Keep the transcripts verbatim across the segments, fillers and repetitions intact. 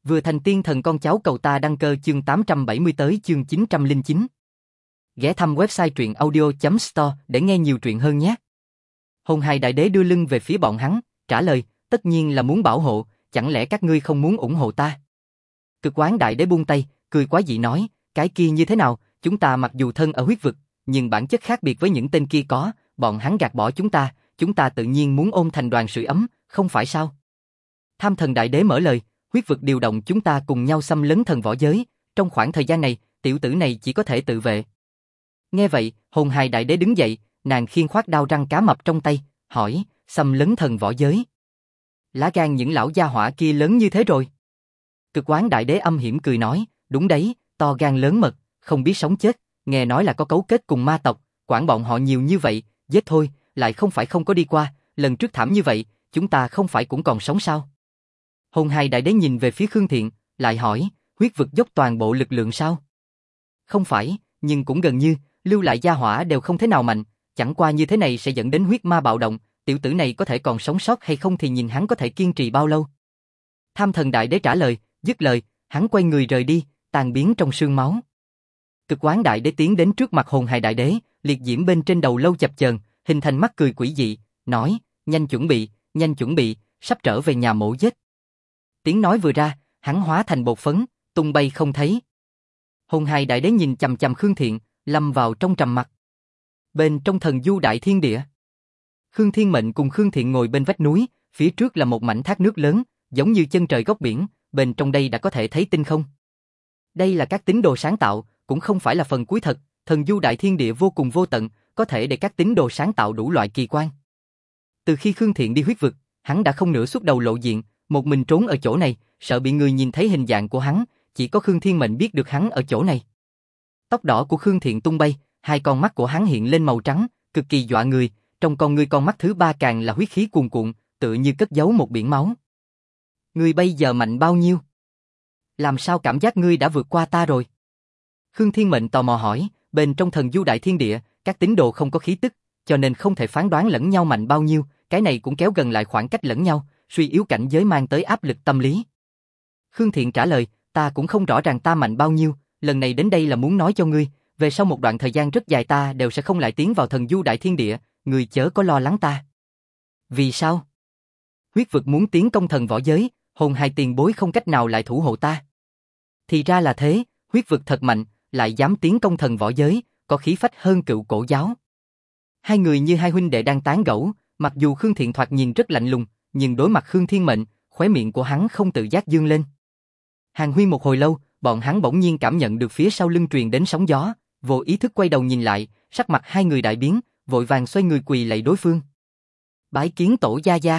Vừa thành tiên thần con cháu cầu ta đăng cơ chương tám trăm bảy mươi tới chương chín trăm lẻ chín. Ghé thăm website truyện audio chấm store để nghe nhiều truyện hơn nhé. Hồn Hài Đại Đế đưa lưng về phía bọn hắn, trả lời, tất nhiên là muốn bảo hộ, chẳng lẽ các ngươi không muốn ủng hộ ta? Cực Quán Đại Đế buông tay, cười quá dị nói, cái kia như thế nào, chúng ta mặc dù thân ở huyết vực, nhưng bản chất khác biệt với những tên kia có, bọn hắn gạt bỏ chúng ta, chúng ta tự nhiên muốn ôm thành đoàn sưởi ấm, không phải sao? Tham Thần Đại Đế mở lời, huyết vực điều động chúng ta cùng nhau xâm lấn thần võ giới, trong khoảng thời gian này, tiểu tử này chỉ có thể tự vệ. Nghe vậy, Hồn Hài Đại Đế đứng dậy, nàng khiêng khoác đao răng cá mập trong tay, hỏi, xâm lấn thần võ giới. Lá gan những lão gia hỏa kia lớn như thế rồi. Cực Quán Đại Đế âm hiểm cười nói, đúng đấy, to gan lớn mật, không biết sống chết, nghe nói là có cấu kết cùng ma tộc, quản bọn họ nhiều như vậy, giết thôi, lại không phải không có đi qua, lần trước thảm như vậy, chúng ta không phải cũng còn sống sao? Hồn Hài Đại Đế nhìn về phía Khương Thiện, lại hỏi, huyết vực dốc toàn bộ lực lượng sao? Không phải, nhưng cũng gần như, lưu lại gia hỏa đều không thế nào mạnh, chẳng qua như thế này sẽ dẫn đến huyết ma bạo động, tiểu tử này có thể còn sống sót hay không thì nhìn hắn có thể kiên trì bao lâu. Tham Thần Đại Đế trả lời, dứt lời, hắn quay người rời đi, tan biến trong sương máu. Cực Quán Đại Đế tiến đến trước mặt Hồn Hài Đại Đế, liệt diễm bên trên đầu lâu chập chờn, hình thành mắt cười quỷ dị, nói, nhanh chuẩn bị, nhanh chuẩn bị, sắp trở về nhà mổ giết. Tiếng nói vừa ra, hắn hóa thành bột phấn, tung bay không thấy. Hồn Hài Đại Đế nhìn chằm chằm Khương Thiện, lâm vào trong trầm mặc. Bên trong thần du đại thiên địa, Khương Thiên Mệnh cùng Khương Thiện ngồi bên vách núi, phía trước là một mảnh thác nước lớn, giống như chân trời góc biển, bên trong đây đã có thể thấy tinh không. Đây là các tín đồ sáng tạo, cũng không phải là phần cuối thật, thần du đại thiên địa vô cùng vô tận, có thể để các tín đồ sáng tạo đủ loại kỳ quan. Từ khi Khương Thiện đi huyết vực, hắn đã không nửa xuất đầu lộ diện, một mình trốn ở chỗ này, sợ bị người nhìn thấy hình dạng của hắn, chỉ có Khương Thiên Mệnh biết được hắn ở chỗ này. Tóc đỏ của Khương Thiện tung bay, hai con mắt của hắn hiện lên màu trắng, cực kỳ dọa người, trong con ngươi con mắt thứ ba càng là huyết khí cuồn cuộn, tựa như cất giấu một biển máu. Ngươi bây giờ mạnh bao nhiêu? Làm sao cảm giác ngươi đã vượt qua ta rồi? Khương Thiên Mệnh tò mò hỏi, bên trong thần du đại thiên địa, các tín đồ không có khí tức, cho nên không thể phán đoán lẫn nhau mạnh bao nhiêu, cái này cũng kéo gần lại khoảng cách lẫn nhau, suy yếu cảnh giới mang tới áp lực tâm lý. Khương Thiện trả lời, ta cũng không rõ ràng ta mạnh bao nhiêu, lần này đến đây là muốn nói cho ngươi, về sau một đoạn thời gian rất dài ta đều sẽ không lại tiến vào thần du đại thiên địa, ngươi chớ có lo lắng ta. Vì sao? Huyết vực muốn tiến công thần võ giới, Hồn Hài tiền bối không cách nào lại thủ hộ ta. Thì ra là thế, huyết vực thật mạnh, lại dám tiến công thần võ giới, có khí phách hơn Cựu Cổ giáo. Hai người như hai huynh đệ đang tán gẫu, mặc dù Khương Thiện thoạt nhìn rất lạnh lùng, nhưng đối mặt Khương Thiên Mệnh, khóe miệng của hắn không tự giác dương lên. Hàn huyên một hồi lâu, bọn hắn bỗng nhiên cảm nhận được phía sau lưng truyền đến sóng gió, vô ý thức quay đầu nhìn lại, sắc mặt hai người đại biến, vội vàng xoay người quỳ lạy đối phương. Bái kiến tổ gia gia.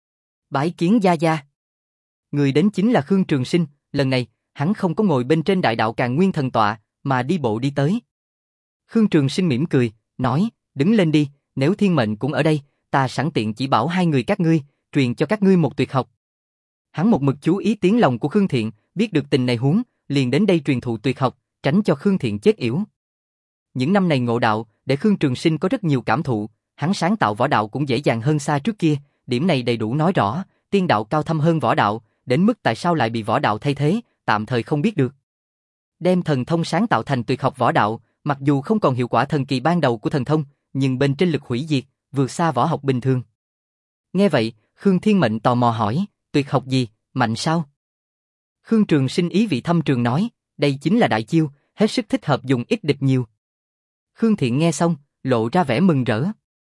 Bái kiến gia gia. Người đến chính là Khương Trường Sinh, lần này, hắn không có ngồi bên trên đại đạo Càn Nguyên thần tọa, mà đi bộ đi tới. Khương Trường Sinh mỉm cười, nói, đứng lên đi, nếu Thiên Mệnh cũng ở đây, ta sẵn tiện chỉ bảo hai người các ngươi, truyền cho các ngươi một tuyệt học. Hắn một mực chú ý tiếng lòng của Khương Thiện, biết được tình này huống, liền đến đây truyền thụ tuyệt học, tránh cho Khương Thiện chết yểu. Những năm này ngộ đạo, để Khương Trường Sinh có rất nhiều cảm thụ, hắn sáng tạo võ đạo cũng dễ dàng hơn xa trước kia, điểm này đầy đủ nói rõ, tiên đạo cao thâm hơn võ đạo, đến mức tại sao lại bị võ đạo thay thế, tạm thời không biết được. Đem thần thông sáng tạo thành tuyệt học võ đạo, mặc dù không còn hiệu quả thần kỳ ban đầu của thần thông, nhưng bên trên lực hủy diệt, vượt xa võ học bình thường. Nghe vậy, Khương Thiên Mệnh tò mò hỏi, tuyệt học gì, mạnh sao? Khương Trường Sinh ý vị thâm trường nói, đây chính là đại chiêu, hết sức thích hợp dùng ít địch nhiều. Khương Thiện nghe xong, lộ ra vẻ mừng rỡ.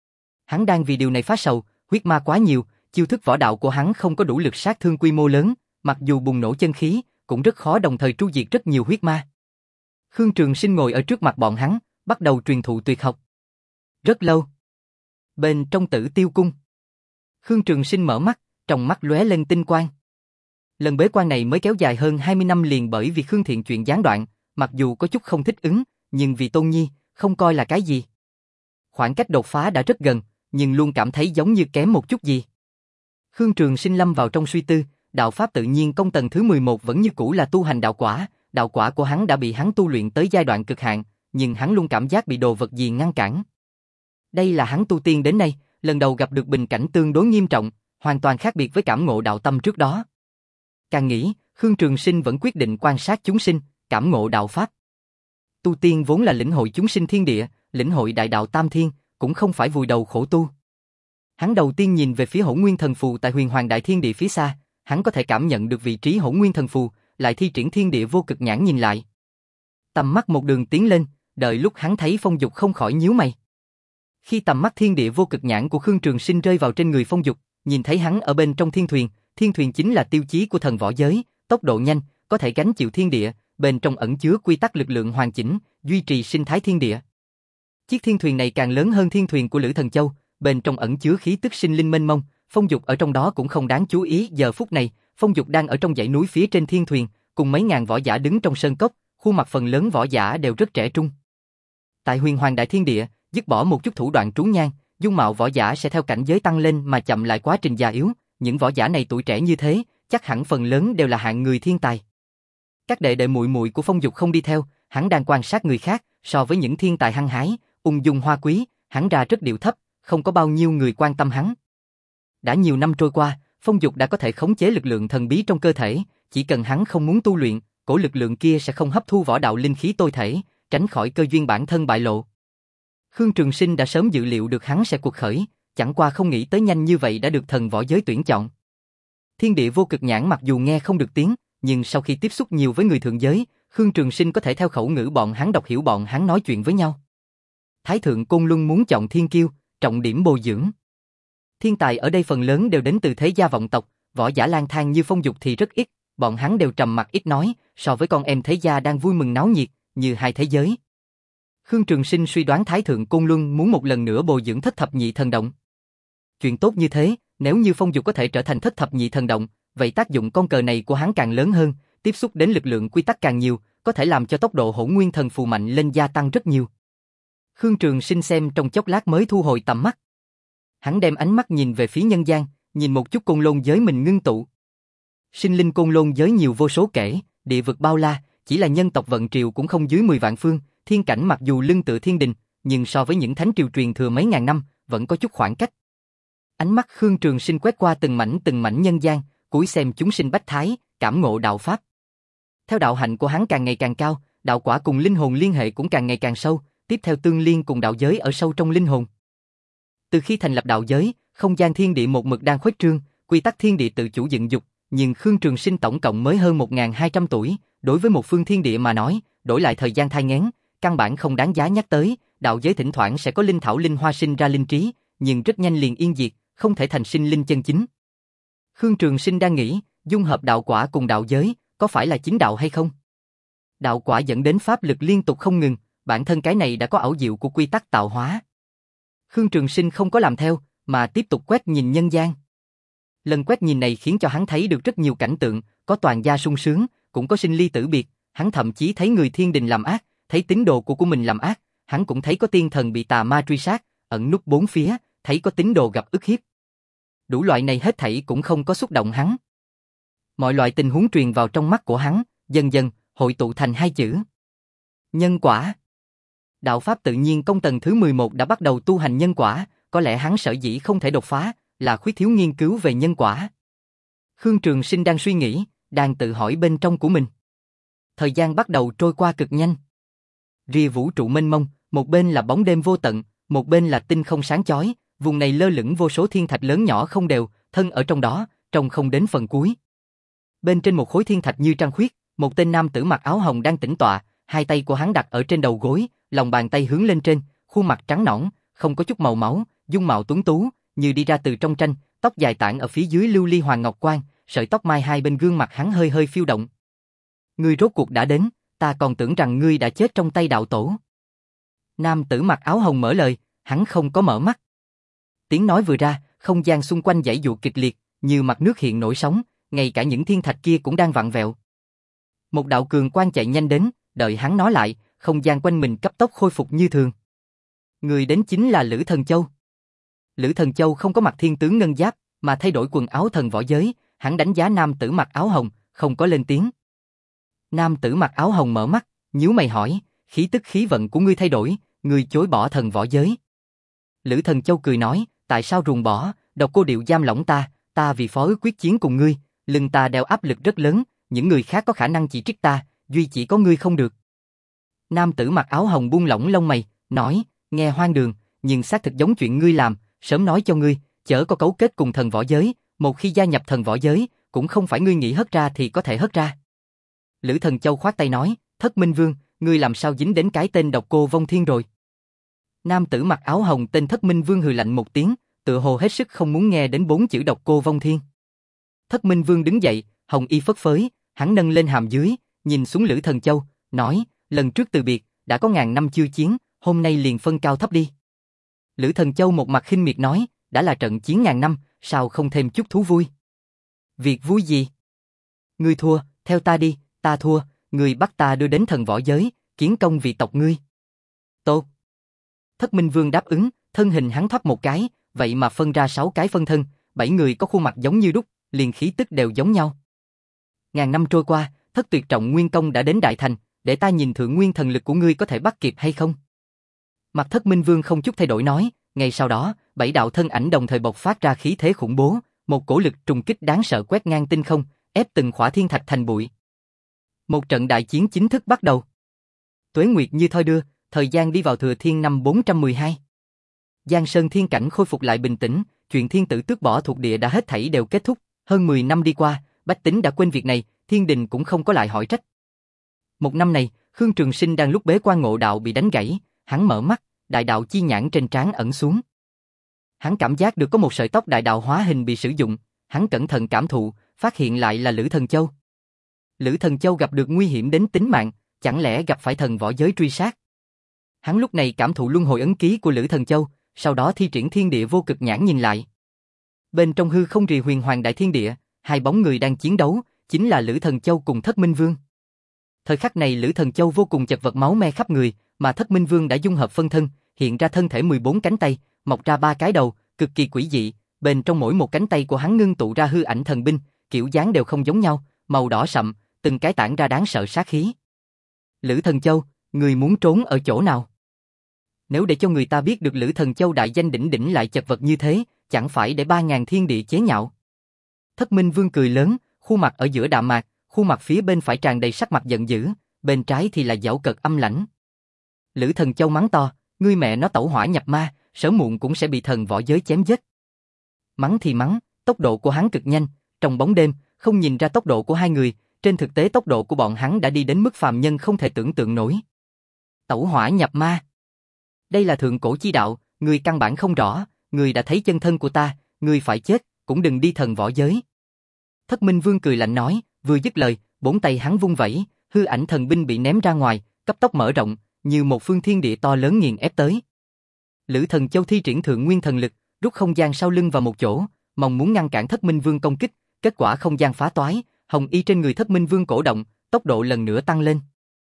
Hắn đang vì điều này phát sầu, huyết ma quá nhiều, chiêu thức võ đạo của hắn không có đủ lực sát thương quy mô lớn, mặc dù bùng nổ chân khí, cũng rất khó đồng thời tru diệt rất nhiều huyết ma. Khương Trường Sinh ngồi ở trước mặt bọn hắn, bắt đầu truyền thụ tuyệt học. Rất lâu. Bên trong Tử Tiêu cung, Khương Trường Sinh mở mắt, trong mắt lóe lên tinh quang. Lần bế quan này mới kéo dài hơn hai mươi năm liền bởi vì Khương Thiện chuyện gián đoạn, mặc dù có chút không thích ứng, nhưng vì Tôn Nhi, không coi là cái gì. Khoảng cách đột phá đã rất gần, nhưng luôn cảm thấy giống như kém một chút gì. Khương Trường Sinh lâm vào trong suy tư, đạo pháp tự nhiên công tầng thứ mười một vẫn như cũ là tu hành đạo quả, đạo quả của hắn đã bị hắn tu luyện tới giai đoạn cực hạn, nhưng hắn luôn cảm giác bị đồ vật gì ngăn cản. Đây là hắn tu tiên đến nay, lần đầu gặp được bình cảnh tương đối nghiêm trọng, hoàn toàn khác biệt với cảm ngộ đạo tâm trước đó. Càng nghĩ, Khương Trường Sinh vẫn quyết định quan sát chúng sinh, cảm ngộ đạo pháp. Tu tiên vốn là lĩnh hội chúng sinh thiên địa, lĩnh hội đại đạo tam thiên, cũng không phải vùi đầu khổ tu. Hắn đầu tiên nhìn về phía Hỗn Nguyên Thần Phù tại Huyền Hoàng Đại Thiên Địa phía xa, hắn có thể cảm nhận được vị trí Hỗn Nguyên Thần Phù, lại thi triển Thiên Địa Vô Cực Nhãn nhìn lại. Tầm mắt một đường tiến lên, đợi lúc hắn thấy Phong Dục không khỏi nhíu mày. Khi tầm mắt Thiên Địa Vô Cực Nhãn của Khương Trường Sinh rơi vào trên người Phong Dục, nhìn thấy hắn ở bên trong thiên thuyền, thiên thuyền chính là tiêu chí của thần võ giới, tốc độ nhanh, có thể gánh chịu thiên địa, bên trong ẩn chứa quy tắc lực lượng hoàn chỉnh, duy trì sinh thái thiên địa. Chiếc thiên thuyền này càng lớn hơn thiên thuyền của Lữ Thần Châu, bên trong ẩn chứa khí tức sinh linh mênh mông, Phong Dục ở trong đó cũng không đáng chú ý. Giờ phút này, Phong Dục đang ở trong dãy núi phía trên thiên thuyền, cùng mấy ngàn võ giả đứng trong sơn cốc, khuôn mặt phần lớn võ giả đều rất trẻ trung. Tại Huyền Hoàng Đại Thiên Địa, dứt bỏ một chút thủ đoạn trú nhang, dung mạo võ giả sẽ theo cảnh giới tăng lên mà chậm lại quá trình già yếu. Những võ giả này tuổi trẻ như thế, chắc hẳn phần lớn đều là hạng người thiên tài. Các đệ đệ muội muội của Phong Dục không đi theo, hắn đang quan sát người khác, so với những thiên tài hăng hái, ung dung hoa quý, hắn ra rất điệu thấp, không có bao nhiêu người quan tâm hắn. Đã nhiều năm trôi qua, Phong Dục đã có thể khống chế lực lượng thần bí trong cơ thể, chỉ cần hắn không muốn tu luyện, cổ lực lượng kia sẽ không hấp thu võ đạo linh khí tôi thể, tránh khỏi cơ duyên bản thân bại lộ. Khương Trường Sinh đã sớm dự liệu được hắn sẽ cuộc khởi, chẳng qua không nghĩ tới nhanh như vậy đã được thần võ giới tuyển chọn. Thiên Địa Vô Cực Nhãn mặc dù nghe không được tiếng, nhưng sau khi tiếp xúc nhiều với người thượng giới, Khương Trường Sinh có thể theo khẩu ngữ bọn hắn đọc hiểu bọn hắn nói chuyện với nhau. Thái thượng Côn Luân muốn chọn thiên kiêu, trọng điểm bồi dưỡng. Thiên tài ở đây phần lớn đều đến từ thế gia vọng tộc, võ giả lang thang như Phong Dục thì rất ít, bọn hắn đều trầm mặc ít nói, so với con em thế gia đang vui mừng náo nhiệt, như hai thế giới. Khương Trường Sinh suy đoán Thái thượng Côn Luân muốn một lần nữa bồi dưỡng thất thập nhị thần động. Chuyện tốt như thế, nếu như Phong Dục có thể trở thành thất thập nhị thần động, vậy tác dụng con cờ này của hắn càng lớn hơn, tiếp xúc đến lực lượng quy tắc càng nhiều, có thể làm cho tốc độ Hỗn Nguyên Thần Phù mạnh lên gia tăng rất nhiều. Khương Trường Sinh xem trong chốc lát mới thu hồi tầm mắt. Hắn đem ánh mắt nhìn về phía nhân gian, nhìn một chút côn lôn giới mình ngưng tụ. Sinh linh côn lôn giới nhiều vô số kể, địa vực bao la, chỉ là nhân tộc vận triều cũng không dưới mười vạn phương, thiên cảnh mặc dù lưng tựa thiên đình, nhưng so với những thánh triều truyền thừa mấy ngàn năm, vẫn có chút khoảng cách. Ánh mắt Khương Trường Sinh quét qua từng mảnh từng mảnh nhân gian, cúi xem chúng sinh bách thái, cảm ngộ đạo pháp. Theo đạo hạnh của hắn càng ngày càng cao, đạo quả cùng linh hồn liên hệ cũng càng ngày càng sâu, tiếp theo tương liên cùng đạo giới ở sâu trong linh hồn. Từ khi thành lập đạo giới, không gian thiên địa một mực đang khuếch trương, quy tắc thiên địa tự chủ dựng dục, nhưng Khương Trường Sinh tổng cộng mới hơn một nghìn hai trăm tuổi, đối với một phương thiên địa mà nói, đổi lại thời gian thai nghén, căn bản không đáng giá nhắc tới, đạo giới thỉnh thoảng sẽ có linh thảo linh hoa sinh ra linh trí, nhưng rất nhanh liền yên diệt, không thể thành sinh linh chân chính. Khương Trường Sinh đang nghĩ, dung hợp đạo quả cùng đạo giới, có phải là chính đạo hay không? Đạo quả dẫn đến pháp lực liên tục không ngừng, bản thân cái này đã có ảo diệu của quy tắc tạo hóa. Khương Trường Sinh không có làm theo, mà tiếp tục quét nhìn nhân gian. Lần quét nhìn này khiến cho hắn thấy được rất nhiều cảnh tượng, có toàn gia sung sướng, cũng có sinh ly tử biệt, hắn thậm chí thấy người thiên đình làm ác, thấy tín đồ của của mình làm ác, hắn cũng thấy có tiên thần bị tà ma truy sát, ẩn núp bốn phía, thấy có tín đồ gặp ức hiếp. Đủ loại này hết thảy cũng không có xúc động hắn. Mọi loại tình huống truyền vào trong mắt của hắn, dần dần hội tụ thành hai chữ: nhân quả. Đạo pháp tự nhiên công tầng thứ mười một đã bắt đầu tu hành nhân quả, có lẽ hắn sở dĩ không thể đột phá, là khuyết thiếu nghiên cứu về nhân quả. Khương Trường Sinh đang suy nghĩ, đang tự hỏi bên trong của mình. Thời gian bắt đầu trôi qua cực nhanh. Rìa vũ trụ mênh mông, một bên là bóng đêm vô tận, một bên là tinh không sáng chói, vùng này lơ lửng vô số thiên thạch lớn nhỏ không đều, thân ở trong đó, trông không đến phần cuối. Bên trên một khối thiên thạch như trăng khuyết, một tên nam tử mặc áo hồng đang tĩnh tọa, hai tay của hắn đặt ở trên đầu gối, lòng bàn tay hướng lên trên, khuôn mặt trắng nõn, không có chút màu máu, dung mạo tuấn tú, như đi ra từ trong tranh, tóc dài tản ở phía dưới lưu ly hoàng ngọc quang, sợi tóc mai hai bên gương mặt hắn hơi hơi phiêu động. Ngươi rốt cuộc đã đến, ta còn tưởng rằng ngươi đã chết trong tay đạo tổ. Nam tử mặc áo hồng mở lời, hắn không có mở mắt. Tiếng nói vừa ra, không gian xung quanh giãy giụa kịch liệt, như mặt nước hiện nổi sóng, ngay cả những thiên thạch kia cũng đang vặn vẹo. Một đạo cường quang chạy nhanh đến, đợi hắn nói lại, không gian quanh mình cấp tốc khôi phục như thường. Người đến chính là Lữ Thần Châu. Lữ Thần Châu không có mặc thiên tướng ngân giáp, mà thay đổi quần áo thần võ giới, hắn đánh giá nam tử mặc áo hồng, không có lên tiếng. Nam tử mặc áo hồng mở mắt, nhíu mày hỏi, khí tức khí vận của ngươi thay đổi, ngươi chối bỏ thần võ giới. Lữ Thần Châu cười nói, tại sao ruồng bỏ, độc cô điệu giam lỏng ta, ta vì phó ước quyết chiến cùng ngươi, lưng ta đeo áp lực rất lớn, những người khác có khả năng chỉ trích ta, duy chỉ có ngươi không được. Nam tử mặc áo hồng buông lỏng lông mày, nói, nghe hoang đường, nhưng xác thực giống chuyện ngươi làm, sớm nói cho ngươi, chớ có cấu kết cùng thần võ giới, một khi gia nhập thần võ giới, cũng không phải ngươi nghĩ hất ra thì có thể hất ra. Lữ Thần Châu khoát tay nói, Thất Minh Vương, ngươi làm sao dính đến cái tên độc cô Vong Thiên rồi? Nam tử mặc áo hồng tên Thất Minh Vương hừ lạnh một tiếng, tựa hồ hết sức không muốn nghe đến bốn chữ độc cô Vong Thiên. Thất Minh Vương đứng dậy, hồng y phất phới, hắn nâng lên hàm dưới, nhìn xuống Lữ Thần Châu, nói, lần trước từ biệt, đã có ngàn năm chưa chiến, hôm nay liền phân cao thấp đi. Lữ Thần Châu một mặt khinh miệt nói, đã là trận chiến ngàn năm, sao không thêm chút thú vui? Việc vui gì? Ngươi thua, theo ta đi, ta thua, ngươi bắt ta đưa đến thần võ giới, kiến công vì tộc ngươi. Tốt. Thất Minh Vương đáp ứng, thân hình hắn thoát một cái, vậy mà phân ra sáu cái phân thân, bảy người có khuôn mặt giống như đúc, liền khí tức đều giống nhau. Ngàn năm trôi qua, Thất Tuyệt Trọng Nguyên Công đã đến đại thành, để ta nhìn thượng nguyên thần lực của ngươi có thể bắt kịp hay không? Mặt Thất Minh Vương không chút thay đổi nói, ngay sau đó, bảy đạo thân ảnh đồng thời bộc phát ra khí thế khủng bố, một cổ lực trùng kích đáng sợ quét ngang tinh không, ép từng khỏa thiên thạch thành bụi. Một trận đại chiến chính thức bắt đầu. Tuế Nguyệt như thoi đưa, thời gian đi vào Thừa Thiên năm bốn trăm mười hai. Giang Sơn thiên cảnh khôi phục lại bình tĩnh, chuyện thiên tử tước bỏ thuộc địa đã hết thảy đều kết thúc, hơn mười năm đi qua, bách tính đã quên việc này, thiên đình cũng không có lại hỏi trách. Một năm này, Khương Trường Sinh đang lúc bế quan ngộ đạo bị đánh gãy, hắn mở mắt, đại đạo chi nhãn trên trán ẩn xuống. Hắn cảm giác được có một sợi tóc đại đạo hóa hình bị sử dụng, hắn cẩn thận cảm thụ, phát hiện lại là Lữ Thần Châu. Lữ Thần Châu gặp được nguy hiểm đến tính mạng, chẳng lẽ gặp phải thần võ giới truy sát? Hắn lúc này cảm thụ luân hồi ấn ký của Lữ Thần Châu, sau đó thi triển thiên địa vô cực nhãn nhìn lại. Bên trong hư không rì huyền hoàng đại thiên địa, hai bóng người đang chiến đấu, chính là Lữ Thần Châu cùng Thất Minh Vương. Thời khắc này Lữ Thần Châu vô cùng chật vật máu me khắp người, mà Thất Minh Vương đã dung hợp phân thân, hiện ra thân thể mười bốn cánh tay, mọc ra ba cái đầu, cực kỳ quỷ dị, bên trong mỗi một cánh tay của hắn ngưng tụ ra hư ảnh thần binh, kiểu dáng đều không giống nhau, màu đỏ sậm, từng cái tản ra đáng sợ sát khí. Lữ Thần Châu, người muốn trốn ở chỗ nào? Nếu để cho người ta biết được Lữ Thần Châu đại danh đỉnh đỉnh lại chật vật như thế, chẳng phải để ba ngàn thiên địa chế nhạo. Thất Minh Vương cười lớn, khuôn mặt ở giữa đạm mạc, khuôn mặt phía bên phải tràn đầy sắc mặt giận dữ, bên trái thì là giảo cợt âm lãnh. Lữ Thần Châu mắng to, ngươi mẹ nó tẩu hỏa nhập ma, sớm muộn cũng sẽ bị thần võ giới chém giết. Mắng thì mắng, tốc độ của hắn cực nhanh, trong bóng đêm, không nhìn ra tốc độ của hai người, trên thực tế tốc độ của bọn hắn đã đi đến mức phàm nhân không thể tưởng tượng nổi. Tẩu hỏa nhập ma. Đây là thượng cổ chi đạo, ngươi căn bản không rõ, ngươi đã thấy chân thân của ta, ngươi phải chết, cũng đừng đi thần võ giới. Thất Minh Vương cười lạnh nói, vừa dứt lời, bốn tay hắn vung vẩy, hư ảnh thần binh bị ném ra ngoài, cấp tốc mở rộng, như một phương thiên địa to lớn nghiền ép tới. Lữ Thần Châu thi triển thượng nguyên thần lực, rút không gian sau lưng vào một chỗ, mong muốn ngăn cản Thất Minh Vương công kích, kết quả không gian phá toái, hồng y trên người Thất Minh Vương cổ động, tốc độ lần nữa tăng lên.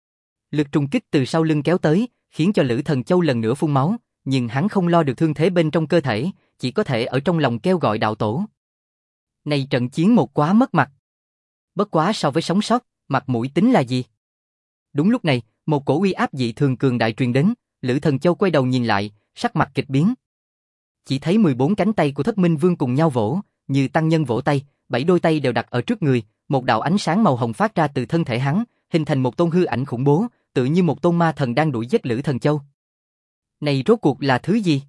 Lực trùng kích từ sau lưng kéo tới, khiến cho Lữ Thần Châu lần nữa phun máu, nhưng hắn không lo được thương thế bên trong cơ thể, chỉ có thể ở trong lòng kêu gọi đạo tổ. Này trận chiến một quá mất mặt. Bất quá so với sống sót, mặt mũi tính là gì? Đúng lúc này, một cổ uy áp dị thường cường đại truyền đến, Lữ Thần Châu quay đầu nhìn lại, sắc mặt kịch biến. Chỉ thấy mười bốn cánh tay của Thất Minh Vương cùng nhau vỗ, như tăng nhân vỗ tay, bảy đôi tay đều đặt ở trước người, một đạo ánh sáng màu hồng phát ra từ thân thể hắn, hình thành một tôn hư ảnh khủng bố, tự như một tôn ma thần đang đuổi giết Lữ Thần Châu. Này rốt cuộc là thứ gì?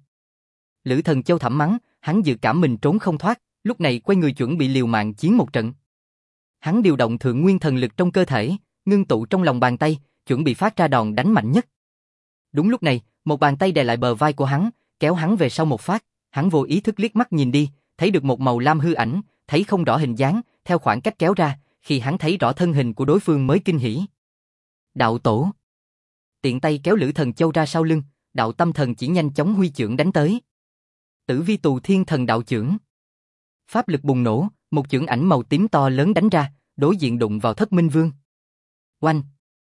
Lữ Thần Châu thầm mắng, hắn dự cảm mình trốn không thoát, lúc này quay người chuẩn bị liều mạng chiến một trận. Hắn điều động thượng nguyên thần lực trong cơ thể, ngưng tụ trong lòng bàn tay, chuẩn bị phát ra đòn đánh mạnh nhất. Đúng lúc này, một bàn tay đè lại bờ vai của hắn, kéo hắn về sau một phát, hắn vô ý thức liếc mắt nhìn đi, thấy được một màu lam hư ảnh, thấy không rõ hình dáng, theo khoảng cách kéo ra, khi hắn thấy rõ thân hình của đối phương mới kinh hỉ. Đạo tổ. Tiện tay kéo Lữ Thần Châu ra sau lưng, đạo tâm thần chỉ nhanh chóng huy chưởng đánh tới. Tử Vi Tù Thiên Thần đạo chưởng. Pháp lực bùng nổ, một chưởng ảnh màu tím to lớn đánh ra, đối diện đụng vào Thất Minh Vương. Oanh!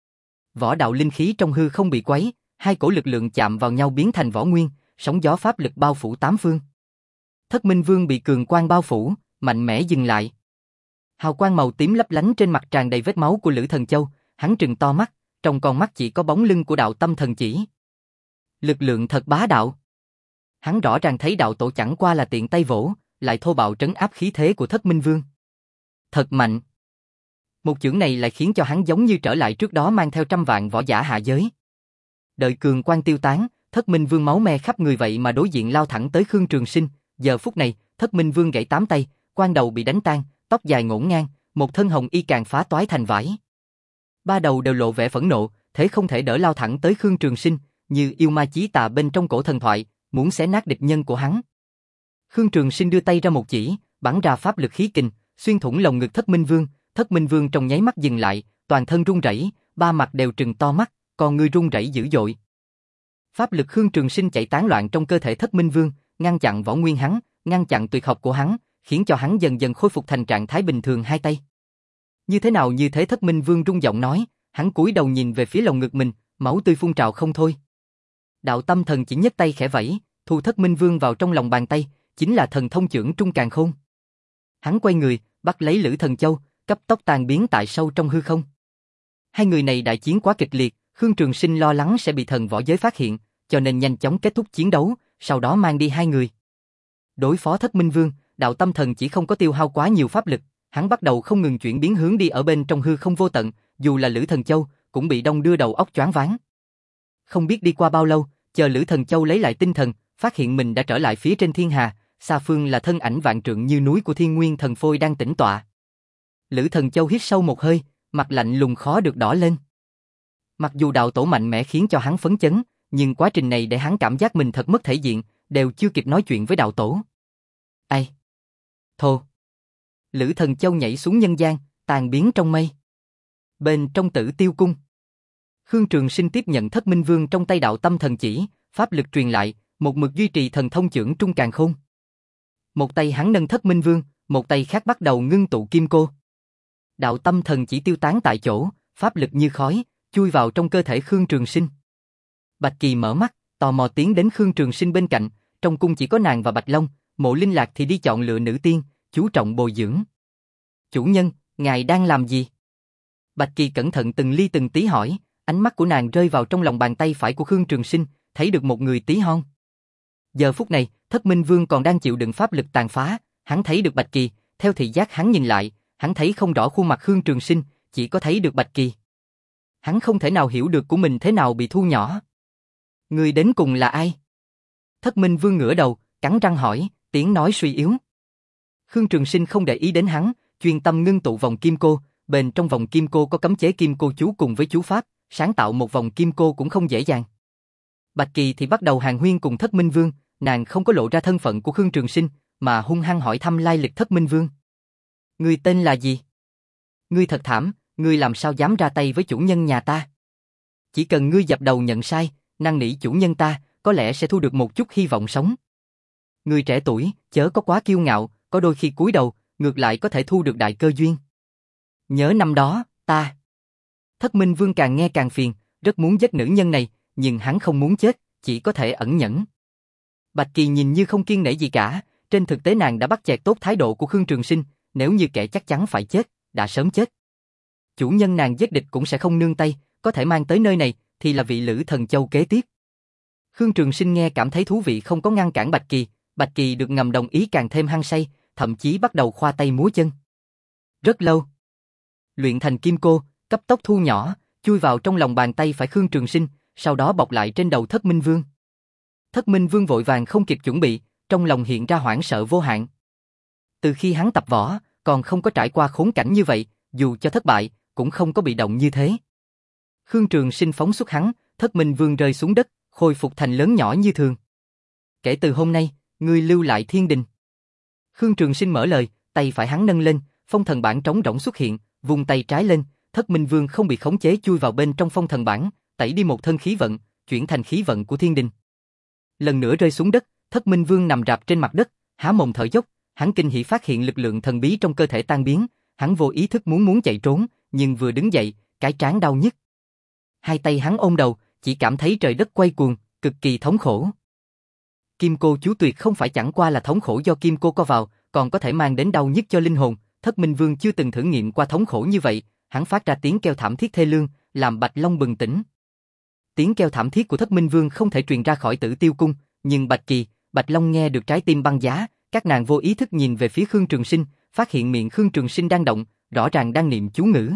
Võ đạo linh khí trong hư không bị quấy, hai cổ lực lượng chạm vào nhau biến thành võ nguyên, sóng gió pháp lực bao phủ tám phương. Thất Minh Vương bị cường quang bao phủ, mạnh mẽ dừng lại. Hào quang màu tím lấp lánh trên mặt tràn đầy vết máu của Lữ Thần Châu, hắn trừng to mắt, trong con mắt chỉ có bóng lưng của đạo tâm thần chỉ. Lực lượng thật bá đạo. Hắn rõ ràng thấy đạo tổ chẳng qua là tiện tay vỗ, lại thô bạo trấn áp khí thế của Thất Minh Vương. Thật mạnh. Một chưởng này lại khiến cho hắn giống như trở lại trước đó mang theo trăm vạn võ giả hạ giới. Đợi cường quang tiêu tán, Thất Minh Vương máu me khắp người vậy mà đối diện lao thẳng tới Khương Trường Sinh, giờ phút này, Thất Minh Vương gãy tám tay, quan đầu bị đánh tan, tóc dài ngổn ngang, một thân hồng y càng phá toái thành vải. Ba đầu đều lộ vẻ phẫn nộ, thế không thể đỡ lao thẳng tới Khương Trường Sinh, như yêu ma chí tà bên trong cổ thần thoại, muốn xé nát địch nhân của hắn. Khương Trường Sinh đưa tay ra một chỉ, bắn ra pháp lực khí kình, xuyên thủng lồng ngực Thất Minh Vương, Thất Minh Vương trong nháy mắt dừng lại, toàn thân run rẩy, ba mặt đều trừng to mắt, con ngươi run rẩy dữ dội. Pháp lực Khương Trường Sinh chạy tán loạn trong cơ thể Thất Minh Vương, ngăn chặn võ nguyên hắn, ngăn chặn tuyệt học của hắn, khiến cho hắn dần dần khôi phục thành trạng thái bình thường hai tay. Như thế nào như thế? Thất Minh Vương rung giọng nói, hắn cúi đầu nhìn về phía lồng ngực mình, máu tươi phun trào không thôi. Đạo Tâm Thần chỉ nhấc tay khẽ vẫy, thu Thất Minh Vương vào trong lòng bàn tay, chính là thần thông chưởng Trung Càn Khôn. Hắn quay người, bắt lấy Lữ Thần Châu, cấp tốc tan biến tại sâu trong hư không. Hai người này đại chiến quá kịch liệt, Khương Trường Sinh lo lắng sẽ bị thần võ giới phát hiện, cho nên nhanh chóng kết thúc chiến đấu, sau đó mang đi hai người. Đối phó Thất Minh Vương, Đạo Tâm Thần chỉ không có tiêu hao quá nhiều pháp lực, hắn bắt đầu không ngừng chuyển biến hướng đi ở bên trong hư không vô tận, dù là Lữ Thần Châu cũng bị đông đưa đầu óc choáng váng. Không biết đi qua bao lâu, chờ Lữ Thần Châu lấy lại tinh thần, phát hiện mình đã trở lại phía trên thiên hà, xa phương là thân ảnh vạn trượng như núi của Thiên Nguyên Thần Phôi đang tĩnh tọa. Lữ Thần Châu hít sâu một hơi, mặt lạnh lùng khó được đỏ lên. Mặc dù đạo tổ mạnh mẽ khiến cho hắn phấn chấn, nhưng quá trình này để hắn cảm giác mình thật mất thể diện, đều chưa kịp nói chuyện với đạo tổ. Ai? Thô. Lữ Thần Châu nhảy xuống nhân gian, tàn biến trong mây. Bên trong Tử Tiêu Cung, Khương Trường Sinh tiếp nhận Thất Minh Vương trong tay Đạo Tâm Thần chỉ, pháp lực truyền lại, một mực duy trì thần thông chưởng Trung Càn Khôn. Một tay hắn nâng Thất Minh Vương, một tay khác bắt đầu ngưng tụ kim cô. Đạo Tâm Thần chỉ tiêu tán tại chỗ, pháp lực như khói, chui vào trong cơ thể Khương Trường Sinh. Bạch Kỳ mở mắt, tò mò tiến đến Khương Trường Sinh bên cạnh, trong cung chỉ có nàng và Bạch Long, Mộ Linh Lạc thì đi chọn lựa nữ tiên, chú trọng bồi dưỡng. Chủ nhân, ngài đang làm gì? Bạch Kỳ cẩn thận từng ly từng tí hỏi, ánh mắt của nàng rơi vào trong lòng bàn tay phải của Khương Trường Sinh, thấy được một người tí hon. Giờ phút này, Thất Minh Vương còn đang chịu đựng pháp lực tàn phá, hắn thấy được Bạch Kỳ, theo thị giác hắn nhìn lại, hắn thấy không rõ khuôn mặt Khương Trường Sinh, chỉ có thấy được Bạch Kỳ. Hắn không thể nào hiểu được của mình thế nào bị thu nhỏ. Người đến cùng là ai? Thất Minh Vương ngửa đầu, cắn răng hỏi, tiếng nói suy yếu. Khương Trường Sinh không để ý đến hắn, chuyên tâm ngưng tụ vòng kim cô, bên trong vòng kim cô có cấm chế kim cô chú cùng với chú pháp, sáng tạo một vòng kim cô cũng không dễ dàng. Bạch Kỳ thì bắt đầu hàn huyên cùng Thất Minh Vương, nàng không có lộ ra thân phận của Khương Trường Sinh, mà hung hăng hỏi thăm lai lịch Thất Minh Vương. Ngươi tên là gì? Ngươi thật thảm, ngươi làm sao dám ra tay với chủ nhân nhà ta? Chỉ cần ngươi dập đầu nhận sai, năn nỉ chủ nhân ta, có lẽ sẽ thu được một chút hy vọng sống. Ngươi trẻ tuổi, chớ có quá kiêu ngạo, có đôi khi cúi đầu, ngược lại có thể thu được đại cơ duyên. Nhớ năm đó, ta... Thất Minh Vương càng nghe càng phiền, rất muốn giết nữ nhân này, nhưng hắn không muốn chết, chỉ có thể ẩn nhẫn. Bạch Kỳ nhìn như không kiêng nể gì cả, trên thực tế nàng đã bắt chẹt tốt thái độ của Khương Trường Sinh, nếu như kẻ chắc chắn phải chết, đã sớm chết. Chủ nhân nàng giết địch cũng sẽ không nương tay, có thể mang tới nơi này, thì là vị Lữ Thần Châu kế tiếp. Khương Trường Sinh nghe cảm thấy thú vị không có ngăn cản Bạch Kỳ, Bạch Kỳ được ngầm đồng ý càng thêm hăng say, thậm chí bắt đầu khoa tay múa chân. Rất lâu. Luyện thành kim cô, cấp tốc thu nhỏ, chui vào trong lòng bàn tay phải Khương Trường Sinh, sau đó bọc lại trên đầu Thất Minh Vương. Thất Minh Vương vội vàng không kịp chuẩn bị, trong lòng hiện ra hoảng sợ vô hạn. Từ khi hắn tập võ, còn không có trải qua khốn cảnh như vậy, dù cho thất bại, cũng không có bị động như thế. Khương Trường Sinh phóng xuất hắn, Thất Minh Vương rơi xuống đất, khôi phục thành lớn nhỏ như thường. Kể từ hôm nay, ngươi lưu lại thiên đình. Khương Trường Sinh mở lời, tay phải hắn nâng lên, phong thần bản trống rỗng xuất hiện, vung tay trái lên, Thất Minh Vương không bị khống chế chui vào bên trong phong thần bản, tẩy đi một thân khí vận, chuyển thành khí vận của thiên đình. Lần nữa rơi xuống đất, Thất Minh Vương nằm rạp trên mặt đất, há mồm thở dốc, hắn kinh hỉ phát hiện lực lượng thần bí trong cơ thể tan biến, hắn vô ý thức muốn muốn chạy trốn, nhưng vừa đứng dậy, cái trán đau nhức. Hai tay hắn ôm đầu, chỉ cảm thấy trời đất quay cuồng, cực kỳ thống khổ. Kim cô chú tuyệt không phải chẳng qua là thống khổ do kim cô co vào, còn có thể mang đến đau nhức cho linh hồn. Thất Minh Vương chưa từng thử nghiệm qua thống khổ như vậy, hắn phát ra tiếng kêu thảm thiết thê lương, làm Bạch Long bừng tỉnh. Tiếng kêu thảm thiết của Thất Minh Vương không thể truyền ra khỏi Tử Tiêu Cung, nhưng Bạch Kỳ, Bạch Long nghe được trái tim băng giá, các nàng vô ý thức nhìn về phía Khương Trường Sinh, phát hiện miệng Khương Trường Sinh đang động, rõ ràng đang niệm chú ngữ.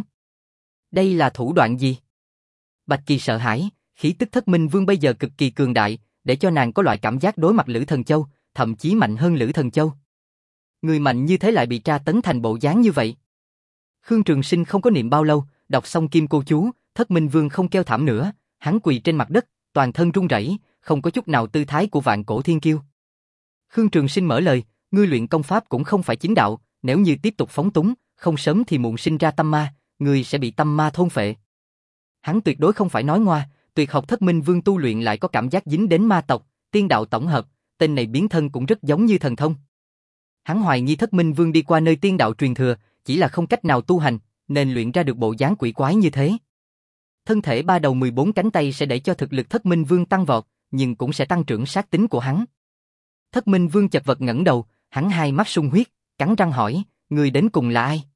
Đây là thủ đoạn gì? Bạch Kỳ sợ hãi, khí tức Thất Minh Vương bây giờ cực kỳ cường đại, để cho nàng có loại cảm giác đối mặt Lữ Thần Châu, thậm chí mạnh hơn Lữ Thần Châu. Người mạnh như thế lại bị tra tấn thành bộ dáng như vậy. Khương Trường Sinh không có niệm bao lâu, đọc xong kim cô chú, Thất Minh Vương không kêu thảm nữa, hắn quỳ trên mặt đất, toàn thân run rẩy, không có chút nào tư thái của vạn cổ thiên kiêu. Khương Trường Sinh mở lời, ngươi luyện công pháp cũng không phải chính đạo, nếu như tiếp tục phóng túng, không sớm thì muộn sinh ra tâm ma, ngươi sẽ bị tâm ma thôn phệ. Hắn tuyệt đối không phải nói ngoa, tuyệt học Thất Minh Vương tu luyện lại có cảm giác dính đến ma tộc, tiên đạo tổng hợp, tên này biến thân cũng rất giống như thần thông. Hắn hoài nghi Thất Minh Vương đi qua nơi tiên đạo truyền thừa, chỉ là không cách nào tu hành, nên luyện ra được bộ dáng quỷ quái như thế. Thân thể ba đầu mười bốn cánh tay sẽ để cho thực lực Thất Minh Vương tăng vọt, nhưng cũng sẽ tăng trưởng sát tính của hắn. Thất Minh Vương chật vật ngẩng đầu, hắn hai mắt sung huyết, cắn răng hỏi, người đến cùng là ai?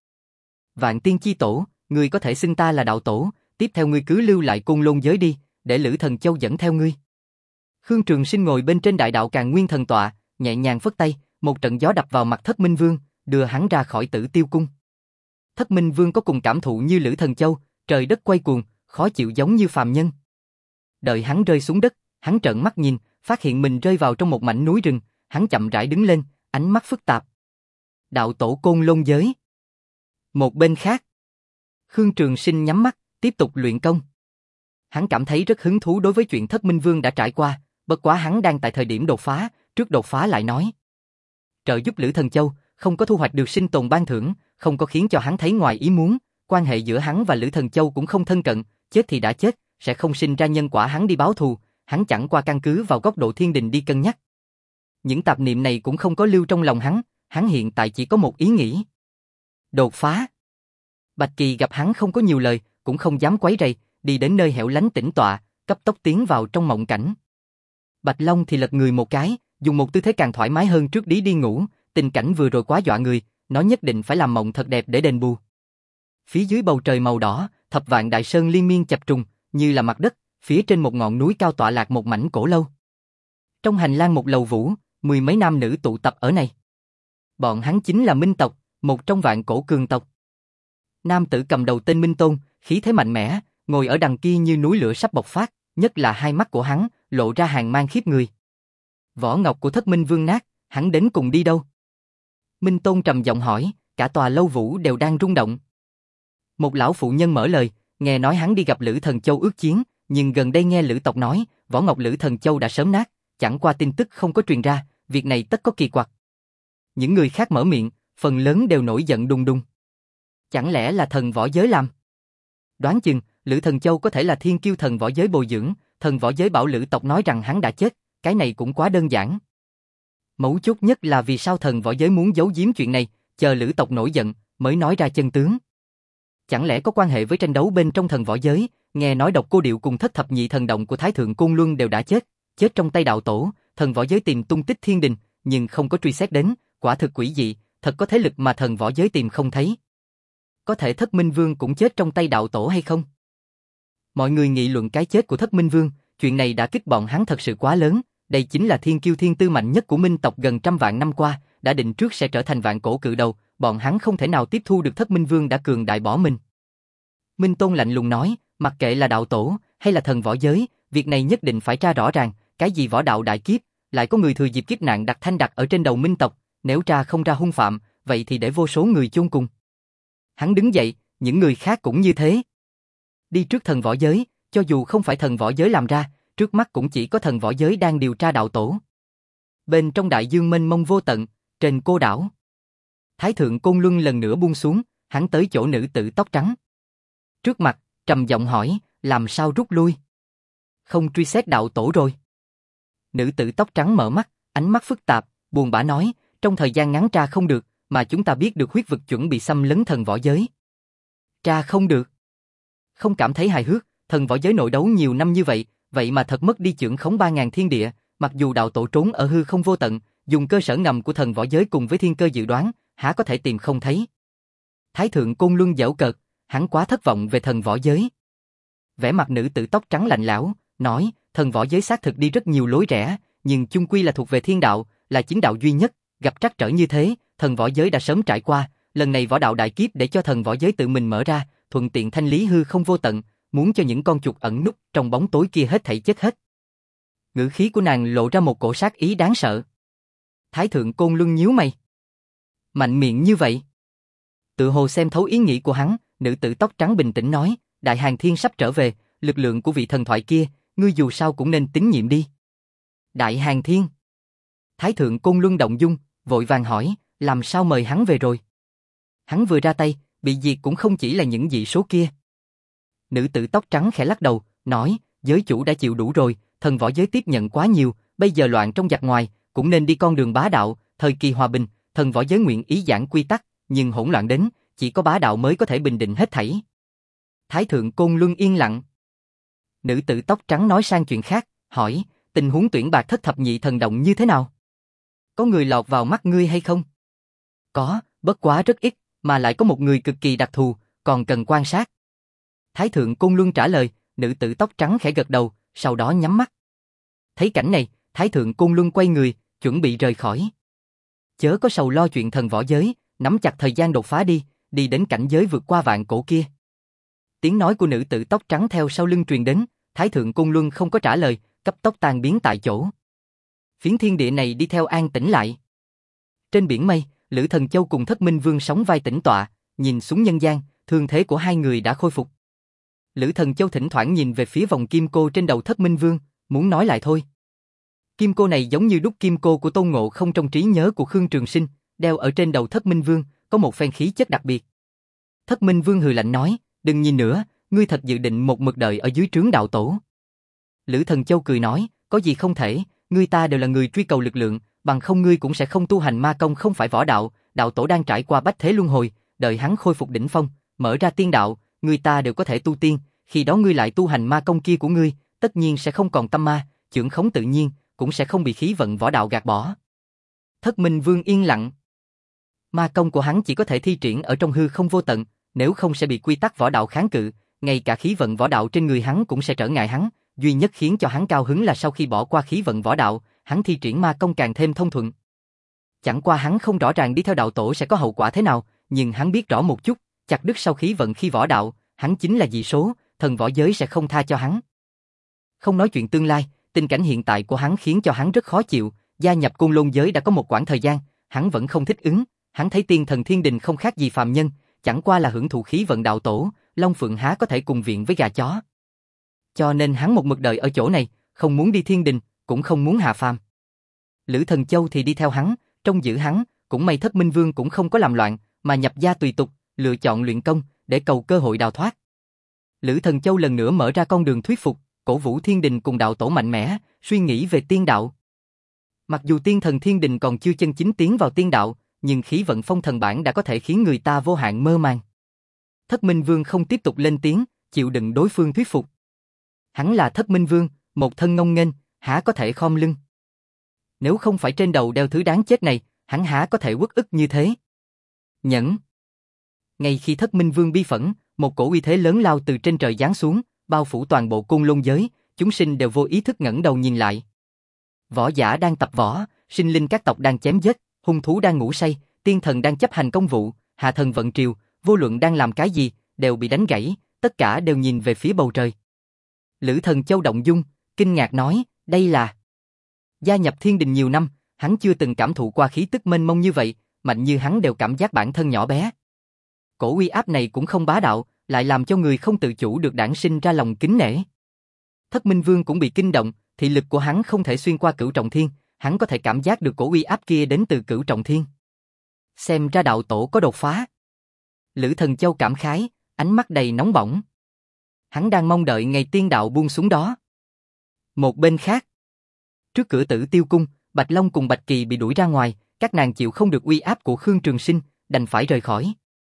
Vạn Tiên Chi Tổ, ngươi có thể xưng ta là đạo tổ, tiếp theo ngươi cứ lưu lại Côn Lôn giới đi, để Lữ Thần Châu dẫn theo ngươi. Khương Trường Sinh ngồi bên trên đại đạo Càn Nguyên thần tọa, nhẹ nhàng phất tay, một trận gió đập vào mặt Thất Minh Vương, đưa hắn ra khỏi Tử Tiêu cung. Thất Minh Vương có cùng cảm thụ như Lữ Thần Châu, trời đất quay cuồng, khó chịu giống như phàm nhân. Đợi hắn rơi xuống đất, hắn trợn mắt nhìn, phát hiện mình rơi vào trong một mảnh núi rừng, hắn chậm rãi đứng lên, ánh mắt phức tạp. Đạo tổ Côn Lôn giới. Một bên khác, Khương Trường Sinh nhắm mắt, tiếp tục luyện công. Hắn cảm thấy rất hứng thú đối với chuyện Thất Minh Vương đã trải qua, bất quá hắn đang tại thời điểm đột phá, trước đột phá lại nói. Trợ giúp Lữ Thần Châu, không có thu hoạch được sinh tồn ban thưởng, không có khiến cho hắn thấy ngoài ý muốn, quan hệ giữa hắn và Lữ Thần Châu cũng không thân cận, chết thì đã chết, sẽ không sinh ra nhân quả hắn đi báo thù, hắn chẳng qua căn cứ vào góc độ thiên đình đi cân nhắc. Những tạp niệm này cũng không có lưu trong lòng hắn, hắn hiện tại chỉ có một ý nghĩ. Đột phá. Bạch Kỳ gặp hắn không có nhiều lời, cũng không dám quấy rầy, đi đến nơi hẻo lánh tĩnh tọa, cấp tốc tiến vào trong mộng cảnh. Bạch Long thì lật người một cái, dùng một tư thế càng thoải mái hơn trước đi đi ngủ, tình cảnh vừa rồi quá dọa người, nó nhất định phải làm mộng thật đẹp để đền bù. Phía dưới bầu trời màu đỏ, thập vạn đại sơn liên miên chập trùng, như là mặt đất, phía trên một ngọn núi cao tọa lạc một mảnh cổ lâu. Trong hành lang một lầu vũ, mười mấy nam nữ tụ tập ở này. Bọn hắn chính là Minh tộc, một trong vạn cổ cường tộc. Nam tử cầm đầu tên Minh Tôn, khí thế mạnh mẽ, ngồi ở đằng kia như núi lửa sắp bộc phát, nhất là hai mắt của hắn, lộ ra hàn mang khiếp người. Vỏ ngọc của Thất Minh Vương nát, hắn đến cùng đi đâu? Minh Tôn trầm giọng hỏi, cả tòa lâu vũ đều đang rung động. Một lão phụ nhân mở lời, nghe nói hắn đi gặp Lữ Thần Châu ước chiến, nhưng gần đây nghe Lữ tộc nói, vỏ ngọc Lữ Thần Châu đã sớm nát, chẳng qua tin tức không có truyền ra, việc này tất có kỳ quặc. Những người khác mở miệng, phần lớn đều nổi giận đùng đùng. Chẳng lẽ là thần võ giới làm? Đoán chừng, Lữ Thần Châu có thể là thiên kiêu thần võ giới bồi dưỡng, thần võ giới bảo Lữ tộc nói rằng hắn đã chết, cái này cũng quá đơn giản. Mấu chốt nhất là vì sao thần võ giới muốn giấu giếm chuyện này, chờ Lữ tộc nổi giận, mới nói ra chân tướng. Chẳng lẽ có quan hệ với tranh đấu bên trong thần võ giới, nghe nói Độc Cô Điệu cùng thất thập nhị thần động của Thái Thượng Côn Luân đều đã chết, chết trong tay đạo tổ, thần võ giới tìm tung tích thiên đình, nhưng không có truy xét đến, quả thực quỷ dị, thật có thế lực mà thần võ giới tìm không thấy. Có thể Thất Minh Vương cũng chết trong tay đạo tổ hay không? Mọi người nghị luận cái chết của Thất Minh Vương, chuyện này đã kích bọn hắn thật sự quá lớn, đây chính là thiên kiêu thiên tư mạnh nhất của Minh tộc gần trăm vạn năm qua, đã định trước sẽ trở thành vạn cổ cự đầu, bọn hắn không thể nào tiếp thu được Thất Minh Vương đã cường đại bỏ mình. Minh Tôn lạnh lùng nói, mặc kệ là đạo tổ hay là thần võ giới, việc này nhất định phải tra rõ ràng, cái gì võ đạo đại kiếp, lại có người thừa dịp kiếp nạn đặt thanh đặt ở trên đầu Minh tộc, nếu tra không ra hung phạm, vậy thì để vô số người chôn cùng. Hắn đứng dậy, những người khác cũng như thế. Đi trước thần võ giới, cho dù không phải thần võ giới làm ra, trước mắt cũng chỉ có thần võ giới đang điều tra đạo tổ. Bên trong đại dương mênh mông vô tận, trên cô đảo, Thái Thượng Côn Luân lần nữa buông xuống, hắn tới chỗ nữ tử tóc trắng. Trước mặt, trầm giọng hỏi, làm sao rút lui? Không truy xét đạo tổ rồi. Nữ tử tóc trắng mở mắt, ánh mắt phức tạp, buồn bã nói, trong thời gian ngắn tra không được, mà chúng ta biết được huyết vực chuẩn bị xâm lấn thần võ giới. Tra không được. Không cảm thấy hài hước, thần võ giới nội đấu nhiều năm như vậy, vậy mà thật mất đi chưởng khống ba ngàn thiên địa, mặc dù đạo tổ trốn ở hư không vô tận, dùng cơ sở ngầm của thần võ giới cùng với thiên cơ dự đoán, há có thể tìm không thấy. Thái Thượng Côn Luân giễu cợt, hắn quá thất vọng về thần võ giới. Vẻ mặt nữ tử tóc trắng lạnh lẽo, nói, thần võ giới xác thực đi rất nhiều lối rẽ, nhưng chung quy là thuộc về thiên đạo, là chính đạo duy nhất, gặp trắc trở như thế, thần võ giới đã sớm trải qua, lần này võ đạo đại kiếp để cho thần võ giới tự mình mở ra, thuận tiện thanh lý hư không vô tận, muốn cho những con chuột ẩn núp trong bóng tối kia hết thảy chết hết. Ngữ khí của nàng lộ ra một cổ sát ý đáng sợ. Thái thượng Côn Luân nhíu mày. Mạnh miệng như vậy. Tự hồ xem thấu ý nghĩ của hắn, nữ tử tóc trắng bình tĩnh nói, Đại Hàn Thiên sắp trở về, lực lượng của vị thần thoại kia, ngươi dù sao cũng nên tín nhiệm đi. Đại Hàn Thiên. Thái thượng Côn Luân động dung, vội vàng hỏi, làm sao mời hắn về rồi? Hắn vừa ra tay, bị diệt cũng không chỉ là những dị số kia. Nữ tử tóc trắng khẽ lắc đầu, nói, giới chủ đã chịu đủ rồi, thần võ giới tiếp nhận quá nhiều, bây giờ loạn trong giặc ngoài, cũng nên đi con đường bá đạo, thời kỳ hòa bình, thần võ giới nguyện ý giảng quy tắc, nhưng hỗn loạn đến, chỉ có bá đạo mới có thể bình định hết thảy. Thái thượng Côn Luân yên lặng. Nữ tử tóc trắng nói sang chuyện khác, hỏi, tình huống tuyển bạc thất thập nhị thần động như thế nào? Có người lọt vào mắt ngươi hay không? Có, bất quá rất ít, mà lại có một người cực kỳ đặc thù, còn cần quan sát. Thái thượng Côn Luân trả lời, nữ tử tóc trắng khẽ gật đầu, sau đó nhắm mắt. Thấy cảnh này, Thái thượng Côn Luân quay người, chuẩn bị rời khỏi. Chớ có sầu lo chuyện thần võ giới, nắm chặt thời gian đột phá đi, đi đến cảnh giới vượt qua vạn cổ kia. Tiếng nói của nữ tử tóc trắng theo sau lưng truyền đến, Thái thượng Côn Luân không có trả lời, cấp tốc tan biến tại chỗ. Phiến thiên địa này đi theo an tĩnh lại. Trên biển mây, Lữ Thần Châu cùng Thất Minh Vương sóng vai tĩnh tọa, nhìn xuống nhân gian, thương thế của hai người đã khôi phục. Lữ Thần Châu thỉnh thoảng nhìn về phía vòng kim cô trên đầu Thất Minh Vương, muốn nói lại thôi. Kim cô này giống như đúc kim cô của Tôn Ngộ Không trong trí nhớ của Khương Trường Sinh, đeo ở trên đầu Thất Minh Vương, có một phen khí chất đặc biệt. Thất Minh Vương hừ lạnh nói, đừng nhìn nữa, ngươi thật dự định một mực đợi ở dưới trướng đạo tổ. Lữ Thần Châu cười nói, có gì không thể, ngươi ta đều là người truy cầu lực lượng, bằng không ngươi cũng sẽ không tu hành ma công không phải võ đạo, đạo tổ đang trải qua bách thế luân hồi, đợi hắn khôi phục đỉnh phong, mở ra tiên đạo, ngươi ta đều có thể tu tiên, khi đó ngươi lại tu hành ma công kia của ngươi, tất nhiên sẽ không còn tâm ma, chưởng khống tự nhiên, cũng sẽ không bị khí vận võ đạo gạt bỏ. Thất Minh Vương yên lặng. Ma công của hắn chỉ có thể thi triển ở trong hư không vô tận, nếu không sẽ bị quy tắc võ đạo kháng cự, ngay cả khí vận võ đạo trên người hắn cũng sẽ trở ngại hắn, duy nhất khiến cho hắn cao hứng là sau khi bỏ qua khí vận võ đạo, hắn thi triển ma công càng thêm thông thuận. Chẳng qua hắn không rõ ràng đi theo đạo tổ sẽ có hậu quả thế nào, nhưng hắn biết rõ một chút, chặt đứt sau khí vận khi võ đạo, hắn chính là dị số, thần võ giới sẽ không tha cho hắn. Không nói chuyện tương lai, tình cảnh hiện tại của hắn khiến cho hắn rất khó chịu, gia nhập Côn Lôn giới đã có một quãng thời gian, hắn vẫn không thích ứng, hắn thấy tiên thần thiên đình không khác gì phàm nhân, chẳng qua là hưởng thụ khí vận đạo tổ, Long Phượng há có thể cùng viện với gà chó. Cho nên hắn một mực đợi ở chỗ này, không muốn đi thiên đình, cũng không muốn hạ phàm. Lữ Thần Châu thì đi theo hắn, trông giữ hắn, cũng may Thất Minh Vương cũng không có làm loạn, mà nhập gia tùy tục, lựa chọn luyện công, để cầu cơ hội đào thoát. Lữ Thần Châu lần nữa mở ra con đường thuyết phục, cổ vũ thiên đình cùng đạo tổ mạnh mẽ, suy nghĩ về tiên đạo. Mặc dù tiên thần thiên đình còn chưa chân chính tiến vào tiên đạo, nhưng khí vận phong thần bản đã có thể khiến người ta vô hạn mơ màng. Thất Minh Vương không tiếp tục lên tiếng, chịu đựng đối phương thuyết phục. Hắn là Thất Minh Vương, một thân ngông nghênh, há có thể khom lưng. Nếu không phải trên đầu đeo thứ đáng chết này, hắn há có thể uất ức như thế. Nhẫn. Ngay khi Thất Minh Vương bi phẫn, một cổ uy thế lớn lao từ trên trời giáng xuống, bao phủ toàn bộ Côn Lôn giới, chúng sinh đều vô ý thức ngẩng đầu nhìn lại. Võ giả đang tập võ, sinh linh các tộc đang chém giết, hung thú đang ngủ say, tiên thần đang chấp hành công vụ, hạ thần vận triều, vô luận đang làm cái gì, đều bị đánh gãy, tất cả đều nhìn về phía bầu trời. Lữ Thần Châu động dung, kinh ngạc nói, đây là... Gia nhập thiên đình nhiều năm, hắn chưa từng cảm thụ qua khí tức mênh mông như vậy, mạnh như hắn đều cảm giác bản thân nhỏ bé. Cổ uy áp này cũng không bá đạo, lại làm cho người không tự chủ được đản sinh ra lòng kính nể. Thất Minh Vương cũng bị kinh động, thị lực của hắn không thể xuyên qua cửu trọng thiên, hắn có thể cảm giác được cổ uy áp kia đến từ cửu trọng thiên. Xem ra đạo tổ có đột phá. Lữ Thần Châu cảm khái, ánh mắt đầy nóng bỏng. Hắn đang mong đợi ngày tiên đạo buông xuống đó. Một bên khác, trước cửa Tử Tiêu cung, Bạch Long cùng Bạch Kỳ bị đuổi ra ngoài, các nàng chịu không được uy áp của Khương Trường Sinh, đành phải rời khỏi.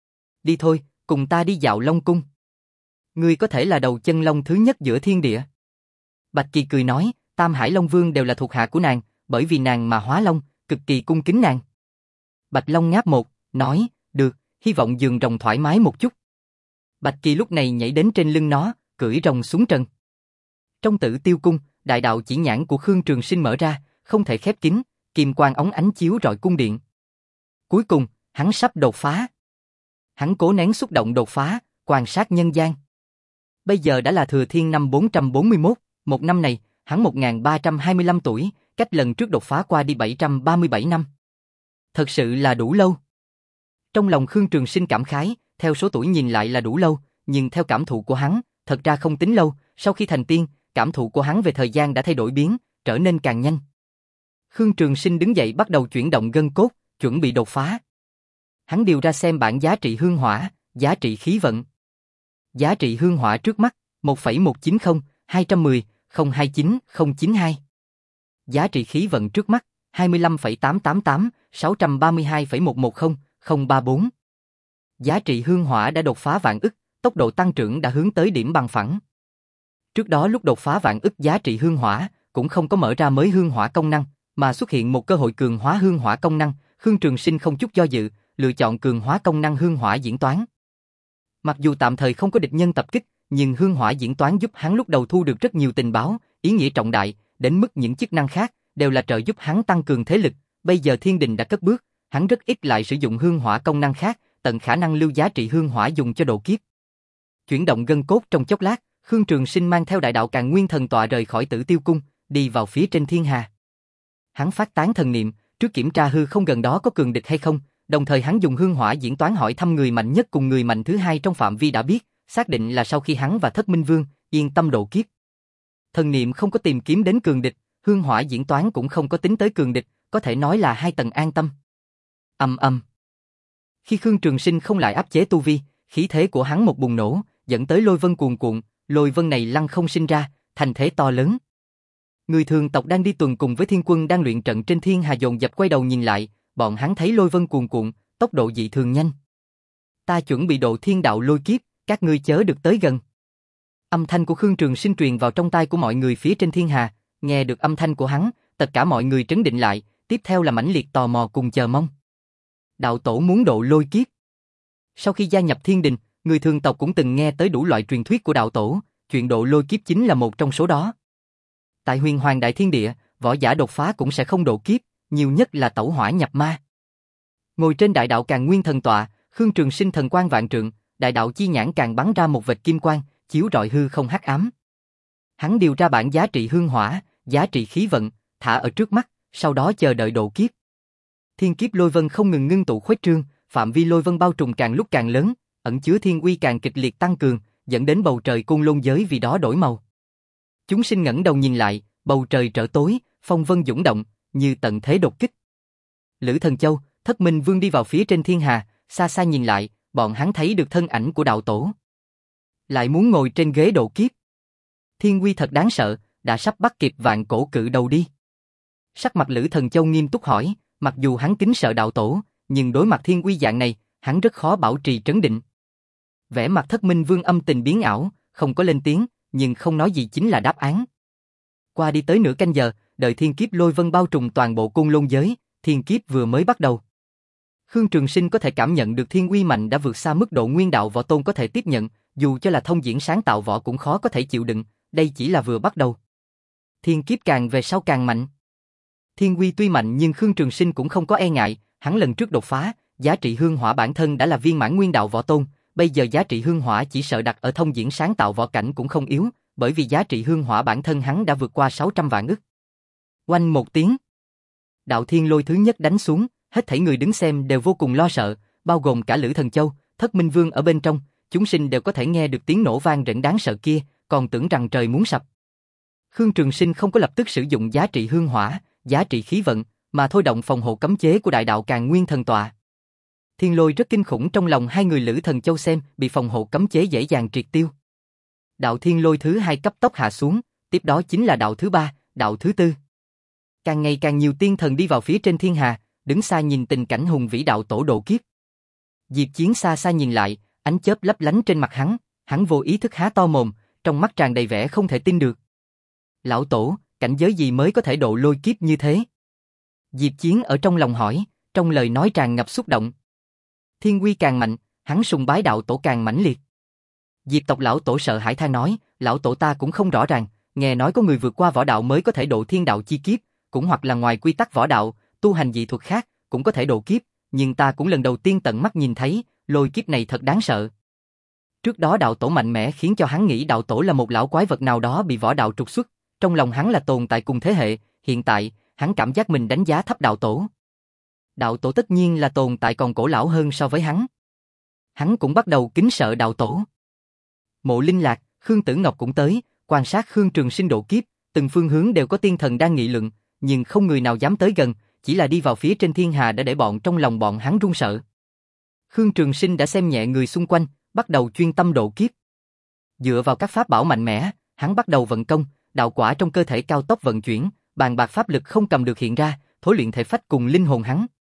Đi thôi, cùng ta đi dạo Long cung. Ngươi có thể là đầu chân long thứ nhất giữa thiên địa. Bạch Kỳ cười nói, Tam Hải Long Vương đều là thuộc hạ của nàng, bởi vì nàng mà hóa long, cực kỳ cung kính nàng. Bạch Long ngáp một, nói, được, hy vọng giường rồng thoải mái một chút. Bạch Kỳ lúc này nhảy đến trên lưng nó, cưỡi rồng xuống trần. Trong Tử Tiêu cung, đại đạo chỉ nhãn của Khương Trường Sinh mở ra, không thể khép kín, kim quang óng ánh chiếu rọi cung điện. Cuối cùng, hắn sắp đột phá. Hắn cố nén xúc động đột phá, quan sát nhân gian. Bây giờ đã là Thừa Thiên năm bốn trăm bốn mươi mốt, một năm này, hắn một nghìn ba trăm hai mươi lăm tuổi, cách lần trước đột phá qua đi bảy trăm ba mươi bảy năm. Thật sự là đủ lâu. Trong lòng Khương Trường Sinh cảm khái, theo số tuổi nhìn lại là đủ lâu, nhưng theo cảm thụ của hắn, thật ra không tính lâu, sau khi thành tiên, cảm thụ của hắn về thời gian đã thay đổi biến, trở nên càng nhanh. Khương Trường Sinh đứng dậy bắt đầu chuyển động gân cốt, chuẩn bị đột phá. Hắn điều ra xem bảng giá trị hương hỏa, giá trị khí vận. Giá trị hương hỏa trước mắt, một phẩy một chín không, hai một không, không hai chín, không chín hai. Giá trị khí vận trước mắt, hai mươi lăm phẩy tám tám tám, sáu ba hai phẩy một một không, không ba bốn. Giá trị hương hỏa đã đột phá vạn ức, tốc độ tăng trưởng đã hướng tới điểm bằng phẳng. Trước đó lúc đột phá vạn ức giá trị hương hỏa, cũng không có mở ra mới hương hỏa công năng, mà xuất hiện một cơ hội cường hóa hương hỏa công năng, Khương Trường Sinh không chút do dự, lựa chọn cường hóa công năng hương hỏa diễn toán. Mặc dù tạm thời không có địch nhân tập kích, nhưng hương hỏa diễn toán giúp hắn lúc đầu thu được rất nhiều tình báo, ý nghĩa trọng đại, đến mức những chức năng khác đều là trợ giúp hắn tăng cường thế lực. Bây giờ thiên đình đã cất bước, hắn rất ít lại sử dụng hương hỏa công năng khác, tận khả năng lưu giá trị hương hỏa dùng cho độ kiếp. Chuyển động gân cốt trong chốc lát, Khương Trường Sinh mang theo đại đạo Càn Nguyên thần tọa rời khỏi Tử Tiêu cung, đi vào phía trên thiên hà. Hắn phát tán thần niệm, trước kiểm tra hư không gần đó có cường địch hay không, đồng thời hắn dùng hương hỏa diễn toán hỏi thăm người mạnh nhất cùng người mạnh thứ hai trong phạm vi đã biết, xác định là sau khi hắn và Thất Minh Vương yên tâm độ kiếp. Thần niệm không có tìm kiếm đến cường địch, hương hỏa diễn toán cũng không có tính tới cường địch, có thể nói là hai tầng an tâm. Ầm ầm. Khi Khương Trường Sinh không lại áp chế tu vi, khí thế của hắn một bùng nổ, dẫn tới lôi vân cuồn cuộn, lôi vân này lăng không sinh ra, thành thế to lớn. Người thường tộc đang đi tuần cùng với thiên quân đang luyện trận trên thiên hà dồn dập quay đầu nhìn lại, bọn hắn thấy lôi vân cuồn cuộn, tốc độ dị thường nhanh. Ta chuẩn bị độ thiên đạo lôi kiếp, các ngươi chớ được tới gần. Âm thanh của Khương Trường Sinh truyền vào trong tai của mọi người phía trên thiên hà, nghe được âm thanh của hắn, tất cả mọi người trấn định lại, tiếp theo là mãnh liệt tò mò cùng chờ mong. Đạo tổ muốn độ lôi kiếp. Sau khi gia nhập thiên đình, người thường tộc cũng từng nghe tới đủ loại truyền thuyết của đạo tổ, chuyện độ lôi kiếp chính là một trong số đó. Tại Huyền Hoàng Đại Thiên Địa, võ giả đột phá cũng sẽ không độ kiếp, nhiều nhất là tẩu hỏa nhập ma. Ngồi trên đại đạo Càn Nguyên thần tọa, Khương Trường Sinh thần quang vạn trượng, đại đạo chi nhãn càng bắn ra một vệt kim quang, chiếu rọi hư không hắc ám. Hắn điều ra bản giá trị hương hỏa, giá trị khí vận, thả ở trước mắt, sau đó chờ đợi độ kiếp. Thiên kiếp lôi vân không ngừng ngưng tụ khuếch trương, phạm vi lôi vân bao trùm càng lúc càng lớn, ẩn chứa thiên uy càng kịch liệt tăng cường, dẫn đến bầu trời côn lôn giới vì đó đổi màu. Chúng sinh ngẩng đầu nhìn lại, bầu trời trở tối, phong vân dũng động, như tận thế đột kích. Lữ Thần Châu, Thất Minh Vương đi vào phía trên thiên hà, xa xa nhìn lại, bọn hắn thấy được thân ảnh của đạo tổ. Lại muốn ngồi trên ghế độ kiếp. Thiên uy thật đáng sợ, đã sắp bắt kịp vạn cổ cự đầu đi. Sắc mặt Lữ Thần Châu nghiêm túc hỏi, mặc dù hắn kính sợ đạo tổ, nhưng đối mặt thiên uy dạng này, hắn rất khó bảo trì trấn định. Vẻ mặt Thất Minh Vương âm tình biến ảo, không có lên tiếng, nhưng không nói gì chính là đáp án. Qua đi tới nửa canh giờ, đợi thiên kiếp lôi vân bao trùm toàn bộ côn lôn giới, thiên kiếp vừa mới bắt đầu. Khương Trường Sinh có thể cảm nhận được thiên uy mạnh đã vượt xa mức độ nguyên đạo võ tôn có thể tiếp nhận, dù cho là thông diễn sáng tạo võ cũng khó có thể chịu đựng, đây chỉ là vừa bắt đầu. Thiên kiếp càng về sau càng mạnh. Thiên uy tuy mạnh nhưng Khương Trường Sinh cũng không có e ngại, hắn lần trước đột phá, giá trị hương hỏa bản thân đã là viên mãn nguyên đạo võ tôn, bây giờ giá trị hương hỏa chỉ sợ đặt ở thông diễn sáng tạo võ cảnh cũng không yếu, bởi vì giá trị hương hỏa bản thân hắn đã vượt qua sáu trăm vạn ức. Oanh một tiếng. Đạo thiên lôi thứ nhất đánh xuống, hết thảy người đứng xem đều vô cùng lo sợ, bao gồm cả Lữ Thần Châu, Thất Minh Vương ở bên trong, chúng sinh đều có thể nghe được tiếng nổ vang rền đáng sợ kia, còn tưởng rằng trời muốn sập. Khương Trường Sinh không có lập tức sử dụng giá trị hương hỏa, giá trị khí vận, mà thôi động phòng hộ cấm chế của đại đạo Càn Nguyên thần tọa. Thiên lôi rất kinh khủng trong lòng hai người Lữ Thần Châu xem, bị phòng hộ cấm chế dễ dàng triệt tiêu. Đạo thiên lôi thứ hai cấp tốc hạ xuống, tiếp đó chính là đạo thứ ba, đạo thứ tư. Càng ngày càng nhiều tiên thần đi vào phía trên thiên hà, đứng xa nhìn tình cảnh hùng vĩ đạo tổ độ kiếp. Diệp Chiến xa xa nhìn lại, ánh chớp lấp lánh trên mặt hắn, hắn vô ý thức há to mồm, trong mắt tràn đầy vẻ không thể tin được. Lão tổ, cảnh giới gì mới có thể độ lôi kiếp như thế? Diệp Chiến ở trong lòng hỏi, trong lời nói tràn ngập xúc động. Thiên uy càng mạnh, hắn sùng bái đạo tổ càng mãnh liệt. Diệp tộc lão tổ sợ hãi than nói, lão tổ ta cũng không rõ ràng, nghe nói có người vượt qua võ đạo mới có thể độ thiên đạo chi kiếp, cũng hoặc là ngoài quy tắc võ đạo, tu hành dị thuật khác, cũng có thể độ kiếp, nhưng ta cũng lần đầu tiên tận mắt nhìn thấy, lôi kiếp này thật đáng sợ. Trước đó đạo tổ mạnh mẽ khiến cho hắn nghĩ đạo tổ là một lão quái vật nào đó bị võ đạo trục xuất, trong lòng hắn là tồn tại cùng thế hệ, hiện tại, hắn cảm giác mình đánh giá thấp đạo tổ. Đạo tổ tất nhiên là tồn tại còn cổ lão hơn so với hắn. Hắn cũng bắt đầu kính sợ đạo tổ. Mộ Linh Lạc, Khương Tử Ngọc cũng tới, quan sát Khương Trường Sinh độ kiếp, từng phương hướng đều có tiên thần đang nghị luận, nhưng không người nào dám tới gần, chỉ là đi vào phía trên thiên hà đã để bọn trong lòng bọn hắn run sợ. Khương Trường Sinh đã xem nhẹ người xung quanh, bắt đầu chuyên tâm độ kiếp. Dựa vào các pháp bảo mạnh mẽ, hắn bắt đầu vận công, đạo quả trong cơ thể cao tốc vận chuyển, bàn bạc pháp lực không cầm được hiện ra, thối luyện thể phách cùng linh hồn hắn.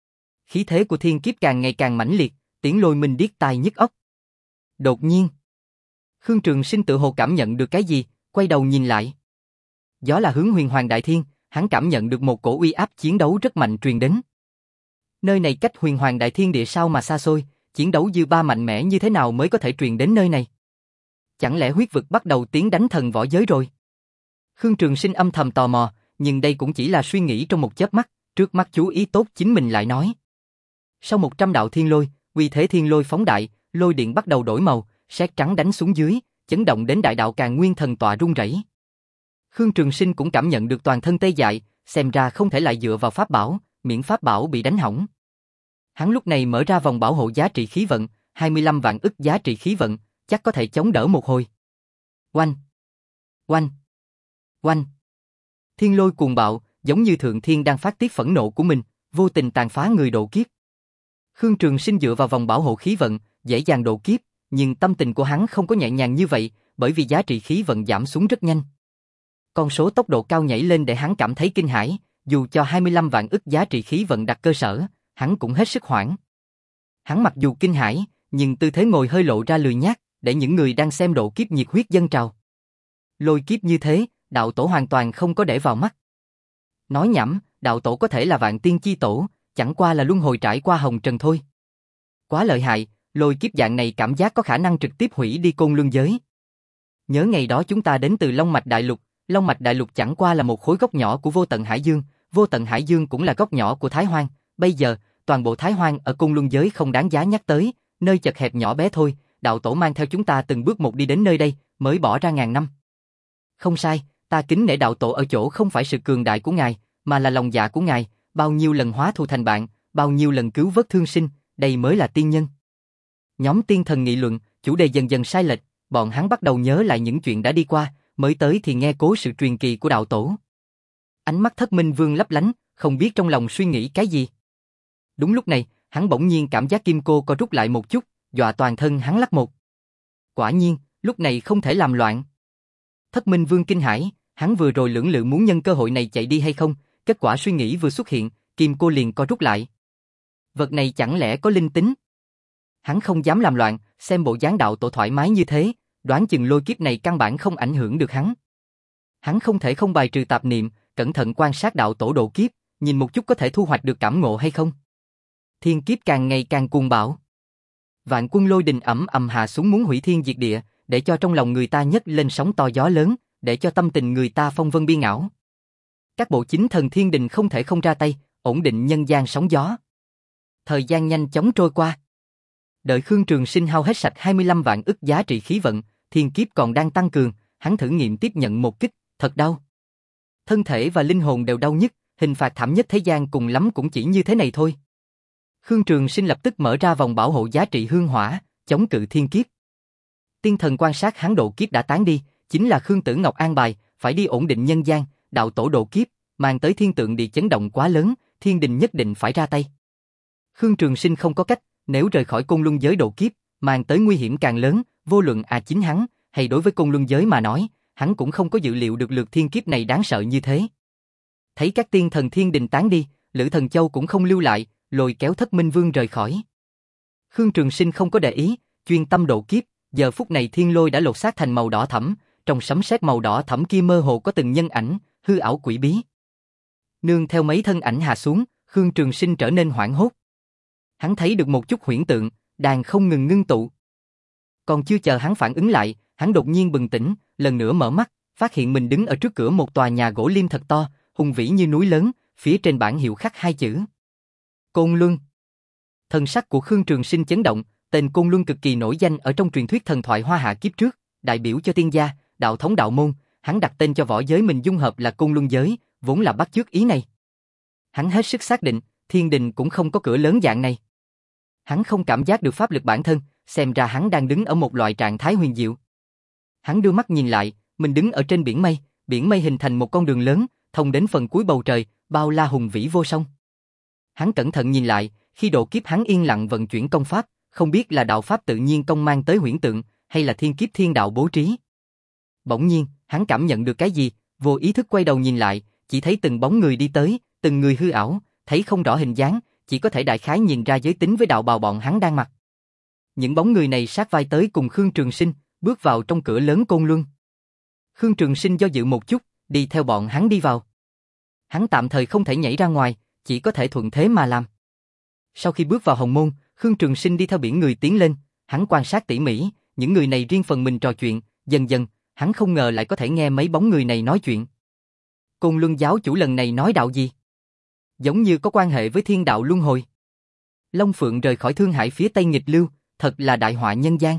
Khí thế của thiên kiếp càng ngày càng mãnh liệt, tiếng lôi minh điếc tai nhức óc. Đột nhiên, Khương Trường Sinh tự hồ cảm nhận được cái gì, quay đầu nhìn lại. Gió là hướng Huyền Hoàng Đại Thiên, hắn cảm nhận được một cổ uy áp chiến đấu rất mạnh truyền đến. Nơi này cách Huyền Hoàng Đại Thiên địa sao mà xa xôi, chiến đấu dư ba mạnh mẽ như thế nào mới có thể truyền đến nơi này? Chẳng lẽ huyết vực bắt đầu tiến đánh thần võ giới rồi? Khương Trường Sinh âm thầm tò mò, nhưng đây cũng chỉ là suy nghĩ trong một chớp mắt, trước mắt chú ý tốt chính mình lại nói. Sau một trăm đạo thiên lôi, uy thế thiên lôi phóng đại, lôi điện bắt đầu đổi màu, sét trắng đánh xuống dưới, chấn động đến đại đạo Càn Nguyên thần tọa rung rẩy. Khương Trường Sinh cũng cảm nhận được toàn thân tê dại, xem ra không thể lại dựa vào pháp bảo, miễn pháp bảo bị đánh hỏng. Hắn lúc này mở ra vòng bảo hộ giá trị khí vận, hai mươi lăm vạn ức giá trị khí vận, chắc có thể chống đỡ một hồi. Oanh! Oanh! Oanh! Thiên lôi cuồng bạo, giống như thượng thiên đang phát tiết phẫn nộ của mình, vô tình tàn phá người độ kiếp. Khương Trường Sinh dựa vào vòng bảo hộ khí vận, dễ dàng độ kiếp, nhưng tâm tình của hắn không có nhẹ nhàng như vậy, bởi vì giá trị khí vận giảm xuống rất nhanh. Con số tốc độ cao nhảy lên để hắn cảm thấy kinh hãi, dù cho hai mươi lăm vạn ức giá trị khí vận đặt cơ sở, hắn cũng hết sức hoảng. Hắn mặc dù kinh hãi, nhưng tư thế ngồi hơi lộ ra lười nhác, để những người đang xem độ kiếp nhiệt huyết dâng trào. Lôi kiếp như thế, đạo tổ hoàn toàn không có để vào mắt. Nói nhảm, đạo tổ có thể là vạn tiên chi tổ, chẳng qua là luân hồi trải qua hồng trần thôi. Quá lợi hại, lôi kiếp dạng này cảm giác có khả năng trực tiếp hủy đi côn luân giới. Nhớ ngày đó chúng ta đến từ Long Mạch Đại Lục, Long Mạch Đại Lục chẳng qua là một khối góc nhỏ của Vô Tận Hải Dương, Vô Tận Hải Dương cũng là góc nhỏ của Thái Hoang, bây giờ, toàn bộ Thái Hoang ở côn luân giới không đáng giá nhắc tới, nơi chật hẹp nhỏ bé thôi, đạo tổ mang theo chúng ta từng bước một đi đến nơi đây, mới bỏ ra ngàn năm. Không sai, ta kính nể đạo tổ ở chỗ không phải sự cường đại của ngài, mà là lòng dạ của ngài, bao nhiêu lần hóa thù thành bạn, bao nhiêu lần cứu vớt thương sinh, đây mới là tiên nhân. Nhóm tiên thần nghị luận, chủ đề dần dần sai lệch, bọn hắn bắt đầu nhớ lại những chuyện đã đi qua, mới tới thì nghe cố sự truyền kỳ của đạo tổ. Ánh mắt Thất Minh Vương lấp lánh, không biết trong lòng suy nghĩ cái gì. Đúng lúc này, hắn bỗng nhiên cảm giác kim cô co rút lại một chút, dọa toàn thân hắn lắc một. Quả nhiên, lúc này không thể làm loạn. Thất Minh Vương kinh hãi, hắn vừa rồi lưỡng lự muốn nhân cơ hội này chạy đi hay không, kết quả suy nghĩ vừa xuất hiện, kim cô liền co rút lại. Vật này chẳng lẽ có linh tính? Hắn không dám làm loạn, xem bộ dáng đạo tổ thoải mái như thế, đoán chừng lôi kiếp này căn bản không ảnh hưởng được hắn. Hắn không thể không bài trừ tạp niệm, cẩn thận quan sát đạo tổ độ kiếp, nhìn một chút có thể thu hoạch được cảm ngộ hay không. Thiên kiếp càng ngày càng cuồng bạo. Vạn quân lôi đình ầm ầm hạ xuống muốn hủy thiên diệt địa, để cho trong lòng người ta nhấc lên sóng to gió lớn, để cho tâm tình người ta phong vân biên ảo. Các bộ chính thần thiên đình không thể không ra tay, ổn định nhân gian sóng gió. Thời gian nhanh chóng trôi qua. Đợi Khương Trường Sinh hao hết sạch hai mươi lăm vạn ức giá trị khí vận, thiên kiếp còn đang tăng cường, hắn thử nghiệm tiếp nhận một kích, thật đau. Thân thể và linh hồn đều đau nhức, hình phạt thảm nhất thế gian cùng lắm cũng chỉ như thế này thôi. Khương Trường Sinh lập tức mở ra vòng bảo hộ giá trị hương hỏa, chống cự thiên kiếp. Tiên thần quan sát hắn độ kiếp đã tán đi, chính là Khương Tử Ngọc an bài, phải đi ổn định nhân gian, đạo tổ độ kiếp, mang tới thiên tượng địa chấn động quá lớn, thiên đình nhất định phải ra tay. Khương Trường Sinh không có cách, nếu rời khỏi côn luân giới độ kiếp, mang tới nguy hiểm càng lớn, vô luận à chính hắn, hay đối với côn luân giới mà nói, hắn cũng không có dự liệu được lượt thiên kiếp này đáng sợ như thế. Thấy các tiên thần thiên đình tán đi, Lữ Thần Châu cũng không lưu lại, lôi kéo Thất Minh Vương rời khỏi. Khương Trường Sinh không có để ý, chuyên tâm độ kiếp, giờ phút này thiên lôi đã lột xác thành màu đỏ thẫm, trong sấm sét màu đỏ thẫm kia mơ hồ có từng nhân ảnh, hư ảo quỷ bí. Nương theo mấy thân ảnh hạ xuống, Khương Trường Sinh trở nên hoảng hốt. Hắn thấy được một chút huyễn tượng, đàn không ngừng ngưng tụ. Còn chưa chờ hắn phản ứng lại, hắn đột nhiên bừng tỉnh, lần nữa mở mắt, phát hiện mình đứng ở trước cửa một tòa nhà gỗ lim thật to, hùng vĩ như núi lớn, phía trên bảng hiệu khắc hai chữ Côn Luân. Thần sắc của Khương Trường Sinh chấn động, tên Côn Luân cực kỳ nổi danh ở trong truyền thuyết thần thoại Hoa Hạ kiếp trước, đại biểu cho tiên gia, đạo thống đạo môn, hắn đặt tên cho võ giới mình dung hợp là Côn Luân giới, vốn là bắt chước ý này. Hắn hết sức xác định, thiên đình cũng không có cửa lớn dạng này. Hắn không cảm giác được pháp lực bản thân, xem ra hắn đang đứng ở một loại trạng thái huyền diệu. Hắn đưa mắt nhìn lại, mình đứng ở trên biển mây, biển mây hình thành một con đường lớn, thông đến phần cuối bầu trời, bao la hùng vĩ vô song. Hắn cẩn thận nhìn lại, khi độ kiếp hắn yên lặng vận chuyển công pháp, không biết là đạo pháp tự nhiên công mang tới huyễn tượng, hay là thiên kiếp thiên đạo bố trí. Bỗng nhiên, hắn cảm nhận được cái gì, vô ý thức quay đầu nhìn lại, chỉ thấy từng bóng người đi tới, từng người hư ảo, thấy không rõ hình dáng, chỉ có thể đại khái nhìn ra giới tính với đạo bào bọn hắn đang mặc. Những bóng người này sát vai tới cùng Khương Trường Sinh, bước vào trong cửa lớn Côn Luân. Khương Trường Sinh do dự một chút, đi theo bọn hắn đi vào. Hắn tạm thời không thể nhảy ra ngoài, chỉ có thể thuận thế mà làm. Sau khi bước vào hồng môn, Khương Trường Sinh đi theo biển người tiến lên, hắn quan sát tỉ mỉ, những người này riêng phần mình trò chuyện, dần dần, hắn không ngờ lại có thể nghe mấy bóng người này nói chuyện. Côn Luân giáo chủ lần này nói đạo gì? Giống như có quan hệ với thiên đạo luân hồi. Long Phượng rời khỏi Thương Hải phía Tây nghịch lưu, thật là đại họa nhân gian.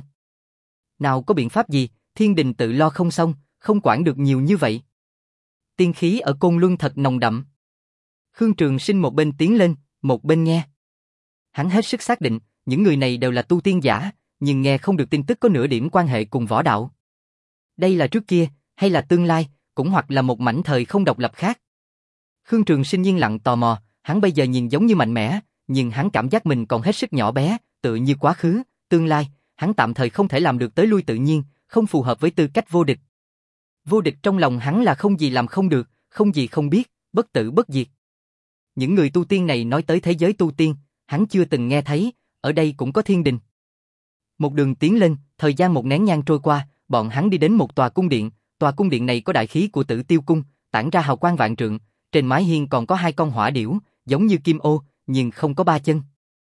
Nào có biện pháp gì, thiên đình tự lo không xong, không quản được nhiều như vậy. Tiên khí ở Côn Luân thật nồng đậm. Khương Trường Sinh một bên tiến lên, một bên nghe. Hắn hết sức xác định, những người này đều là tu tiên giả, nhưng nghe không được tin tức có nửa điểm quan hệ cùng võ đạo. Đây là trước kia, hay là tương lai, cũng hoặc là một mảnh thời không độc lập khác. Khương Trường Sinh yên lặng tò mò, hắn bây giờ nhìn giống như mạnh mẽ, nhưng hắn cảm giác mình còn hết sức nhỏ bé, tựa như quá khứ, tương lai, hắn tạm thời không thể làm được tới lui tự nhiên, không phù hợp với tư cách vô địch. Vô địch trong lòng hắn là không gì làm không được, không gì không biết, bất tử bất diệt. Những người tu tiên này nói tới thế giới tu tiên, hắn chưa từng nghe thấy, ở đây cũng có thiên đình. Một đường tiến lên, thời gian một nén nhang trôi qua, bọn hắn đi đến một tòa cung điện, tòa cung điện này có đại khí của Tử Tiêu cung, tản ra hào quang vạn trượng, trên mái hiên còn có hai con hỏa điểu, giống như kim ô, nhưng không có ba chân.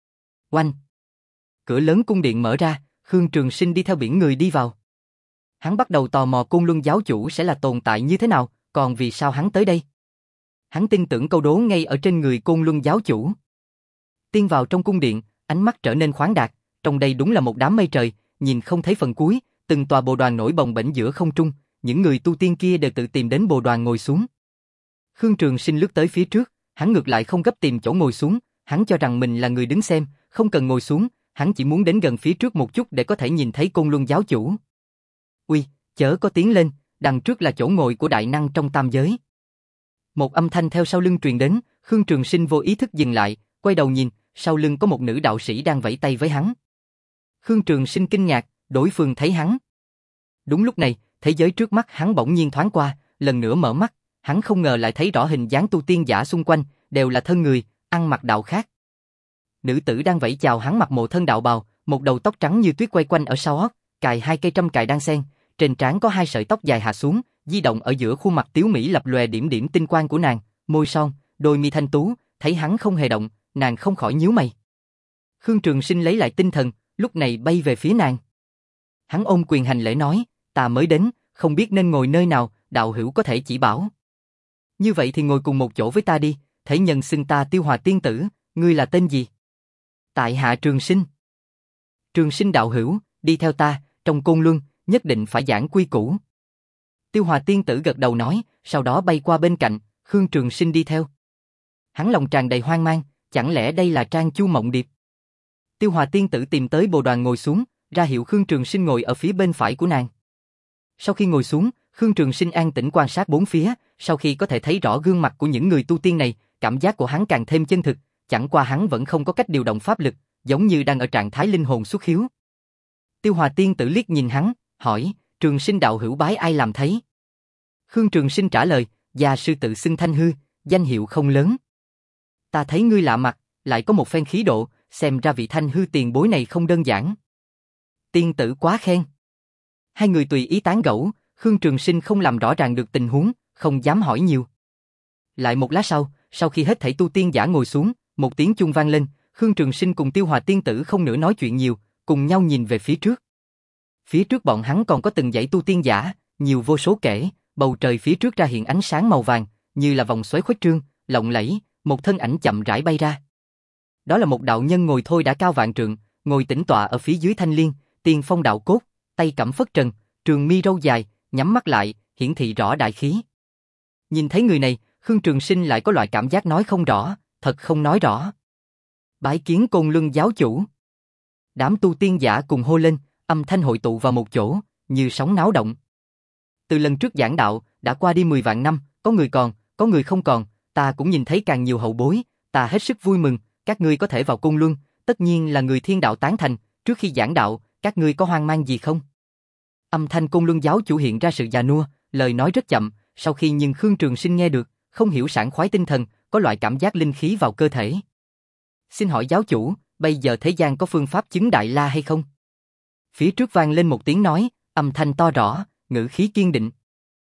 Oanh! Cửa lớn cung điện mở ra, Khương Trường Sinh đi theo biển người đi vào. Hắn bắt đầu tò mò Côn Luân giáo chủ sẽ là tồn tại như thế nào, còn vì sao hắn tới đây? Hắn tin tưởng câu đố ngay ở trên người Côn Luân giáo chủ. Tiến vào trong cung điện, ánh mắt trở nên khoáng đạt, trong đây đúng là một đám mây trời, nhìn không thấy phần cuối, từng tòa bồ đoàn nổi bồng bềnh giữa không trung, những người tu tiên kia đều tự tìm đến bồ đoàn ngồi xuống. Khương Trường Sinh lướt tới phía trước, hắn ngược lại không gấp tìm chỗ ngồi xuống, hắn cho rằng mình là người đứng xem, không cần ngồi xuống, hắn chỉ muốn đến gần phía trước một chút để có thể nhìn thấy Côn Luân giáo chủ. Uy, chớ có tiến lên, đằng trước là chỗ ngồi của đại năng trong tam giới. Một âm thanh theo sau lưng truyền đến, Khương Trường Sinh vô ý thức dừng lại, quay đầu nhìn, sau lưng có một nữ đạo sĩ đang vẫy tay với hắn. Khương Trường Sinh kinh ngạc, đối phương thấy hắn. Đúng lúc này, thế giới trước mắt hắn bỗng nhiên thoáng qua, lần nữa mở mắt, hắn không ngờ lại thấy rõ hình dáng tu tiên giả xung quanh, đều là thân người, ăn mặc đạo khác. Nữ tử đang vẫy chào hắn mặc một thân đạo bào, một đầu tóc trắng như tuyết quay quanh ở sau óc, cài hai cây trâm cài đan sen, trên trán có hai sợi tóc dài hạ xuống, di động ở giữa khuôn mặt tiếu mỹ lập lòe điểm điểm tinh quang của nàng, môi son, đôi mi thanh tú, thấy hắn không hề động, nàng không khỏi nhíu mày. Khương Trường Sinh lấy lại tinh thần, lúc này bay về phía nàng. Hắn ôm quyền hành lễ nói, ta mới đến, không biết nên ngồi nơi nào, đạo hữu có thể chỉ bảo. Như vậy thì ngồi cùng một chỗ với ta đi, thể nhân xưng ta Tiêu Hòa tiên tử, ngươi là tên gì? Tại hạ Trường Sinh. Trường Sinh đạo hữu, đi theo ta, trong Côn Luân, nhất định phải giảng quy củ. Tiêu Hòa tiên tử gật đầu nói, sau đó bay qua bên cạnh, Khương Trường Sinh đi theo. Hắn lòng tràn đầy hoang mang, chẳng lẽ đây là Trang Chu Mộng Điệp? Tiêu Hòa tiên tử tìm tới bồ đoàn ngồi xuống, ra hiệu Khương Trường Sinh ngồi ở phía bên phải của nàng. Sau khi ngồi xuống, Khương Trường Sinh an tĩnh quan sát bốn phía, sau khi có thể thấy rõ gương mặt của những người tu tiên này, cảm giác của hắn càng thêm chân thực, chẳng qua hắn vẫn không có cách điều động pháp lực, giống như đang ở trạng thái linh hồn xuất hiếu. Tiêu Hòa tiên tử liếc nhìn hắn, hỏi, Trường Sinh đạo hữu bái ai làm thấy? Khương Trường Sinh trả lời, gia sư tự xưng Thanh Hư, danh hiệu không lớn. Ta thấy ngươi lạ mặt, lại có một phen khí độ, xem ra vị Thanh Hư tiền bối này không đơn giản. Tiên tử quá khen. Hai người tùy ý tán gẫu, Khương Trường Sinh không làm rõ ràng được tình huống, không dám hỏi nhiều. Lại một lát sau, sau khi hết thảy tu tiên giả ngồi xuống, một tiếng chuông vang lên, Khương Trường Sinh cùng Tiêu Hòa tiên tử không nữa nói chuyện nhiều, cùng nhau nhìn về phía trước. Phía trước bọn hắn còn có từng dãy tu tiên giả, nhiều vô số kể, bầu trời phía trước ra hiện ánh sáng màu vàng, như là vòng xoáy khuếch trương, lộng lẫy, một thân ảnh chậm rãi bay ra. Đó là một đạo nhân ngồi thôi đã cao vạn trượng, ngồi tĩnh tọa ở phía dưới thanh liên, tiền phong đạo cốt, tay cẩm phất trần, trường mi râu dài, nhắm mắt lại, hiển thị rõ đại khí. Nhìn thấy người này, Khương Trường Sinh lại có loại cảm giác nói không rõ, thật không nói rõ. Bái kiến Côn Luân giáo chủ. Đám tu tiên giả cùng hô lên, âm thanh hội tụ vào một chỗ, như sóng náo động. Từ lần trước giảng đạo, đã qua đi mười vạn năm, có người còn, có người không còn, ta cũng nhìn thấy càng nhiều hậu bối, ta hết sức vui mừng, các ngươi có thể vào Côn Luân, tất nhiên là người thiên đạo tán thành, trước khi giảng đạo, các ngươi có hoang mang gì không? Âm thanh Côn Luân giáo chủ hiện ra sự già nua, lời nói rất chậm, sau khi nhưng Khương Trường Sinh nghe được, không hiểu sảng khoái tinh thần, có loại cảm giác linh khí vào cơ thể. Xin hỏi giáo chủ, bây giờ thế gian có phương pháp chứng Đại La hay không? Phía trước vang lên một tiếng nói, âm thanh to rõ, ngữ khí kiên định.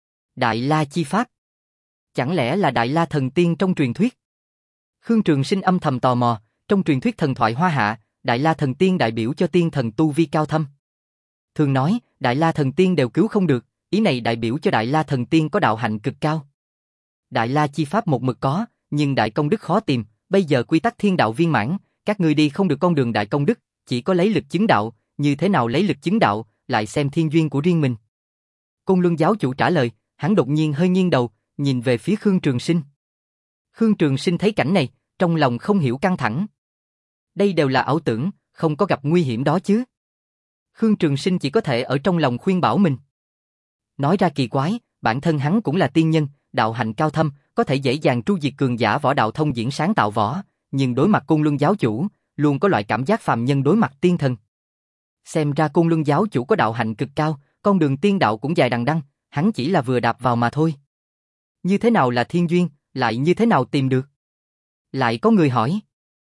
Đại La chi pháp? Chẳng lẽ là Đại La thần tiên trong truyền thuyết? Khương Trường Sinh âm thầm tò mò, trong truyền thuyết thần thoại Hoa Hạ, Đại La thần tiên đại biểu cho tiên thần tu vi cao thâm. Thường nói, Đại La thần tiên đều cứu không được, ý này đại biểu cho Đại La thần tiên có đạo hạnh cực cao. Đại La chi pháp một mực có, nhưng đại công đức khó tìm, bây giờ quy tắc thiên đạo viên mãn, các ngươi đi không được con đường đại công đức, chỉ có lấy lực chứng đạo, như thế nào lấy lực chứng đạo, lại xem thiên duyên của riêng mình. Côn Luân giáo chủ trả lời, hắn đột nhiên hơi nghiêng đầu, nhìn về phía Khương Trường Sinh. Khương Trường Sinh thấy cảnh này, trong lòng không hiểu căng thẳng. Đây đều là ảo tưởng, không có gặp nguy hiểm đó chứ. Khương Trường Sinh chỉ có thể ở trong lòng khuyên bảo mình. Nói ra kỳ quái, bản thân hắn cũng là tiên nhân, đạo hạnh cao thâm, có thể dễ dàng tru diệt cường giả võ đạo thông diễn sáng tạo võ, nhưng đối mặt Côn Luân giáo chủ, luôn có loại cảm giác phàm nhân đối mặt tiên thần. Xem ra Côn Luân giáo chủ có đạo hạnh cực cao, con đường tiên đạo cũng dài đằng đẵng, hắn chỉ là vừa đạp vào mà thôi. Như thế nào là thiên duyên, lại như thế nào tìm được? Lại có người hỏi.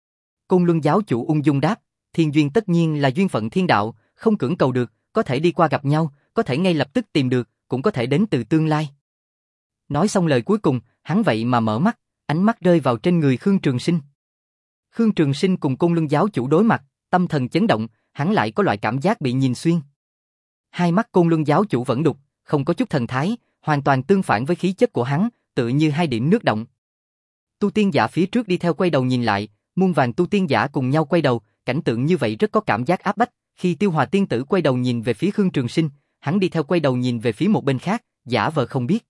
Côn Luân giáo chủ ung dung đáp, thiên duyên tất nhiên là duyên phận thiên đạo, không cưỡng cầu được, có thể đi qua gặp nhau, có thể ngay lập tức tìm được, cũng có thể đến từ tương lai. Nói xong lời cuối cùng, hắn vậy mà mở mắt, ánh mắt rơi vào trên người Khương Trường Sinh. Khương Trường Sinh cùng Côn Luân giáo chủ đối mặt, tâm thần chấn động, hắn lại có loại cảm giác bị nhìn xuyên. Hai mắt Côn Luân giáo chủ vẫn đục, không có chút thần thái, hoàn toàn tương phản với khí chất của hắn, tựa như hai điểm nước động. Tu tiên giả phía trước đi theo quay đầu nhìn lại, muôn vàn tu tiên giả cùng nhau quay đầu, cảnh tượng như vậy rất có cảm giác áp bách. Khi Tiêu Hòa tiên tử quay đầu nhìn về phía Khương Trường Sinh, hắn đi theo quay đầu nhìn về phía một bên khác, giả vờ không biết.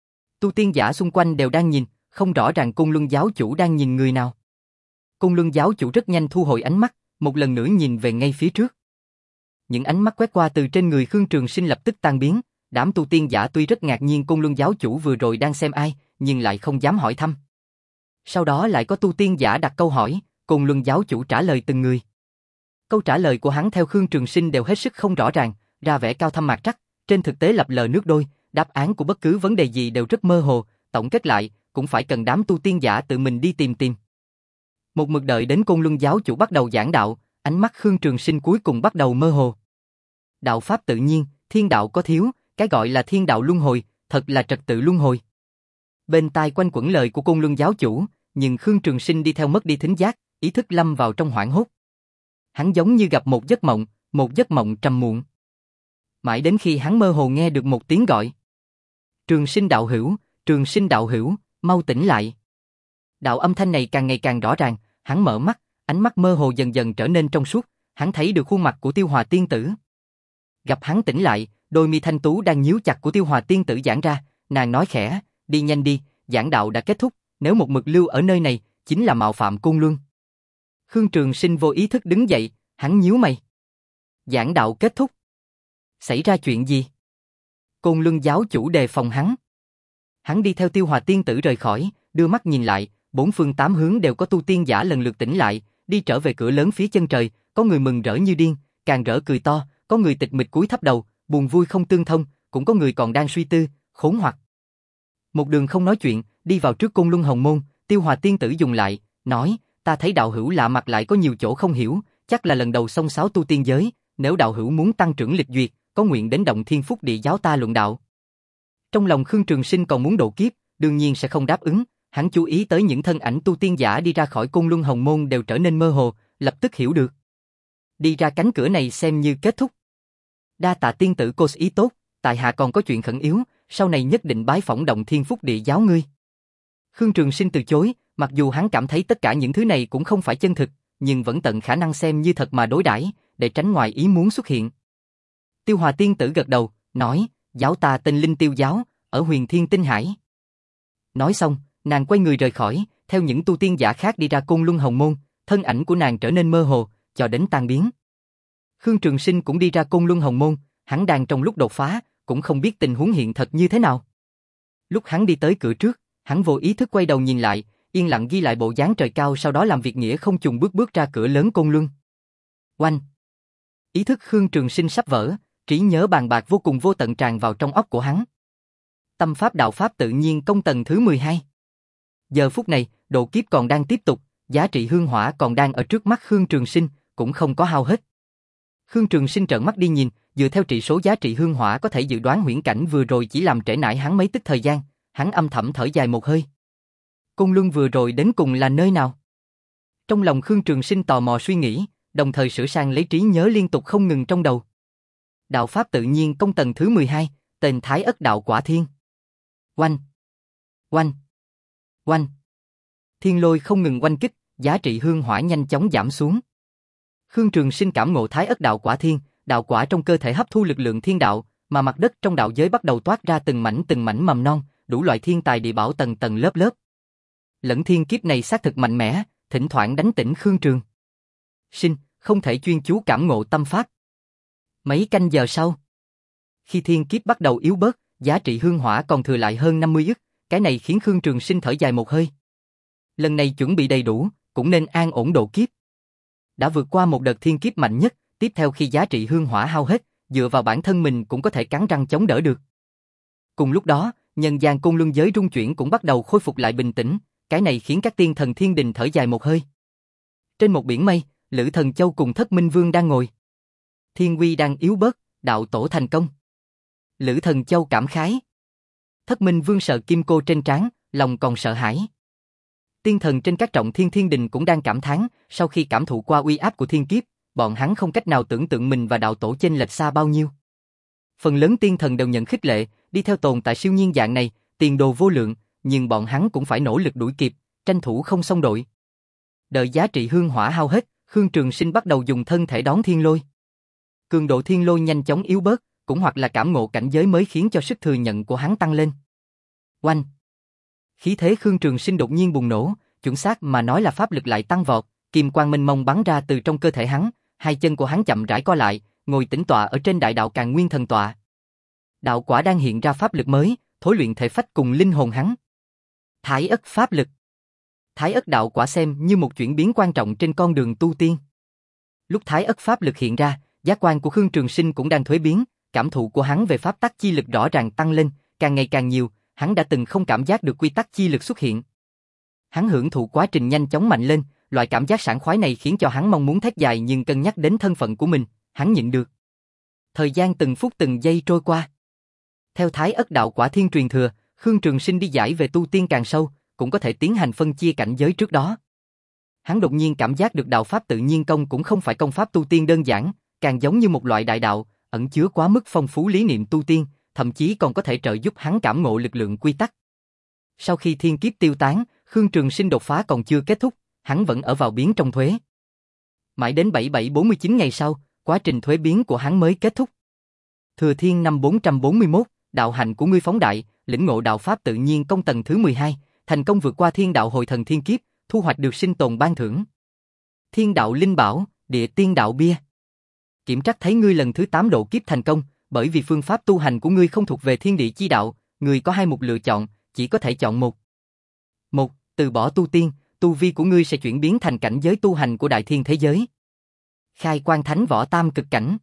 Tu tiên giả xung quanh đều đang nhìn, không rõ ràng Côn Luân giáo chủ đang nhìn người nào. Côn Luân giáo chủ rất nhanh thu hồi ánh mắt, một lần nữa nhìn về ngay phía trước. Những ánh mắt quét qua từ trên người Khương Trường Sinh lập tức tan biến, đám tu tiên giả tuy rất ngạc nhiên Côn Luân giáo chủ vừa rồi đang xem ai, nhưng lại không dám hỏi thăm. Sau đó lại có tu tiên giả đặt câu hỏi, Côn Luân giáo chủ trả lời từng người. Câu trả lời của hắn theo Khương Trường Sinh đều hết sức không rõ ràng, ra vẻ cao thâm mạc trắc, trên thực tế lập lờ nước đôi, đáp án của bất cứ vấn đề gì đều rất mơ hồ, tổng kết lại, cũng phải cần đám tu tiên giả tự mình đi tìm tìm. Một mực đợi đến Côn Luân giáo chủ bắt đầu giảng đạo, ánh mắt Khương Trường Sinh cuối cùng bắt đầu mơ hồ. Đạo pháp tự nhiên, thiên đạo có thiếu, cái gọi là thiên đạo luân hồi, thật là trật tự luân hồi. Bên tai quanh quẩn lời của Côn Luân giáo chủ, nhưng Khương Trường Sinh đi theo mất đi thính giác, ý thức lâm vào trong hoảng hốt. Hắn giống như gặp một giấc mộng, một giấc mộng trầm muộn. Mãi đến khi hắn mơ hồ nghe được một tiếng gọi. Trường Sinh đạo hữu, Trường Sinh đạo hữu, mau tỉnh lại. Đạo âm thanh này càng ngày càng rõ ràng, hắn mở mắt, ánh mắt mơ hồ dần dần trở nên trong suốt, hắn thấy được khuôn mặt của Tiêu Hòa tiên tử. Gặp hắn tỉnh lại, đôi mi thanh tú đang nhíu chặt của Tiêu Hòa tiên tử giãn ra, nàng nói khẽ, đi nhanh đi, giảng đạo đã kết thúc, nếu một mực lưu ở nơi này, chính là mạo phạm Côn Luân. Khương Trường Sinh vô ý thức đứng dậy, hắn nhíu mày. Giảng đạo kết thúc. Xảy ra chuyện gì? Côn Luân giáo chủ đề phòng hắn. Hắn đi theo Tiêu Hòa tiên tử rời khỏi, đưa mắt nhìn lại, bốn phương tám hướng đều có tu tiên giả lần lượt tỉnh lại, đi trở về cửa lớn phía chân trời, có người mừng rỡ như điên, càng rỡ cười to, có người tịch mịch cúi thấp đầu, buồn vui không tương thông, cũng có người còn đang suy tư, khốn hoặc. Một đường không nói chuyện, đi vào trước Côn Luân Hồng Môn, Tiêu Hòa tiên tử dùng lại, nói, ta thấy đạo hữu lạ mặt lại có nhiều chỗ không hiểu, chắc là lần đầu xông xáo tu tiên giới, nếu đạo hữu muốn tăng trưởng lịch duyệt, có nguyện đến Động Thiên Phúc Địa giáo ta luận đạo. Trong lòng Khương Trường Sinh còn muốn độ kiếp, đương nhiên sẽ không đáp ứng, hắn chú ý tới những thân ảnh tu tiên giả đi ra khỏi Côn Luân Hồng Môn đều trở nên mơ hồ, lập tức hiểu được. Đi ra cánh cửa này xem như kết thúc. Đa tạ tiên tử cô ý tốt, tại hạ còn có chuyện khẩn yếu, sau này nhất định bái phỏng Động Thiên Phúc Địa giáo ngươi. Khương Trường Sinh từ chối, Mặc dù hắn cảm thấy tất cả những thứ này cũng không phải chân thực, nhưng vẫn tận khả năng xem như thật mà đối đãi, để tránh ngoài ý muốn xuất hiện. Tiêu Hòa tiên tử gật đầu, nói, giáo ta tên Linh Tiêu giáo, ở Huyền Thiên Tinh Hải. Nói xong, nàng quay người rời khỏi, theo những tu tiên giả khác đi ra Côn Luân Hồng Môn, thân ảnh của nàng trở nên mơ hồ, cho đến tan biến. Khương Trường Sinh cũng đi ra Côn Luân Hồng Môn, hắn đang trong lúc đột phá, cũng không biết tình huống hiện thật như thế nào. Lúc hắn đi tới cửa trước, hắn vô ý thức quay đầu nhìn lại, yên lặng ghi lại bộ dáng trời cao, sau đó làm việc nghĩa không chùng bước bước ra cửa lớn Côn Luân. Oanh! Ý thức Khương Trường Sinh sắp vỡ, trí nhớ bàn bạc vô cùng vô tận tràn vào trong óc của hắn. Tâm pháp đạo pháp tự nhiên công tầng thứ mười hai. Giờ phút này, độ kiếp còn đang tiếp tục, giá trị hương hỏa còn đang ở trước mắt Khương Trường Sinh, cũng không có hao hết. Khương Trường Sinh trợn mắt đi nhìn, dựa theo trị số giá trị hương hỏa có thể dự đoán huyễn cảnh vừa rồi chỉ làm trễ nải hắn mấy tức thời gian, hắn âm thầm thở dài một hơi. Côn Luân vừa rồi đến cùng là nơi nào? Trong lòng Khương Trường Sinh tò mò suy nghĩ, đồng thời sửa sang lấy trí nhớ liên tục không ngừng trong đầu. Đạo pháp tự nhiên công tầng thứ mười hai, tên Thái Ất Đạo Quả Thiên. Oanh! Oanh! Oanh! Thiên lôi không ngừng oanh kích, giá trị hương hỏa nhanh chóng giảm xuống. Khương Trường Sinh cảm ngộ Thái Ất Đạo Quả Thiên, đạo quả trong cơ thể hấp thu lực lượng thiên đạo, mà mặt đất trong đạo giới bắt đầu toát ra từng mảnh từng mảnh mầm non, đủ loại thiên tài địa bảo tầng tầng lớp lớp. Lẫn thiên kiếp này xác thực mạnh mẽ, thỉnh thoảng đánh tỉnh Khương Trường Sinh, không thể chuyên chú cảm ngộ tâm pháp. Mấy canh giờ sau, khi thiên kiếp bắt đầu yếu bớt, giá trị hương hỏa còn thừa lại hơn năm mươi ức, cái này khiến Khương Trường Sinh thở dài một hơi. Lần này chuẩn bị đầy đủ, cũng nên an ổn độ kiếp. Đã vượt qua một đợt thiên kiếp mạnh nhất, tiếp theo khi giá trị hương hỏa hao hết, dựa vào bản thân mình cũng có thể cắn răng chống đỡ được. Cùng lúc đó, nhân gian Côn Luân giới rung chuyển cũng bắt đầu khôi phục lại bình tĩnh, cái này khiến các tiên thần thiên đình thở dài một hơi. Trên một biển mây, Lữ Thần Châu cùng Thất Minh Vương đang ngồi. Thiên uy đang yếu bớt, đạo tổ thành công. Lữ Thần Châu cảm khái. Thất Minh Vương sợ kim cô trên trán, lòng còn sợ hãi. Tiên thần trên các trọng thiên thiên đình cũng đang cảm thán, sau khi cảm thụ qua uy áp của thiên kiếp, bọn hắn không cách nào tưởng tượng mình và đạo tổ chênh lệch xa bao nhiêu. Phần lớn tiên thần đều nhận khích lệ, đi theo tồn tại siêu nhiên dạng này, tiền đồ vô lượng, nhưng bọn hắn cũng phải nỗ lực đuổi kịp, tranh thủ không xông đội. Đợi giá trị hương hỏa hao hết, Khương Trường Sinh bắt đầu dùng thân thể đón thiên lôi. Cường độ thiên lôi nhanh chóng yếu bớt, cũng hoặc là cảm ngộ cảnh giới mới khiến cho sức thừa nhận của hắn tăng lên. Oanh! Khí thế Khương Trường Sinh đột nhiên bùng nổ, chuẩn xác mà nói là pháp lực lại tăng vọt, kim quang mênh mông bắn ra từ trong cơ thể hắn, hai chân của hắn chậm rãi co lại, ngồi tĩnh tọa ở trên đại đạo Càn Nguyên Thần Tọa. Đạo quả đang hiện ra pháp lực mới, thối luyện thể phách cùng linh hồn hắn. Thái Ất pháp lực. Thái Ất đạo quả xem như một chuyển biến quan trọng trên con đường tu tiên. Lúc Thái Ất pháp lực hiện ra, giác quan của Khương Trường Sinh cũng đang thuế biến, cảm thụ của hắn về pháp tắc chi lực rõ ràng tăng lên, càng ngày càng nhiều, hắn đã từng không cảm giác được quy tắc chi lực xuất hiện. Hắn hưởng thụ quá trình nhanh chóng mạnh lên, loại cảm giác sảng khoái này khiến cho hắn mong muốn thét dài, nhưng cân nhắc đến thân phận của mình, hắn nhịn được. Thời gian từng phút từng giây trôi qua. Theo Thái Ất đạo quả thiên truyền thừa, Khương Trường Sinh đi giải về tu tiên càng sâu, cũng có thể tiến hành phân chia cảnh giới trước đó. Hắn đột nhiên cảm giác được đạo pháp tự nhiên công cũng không phải công pháp tu tiên đơn giản, càng giống như một loại đại đạo, ẩn chứa quá mức phong phú lý niệm tu tiên, thậm chí còn có thể trợ giúp hắn cảm ngộ lực lượng quy tắc. Sau khi thiên kiếp tiêu tán, Khương Trường Sinh đột phá còn chưa kết thúc, hắn vẫn ở vào biến trong thuế. Mãi đến bảy bảy bốn mươi chín ngày sau, quá trình thuế biến của hắn mới kết thúc. Thừa Thiên năm bốn trăm bốn mươi mốt, đạo hạnh của ngươi phóng đại, lĩnh ngộ đạo pháp tự nhiên công tầng thứ mười hai, thành công vượt qua thiên đạo hồi thần thiên kiếp, thu hoạch được sinh tồn ban thưởng. Thiên đạo linh bảo, địa tiên đạo bia. Kiểm trắc thấy ngươi lần thứ tám độ kiếp thành công, bởi vì phương pháp tu hành của ngươi không thuộc về thiên địa chi đạo, ngươi có hai một lựa chọn, chỉ có thể chọn một. Một, từ bỏ tu tiên, tu vi của ngươi sẽ chuyển biến thành cảnh giới tu hành của đại thiên thế giới. Khai Quang Thánh Võ Tam cực cảnh.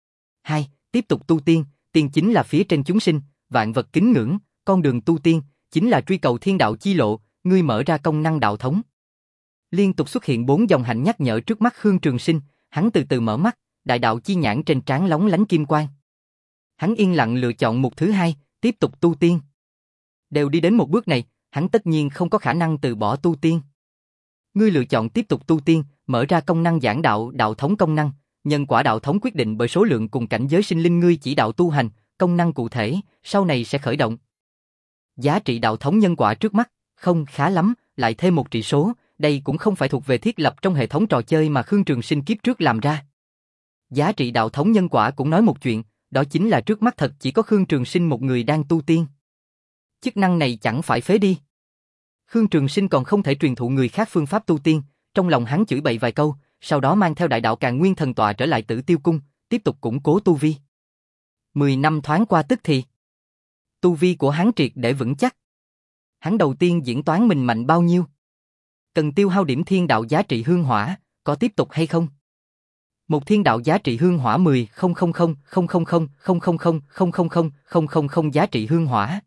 Hai, tiếp tục tu tiên, tiên chính là phía trên chúng sinh, vạn vật kính ngưỡng, con đường tu tiên chính là truy cầu thiên đạo chi lộ, ngươi mở ra công năng đạo thống. Liên tục xuất hiện bốn dòng hạnh nhắc nhở trước mắt Khương Trường Sinh, hắn từ từ mở mắt, đại đạo chi nhãn trên trán lóng lánh kim quang. Hắn yên lặng lựa chọn mục thứ hai, tiếp tục tu tiên. Đều đi đến một bước này, hắn tất nhiên không có khả năng từ bỏ tu tiên. Ngươi lựa chọn tiếp tục tu tiên, mở ra công năng giảng đạo, đạo thống công năng, nhân quả đạo thống quyết định bởi số lượng cùng cảnh giới sinh linh ngươi chỉ đạo tu hành, công năng cụ thể, sau này sẽ khởi động. Giá trị đạo thống nhân quả trước mắt, không khá lắm, lại thêm một trị số, đây cũng không phải thuộc về thiết lập trong hệ thống trò chơi mà Khương Trường Sinh kiếp trước làm ra. Giá trị đạo thống nhân quả cũng nói một chuyện, đó chính là trước mắt thật chỉ có Khương Trường Sinh một người đang tu tiên. Chức năng này chẳng phải phế đi. Khương Trường Sinh còn không thể truyền thụ người khác phương pháp tu tiên, trong lòng hắn chửi bậy vài câu, sau đó mang theo đại đạo Càn Nguyên thần tọa trở lại Tử Tiêu cung, tiếp tục củng cố tu vi. Mười năm thoáng qua tức thì, tu vi của hắn triệt để vững chắc. Hắn đầu tiên diễn toán mình mạnh bao nhiêu? Cần tiêu hao điểm thiên đạo giá trị hương hỏa, có tiếp tục hay không? Một thiên đạo giá trị hương hỏa mười không không không không không không không không không không không không không không không giá trị hương hỏa.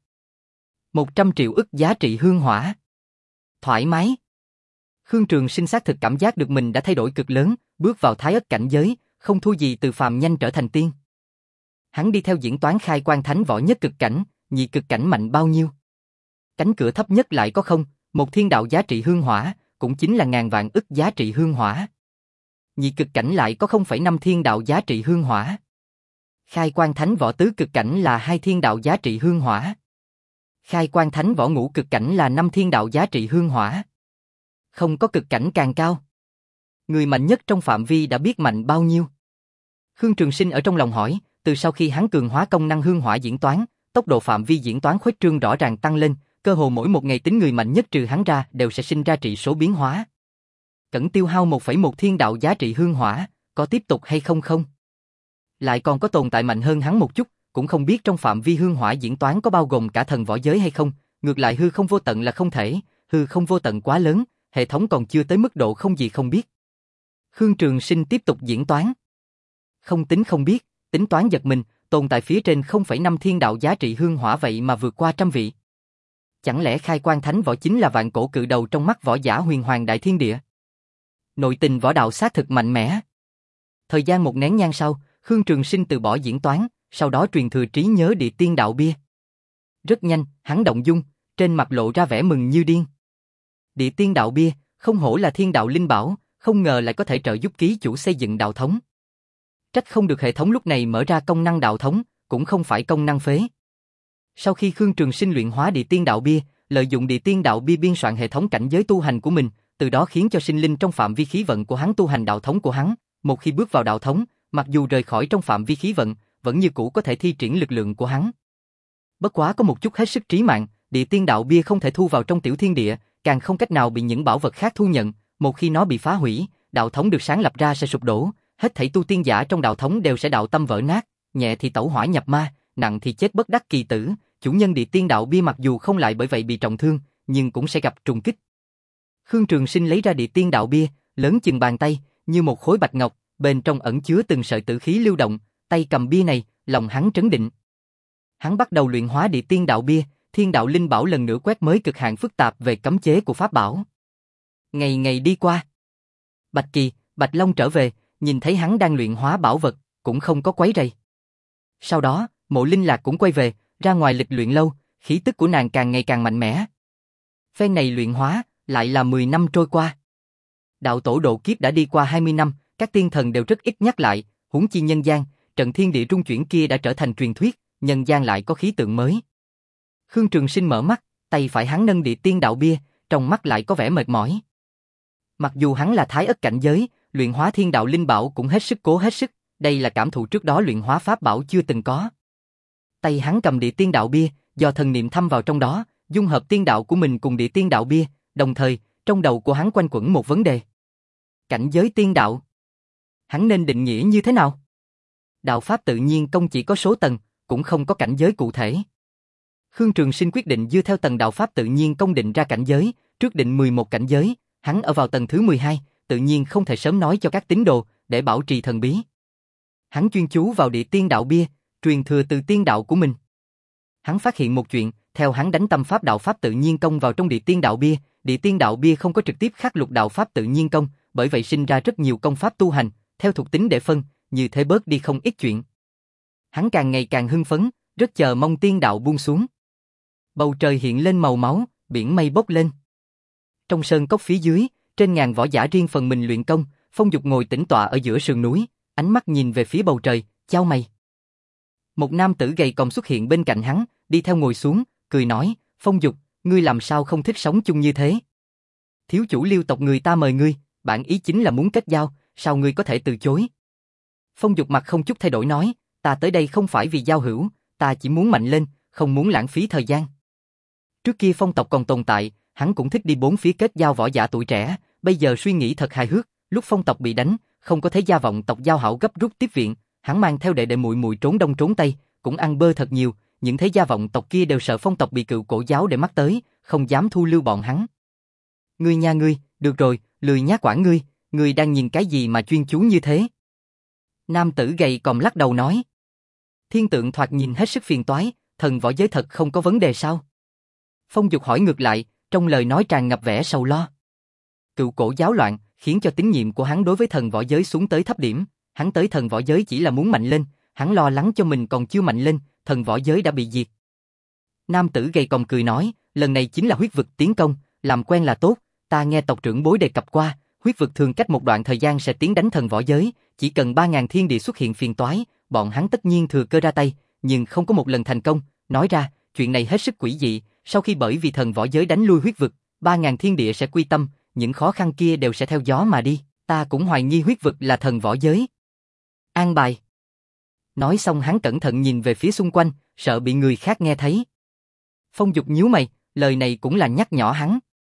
Một trăm triệu ức giá trị hương hỏa. Thoải mái. Khương Trường Sinh xác thực cảm giác được mình đã thay đổi cực lớn, bước vào thái ất cảnh giới, không thua gì từ phàm nhanh trở thành tiên. Hắn đi theo diễn toán khai quan thánh võ nhất cực cảnh, nhị cực cảnh mạnh bao nhiêu? Cánh cửa thấp nhất lại có không, một thiên đạo giá trị hương hỏa, cũng chính là ngàn vạn ức giá trị hương hỏa. Nhị cực cảnh lại có không phẩy năm thiên đạo giá trị hương hỏa. Khai quan thánh võ tứ cực cảnh là hai thiên đạo giá trị hương hỏa. Khai quan thánh võ ngũ cực cảnh là năm thiên đạo giá trị hương hỏa. Không có cực cảnh càng cao. Người mạnh nhất trong phạm vi đã biết mạnh bao nhiêu. Khương Trường Sinh ở trong lòng hỏi, từ sau khi hắn cường hóa công năng hương hỏa diễn toán, tốc độ phạm vi diễn toán khuếch trương rõ ràng tăng lên, cơ hồ mỗi một ngày tính người mạnh nhất trừ hắn ra đều sẽ sinh ra trị số biến hóa. Cẩn tiêu hao một phẩy một thiên đạo giá trị hương hỏa, có tiếp tục hay không không? Lại còn có tồn tại mạnh hơn hắn một chút, cũng không biết trong phạm vi hương hỏa diễn toán có bao gồm cả thần võ giới hay không, ngược lại hư không vô tận là không thể, hư không vô tận quá lớn, hệ thống còn chưa tới mức độ không gì không biết. Khương Trường Sinh tiếp tục diễn toán. Không tính không biết, tính toán giật mình, tồn tại phía trên không phẩy năm thiên đạo giá trị hương hỏa vậy mà vượt qua trăm vị. Chẳng lẽ khai quan thánh võ chính là vạn cổ cự đầu trong mắt võ giả huyền hoàng đại thiên địa? Nội tình võ đạo xác thực mạnh mẽ. Thời gian một nén nhang sau, Khương Trường Sinh từ bỏ diễn toán, sau đó truyền thừa trí nhớ địa tiên đạo bia. Rất nhanh, hắn động dung, trên mặt lộ ra vẻ mừng như điên. Địa tiên đạo bia, không hổ là thiên đạo linh bảo, không ngờ lại có thể trợ giúp ký chủ xây dựng đạo thống. Trách không được hệ thống lúc này mở ra công năng đạo thống, cũng không phải công năng phế. Sau khi Khương Trường Sinh luyện hóa địa tiên đạo bia, lợi dụng địa tiên đạo bia biên soạn hệ thống cảnh giới tu hành của mình, từ đó khiến cho sinh linh trong phạm vi khí vận của hắn tu hành đạo thống của hắn. Một khi bước vào đạo thống, mặc dù rời khỏi trong phạm vi khí vận, vẫn như cũ có thể thi triển lực lượng của hắn. Bất quá có một chút hết sức trí mạng, địa tiên đạo bia không thể thu vào trong tiểu thiên địa, càng không cách nào bị những bảo vật khác thu nhận. Một khi nó bị phá hủy, đạo thống được sáng lập ra sẽ sụp đổ, hết thảy tu tiên giả trong đạo thống đều sẽ đạo tâm vỡ nát, nhẹ thì tẩu hỏa nhập ma, nặng thì chết bất đắc kỳ tử. Chủ nhân địa tiên đạo bia mặc dù không lại bởi vậy bị trọng thương, nhưng cũng sẽ gặp trùng kích. Khương Trường Sinh lấy ra địa tiên đạo bia, lớn chừng bàn tay, như một khối bạch ngọc, bên trong ẩn chứa từng sợi tử khí lưu động, tay cầm bia này, lòng hắn trấn định. Hắn bắt đầu luyện hóa địa tiên đạo bia, thiên đạo linh bảo lần nữa quét mới cực hạn phức tạp về cấm chế của pháp bảo. Ngày ngày đi qua, Bạch Kỳ, Bạch Long trở về, nhìn thấy hắn đang luyện hóa bảo vật, cũng không có quấy rầy. Sau đó, Mộ Linh Lạc cũng quay về, ra ngoài lịch luyện lâu, khí tức của nàng càng ngày càng mạnh mẽ. Phen này luyện hóa, lại là mười năm trôi qua. Đạo tổ độ kiếp đã đi qua hai mươi năm, các tiên thần đều rất ít nhắc lại, huống chi nhân gian, trận thiên địa trung chuyển kia đã trở thành truyền thuyết, nhân gian lại có khí tượng mới. Khương Trường Sinh mở mắt, tay phải hắn nâng địa tiên đạo bia, trong mắt lại có vẻ mệt mỏi. Mặc dù hắn là thái ất cảnh giới, luyện hóa thiên đạo linh bảo cũng hết sức cố hết sức, đây là cảm thụ trước đó luyện hóa pháp bảo chưa từng có. Tay hắn cầm địa tiên đạo bia, do thần niệm thăm vào trong đó, dung hợp tiên đạo của mình cùng địa tiên đạo bia, đồng thời, trong đầu của hắn quanh quẩn một vấn đề. Cảnh giới tiên đạo, hắn nên định nghĩa như thế nào? Đạo pháp tự nhiên công chỉ có số tầng, cũng không có cảnh giới cụ thể. Khương Trường Sinh quyết định dựa theo tầng đạo pháp tự nhiên công định ra cảnh giới, trước định mười một cảnh giới, hắn ở vào tầng thứ mười hai, tự nhiên không thể sớm nói cho các tín đồ, để bảo trì thần bí. Hắn chuyên chú vào địa tiên đạo bia, truyền thừa từ tiên đạo của mình. Hắn phát hiện một chuyện, theo hắn đánh tâm pháp đạo pháp tự nhiên công vào trong địa tiên đạo bia, địa tiên đạo bia không có trực tiếp khắc lục đạo pháp tự nhiên công, bởi vậy sinh ra rất nhiều công pháp tu hành, theo thuộc tính để phân, như thế bớt đi không ít chuyện. Hắn càng ngày càng hưng phấn, rất chờ mong tiên đạo buông xuống. Bầu trời hiện lên màu máu, biển mây bốc lên. Trong sơn cốc phía dưới, trên ngàn võ giả riêng phần mình luyện công, Phong Dục ngồi tĩnh tọa ở giữa sườn núi, ánh mắt nhìn về phía bầu trời, chau mày. Một nam tử gầy còm xuất hiện bên cạnh hắn, đi theo ngồi xuống, cười nói, Phong Dục, ngươi làm sao không thích sống chung như thế? Thiếu chủ Liêu tộc người ta mời ngươi, bản ý chính là muốn kết giao, sao ngươi có thể từ chối? Phong Dục mặt không chút thay đổi nói, ta tới đây không phải vì giao hữu, ta chỉ muốn mạnh lên, không muốn lãng phí thời gian. Trước kia phong tộc còn tồn tại, hắn cũng thích đi bốn phía kết giao võ giả tuổi trẻ, bây giờ suy nghĩ thật hài hước, lúc phong tộc bị đánh, không có thế gia vọng tộc giao hảo gấp rút tiếp viện, hắn mang theo đệ đệ muội muội trốn đông trốn tây, cũng ăn bơ thật nhiều, những thế gia vọng tộc kia đều sợ phong tộc bị cựu cổ giáo để mắt tới, không dám thu lưu bọn hắn. Ngươi nha ngươi, được rồi, lười nhác quản ngươi, ngươi đang nhìn cái gì mà chuyên chú như thế? Nam tử gầy còm lắc đầu nói. Thiên tượng thoạt nhìn hết sức phiền toái, thần võ giới thật không có vấn đề sao? Phong Dục hỏi ngược lại, trong lời nói tràn ngập vẻ sầu lo. Cựu cổ giáo loạn, khiến cho tín nhiệm của hắn đối với thần võ giới xuống tới thấp điểm, hắn tới thần võ giới chỉ là muốn mạnh lên, hắn lo lắng cho mình còn chưa mạnh lên, thần võ giới đã bị diệt. Nam tử gầy còm cười nói, lần này chính là huyết vực tiến công, làm quen là tốt, ta nghe tộc trưởng bối đề cập qua, huyết vực thường cách một đoạn thời gian sẽ tiến đánh thần võ giới, chỉ cần ba ngàn thiên địa xuất hiện phiền toái, bọn hắn tất nhiên thừa cơ ra tay, nhưng không có một lần thành công, nói ra, chuyện này hết sức quỷ dị, sau khi bởi vì thần võ giới đánh lui huyết vực, ba ngàn thiên địa sẽ quy tâm, những khó khăn kia đều sẽ theo gió mà đi, ta cũng hoài nghi huyết vực là thần võ giới. An bài. Nói xong hắn cẩn thận nhìn về phía xung quanh, sợ bị người khác nghe thấy. Phong Dục nhíu mày, lời này cũng là nhắc nhở hắn.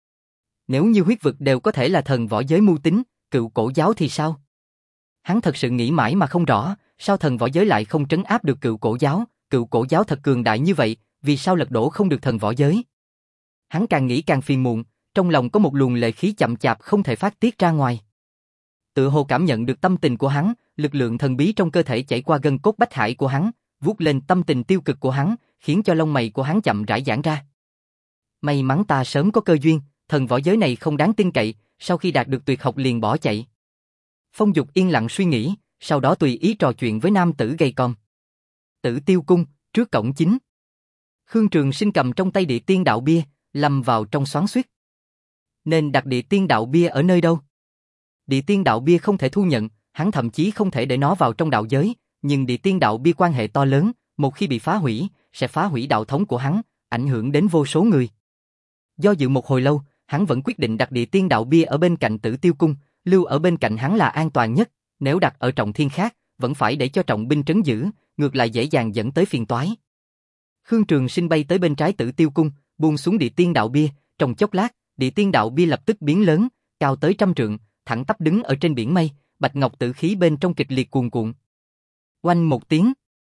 Nếu như huyết vực đều có thể là thần võ giới mưu tính, cựu cổ giáo thì sao? Hắn thật sự nghĩ mãi mà không rõ, sao thần võ giới lại không trấn áp được cựu cổ giáo, cựu cổ giáo thật cường đại như vậy, vì sao lật đổ không được thần võ giới? Hắn càng nghĩ càng phiền muộn, trong lòng có một luồng lệ khí chậm chạp không thể phát tiết ra ngoài. Tự hồ cảm nhận được tâm tình của hắn, lực lượng thần bí trong cơ thể chảy qua gân cốt bách hải của hắn, vuốt lên tâm tình tiêu cực của hắn, khiến cho lông mày của hắn chậm rãi giãn ra. May mắn ta sớm có cơ duyên, thần võ giới này không đáng tin cậy, sau khi đạt được tuyệt học liền bỏ chạy. Phong Dục yên lặng suy nghĩ, sau đó tùy ý trò chuyện với nam tử gầy còm. Tử Tiêu cung, trước cổng chính. Khương Trường Sinh cầm trong tay địa tiên đạo bia, lâm vào trong xoắn xuýt. Nên đặt địa tiên đạo bia ở nơi đâu? Địa tiên đạo bia không thể thu nhận, hắn thậm chí không thể để nó vào trong đạo giới, nhưng địa tiên đạo bia quan hệ to lớn, một khi bị phá hủy, sẽ phá hủy đạo thống của hắn, ảnh hưởng đến vô số người. Do dự một hồi lâu, hắn vẫn quyết định đặt địa tiên đạo bia ở bên cạnh Tử Tiêu cung, lưu ở bên cạnh hắn là an toàn nhất, nếu đặt ở trọng thiên khác, vẫn phải để cho trọng binh trấn giữ, ngược lại dễ dàng dẫn tới phiền toái. Khương Trường Sinh bay tới bên trái Tử Tiêu cung, buông xuống địa tiên đạo bia, trong chốc lát, địa tiên đạo bia lập tức biến lớn, cao tới trăm trượng, thẳng tắp đứng ở trên biển mây, bạch ngọc tử khí bên trong kịch liệt cuồn cuộn. Oanh một tiếng,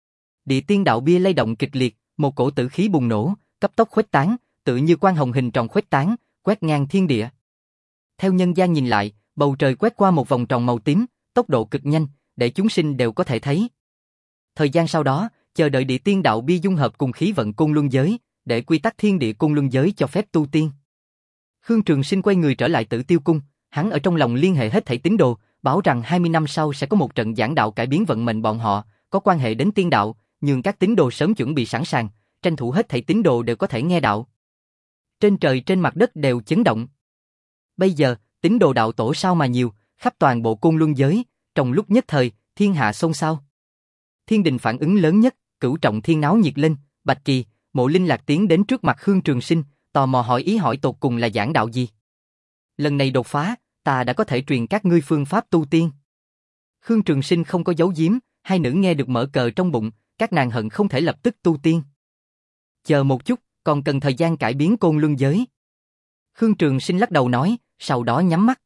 địa tiên đạo bia lay động kịch liệt, một cổ tử khí bùng nổ, cấp tốc khuếch tán, tự như quang hồng hình tròn khuếch tán, quét ngang thiên địa. Theo nhân gian nhìn lại, bầu trời quét qua một vòng tròn màu tím, tốc độ cực nhanh, để chúng sinh đều có thể thấy. Thời gian sau đó, chờ đợi địa tiên đạo bia dung hợp cùng khí vận côn luân giới, để quy tắc thiên địa côn luân giới cho phép tu tiên. Khương Trường Sinh quay người trở lại Tử Tiêu cung, hắn ở trong lòng liên hệ hết thảy tín đồ, bảo rằng hai mươi năm sau sẽ có một trận giảng đạo cải biến vận mệnh bọn họ, có quan hệ đến tiên đạo, nhưng các tín đồ sớm chuẩn bị sẵn sàng, tranh thủ hết thảy tín đồ đều có thể nghe đạo. Trên trời trên mặt đất đều chấn động. Bây giờ, tín đồ đạo tổ sao mà nhiều, khắp toàn bộ côn luân giới, trong lúc nhất thời, thiên hạ xôn xao. Thiên đình phản ứng lớn nhất, Cửu Trọng Thiên náo nhiệt lên, Bạch Kỳ, Mộ Linh Lạc tiến đến trước mặt Khương Trường Sinh, tò mò hỏi ý hỏi tột cùng là giảng đạo gì. Lần này đột phá, ta đã có thể truyền các ngươi phương pháp tu tiên. Khương Trường Sinh không có giấu giếm, hai nữ nghe được mở cờ trong bụng, các nàng hận không thể lập tức tu tiên. Chờ một chút, còn cần thời gian cải biến côn luân giới. Khương Trường Sinh lắc đầu nói, sau đó nhắm mắt.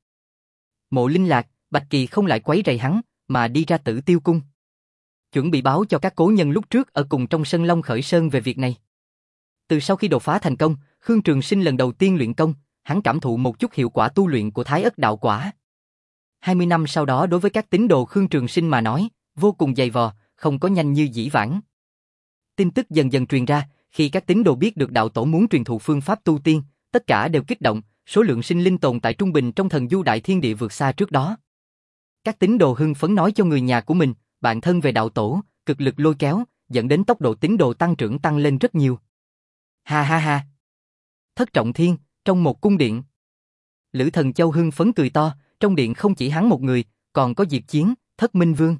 Mộ Linh Lạc, Bạch Kỳ không lại quấy rầy hắn, mà đi ra Tử Tiêu cung. Chuẩn bị báo cho các cố nhân lúc trước ở cùng trong sân Long Khởi Sơn về việc này. Từ sau khi đột phá thành công, Khương Trường Sinh lần đầu tiên luyện công, hắn cảm thụ một chút hiệu quả tu luyện của Thái Ất đạo quả. hai mươi năm sau đó đối với các tín đồ Khương Trường Sinh mà nói, vô cùng dày vò, không có nhanh như dĩ vãng. Tin tức dần dần truyền ra, khi các tín đồ biết được đạo tổ muốn truyền thụ phương pháp tu tiên, tất cả đều kích động, số lượng sinh linh tồn tại trung bình trong thần du đại thiên địa vượt xa trước đó. Các tín đồ hưng phấn nói cho người nhà của mình, bạn thân về đạo tổ, cực lực lôi kéo, dẫn đến tốc độ tín đồ tăng trưởng tăng lên rất nhiều. Ha ha ha. Thất Trọng Thiên, trong một cung điện. Lữ Thần Châu hưng phấn cười to, trong điện không chỉ hắn một người, còn có Diệp Chiến, Thất Minh Vương.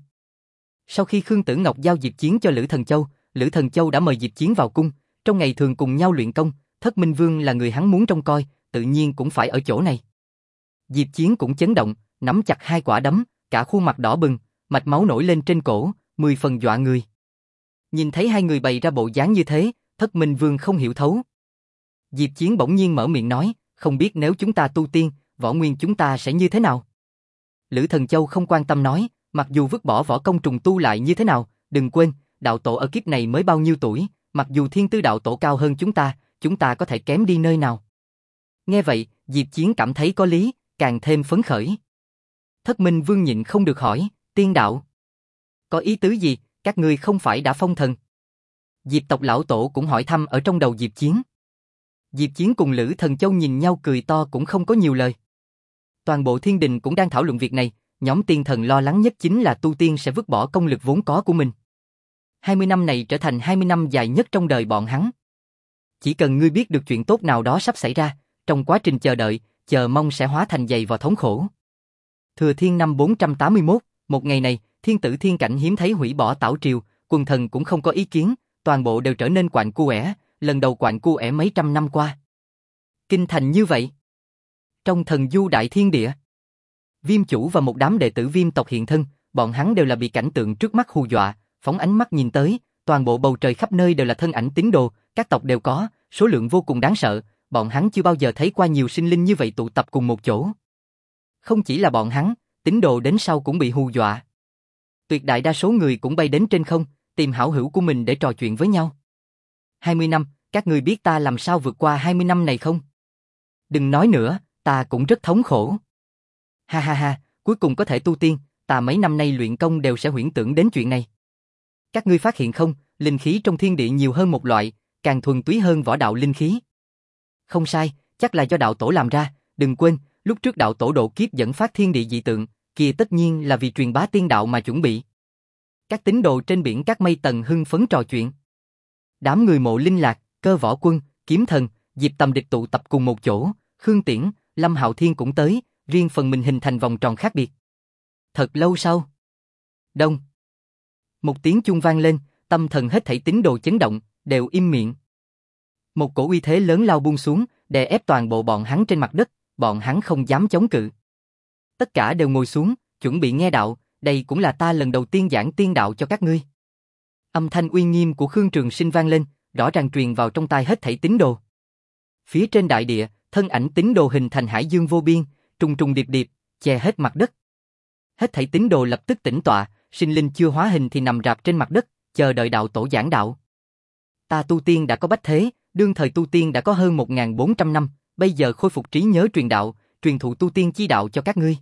Sau khi Khương Tử Ngọc giao Diệp Chiến cho Lữ Thần Châu, Lữ Thần Châu đã mời Diệp Chiến vào cung, trong ngày thường cùng nhau luyện công, Thất Minh Vương là người hắn muốn trông coi, tự nhiên cũng phải ở chỗ này. Diệp Chiến cũng chấn động, nắm chặt hai quả đấm, cả khuôn mặt đỏ bừng, mạch máu nổi lên trên cổ, mười phần dọa người. Nhìn thấy hai người bày ra bộ dáng như thế, Thất Minh Vương không hiểu thấu. Diệp Chiến bỗng nhiên mở miệng nói, không biết nếu chúng ta tu tiên, võ nguyên chúng ta sẽ như thế nào? Lữ Thần Châu không quan tâm nói, mặc dù vứt bỏ võ công trùng tu lại như thế nào, đừng quên, đạo tổ ở kiếp này mới bao nhiêu tuổi, mặc dù thiên tư đạo tổ cao hơn chúng ta, chúng ta có thể kém đi nơi nào. Nghe vậy, Diệp Chiến cảm thấy có lý, càng thêm phấn khởi. Thất Minh Vương nhịn không được hỏi, tiên đạo. Có ý tứ gì, các ngươi không phải đã phong thần? Diệp tộc lão tổ cũng hỏi thăm ở trong đầu Diệp Chiến. Diệp Chiến cùng Lữ Thần Châu nhìn nhau cười to cũng không có nhiều lời. Toàn bộ thiên đình cũng đang thảo luận việc này, nhóm tiên thần lo lắng nhất chính là tu tiên sẽ vứt bỏ công lực vốn có của mình. hai mươi năm này trở thành hai mươi năm dài nhất trong đời bọn hắn. Chỉ cần ngươi biết được chuyện tốt nào đó sắp xảy ra, trong quá trình chờ đợi, chờ mong sẽ hóa thành dày vò thống khổ. Thừa Thiên năm bốn trăm tám mươi mốt, một ngày này, thiên tử thiên cảnh hiếm thấy hủy bỏ tảo triều, quần thần cũng không có ý kiến, toàn bộ đều trở nên quạnh quẽ, lần đầu quạnh quẽ mấy trăm năm qua. Kinh thành như vậy. Trong thần du đại thiên địa, Viêm chủ và một đám đệ tử Viêm tộc hiện thân, bọn hắn đều là bị cảnh tượng trước mắt hù dọa, phóng ánh mắt nhìn tới, toàn bộ bầu trời khắp nơi đều là thân ảnh tín đồ, các tộc đều có, số lượng vô cùng đáng sợ, bọn hắn chưa bao giờ thấy qua nhiều sinh linh như vậy tụ tập cùng một chỗ. Không chỉ là bọn hắn, tín đồ đến sau cũng bị hù dọa. Tuyệt đại đa số người cũng bay đến trên không, tìm hảo hữu của mình để trò chuyện với nhau. hai mươi năm, các người biết ta làm sao vượt qua hai mươi năm này không? Đừng nói nữa, ta cũng rất thống khổ. Ha ha ha, cuối cùng có thể tu tiên, ta mấy năm nay luyện công đều sẽ huyễn tưởng đến chuyện này. Các ngươi phát hiện không, linh khí trong thiên địa nhiều hơn một loại, càng thuần túy hơn võ đạo linh khí. Không sai, chắc là do đạo tổ làm ra, đừng quên, lúc trước đạo tổ độ kiếp dẫn phát thiên địa dị tượng, kia tất nhiên là vì truyền bá tiên đạo mà chuẩn bị. Các tín đồ trên biển các mây tầng hưng phấn trò chuyện. Đám người Mộ Linh Lạc, Cơ Võ Quân, Kiếm Thần, Diệp Tầm Địch tụ tập cùng một chỗ, Khương Tiễn, Lâm Hạo Thiên cũng tới, riêng phần mình hình thành vòng tròn khác biệt. Thật lâu sau, đông, một tiếng chuông vang lên, tâm thần hết thảy tín đồ chấn động, đều im miệng. Một cổ uy thế lớn lao buông xuống, đè ép toàn bộ bọn hắn trên mặt đất, bọn hắn không dám chống cự. Tất cả đều ngồi xuống, chuẩn bị nghe đạo, đây cũng là ta lần đầu tiên giảng tiên đạo cho các ngươi. Âm thanh uy nghiêm của Khương Trường Sinh vang lên, rõ ràng truyền vào trong tai hết thảy tín đồ. Phía trên đại địa, thân ảnh tín đồ hình thành hải dương vô biên, trùng trùng điệp điệp, che hết mặt đất. Hết thảy tín đồ lập tức tĩnh tọa, sinh linh chưa hóa hình thì nằm rạp trên mặt đất, chờ đợi đạo tổ giảng đạo. Ta tu tiên đã có bách thế, đương thời tu tiên đã có hơn một nghìn bốn trăm năm, bây giờ khôi phục trí nhớ truyền đạo, truyền thụ tu tiên chi đạo cho các ngươi.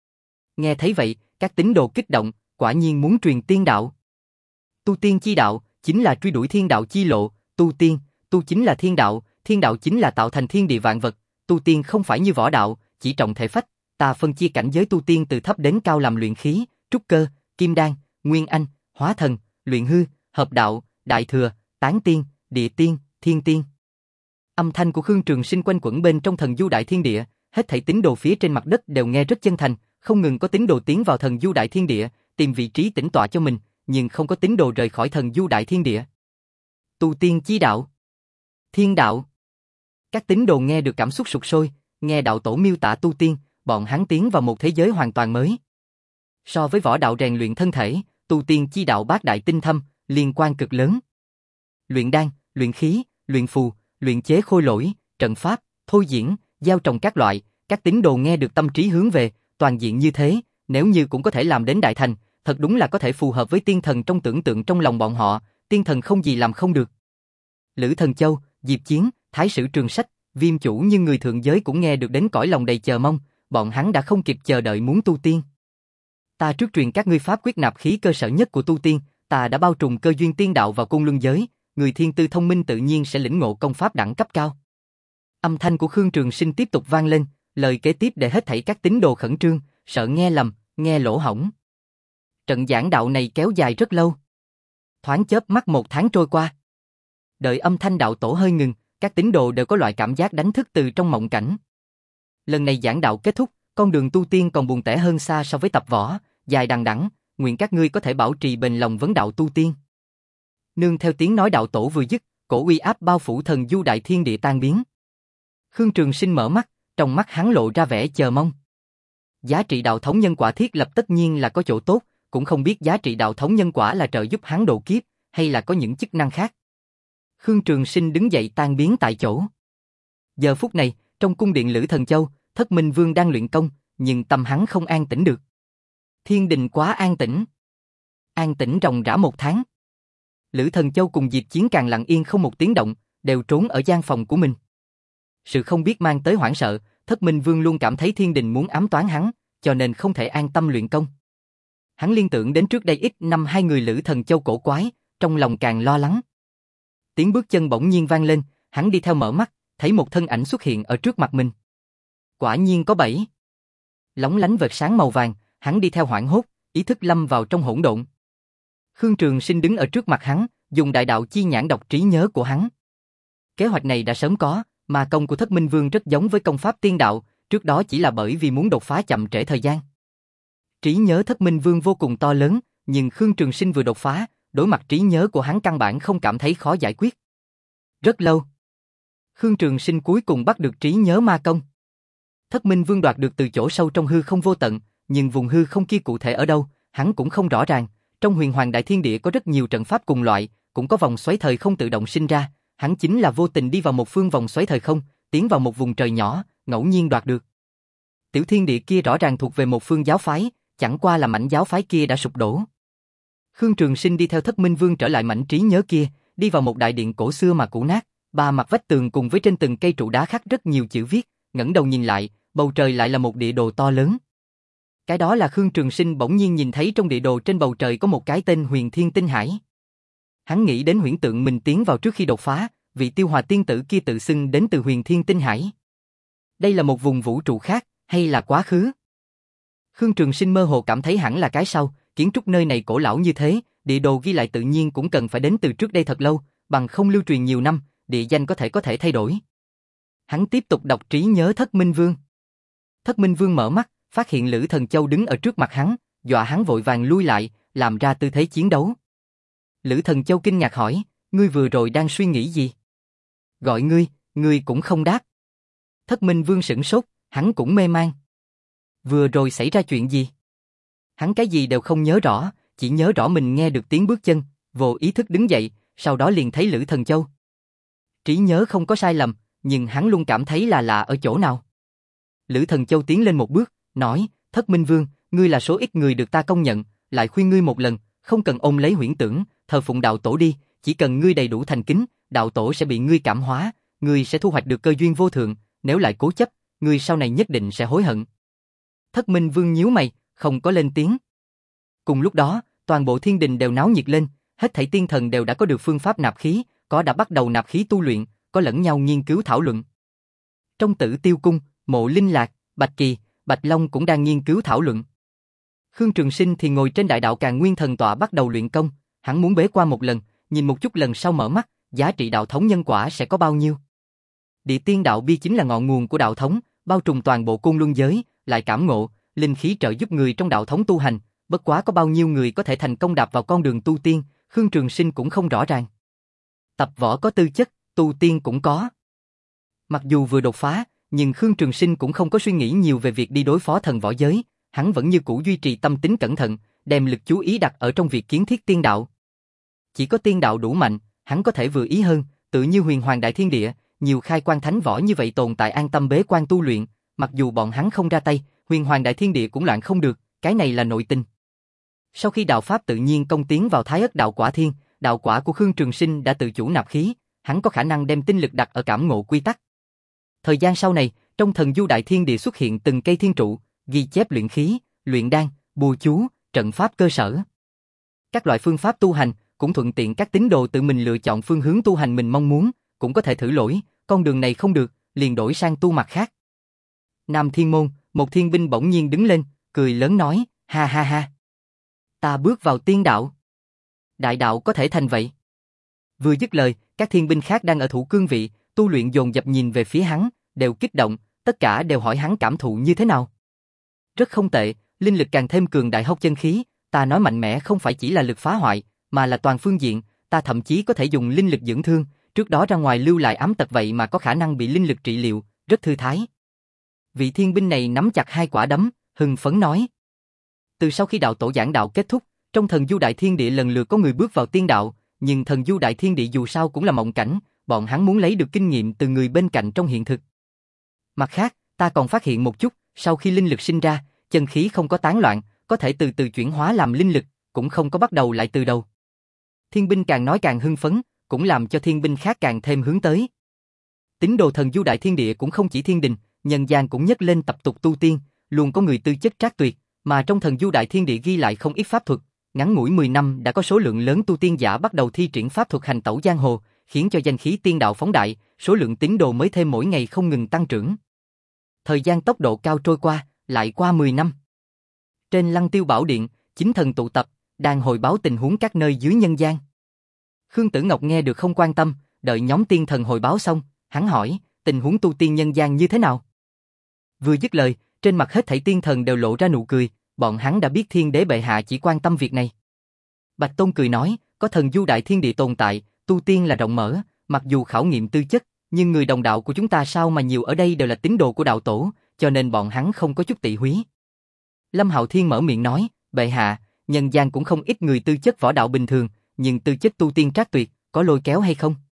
Nghe thấy vậy, các tín đồ kích động, quả nhiên muốn truyền tiên đạo. Tu tiên chi đạo chính là truy đuổi thiên đạo chi lộ, tu tiên, tu chính là thiên đạo, thiên đạo chính là tạo thành thiên địa vạn vật, tu tiên không phải như võ đạo, chỉ trọng thể phách, ta phân chia cảnh giới tu tiên từ thấp đến cao làm luyện khí, trúc cơ, kim đan, nguyên anh, hóa thần, luyện hư, hợp đạo, đại thừa, tán tiên, địa tiên, thiên tiên. Âm thanh của Khương Trường Sinh quanh quẩn bên trong thần du đại thiên địa, hết thảy tín đồ phía trên mặt đất đều nghe rất chân thành, không ngừng có tín đồ tiến vào thần du đại thiên địa, tìm vị trí tĩnh tọa cho mình, nhưng không có tín đồ rời khỏi thần du đại thiên địa. Tu tiên chi đạo, thiên đạo. Các tín đồ nghe được cảm xúc sục sôi, nghe đạo tổ miêu tả tu tiên, bọn hắn tiến vào một thế giới hoàn toàn mới. So với võ đạo rèn luyện thân thể, tu tiên chi đạo bát đại tinh thâm, liên quan cực lớn. Luyện đan, luyện khí, luyện phù, luyện chế khôi lỗi, trận pháp, thôi diễn, gieo trồng các loại, các tín đồ nghe được tâm trí hướng về, toàn diện như thế, nếu như cũng có thể làm đến đại thành, thật đúng là có thể phù hợp với tiên thần trong tưởng tượng trong lòng bọn họ, tiên thần không gì làm không được. Lữ Thần Châu, Diệp Chiến, Thái Sử Trường Sách, Viêm chủ như người thượng giới cũng nghe được đến cõi lòng đầy chờ mong, bọn hắn đã không kịp chờ đợi muốn tu tiên. Ta trước truyền các ngươi pháp quyết nạp khí cơ sở nhất của tu tiên, ta đã bao trùm cơ duyên tiên đạo vào côn luân giới, người thiên tư thông minh tự nhiên sẽ lĩnh ngộ công pháp đẳng cấp cao. Âm thanh của Khương Trường Sinh tiếp tục vang lên, lời kế tiếp để hết thảy các tín đồ khẩn trương, sợ nghe lầm, nghe lỗ hổng. Trận giảng đạo này kéo dài rất lâu. Thoáng chớp mắt một tháng trôi qua. Đợi âm thanh đạo tổ hơi ngừng, các tín đồ đều có loại cảm giác đánh thức từ trong mộng cảnh. Lần này giảng đạo kết thúc, con đường tu tiên còn buồn tẻ hơn xa so với tập võ, dài đằng đẵng, nguyện các ngươi có thể bảo trì bền lòng vấn đạo tu tiên. Nương theo tiếng nói đạo tổ vừa dứt, cổ uy áp bao phủ thần du đại thiên địa tan biến. Khương Trường Sinh mở mắt, trong mắt hắn lộ ra vẻ chờ mong. Giá trị đạo thống nhân quả thiết lập tất nhiên là có chỗ tốt, cũng không biết giá trị đạo thống nhân quả là trợ giúp hắn độ kiếp, hay là có những chức năng khác. Khương Trường Sinh đứng dậy tan biến tại chỗ. Giờ phút này, trong cung điện Lữ Thần Châu, Thất Minh Vương đang luyện công, nhưng tâm hắn không an tĩnh được. Thiên đình quá an tĩnh. An tĩnh ròng rã một tháng. Lữ Thần Châu cùng Diệp Chiến càng lặng yên không một tiếng động, đều trốn ở gian phòng của mình. Sự không biết mang tới hoảng sợ, Thất Minh Vương luôn cảm thấy thiên đình muốn ám toán hắn, cho nên không thể an tâm luyện công. Hắn liên tưởng đến trước đây ít năm hai người Lữ Thần Châu cổ quái, trong lòng càng lo lắng. Tiếng bước chân bỗng nhiên vang lên, hắn đi theo mở mắt, thấy một thân ảnh xuất hiện ở trước mặt mình. Quả nhiên có bảy. Lóng lánh vệt sáng màu vàng, hắn đi theo hoảng hốt, ý thức lâm vào trong hỗn độn. Khương Trường Sinh đứng ở trước mặt hắn, dùng đại đạo chi nhãn đọc trí nhớ của hắn. Kế hoạch này đã sớm có, mà công của Thất Minh Vương rất giống với công pháp tiên đạo, trước đó chỉ là bởi vì muốn đột phá chậm trễ thời gian. Trí nhớ Thất Minh Vương vô cùng to lớn, nhưng Khương Trường Sinh vừa đột phá, đối mặt trí nhớ của hắn căn bản không cảm thấy khó giải quyết. Rất lâu, Khương Trường Sinh cuối cùng bắt được trí nhớ ma công. Thất Minh Vương đoạt được từ chỗ sâu trong hư không vô tận, nhưng vùng hư không kia cụ thể ở đâu, hắn cũng không rõ ràng. Trong Huyền Hoàng Đại Thiên Địa có rất nhiều trận pháp cùng loại, cũng có vòng xoáy thời không tự động sinh ra, hắn chính là vô tình đi vào một phương vòng xoáy thời không, tiến vào một vùng trời nhỏ, ngẫu nhiên đoạt được. Tiểu thiên địa kia rõ ràng thuộc về một phương giáo phái, chẳng qua là mảnh giáo phái kia đã sụp đổ. Khương Trường Sinh đi theo Thất Minh Vương trở lại mảnh trí nhớ kia, đi vào một đại điện cổ xưa mà cũ nát, ba mặt vách tường cùng với trên từng cây trụ đá khắc rất nhiều chữ viết, ngẩng đầu nhìn lại, bầu trời lại là một địa đồ to lớn. Cái đó là Khương Trường Sinh bỗng nhiên nhìn thấy trong địa đồ trên bầu trời có một cái tên Huyền Thiên Tinh Hải. Hắn nghĩ đến huyễn tượng mình tiến vào trước khi đột phá, vị Tiêu Hòa tiên tử kia tự xưng đến từ Huyền Thiên Tinh Hải. Đây là một vùng vũ trụ khác, hay là quá khứ? Khương Trường Sinh mơ hồ cảm thấy hẳn là cái sau, kiến trúc nơi này cổ lão như thế, địa đồ ghi lại tự nhiên cũng cần phải đến từ trước đây thật lâu, bằng không lưu truyền nhiều năm, địa danh có thể có thể thay đổi. Hắn tiếp tục đọc trí nhớ Thất Minh Vương. Thất Minh Vương mở mắt, phát hiện Lữ Thần Châu đứng ở trước mặt hắn, dọa hắn vội vàng lui lại, làm ra tư thế chiến đấu. Lữ Thần Châu kinh ngạc hỏi, ngươi vừa rồi đang suy nghĩ gì? Gọi ngươi, ngươi cũng không đáp. Thất Minh Vương sửng sốt, hắn cũng mê man. Vừa rồi xảy ra chuyện gì? Hắn cái gì đều không nhớ rõ, chỉ nhớ rõ mình nghe được tiếng bước chân, vô ý thức đứng dậy, sau đó liền thấy Lữ Thần Châu. Trí nhớ không có sai lầm, nhưng hắn luôn cảm thấy là lạ ở chỗ nào. Lữ Thần Châu tiến lên một bước, nói, Thất Minh Vương, ngươi là số ít người được ta công nhận, lại khuyên ngươi một lần, không cần ôm lấy huyễn tưởng, thờ phụng đạo tổ đi, chỉ cần ngươi đầy đủ thành kính, đạo tổ sẽ bị ngươi cảm hóa, ngươi sẽ thu hoạch được cơ duyên vô thượng, nếu lại cố chấp, ngươi sau này nhất định sẽ hối hận. Thất Minh Vương nhíu mày, không có lên tiếng. Cùng lúc đó, toàn bộ thiên đình đều náo nhiệt lên, hết thảy tiên thần đều đã có được phương pháp nạp khí, có đã bắt đầu nạp khí tu luyện, có lẫn nhau nghiên cứu thảo luận. Trong Tử Tiêu Cung, Mộ Linh Lạc, Bạch Kỳ, Bạch Long cũng đang nghiên cứu thảo luận. Khương Trường Sinh thì ngồi trên đại đạo Càn Nguyên Thần Tọa bắt đầu luyện công, hắn muốn bế quan một lần, nhìn một chút lần sau mở mắt, giá trị đạo thống nhân quả sẽ có bao nhiêu. Địa tiên đạo bi chính là ngọn nguồn của đạo thống, bao trùm toàn bộ côn luân giới, lại cảm ngộ, linh khí trợ giúp người trong đạo thống tu hành, bất quá có bao nhiêu người có thể thành công đạp vào con đường tu tiên, Khương Trường Sinh cũng không rõ ràng. Tập võ có tư chất, tu tiên cũng có. Mặc dù vừa đột phá, nhưng Khương Trường Sinh cũng không có suy nghĩ nhiều về việc đi đối phó thần võ giới, hắn vẫn như cũ duy trì tâm tính cẩn thận, đem lực chú ý đặt ở trong việc kiến thiết tiên đạo. Chỉ có tiên đạo đủ mạnh, hắn có thể vừa ý hơn, tự như Huyền Hoàng Đại Thiên Địa, nhiều khai quan thánh võ như vậy tồn tại an tâm bế quan tu luyện, mặc dù bọn hắn không ra tay, Huyền Hoàng Đại Thiên Địa cũng loạn không được, cái này là nội tình. Sau khi đạo pháp tự nhiên công tiến vào Thái Ất Đạo Quả Thiên, đạo quả của Khương Trường Sinh đã tự chủ nạp khí, hắn có khả năng đem tinh lực đặt ở cảm ngộ quy tắc. Thời gian sau này, trong Thần Du Đại Thiên Địa xuất hiện từng cây thiên trụ, ghi chép luyện khí, luyện đan, bùa chú, trận pháp cơ sở. Các loại phương pháp tu hành, cũng thuận tiện các tín đồ tự mình lựa chọn phương hướng tu hành mình mong muốn, cũng có thể thử lỗi, con đường này không được, liền đổi sang tu mặt khác. Nam Thiên Môn, một thiên binh bỗng nhiên đứng lên, cười lớn nói, ha ha ha. Ta bước vào tiên đạo. Đại đạo có thể thành vậy. Vừa dứt lời, các thiên binh khác đang ở thủ cương vị, tu luyện dồn dập nhìn về phía hắn, đều kích động, tất cả đều hỏi hắn cảm thụ như thế nào. Rất không tệ, linh lực càng thêm cường đại hốc chân khí, ta nói mạnh mẽ không phải chỉ là lực phá hoại, mà là toàn phương diện, ta thậm chí có thể dùng linh lực dưỡng thương, trước đó ra ngoài lưu lại ám tật vậy mà có khả năng bị linh lực trị liệu, rất thư thái. Vị thiên binh này nắm chặt hai quả đấm, hưng phấn nói. Từ sau khi đạo tổ giảng đạo kết thúc, trong thần du đại thiên địa lần lượt có người bước vào tiên đạo, nhưng thần du đại thiên địa dù sao cũng là mộng cảnh, bọn hắn muốn lấy được kinh nghiệm từ người bên cạnh trong hiện thực. Mặt khác, ta còn phát hiện một chút, sau khi linh lực sinh ra, chân khí không có tán loạn, có thể từ từ chuyển hóa làm linh lực, cũng không có bắt đầu lại từ đầu. Thiên binh càng nói càng hưng phấn, cũng làm cho thiên binh khác càng thêm hướng tới. Tín đồ thần du đại thiên địa cũng không chỉ thiên đình, nhân gian cũng nhấc lên tập tục tu tiên, luôn có người tư chất trác tuyệt, mà trong thần du đại thiên địa ghi lại không ít pháp thuật, ngắn ngủi mười năm đã có số lượng lớn tu tiên giả bắt đầu thi triển pháp thuật hành tẩu giang hồ, khiến cho danh khí tiên đạo phóng đại, số lượng tín đồ mới thêm mỗi ngày không ngừng tăng trưởng. Thời gian tốc độ cao trôi qua, lại qua mười năm. Trên Lăng Tiêu Bảo Điện, chính thần tụ tập, đang hồi báo tình huống các nơi dưới nhân gian. Khương Tử Ngọc nghe được không quan tâm, đợi nhóm tiên thần hồi báo xong, hắn hỏi, tình huống tu tiên nhân gian như thế nào? Vừa dứt lời, trên mặt hết thảy tiên thần đều lộ ra nụ cười, bọn hắn đã biết thiên đế bệ hạ chỉ quan tâm việc này. Bạch Tôn cười nói, có thần du đại thiên địa tồn tại, tu tiên là rộng mở, mặc dù khảo nghiệm tư chất, nhưng người đồng đạo của chúng ta sao mà nhiều ở đây đều là tín đồ của đạo tổ, cho nên bọn hắn không có chút tị húy. Lâm Hạo Thiên mở miệng nói, bệ hạ, nhân gian cũng không ít người tư chất võ đạo bình thường, nhưng tư chất tu tiên trác tuyệt, có lôi kéo hay không?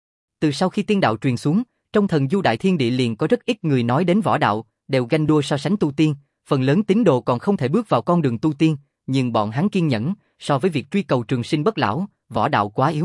Từ sau khi tiên đạo truyền xuống, trong thần du đại thiên địa liền có rất ít người nói đến võ đạo, đều ganh đua so sánh tu tiên, phần lớn tín đồ còn không thể bước vào con đường tu tiên, nhưng bọn hắn kiên nhẫn, so với việc truy cầu trường sinh bất lão, võ đạo quá yếu.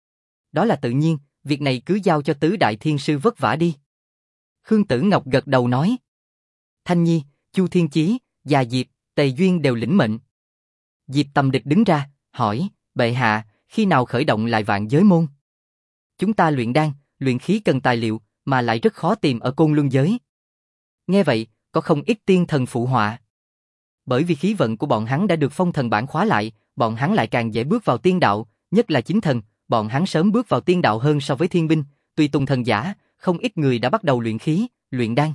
Đó là tự nhiên, việc này cứ giao cho tứ đại thiên sư vất vả đi. Khương Tử Ngọc gật đầu nói. Thanh Nhi, Chu Thiên Chí, Già Diệp, Tề Duyên đều lĩnh mệnh. Diệp Tầm Địch đứng ra, hỏi, bệ hạ, khi nào khởi động lại vạn giới môn? Chúng ta luyện đan, luyện khí cần tài liệu, mà lại rất khó tìm ở Côn Luân giới. Nghe vậy, có không ít tiên thần phụ họa. Bởi vì khí vận của bọn hắn đã được phong thần bản khóa lại, bọn hắn lại càng dễ bước vào tiên đạo, nhất là chính thần, bọn hắn sớm bước vào tiên đạo hơn so với thiên binh, tùy tùng thần giả, không ít người đã bắt đầu luyện khí, luyện đan.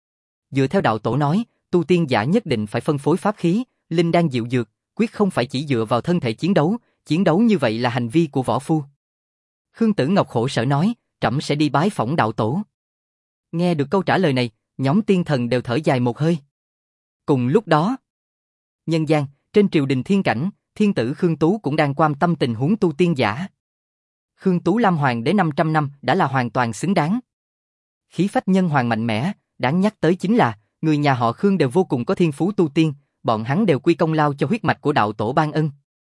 Dựa theo đạo tổ nói, tu tiên giả nhất định phải phân phối pháp khí, linh đan diệu dược, quyết không phải chỉ dựa vào thân thể chiến đấu, chiến đấu như vậy là hành vi của võ phu. Khương Tử Ngọc khổ sở nói, trẫm sẽ đi bái phỏng đạo tổ. Nghe được câu trả lời này, nhóm tiên thần đều thở dài một hơi. Cùng lúc đó, nhân gian, trên triều đình thiên cảnh, thiên tử Khương Tú cũng đang quan tâm tình huống tu tiên giả. Khương Tú Lam hoàng đế năm trăm năm đã là hoàn toàn xứng đáng. Khí phách nhân hoàng mạnh mẽ, đáng nhắc tới chính là, người nhà họ Khương đều vô cùng có thiên phú tu tiên, bọn hắn đều quy công lao cho huyết mạch của đạo tổ ban ân.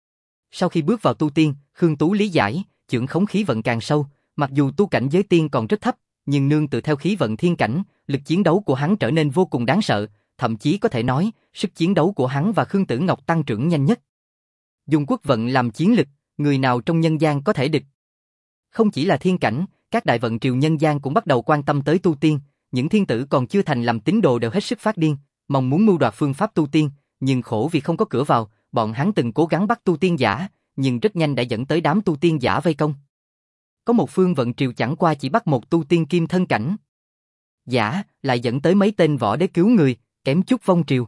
Sau khi bước vào tu tiên, Khương Tú lý giải, chưởng khống khí vận càng sâu, mặc dù tu cảnh giới tiên còn rất thấp, nhưng nương tựa theo khí vận thiên cảnh, lực chiến đấu của hắn trở nên vô cùng đáng sợ, thậm chí có thể nói, sức chiến đấu của hắn và Khương Tử Ngọc tăng trưởng nhanh nhất. Dùng quốc vận làm chiến lực, người nào trong nhân gian có thể địch. Không chỉ là thiên cảnh, các đại vận triều nhân gian cũng bắt đầu quan tâm tới tu tiên, những thiên tử còn chưa thành làm tín đồ đều hết sức phát điên, mong muốn mưu đoạt phương pháp tu tiên, nhưng khổ vì không có cửa vào, bọn hắn từng cố gắng bắt tu tiên giả, nhưng rất nhanh đã dẫn tới đám tu tiên giả vây công. Có một phương vận triều chẳng qua chỉ bắt một tu tiên kim thân cảnh giả, lại dẫn tới mấy tên võ đế cứu người, kém chút vong triều.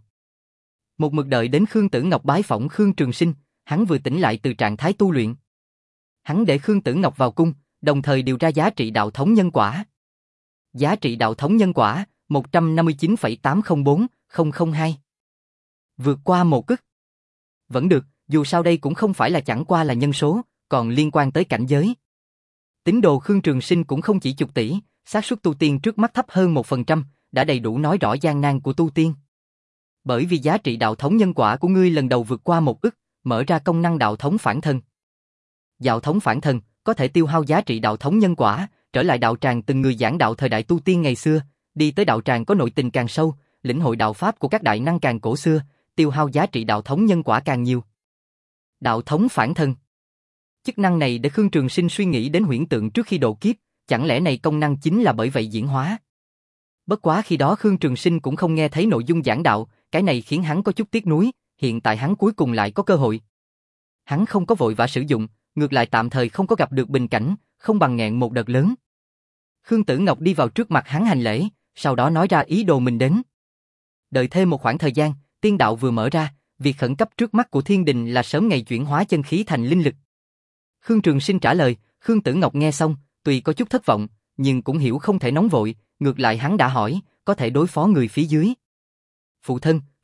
Một mực đợi đến Khương Tử Ngọc bái phỏng Khương Trường Sinh, hắn vừa tỉnh lại từ trạng thái tu luyện. Hắn để Khương Tử Ngọc vào cung, đồng thời điều ra giá trị đạo thống nhân quả. Giá trị đạo thống nhân quả, một trăm năm mươi chín phẩy tám không bốn không không hai. Vượt qua một ức. Vẫn được, dù sao đây cũng không phải là chẳng qua là nhân số, còn liên quan tới cảnh giới. Tín đồ Khương Trường Sinh cũng không chỉ chục tỷ, xác suất tu tiên trước mắt thấp hơn một phần trăm, đã đầy đủ nói rõ gian nan của tu tiên. Bởi vì giá trị đạo thống nhân quả của ngươi lần đầu vượt qua một ức, mở ra công năng đạo thống phản thân. Đạo thống phản thân có thể tiêu hao giá trị đạo thống nhân quả, trở lại đạo tràng từng người giảng đạo thời đại tu tiên ngày xưa, đi tới đạo tràng có nội tình càng sâu, lĩnh hội đạo pháp của các đại năng càng cổ xưa, tiêu hao giá trị đạo thống nhân quả càng nhiều. Đạo thống phản thân. Chức năng này để Khương Trường Sinh suy nghĩ đến huyễn tượng trước khi độ kiếp, chẳng lẽ này công năng chính là bởi vậy diễn hóa. Bất quá khi đó Khương Trường Sinh cũng không nghe thấy nội dung giảng đạo, cái này khiến hắn có chút tiếc nuối, hiện tại hắn cuối cùng lại có cơ hội. Hắn không có vội vã sử dụng, ngược lại tạm thời không có gặp được bình cảnh, không bằng nghẹn một đợt lớn. Khương Tử Ngọc đi vào trước mặt hắn hành lễ, sau đó nói ra ý đồ mình đến. Đợi thêm một khoảng thời gian, tiên đạo vừa mở ra, việc khẩn cấp trước mắt của thiên đình là sớm ngày chuyển hóa chân khí thành linh lực. Khương Trường Sinh trả lời, Khương Tử Ngọc nghe xong, tuy có chút thất vọng, nhưng cũng hiểu không thể nóng vội, ngược lại hắn đã hỏi, có thể đối phó người phía dưới. Phụ thân,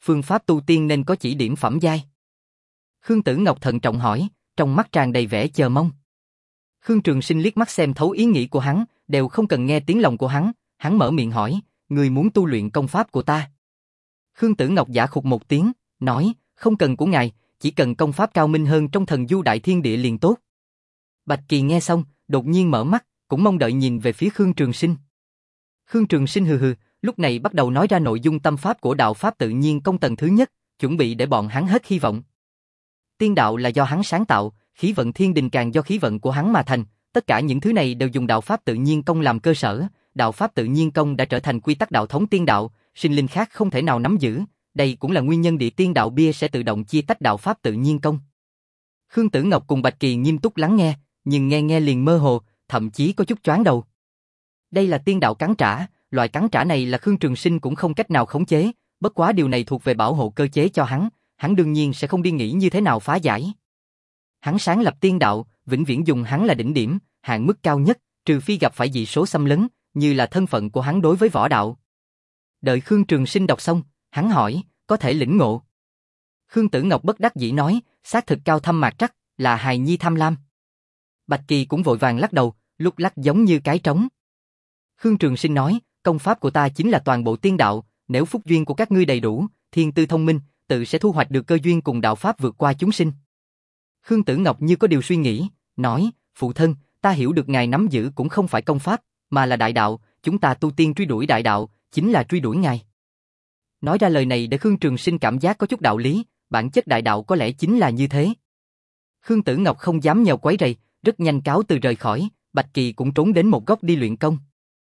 phương pháp tu tiên nên có chỉ điểm phẩm giai. Khương Tử Ngọc thận trọng hỏi, trong mắt tràn đầy vẻ chờ mong. Khương Trường Sinh liếc mắt xem thấu ý nghĩ của hắn, đều không cần nghe tiếng lòng của hắn, hắn mở miệng hỏi, người muốn tu luyện công pháp của ta? Khương Tử Ngọc giả khục một tiếng, nói, không cần của ngài, chỉ cần công pháp cao minh hơn trong thần du đại thiên địa liền tốt. Bạch Kỳ nghe xong, đột nhiên mở mắt, cũng mong đợi nhìn về phía Khương Trường Sinh. Khương Trường Sinh hừ hừ, lúc này bắt đầu nói ra nội dung tâm pháp của đạo pháp tự nhiên công tầng thứ nhất, chuẩn bị để bọn hắn hết hy vọng. Tiên đạo là do hắn sáng tạo, khí vận thiên đình càng do khí vận của hắn mà thành, tất cả những thứ này đều dùng đạo pháp tự nhiên công làm cơ sở, đạo pháp tự nhiên công đã trở thành quy tắc đạo thống tiên đạo, sinh linh khác không thể nào nắm giữ, đây cũng là nguyên nhân địa tiên đạo bia sẽ tự động chia tách đạo pháp tự nhiên công. Khương Tử Ngọc cùng Bạch Kỳ nghiêm túc lắng nghe, nhưng nghe nghe liền mơ hồ, thậm chí có chút choáng đầu. Đây là tiên đạo cắn trả, loại cắn trả này là Khương Trường Sinh cũng không cách nào khống chế, bất quá điều này thuộc về bảo hộ cơ chế cho hắn, hắn đương nhiên sẽ không đi nghĩ như thế nào phá giải. Hắn sáng lập tiên đạo, vĩnh viễn dùng hắn là đỉnh điểm, hạn mức cao nhất, trừ phi gặp phải dị số xâm lấn, như là thân phận của hắn đối với võ đạo. Đợi Khương Trường Sinh đọc xong, hắn hỏi, có thể lĩnh ngộ. Khương Tử Ngọc bất đắc dĩ nói, xác thực cao thâm mạc trắc, là hài nhi tham lam. Bạch Kỳ cũng vội vàng lắc đầu, lúc lắc giống như cái trống. Khương Trường Sinh nói, công pháp của ta chính là toàn bộ tiên đạo, nếu phúc duyên của các ngươi đầy đủ, thiên tư thông minh, tự sẽ thu hoạch được cơ duyên cùng đạo pháp vượt qua chúng sinh. Khương Tử Ngọc như có điều suy nghĩ, nói, phụ thân, ta hiểu được ngài nắm giữ cũng không phải công pháp, mà là đại đạo, chúng ta tu tiên truy đuổi đại đạo, chính là truy đuổi ngài. Nói ra lời này để Khương Trường Sinh cảm giác có chút đạo lý, bản chất đại đạo có lẽ chính là như thế. Khương Tử Ngọc không dám nhào quấy rầy, rất nhanh cáo từ rời khỏi, Bạch Kỳ cũng trốn đến một góc đi luyện công.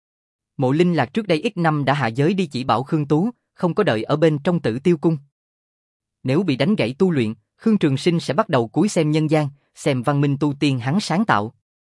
Mộ Linh Lạc trước đây ít năm đã hạ giới đi chỉ bảo Khương Tú, không có đợi ở bên trong Tử Tiêu Cung. Nếu bị đánh gãy tu luyện, Khương Trường Sinh sẽ bắt đầu cúi xem nhân gian, xem văn minh tu tiên hắn sáng tạo.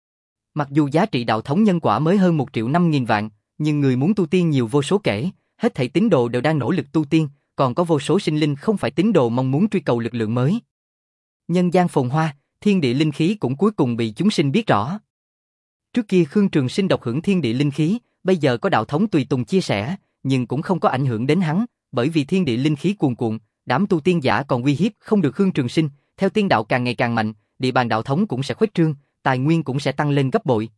Mặc dù giá trị đạo thống nhân quả mới hơn một triệu năm nghìn vạn, nhưng người muốn tu tiên nhiều vô số kể, hết thảy tín đồ đều đang nỗ lực tu tiên, còn có vô số sinh linh không phải tín đồ mong muốn truy cầu lực lượng mới. Nhân gian phồn hoa, thiên địa linh khí cũng cuối cùng bị chúng sinh biết rõ. Trước kia Khương Trường Sinh độc hưởng thiên địa linh khí, bây giờ có đạo thống tùy tùng chia sẻ, nhưng cũng không có ảnh hưởng đến hắn, bởi vì thiên địa linh khí cuồn cuộn, đám tu tiên giả còn uy hiếp không được Khương Trường Sinh, theo tiên đạo càng ngày càng mạnh, địa bàn đạo thống cũng sẽ khuếch trương, tài nguyên cũng sẽ tăng lên gấp bội.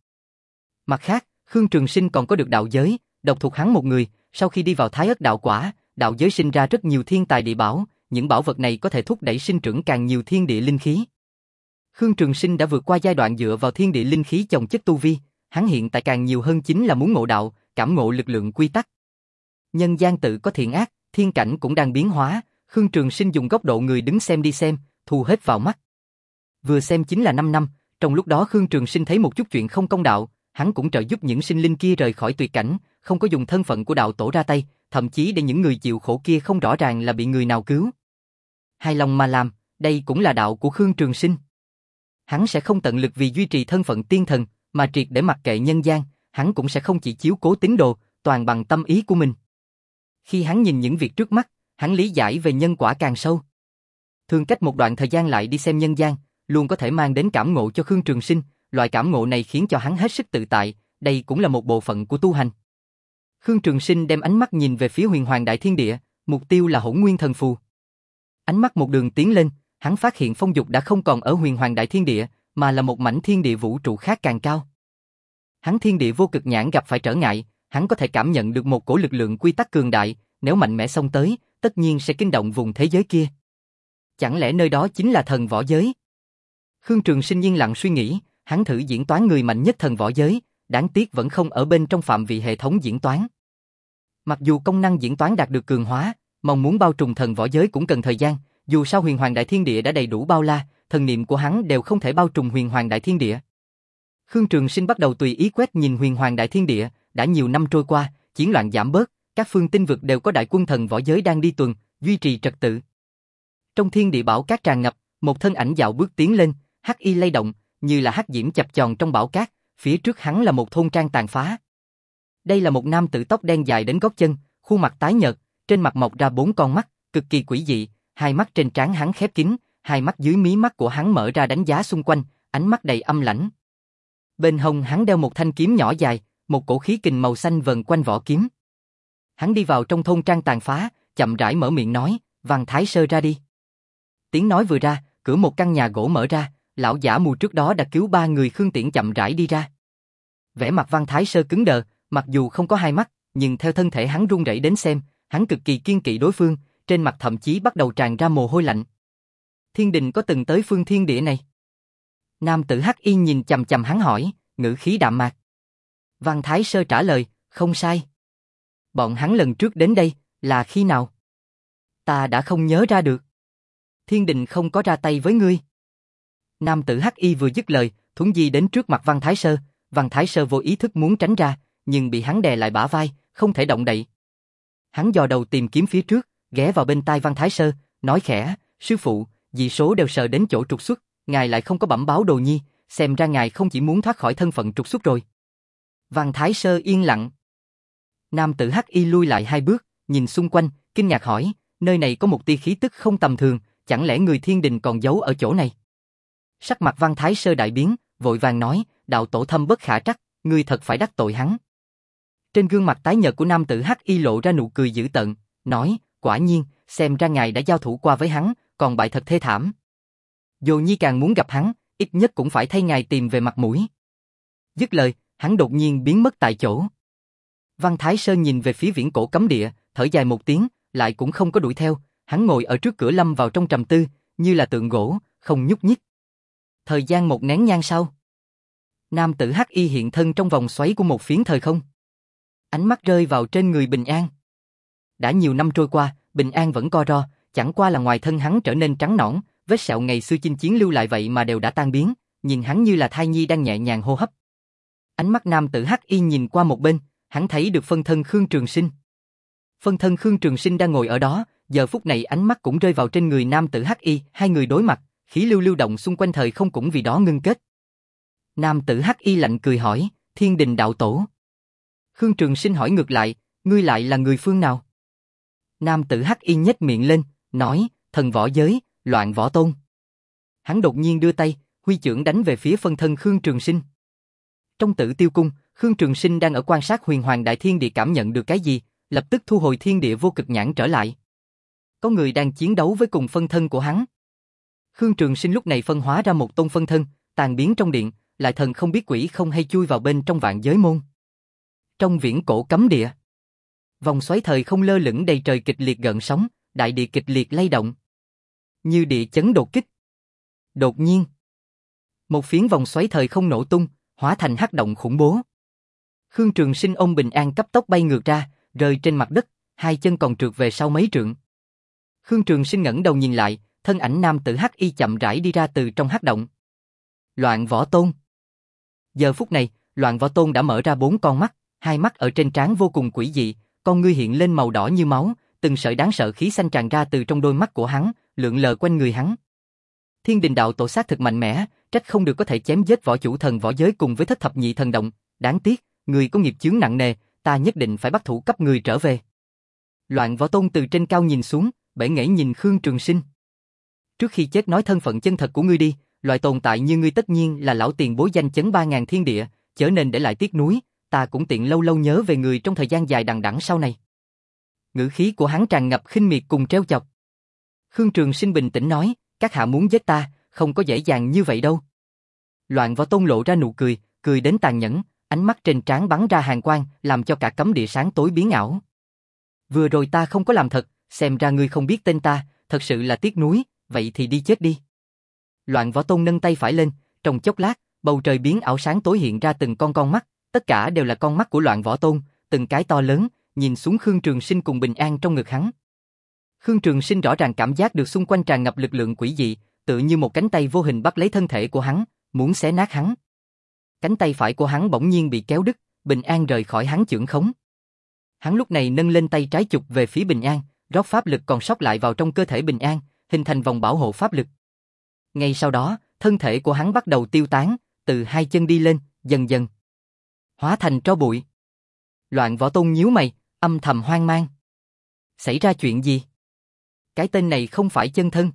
Mặt khác, Khương Trường Sinh còn có được đạo giới, độc thuộc hắn một người, sau khi đi vào Thái Ất đạo quả, đạo giới sinh ra rất nhiều thiên tài địa bảo, những bảo vật này có thể thúc đẩy sinh trưởng càng nhiều thiên địa linh khí. Khương Trường Sinh đã vượt qua giai đoạn dựa vào thiên địa linh khí chồng chất tu vi, hắn hiện tại càng nhiều hơn chính là muốn ngộ đạo, cảm ngộ lực lượng quy tắc. Nhân gian tự có thiện ác, thiên cảnh cũng đang biến hóa, Khương Trường Sinh dùng góc độ người đứng xem đi xem, thu hết vào mắt. Vừa xem chính là năm năm, trong lúc đó Khương Trường Sinh thấy một chút chuyện không công đạo, hắn cũng trợ giúp những sinh linh kia rời khỏi tuyệt cảnh, không có dùng thân phận của đạo tổ ra tay, thậm chí để những người chịu khổ kia không rõ ràng là bị người nào cứu. Hài lòng mà làm, đây cũng là đạo của Khương Trường Sinh. Hắn sẽ không tận lực vì duy trì thân phận tiên thần, mà triệt để mặc kệ nhân gian, hắn cũng sẽ không chỉ chiếu cố tín đồ, toàn bằng tâm ý của mình. Khi hắn nhìn những việc trước mắt, hắn lý giải về nhân quả càng sâu. Thường cách một đoạn thời gian lại đi xem nhân gian, luôn có thể mang đến cảm ngộ cho Khương Trường Sinh, loại cảm ngộ này khiến cho hắn hết sức tự tại, đây cũng là một bộ phận của tu hành. Khương Trường Sinh đem ánh mắt nhìn về phía Huyền Hoàng Đại Thiên Địa, mục tiêu là Hỗn Nguyên Thần Phù. Ánh mắt một đường tiến lên, hắn phát hiện phong dục đã không còn ở Huyền Hoàng Đại Thiên Địa, mà là một mảnh thiên địa vũ trụ khác càng cao. Hắn thiên địa vô cực nhãn gặp phải trở ngại, hắn có thể cảm nhận được một cổ lực lượng quy tắc cường đại, nếu mạnh mẽ xông tới, tất nhiên sẽ kinh động vùng thế giới kia. Chẳng lẽ nơi đó chính là thần võ giới? Khương Trường Sinh yên lặng suy nghĩ, hắn thử diễn toán người mạnh nhất thần võ giới, đáng tiếc vẫn không ở bên trong phạm vị hệ thống diễn toán. Mặc dù công năng diễn toán đạt được cường hóa, mong muốn bao trùm thần võ giới cũng cần thời gian, dù sao Huyền Hoàng Đại Thiên Địa đã đầy đủ bao la, thần niệm của hắn đều không thể bao trùm Huyền Hoàng Đại Thiên Địa. Khương Trường Sinh bắt đầu tùy ý quét nhìn Huyền Hoàng Đại Thiên Địa, đã nhiều năm trôi qua, chiến loạn giảm bớt, các phương tinh vực đều có đại quân thần võ giới đang đi tuần, duy trì trật tự. Trong thiên địa bảo cát tràn ngập, một thân ảnh dạo bước tiến lên, hắc y lay động, như là hắc diễm chập chờn trong bão cát, phía trước hắn là một thôn trang tàn phá. Đây là một nam tử tóc đen dài đến gót chân, khuôn mặt tái nhợt, trên mặt mọc ra bốn con mắt, cực kỳ quỷ dị, hai mắt trên trán hắn khép kín, hai mắt dưới mí mắt của hắn mở ra đánh giá xung quanh, ánh mắt đầy âm lãnh. Bên hông hắn đeo một thanh kiếm nhỏ dài, một cổ khí kình màu xanh vần quanh vỏ kiếm. Hắn đi vào trong thôn trang tàn phá, chậm rãi mở miệng nói, Văn Thái Sơ ra đi. Tiếng nói vừa ra, cửa một căn nhà gỗ mở ra, lão giả mù trước đó đã cứu ba người Khương Tiễn chậm rãi đi ra. Vẻ mặt Văn Thái Sơ cứng đờ, mặc dù không có hai mắt, nhưng theo thân thể hắn run rẩy đến xem, hắn cực kỳ kiên kỵ đối phương, trên mặt thậm chí bắt đầu tràn ra mồ hôi lạnh. Thiên Đình có từng tới phương thiên địa này? Nam tử Hắc Y nhìn chằm chằm hắn hỏi, ngữ khí đạm mạc. Văn Thái Sơ trả lời, không sai. Bọn hắn lần trước đến đây, là khi nào? Ta đã không nhớ ra được. Thiên Đình không có ra tay với ngươi. Nam tử Hắc Y vừa dứt lời, thuấn di đến trước mặt Văn Thái Sơ. Văn Thái Sơ vô ý thức muốn tránh ra, nhưng bị hắn đè lại bả vai, không thể động đậy. Hắn dò đầu tìm kiếm phía trước, ghé vào bên tai Văn Thái Sơ, nói khẽ, sư phụ, dị số đều sờ đến chỗ trục xuất, ngài lại không có bẩm báo Đồ Nhi, xem ra ngài không chỉ muốn thoát khỏi thân phận trục xuất rồi. Văn Thái Sơ yên lặng. Nam tử Hắc Y lui lại hai bước, nhìn xung quanh, kinh ngạc hỏi, nơi này có một tia khí tức không tầm thường, chẳng lẽ người Thiên Đình còn giấu ở chỗ này? Sắc mặt Văn Thái Sơ đại biến, vội vàng nói, đạo tổ thâm bất khả trắc, ngươi thật phải đắc tội hắn. Trên gương mặt tái nhợt của nam tử Hắc Y lộ ra nụ cười dữ tợn, nói, quả nhiên, xem ra ngài đã giao thủ qua với hắn, còn bại thật thê thảm. Dù Nhi càng muốn gặp hắn, ít nhất cũng phải thay ngài tìm về mặt mũi. Dứt lời, hắn đột nhiên biến mất tại chỗ. Văn Thái Sơn nhìn về phía viễn cổ cấm địa, thở dài một tiếng, lại cũng không có đuổi theo, hắn ngồi ở trước cửa lâm vào trong trầm tư, như là tượng gỗ, không nhúc nhích. Thời gian một nén nhang sau, nam tử Hắc Y hiện thân trong vòng xoáy của một phiến thời không. Ánh mắt rơi vào trên người Bình An. Đã nhiều năm trôi qua, Bình An vẫn co ro, chẳng qua là ngoài thân hắn trở nên trắng nõn, vết sẹo ngày xưa chinh chiến lưu lại vậy mà đều đã tan biến, nhìn hắn như là thai nhi đang nhẹ nhàng hô hấp. Ánh mắt nam tử Hắc Y nhìn qua một bên, hắn thấy được phân thân Khương Trường Sinh. Phân thân Khương Trường Sinh đang ngồi ở đó, giờ phút này ánh mắt cũng rơi vào trên người nam tử Hắc Y, hai người đối mặt, khí lưu lưu động xung quanh thời không cũng vì đó ngưng kết. Nam tử Hắc Y lạnh cười hỏi, Thiên Đình đạo tổ. Khương Trường Sinh hỏi ngược lại, ngươi lại là người phương nào? Nam tử Hắc Y nhếch miệng lên, nói, thần võ giới, Loạn Võ Tôn. Hắn đột nhiên đưa tay, huy chưởng đánh về phía phân thân Khương Trường Sinh. Trong Tử Tiêu Cung, Khương Trường Sinh đang ở quan sát huyền hoàng đại thiên địa cảm nhận được cái gì, lập tức thu hồi thiên địa vô cực nhãn trở lại. Có người đang chiến đấu với cùng phân thân của hắn. Khương Trường Sinh lúc này phân hóa ra một tôn phân thân, tàn biến trong điện, lại thần không biết quỷ không hay chui vào bên trong vạn giới môn. Trong viễn cổ cấm địa, vòng xoáy thời không lơ lửng đầy trời kịch liệt gợn sóng, đại địa kịch liệt lay động, như địa chấn đột kích. Đột nhiên, một phiến vòng xoáy thời không nổ tung, hóa thành hắc động khủng bố. Khương Trường Sinh ôm Bình An cấp tốc bay ngược ra, rơi trên mặt đất, hai chân còn trượt về sau mấy trượng. Khương Trường Sinh ngẩng đầu nhìn lại, thân ảnh nam tử Hắc Y chậm rãi đi ra từ trong hắc động. Loạn Võ Tôn. Giờ phút này, Loạn Võ Tôn đã mở ra bốn con mắt, hai mắt ở trên trán vô cùng quỷ dị, con ngươi hiện lên màu đỏ như máu, từng sợi đáng sợ khí xanh tràn ra từ trong đôi mắt của hắn, lượn lờ quanh người hắn. Thiên Đình đạo tổ xác thực mạnh mẽ, trách không được có thể chém giết võ chủ thần võ giới cùng với thất thập nhị thần động, đáng tiếc, người có nghiệp chướng nặng nề, ta nhất định phải bắt thủ cấp người trở về. Loạn Võ Tôn từ trên cao nhìn xuống, bể nghễ nhìn Khương Trường Sinh. Trước khi chết nói thân phận chân thật của ngươi đi, loại tồn tại như ngươi tất nhiên là lão tiền bối danh chấn ba ngàn thiên địa, chớ nên để lại tiếc nuối, ta cũng tiện lâu lâu nhớ về người trong thời gian dài đằng đẵng sau này. Ngữ khí của hắn tràn ngập khinh miệt cùng trêu chọc. Khương Trường Sinh bình tĩnh nói, các hạ muốn giết ta, không có dễ dàng như vậy đâu. Loạn Võ Tôn lộ ra nụ cười, cười đến tàn nhẫn, ánh mắt trên trán bắn ra hàn quang, làm cho cả cấm địa sáng tối biến ảo. Vừa rồi ta không có làm thật, xem ra ngươi không biết tên ta, thật sự là tiếc nuối, vậy thì đi chết đi. Loạn Võ Tôn nâng tay phải lên, trong chốc lát, bầu trời biến ảo sáng tối hiện ra từng con con mắt, tất cả đều là con mắt của Loạn Võ Tôn, từng cái to lớn, nhìn xuống Khương Trường Sinh cùng Bình An trong ngực hắn. Khương Trường Sinh rõ ràng cảm giác được xung quanh tràn ngập lực lượng quỷ dị, tự như một cánh tay vô hình bắt lấy thân thể của hắn, muốn xé nát hắn. Cánh tay phải của hắn bỗng nhiên bị kéo đứt, Bình An rời khỏi hắn chưởng khống. Hắn lúc này nâng lên tay trái chụp về phía Bình An, rót pháp lực còn sót lại vào trong cơ thể Bình An, hình thành vòng bảo hộ pháp lực. Ngay sau đó, thân thể của hắn bắt đầu tiêu tán, từ hai chân đi lên, dần dần hóa thành tro bụi. Loạn Võ Tôn nhíu mày, âm thầm hoang mang. Xảy ra chuyện gì? Cái tên này không phải chân thân.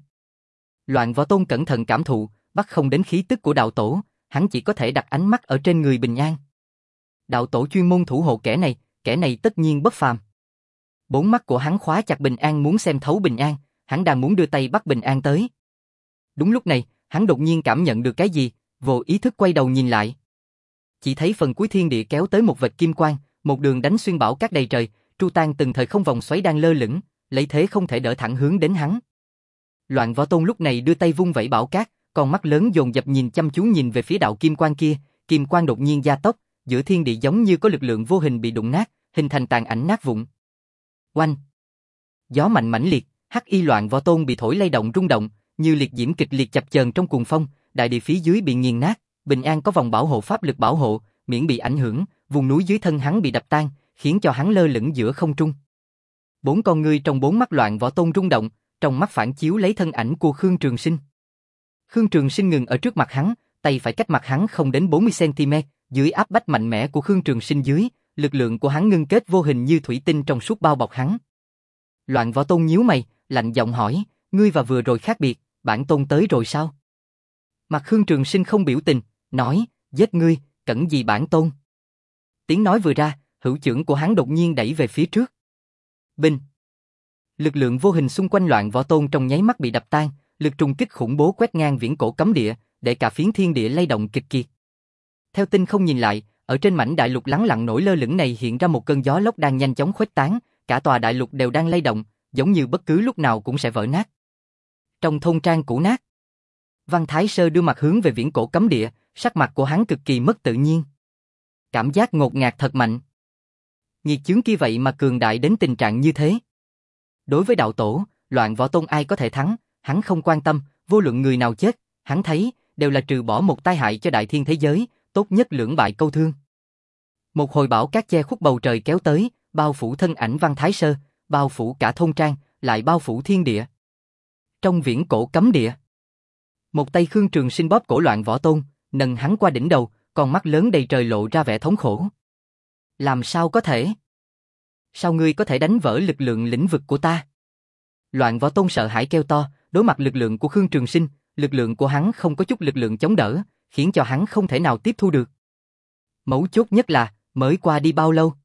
Loạn Võ Tôn cẩn thận cảm thụ, bắt không đến khí tức của đạo tổ, hắn chỉ có thể đặt ánh mắt ở trên người Bình An. Đạo tổ chuyên môn thủ hộ kẻ này, kẻ này tất nhiên bất phàm. Bốn mắt của hắn khóa chặt Bình An muốn xem thấu Bình An, hắn đang muốn đưa tay bắt Bình An tới. Đúng lúc này, hắn đột nhiên cảm nhận được cái gì, vô ý thức quay đầu nhìn lại. Chỉ thấy phần cuối thiên địa kéo tới một vệt kim quang, một đường đánh xuyên bão cát đầy trời, tru tan từng thời không vòng xoáy đang lơ lửng, lấy thế không thể đỡ thẳng hướng đến hắn. Loạn Võ Tôn lúc này đưa tay vung vẩy bão cát, con mắt lớn dồn dập nhìn chăm chú nhìn về phía đạo kim quang kia, kim quang đột nhiên gia tốc, giữa thiên địa giống như có lực lượng vô hình bị đụng nát, hình thành tàn ảnh nát vụn. Oanh! Gió mạnh mãnh liệt, hắc y Loạn Võ Tôn bị thổi lay động rung động, như liệt diễm kịch liệt chập chờn trong cuồng phong, đại địa phía dưới bị nghiền nát, Bình An có vòng bảo hộ pháp lực bảo hộ, miễn bị ảnh hưởng, vùng núi dưới thân hắn bị đập tan, khiến cho hắn lơ lửng giữa không trung. Bốn con ngươi trong bốn mắt Loạn Võ Tôn rung động, trong mắt phản chiếu lấy thân ảnh của Khương Trường Sinh. Khương Trường Sinh ngừng ở trước mặt hắn, tay phải cách mặt hắn không đến bốn mươi xăng-ti-mét, dưới áp bách mạnh mẽ của Khương Trường Sinh dưới, lực lượng của hắn ngưng kết vô hình như thủy tinh trong suốt bao bọc hắn. Loạn Võ Tôn nhíu mày, lạnh giọng hỏi, ngươi và vừa rồi khác biệt, bản tôn tới rồi sao? Mặt Khương Trường Sinh không biểu tình, nói, giết ngươi, cẩn gì bản tôn. Tiếng nói vừa ra, hữu chưởng của hắn đột nhiên đẩy về phía trước. Binh! Lực lượng vô hình xung quanh Loạn Võ Tôn trong nháy mắt bị đập tan, lực trùng kích khủng bố quét ngang viễn cổ cấm địa, để cả phiến thiên địa lay động kịch kiệt. Theo tinh không nhìn lại, ở trên mảnh đại lục lắng lặng nổi lơ lửng này hiện ra một cơn gió lốc đang nhanh chóng khuếch tán, cả tòa đại lục đều đang lay động, giống như bất cứ lúc nào cũng sẽ vỡ nát. Trong thôn trang cũ nát, Văn Thái Sơ đưa mặt hướng về viễn cổ cấm địa, sắc mặt của hắn cực kỳ mất tự nhiên. Cảm giác ngột ngạt thật mạnh. Nghiệt chướng kia vậy mà cường đại đến tình trạng như thế. Đối với đạo tổ, Loạn Võ Tôn ai có thể thắng, hắn không quan tâm, vô luận người nào chết, hắn thấy, đều là trừ bỏ một tai hại cho đại thiên thế giới, tốt nhất lưỡng bại câu thương. Một hồi bão cát che khuất bầu trời kéo tới, bao phủ thân ảnh Văn Thái Sơ, bao phủ cả thôn trang, lại bao phủ thiên địa. Trong viễn cổ cấm địa, một tay Khương Trường Sinh bóp cổ Loạn Võ Tôn, nâng hắn qua đỉnh đầu, con mắt lớn đầy trời lộ ra vẻ thống khổ. Làm sao có thể? Sao ngươi có thể đánh vỡ lực lượng lĩnh vực của ta? Loạn Võ Tôn sợ hãi kêu to, đối mặt lực lượng của Khương Trường Sinh, lực lượng của hắn không có chút lực lượng chống đỡ, khiến cho hắn không thể nào tiếp thu được. Mấu chốt nhất là, mới qua đi bao lâu?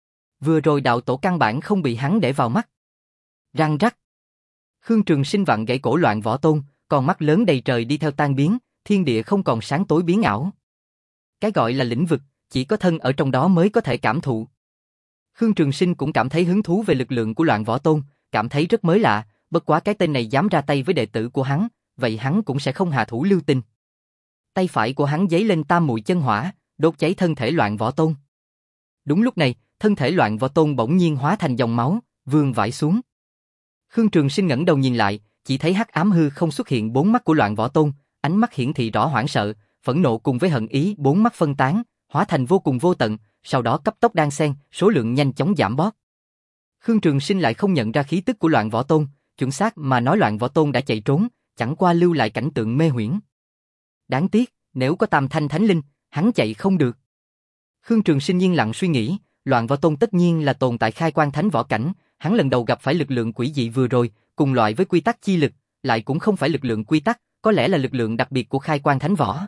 Vừa rồi đạo tổ căn bản không bị hắn để vào mắt. Răng rắc. Khương Trường Sinh vặn gãy cổ Loạn Võ Tôn, con mắt lớn đầy trời đi theo tan biến, thiên địa không còn sáng tối biến ảo. Cái gọi là lĩnh vực, chỉ có thân ở trong đó mới có thể cảm thụ. Khương Trường Sinh cũng cảm thấy hứng thú về lực lượng của Loạn Võ Tôn, cảm thấy rất mới lạ, bất quá cái tên này dám ra tay với đệ tử của hắn, vậy hắn cũng sẽ không hạ thủ lưu tình. Tay phải của hắn giấy lên tam muội chân hỏa, đốt cháy thân thể Loạn Võ Tôn. Đúng lúc này, thân thể Loạn Võ Tôn bỗng nhiên hóa thành dòng máu, vương vãi xuống. Khương Trường Sinh ngẩng đầu nhìn lại, chỉ thấy hắc ám hư không xuất hiện bốn mắt của Loạn Võ Tôn, ánh mắt hiển thị rõ hoảng sợ, phẫn nộ cùng với hận ý, bốn mắt phân tán, hóa thành vô cùng vô tận, sau đó cấp tốc đan xen, số lượng nhanh chóng giảm bớt. Khương Trường Sinh lại không nhận ra khí tức của Loạn Võ Tôn, chuẩn xác mà nói Loạn Võ Tôn đã chạy trốn, chẳng qua lưu lại cảnh tượng mê huyễn. Đáng tiếc, nếu có Tam Thanh Thánh Linh, hắn chạy không được. Khương Trường Sinh yên lặng suy nghĩ, Loạn Võ Tôn tất nhiên là tồn tại khai quan thánh võ cảnh, hắn lần đầu gặp phải lực lượng quỷ dị vừa rồi, cùng loại với quy tắc chi lực, lại cũng không phải lực lượng quy tắc, có lẽ là lực lượng đặc biệt của khai quan thánh võ.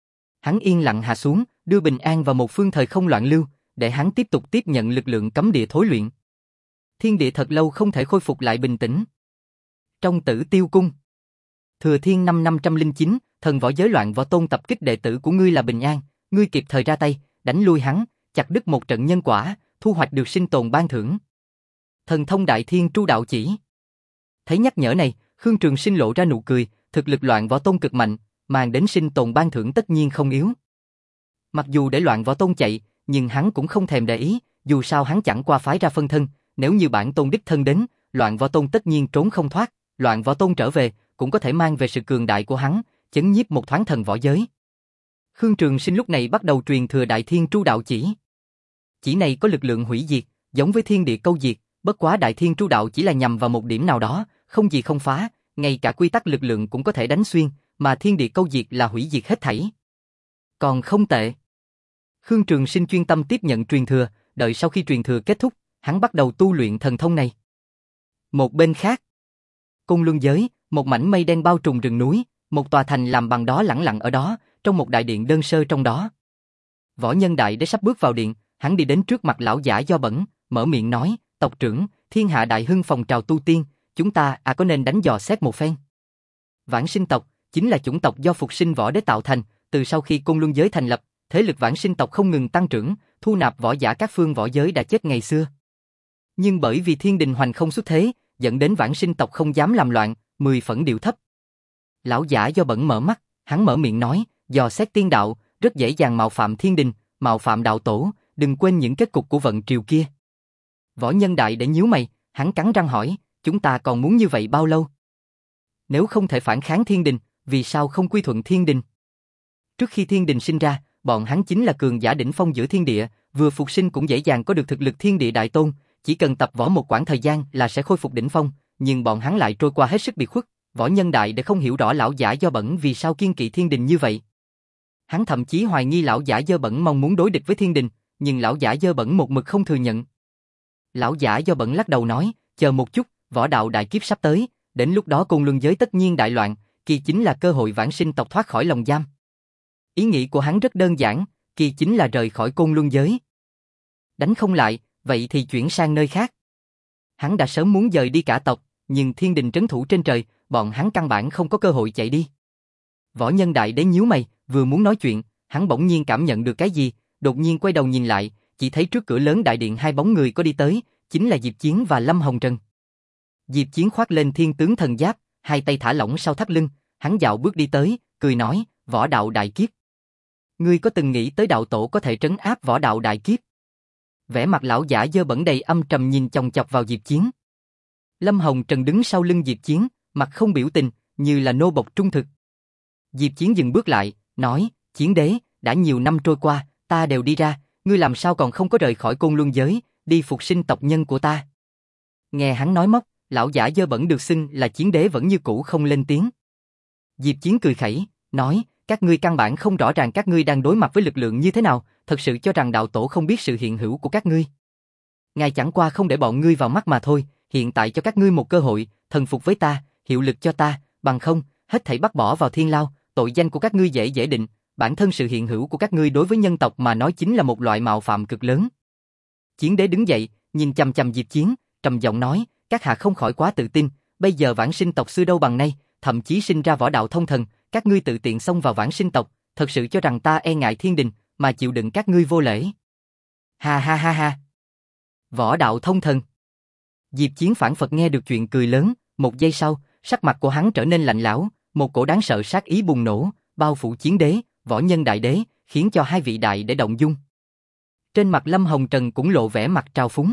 Hắn yên lặng hạ xuống, đưa Bình An vào một phương thời không loạn lưu, để hắn tiếp tục tiếp nhận lực lượng cấm địa thối luyện. Thiên địa thật lâu không thể khôi phục lại bình tĩnh. Trong Tử Tiêu Cung, Thừa Thiên năm năm trăm lẻ chín, thần võ giới Loạn Võ Tôn tập kích đệ tử của ngươi là Bình An, ngươi kịp thời ra tay, đánh lui hắn, chặt đứt một trận nhân quả, thu hoạch được sinh tồn ban thưởng. Thần thông Đại Thiên Tru Đạo Chỉ. Thấy nhắc nhở này, Khương Trường Sinh lộ ra nụ cười, thực lực Loạn Võ Tôn cực mạnh, mang đến sinh tồn ban thưởng tất nhiên không yếu. Mặc dù để Loạn Võ Tôn chạy, nhưng hắn cũng không thèm để ý, dù sao hắn chẳng qua phái ra phân thân, nếu như bản tôn đích thân đến, Loạn Võ Tôn tất nhiên trốn không thoát, Loạn Võ Tôn trở về, cũng có thể mang về sự cường đại của hắn, chấn nhiếp một thoáng thần võ giới. Khương Trường Sinh lúc này bắt đầu truyền thừa Đại Thiên Tru Đạo Chỉ. Chỉ này có lực lượng hủy diệt, giống với thiên địa câu diệt, bất quá Đại Thiên Tru Đạo chỉ là nhằm vào một điểm nào đó, không gì không phá, ngay cả quy tắc lực lượng cũng có thể đánh xuyên, mà thiên địa câu diệt là hủy diệt hết thảy. Còn không tệ. Khương Trường Sinh chuyên tâm tiếp nhận truyền thừa, đợi sau khi truyền thừa kết thúc, hắn bắt đầu tu luyện thần thông này. Một bên khác, Côn Luân giới, một mảnh mây đen bao trùm rừng núi, một tòa thành làm bằng đó lẳng lặng ở đó, trong một đại điện đơn sơ trong đó. Võ Nhân Đại Đế sắp bước vào điện, hắn đi đến trước mặt lão giả Do Bẩn, mở miệng nói, tộc trưởng, thiên hạ đại hưng phòng trào tu tiên, chúng ta à có nên đánh dò xét một phen? Vãng sinh tộc chính là chủng tộc do phục sinh võ đế tạo thành, từ sau khi Côn Luân giới thành lập, thế lực vãng sinh tộc không ngừng tăng trưởng, thu nạp võ giả các phương võ giới đã chết ngày xưa. Nhưng bởi vì thiên đình hoành không xuất thế, dẫn đến vãng sinh tộc không dám làm loạn, mười phần điệu thấp. Lão giả do bẩn mở mắt, hắn mở miệng nói, dò xét tiên đạo, rất dễ dàng mạo phạm thiên đình, mạo phạm đạo tổ, đừng quên những kết cục của vận triều kia. Võ Nhân Đại để nhíu mày, hắn cắn răng hỏi, chúng ta còn muốn như vậy bao lâu? Nếu không thể phản kháng thiên đình, vì sao không quy thuận thiên đình? Trước khi thiên đình sinh ra, bọn hắn chính là cường giả đỉnh phong giữa thiên địa, vừa phục sinh cũng dễ dàng có được thực lực thiên địa đại tôn, chỉ cần tập võ một quãng thời gian là sẽ khôi phục đỉnh phong, nhưng bọn hắn lại trôi qua hết sức biệt khuất. Võ Nhân Đại để không hiểu rõ lão giả do bẩn vì sao kiên kỵ thiên đình như vậy. Hắn thậm chí hoài nghi lão giả dơ bẩn mong muốn đối địch với thiên đình, nhưng lão giả dơ bẩn một mực không thừa nhận. Lão giả do bẩn lắc đầu nói, chờ một chút, võ đạo đại kiếp sắp tới, đến lúc đó Côn Luân giới tất nhiên đại loạn, kia chính là cơ hội vãng sinh tộc thoát khỏi lòng giam. Ý nghĩ của hắn rất đơn giản, kia chính là rời khỏi Côn Luân giới. Đánh không lại, vậy thì chuyển sang nơi khác. Hắn đã sớm muốn dời đi cả tộc, nhưng thiên đình trấn thủ trên trời, bọn hắn căn bản không có cơ hội chạy đi. Võ Nhân Đại đế nhíu mày, vừa muốn nói chuyện, hắn bỗng nhiên cảm nhận được cái gì, đột nhiên quay đầu nhìn lại, chỉ thấy trước cửa lớn đại điện hai bóng người có đi tới, chính là Diệp Chiến và Lâm Hồng Trần. Diệp Chiến khoác lên thiên tướng thần giáp, hai tay thả lỏng sau thắt lưng, hắn dạo bước đi tới, cười nói, võ đạo đại kiếp. Ngươi có từng nghĩ tới đạo tổ có thể trấn áp võ đạo đại kiếp? Vẻ mặt lão giả dơ bẩn đầy âm trầm nhìn chòng chọc vào Diệp Chiến. Lâm Hồng Trần đứng sau lưng Diệp Chiến, mặt không biểu tình, như là nô bộc trung thực. Diệp Chiến dừng bước lại, nói, Chiến đế, đã nhiều năm trôi qua, ta đều đi ra, ngươi làm sao còn không có rời khỏi Côn Luân giới, đi phục sinh tộc nhân của ta. Nghe hắn nói móc, lão giả dơ bẩn được xưng là Chiến đế vẫn như cũ không lên tiếng. Diệp Chiến cười khẩy, nói, các ngươi căn bản không rõ ràng các ngươi đang đối mặt với lực lượng như thế nào, thật sự cho rằng đạo tổ không biết sự hiện hữu của các ngươi. Ngài chẳng qua không để bọn ngươi vào mắt mà thôi, hiện tại cho các ngươi một cơ hội, thần phục với ta, hiệu lực cho ta, bằng không, hết thảy bắt bỏ vào thiên lao, tội danh của các ngươi dễ dễ định, bản thân sự hiện hữu của các ngươi đối với nhân tộc mà nói chính là một loại mạo phạm cực lớn. Chiến đế đứng dậy, nhìn chằm chằm Diệp Chiến, trầm giọng nói, các hạ không khỏi quá tự tin, bây giờ vãng sinh tộc xưa đâu bằng nay, thậm chí sinh ra võ đạo thông thần, các ngươi tự tiện xông vào vãng sinh tộc, thật sự cho rằng ta e ngại thiên đình, mà chịu đựng các ngươi vô lễ. Ha ha ha ha. Võ đạo thông thần. Diệp Chiến phảng phật nghe được chuyện cười lớn, một giây sau, sắc mặt của hắn trở nên lạnh lẽo, một cổ đáng sợ sát ý bùng nổ, bao phủ Chiến đế, Võ Nhân Đại đế, khiến cho hai vị đại để động dung. Trên mặt Lâm Hồng Trần cũng lộ vẻ mặt trào phúng.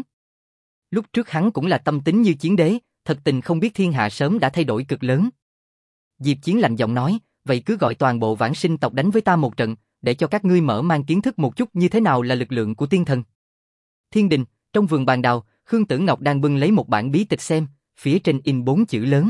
Lúc trước hắn cũng là tâm tính như Chiến đế, thật tình không biết thiên hạ sớm đã thay đổi cực lớn. Diệp Chiến lạnh giọng nói, vậy cứ gọi toàn bộ vãng sinh tộc đánh với ta một trận, để cho các ngươi mở mang kiến thức một chút như thế nào là lực lượng của tiên thần. Thiên đình, trong vườn bàn đào, Khương Tử Ngọc đang bưng lấy một bản bí tịch xem, phía trên in bốn chữ lớn.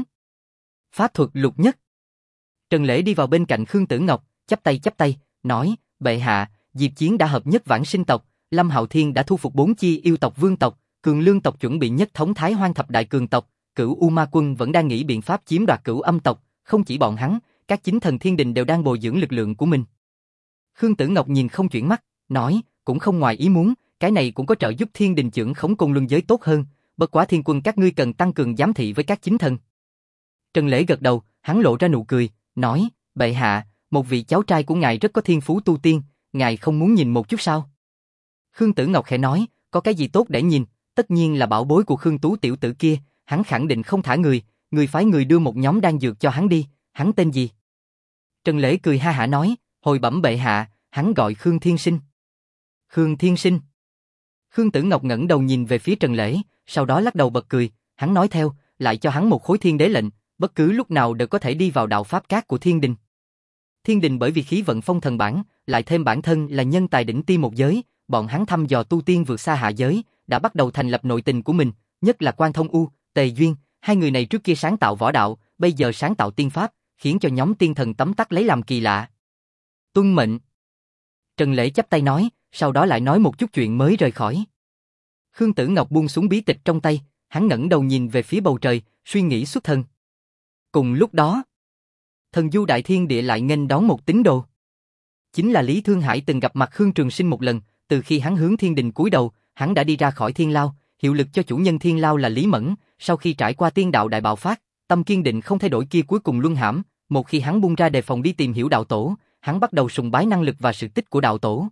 Pháp thuật lục nhất. Trần Lễ đi vào bên cạnh Khương Tử Ngọc, chắp tay chắp tay, nói, bệ hạ, Diệp Chiến đã hợp nhất vãng sinh tộc, Lâm Hạo Thiên đã thu phục bốn chi yêu tộc vương tộc, Cường Lương tộc chuẩn bị nhất thống Thái Hoang thập đại cường tộc, Cửu U Ma Quân vẫn đang nghĩ biện pháp chiếm đoạt Cửu Âm tộc, không chỉ bọn hắn, các chính thần thiên đình đều đang bồi dưỡng lực lượng của mình. Khương Tử Ngọc nhìn không chuyển mắt, nói, cũng không ngoài ý muốn, cái này cũng có trợ giúp thiên đình trưởng khống Côn Luân giới tốt hơn, bất quá thiên quân các ngươi cần tăng cường giám thị với các chính thần. Trần Lễ gật đầu, hắn lộ ra nụ cười, nói, bệ hạ, một vị cháu trai của ngài rất có thiên phú tu tiên, ngài không muốn nhìn một chút sao? Khương Tử Ngọc khẽ nói, có cái gì tốt để nhìn, tất nhiên là bảo bối của Khương Tú tiểu tử kia, hắn khẳng định không thả người, người phái người đưa một nhóm đan dược cho hắn đi, hắn tên gì? Trần Lễ cười ha hả nói, hồi bẩm bệ hạ, hắn gọi Khương Thiên Sinh. Khương Thiên Sinh. Khương Tử Ngọc ngẩng đầu nhìn về phía Trần Lễ, sau đó lắc đầu bật cười, hắn nói theo, lại cho hắn một khối thiên đế lệnh, bất cứ lúc nào đều có thể đi vào đạo pháp cát của thiên đình. Thiên đình bởi vì khí vận phong thần bản, lại thêm bản thân là nhân tài đỉnh tiêm một giới, bọn hắn thăm dò tu tiên vượt xa hạ giới, đã bắt đầu thành lập nội tình của mình, nhất là Quan Thông U, Tề Duyên, hai người này trước kia sáng tạo võ đạo, bây giờ sáng tạo tiên pháp, khiến cho nhóm tiên thần tấm tắc lấy làm kỳ lạ. Tuân mệnh. Trần Lễ chắp tay nói, sau đó lại nói một chút chuyện mới rời khỏi. Khương Tử Ngọc buông xuống bí tịch trong tay, hắn ngẩng đầu nhìn về phía bầu trời, suy nghĩ xuất thần. Cùng lúc đó, thần du đại thiên địa lại nghênh đón một tín đồ. Chính là Lý Thương Hải từng gặp mặt Khương Trường Sinh một lần, từ khi hắn hướng thiên đình cúi đầu, hắn đã đi ra khỏi thiên lao, hiệu lực cho chủ nhân thiên lao là Lý Mẫn, sau khi trải qua tiên đạo đại bạo phát, tâm kiên định không thay đổi kia cuối cùng luân hãm, một khi hắn buông ra đề phòng đi tìm hiểu đạo tổ, hắn bắt đầu sùng bái năng lực và sự tích của đạo tổ.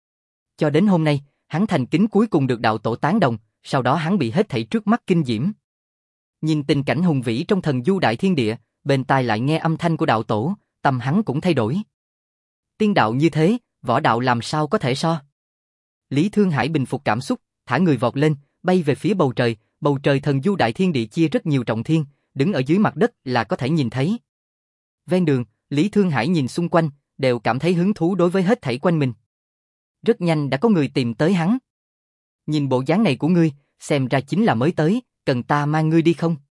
Cho đến hôm nay, hắn thành kính cuối cùng được đạo tổ tán đồng, sau đó hắn bị hết thảy trước mắt kinh diễm. Nhìn tình cảnh hùng vĩ trong thần du đại thiên địa, bên tai lại nghe âm thanh của đạo tổ, tâm hắn cũng thay đổi. Tiên đạo như thế, võ đạo làm sao có thể so? Lý Thương Hải bình phục cảm xúc, thả người vọt lên, bay về phía bầu trời, bầu trời thần du đại thiên địa chia rất nhiều trọng thiên, đứng ở dưới mặt đất là có thể nhìn thấy. Ven đường, Lý Thương Hải nhìn xung quanh, đều cảm thấy hứng thú đối với hết thảy quanh mình. Rất nhanh đã có người tìm tới hắn. Nhìn bộ dáng này của ngươi, xem ra chính là mới tới, cần ta mang ngươi đi không?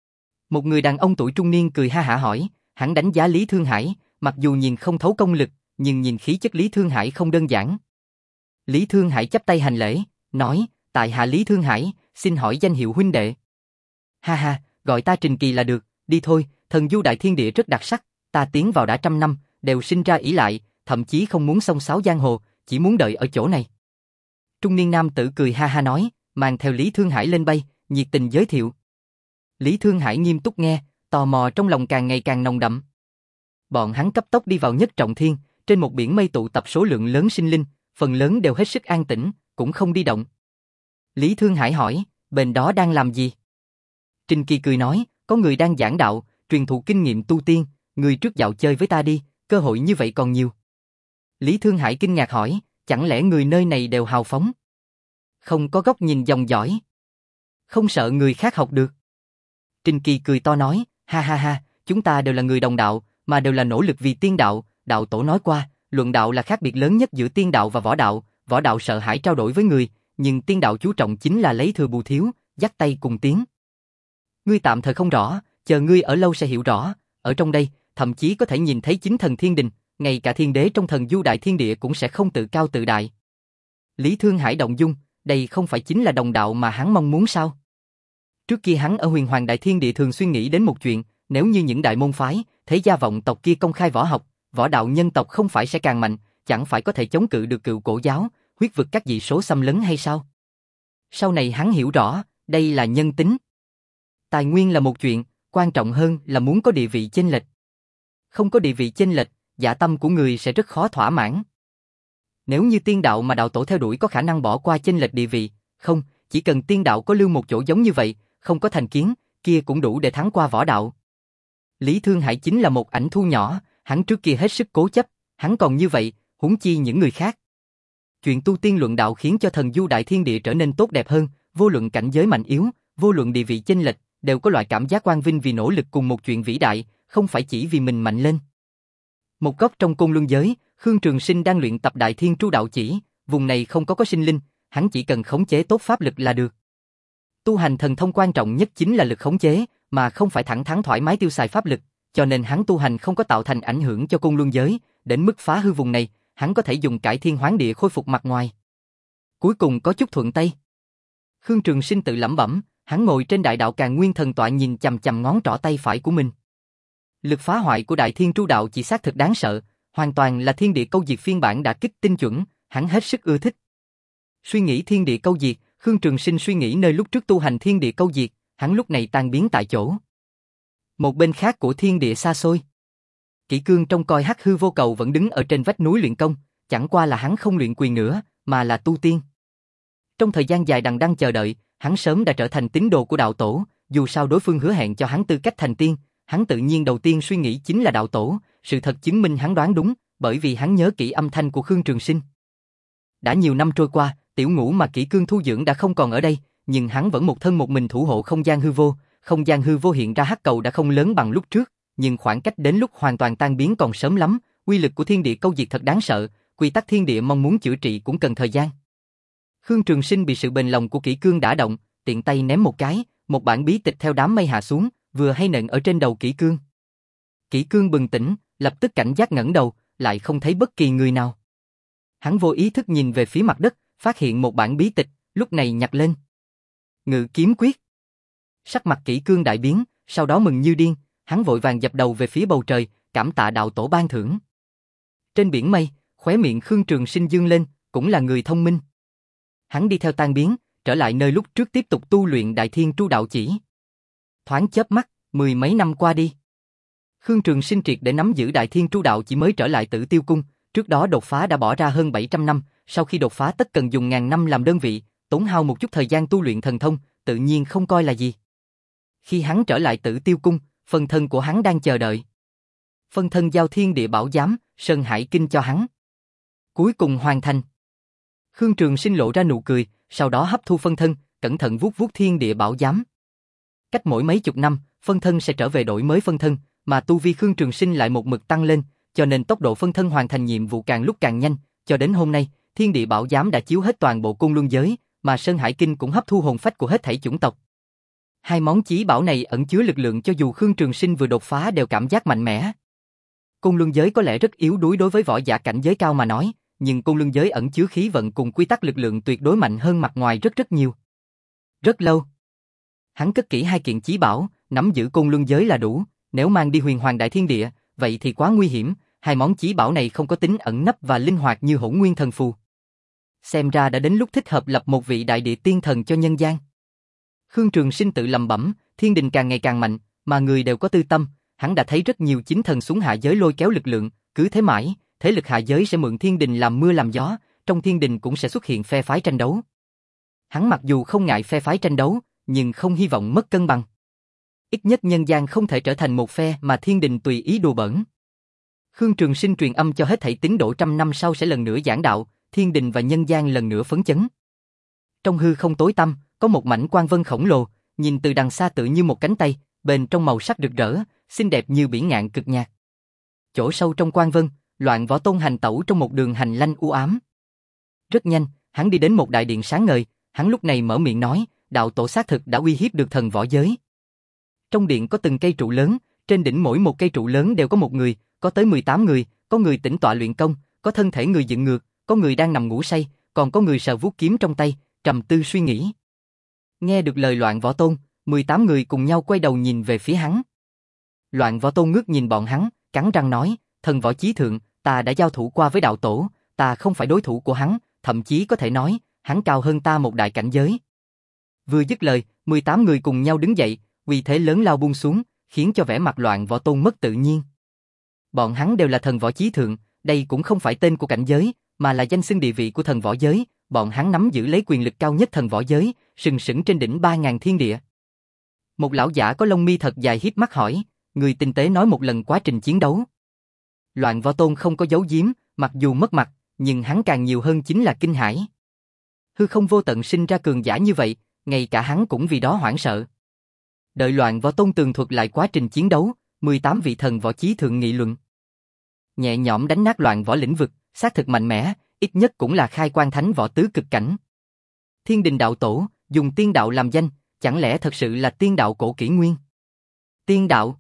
Một người đàn ông tuổi trung niên cười ha hả hỏi, hắn đánh giá Lý Thương Hải, mặc dù nhìn không thấu công lực, nhưng nhìn khí chất Lý Thương Hải không đơn giản. Lý Thương Hải chắp tay hành lễ, nói, tại hạ Lý Thương Hải, xin hỏi danh hiệu huynh đệ. Ha ha, gọi ta Trình Kỳ là được, đi thôi, thần du đại thiên địa rất đặc sắc, ta tiến vào đã trăm năm, đều sinh ra ỷ lại, thậm chí không muốn xông xáo giang hồ, chỉ muốn đợi ở chỗ này. Trung niên nam tử cười ha ha nói, mang theo Lý Thương Hải lên bay, nhiệt tình giới thiệu. Lý Thương Hải nghiêm túc nghe, tò mò trong lòng càng ngày càng nồng đậm. Bọn hắn cấp tốc đi vào nhất trọng thiên, trên một biển mây tụ tập số lượng lớn sinh linh, phần lớn đều hết sức an tĩnh, cũng không đi động. Lý Thương Hải hỏi, bên đó đang làm gì? Trình Kỳ cười nói, có người đang giảng đạo, truyền thụ kinh nghiệm tu tiên, người trước dạo chơi với ta đi, cơ hội như vậy còn nhiều. Lý Thương Hải kinh ngạc hỏi, chẳng lẽ người nơi này đều hào phóng? Không có góc nhìn dòng dõi? Không sợ người khác học được? Trình Kỳ cười to nói, ha ha ha, chúng ta đều là người đồng đạo, mà đều là nỗ lực vì tiên đạo, đạo tổ nói qua, luận đạo là khác biệt lớn nhất giữa tiên đạo và võ đạo, võ đạo sợ hãi trao đổi với người, nhưng tiên đạo chú trọng chính là lấy thừa bù thiếu, dắt tay cùng tiến. Ngươi tạm thời không rõ, chờ ngươi ở lâu sẽ hiểu rõ, ở trong đây, thậm chí có thể nhìn thấy chính thần thiên đình, ngay cả thiên đế trong thần du đại thiên địa cũng sẽ không tự cao tự đại. Lý Thương Hải động dung, đây không phải chính là đồng đạo mà hắn mong muốn sao? Trước kia hắn ở huyền hoàng đại thiên địa thường suy nghĩ đến một chuyện, nếu như những đại môn phái, thế gia vọng tộc kia công khai võ học, võ đạo nhân tộc không phải sẽ càng mạnh, chẳng phải có thể chống cự được cựu cổ giáo, huyết vực các dị số xâm lấn hay sao? Sau này hắn hiểu rõ, đây là nhân tính. Tài nguyên là một chuyện, quan trọng hơn là muốn có địa vị chênh lệch. Không có địa vị chênh lệch, dạ tâm của người sẽ rất khó thỏa mãn. Nếu như tiên đạo mà đạo tổ theo đuổi có khả năng bỏ qua chênh lệch địa vị, không, chỉ cần tiên đạo có lưu một chỗ giống như vậy, không có thành kiến, kia cũng đủ để thắng qua võ đạo. Lý Thương Hải chính là một ảnh thu nhỏ, hắn trước kia hết sức cố chấp, hắn còn như vậy, huống chi những người khác. Chuyện tu tiên luận đạo khiến cho thần du đại thiên địa trở nên tốt đẹp hơn, vô luận cảnh giới mạnh yếu, vô luận địa vị chênh lệch, đều có loại cảm giác quang vinh vì nỗ lực cùng một chuyện vĩ đại, không phải chỉ vì mình mạnh lên. Một góc trong Côn Luân giới, Khương Trường Sinh đang luyện tập Đại Thiên Tru Đạo Chỉ, vùng này không có có sinh linh, hắn chỉ cần khống chế tốt pháp lực là được. Tu hành thần thông quan trọng nhất chính là lực khống chế, mà không phải thẳng thắn thoải mái tiêu xài pháp lực, cho nên hắn tu hành không có tạo thành ảnh hưởng cho Côn Luân giới, đến mức phá hư vùng này, hắn có thể dùng cải thiên hoán địa khôi phục mặt ngoài. Cuối cùng có chút thuận tay. Khương Trường Sinh tự lẩm bẩm, hắn ngồi trên đại đạo Càn Nguyên Thần tọa nhìn chằm chằm ngón trỏ tay phải của mình. Lực phá hoại của Đại Thiên Tru Đạo chỉ xác thực đáng sợ, hoàn toàn là thiên địa câu diệt phiên bản đã kích tinh chuẩn, hắn hết sức ưa thích. Suy nghĩ thiên địa câu diệt, Khương Trường Sinh suy nghĩ nơi lúc trước tu hành thiên địa câu diệt, hắn lúc này tan biến tại chỗ. Một bên khác của thiên địa xa xôi, Kỷ Cương trong coi hắc hư vô cầu vẫn đứng ở trên vách núi luyện công, chẳng qua là hắn không luyện quyền nữa, mà là tu tiên. Trong thời gian dài đằng đẵng chờ đợi, hắn sớm đã trở thành tín đồ của đạo tổ, dù sao đối phương hứa hẹn cho hắn tư cách thành tiên, hắn tự nhiên đầu tiên suy nghĩ chính là đạo tổ, sự thật chứng minh hắn đoán đúng, bởi vì hắn nhớ kỹ âm thanh của Khương Trường Sinh. Đã nhiều năm trôi qua, tiểu ngũ mà Kỷ Cương thu dưỡng đã không còn ở đây, nhưng hắn vẫn một thân một mình thủ hộ không gian hư vô, không gian hư vô hiện ra hắc cầu đã không lớn bằng lúc trước, nhưng khoảng cách đến lúc hoàn toàn tan biến còn sớm lắm, uy lực của thiên địa câu diệt thật đáng sợ, quy tắc thiên địa mong muốn chữa trị cũng cần thời gian. Khương Trường Sinh bị sự bền lòng của Kỷ Cương đả động, tiện tay ném một cái, một bản bí tịch theo đám mây hạ xuống, vừa hay nện ở trên đầu Kỷ Cương. Kỷ Cương bừng tỉnh, lập tức cảnh giác ngẩng đầu, lại không thấy bất kỳ người nào. Hắn vô ý thức nhìn về phía mặt đất, phát hiện một bản bí tịch, lúc này nhặt lên. Ngự kiếm quyết. Sắc mặt Kỷ Cương đại biến, sau đó mừng như điên, hắn vội vàng dập đầu về phía bầu trời, cảm tạ đạo tổ ban thưởng. Trên biển mây, khóe miệng Khương Trường Sinh dương lên, cũng là người thông minh. Hắn đi theo tan biến, trở lại nơi lúc trước tiếp tục tu luyện Đại Thiên Tru Đạo Chỉ. Thoáng chớp mắt, mười mấy năm qua đi. Khương Trường Sinh triệt để nắm giữ Đại Thiên Tru Đạo Chỉ mới trở lại Tử Tiêu Cung, trước đó đột phá đã bỏ ra hơn bảy trăm năm, sau khi đột phá tất cần dùng ngàn năm làm đơn vị, tốn hao một chút thời gian tu luyện thần thông, tự nhiên không coi là gì. Khi hắn trở lại Tử Tiêu Cung, phân thân của hắn đang chờ đợi. Phân thân giao Thiên Địa Bảo Giám, Sơn Hải Kinh cho hắn. Cuối cùng hoàn thành. Khương Trường Sinh lộ ra nụ cười, sau đó hấp thu phân thân, cẩn thận vuốt vuốt Thiên Địa Bảo Giám. Cách mỗi mấy chục năm, phân thân sẽ trở về đổi mới phân thân, mà tu vi Khương Trường Sinh lại một mực tăng lên, cho nên tốc độ phân thân hoàn thành nhiệm vụ càng lúc càng nhanh, cho đến hôm nay, Thiên Địa Bảo Giám đã chiếu hết toàn bộ Côn Luân giới, mà Sơn Hải Kinh cũng hấp thu hồn phách của hết thảy chủng tộc. Hai món chí bảo này ẩn chứa lực lượng cho dù Khương Trường Sinh vừa đột phá đều cảm giác mạnh mẽ. Côn Luân giới có lẽ rất yếu đuối đối với võ giả cảnh giới cao mà nói, nhưng Côn Luân giới ẩn chứa khí vận cùng quy tắc lực lượng tuyệt đối mạnh hơn mặt ngoài rất rất nhiều. Rất lâu, hắn cất kỹ hai kiện chí bảo, nắm giữ Côn Luân giới là đủ, nếu mang đi Huyền Hoàng Đại Thiên Địa, vậy thì quá nguy hiểm, hai món chí bảo này không có tính ẩn nấp và linh hoạt như Hỗn Nguyên Thần Phù. Xem ra đã đến lúc thích hợp lập một vị đại địa tiên thần cho nhân gian. Khương Trường Sinh tự lẩm bẩm, thiên đình càng ngày càng mạnh, mà người đều có tư tâm, hắn đã thấy rất nhiều chính thần xuống hạ giới lôi kéo lực lượng, cứ thế mãi, thế lực hạ giới sẽ mượn thiên đình làm mưa làm gió, trong thiên đình cũng sẽ xuất hiện phe phái tranh đấu. Hắn mặc dù không ngại phe phái tranh đấu, nhưng không hy vọng mất cân bằng. Ít nhất nhân gian không thể trở thành một phe mà thiên đình tùy ý đùa bỡn. Khương Trường Sinh truyền âm cho hết thảy tín đồ trăm năm sau sẽ lần nữa giảng đạo, thiên đình và nhân gian lần nữa phấn chấn. Trong hư không tối tăm, có một mảnh quang vân khổng lồ, nhìn từ đằng xa tự như một cánh tay, bên trong màu sắc rực rỡ, xinh đẹp như biển ngạn cực nhạt. Chỗ sâu trong quang vân, Loạn Võ Tôn hành tẩu trong một đường hành lanh u ám. Rất nhanh, hắn đi đến một đại điện sáng ngời, hắn lúc này mở miệng nói, đạo tổ xác thực đã uy hiếp được thần võ giới. Trong điện có từng cây trụ lớn, trên đỉnh mỗi một cây trụ lớn đều có một người, có tới mười tám người, có người tĩnh tọa luyện công, có thân thể người dựng ngược, có người đang nằm ngủ say, còn có người sờ vuốt kiếm trong tay, trầm tư suy nghĩ. Nghe được lời Loạn Võ Tôn, mười tám người cùng nhau quay đầu nhìn về phía hắn. Loạn Võ Tôn ngước nhìn bọn hắn, cắn răng nói, thần võ chí thượng, ta đã giao thủ qua với đạo tổ, ta không phải đối thủ của hắn, thậm chí có thể nói, hắn cao hơn ta một đại cảnh giới. Vừa dứt lời, mười tám người cùng nhau đứng dậy, uy thế lớn lao buông xuống, khiến cho vẻ mặt Loạn Võ Tôn mất tự nhiên. Bọn hắn đều là thần võ chí thượng, đây cũng không phải tên của cảnh giới, mà là danh xưng địa vị của thần võ giới, bọn hắn nắm giữ lấy quyền lực cao nhất thần võ giới, sừng sững trên đỉnh ba ngàn thiên địa. Một lão giả có lông mi thật dài híp mắt hỏi, người tinh tế nói một lần quá trình chiến đấu. Loạn Võ Tôn không có giấu giếm, mặc dù mất mặt, nhưng hắn càng nhiều hơn chính là kinh hãi. Hư không vô tận sinh ra cường giả như vậy, ngay cả hắn cũng vì đó hoảng sợ. Đợi Loạn Võ Tôn tường thuật lại quá trình chiến đấu, mười tám vị thần võ chí thượng nghị luận. Nhẹ nhõm đánh nát Loạn Võ lĩnh vực, xác thực mạnh mẽ, ít nhất cũng là khai quan thánh võ tứ cực cảnh. Thiên đình đạo tổ, dùng tiên đạo làm danh, chẳng lẽ thật sự là tiên đạo cổ kỷ nguyên? Tiên đạo?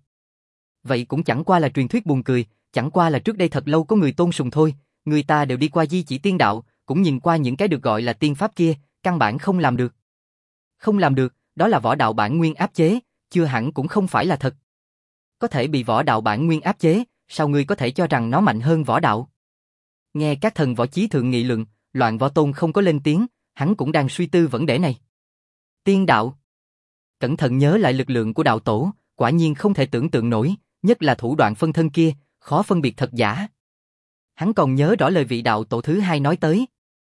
Vậy cũng chẳng qua là truyền thuyết buồn cười, chẳng qua là trước đây thật lâu có người tôn sùng thôi, người ta đều đi qua di chỉ tiên đạo, cũng nhìn qua những cái được gọi là tiên pháp kia, căn bản không làm được. Không làm được, đó là võ đạo bản nguyên áp chế, chưa hẳn cũng không phải là thật. Có thể bị võ đạo bản nguyên áp chế, sao ngươi có thể cho rằng nó mạnh hơn võ đạo? Nghe các thần võ chí thượng nghị luận, Loạn Võ Tôn không có lên tiếng, hắn cũng đang suy tư vấn đề này. Tiên đạo. Cẩn thận nhớ lại lực lượng của đạo tổ, quả nhiên không thể tưởng tượng nổi, nhất là thủ đoạn phân thân kia, khó phân biệt thật giả. Hắn còn nhớ rõ lời vị đạo tổ thứ hai nói tới.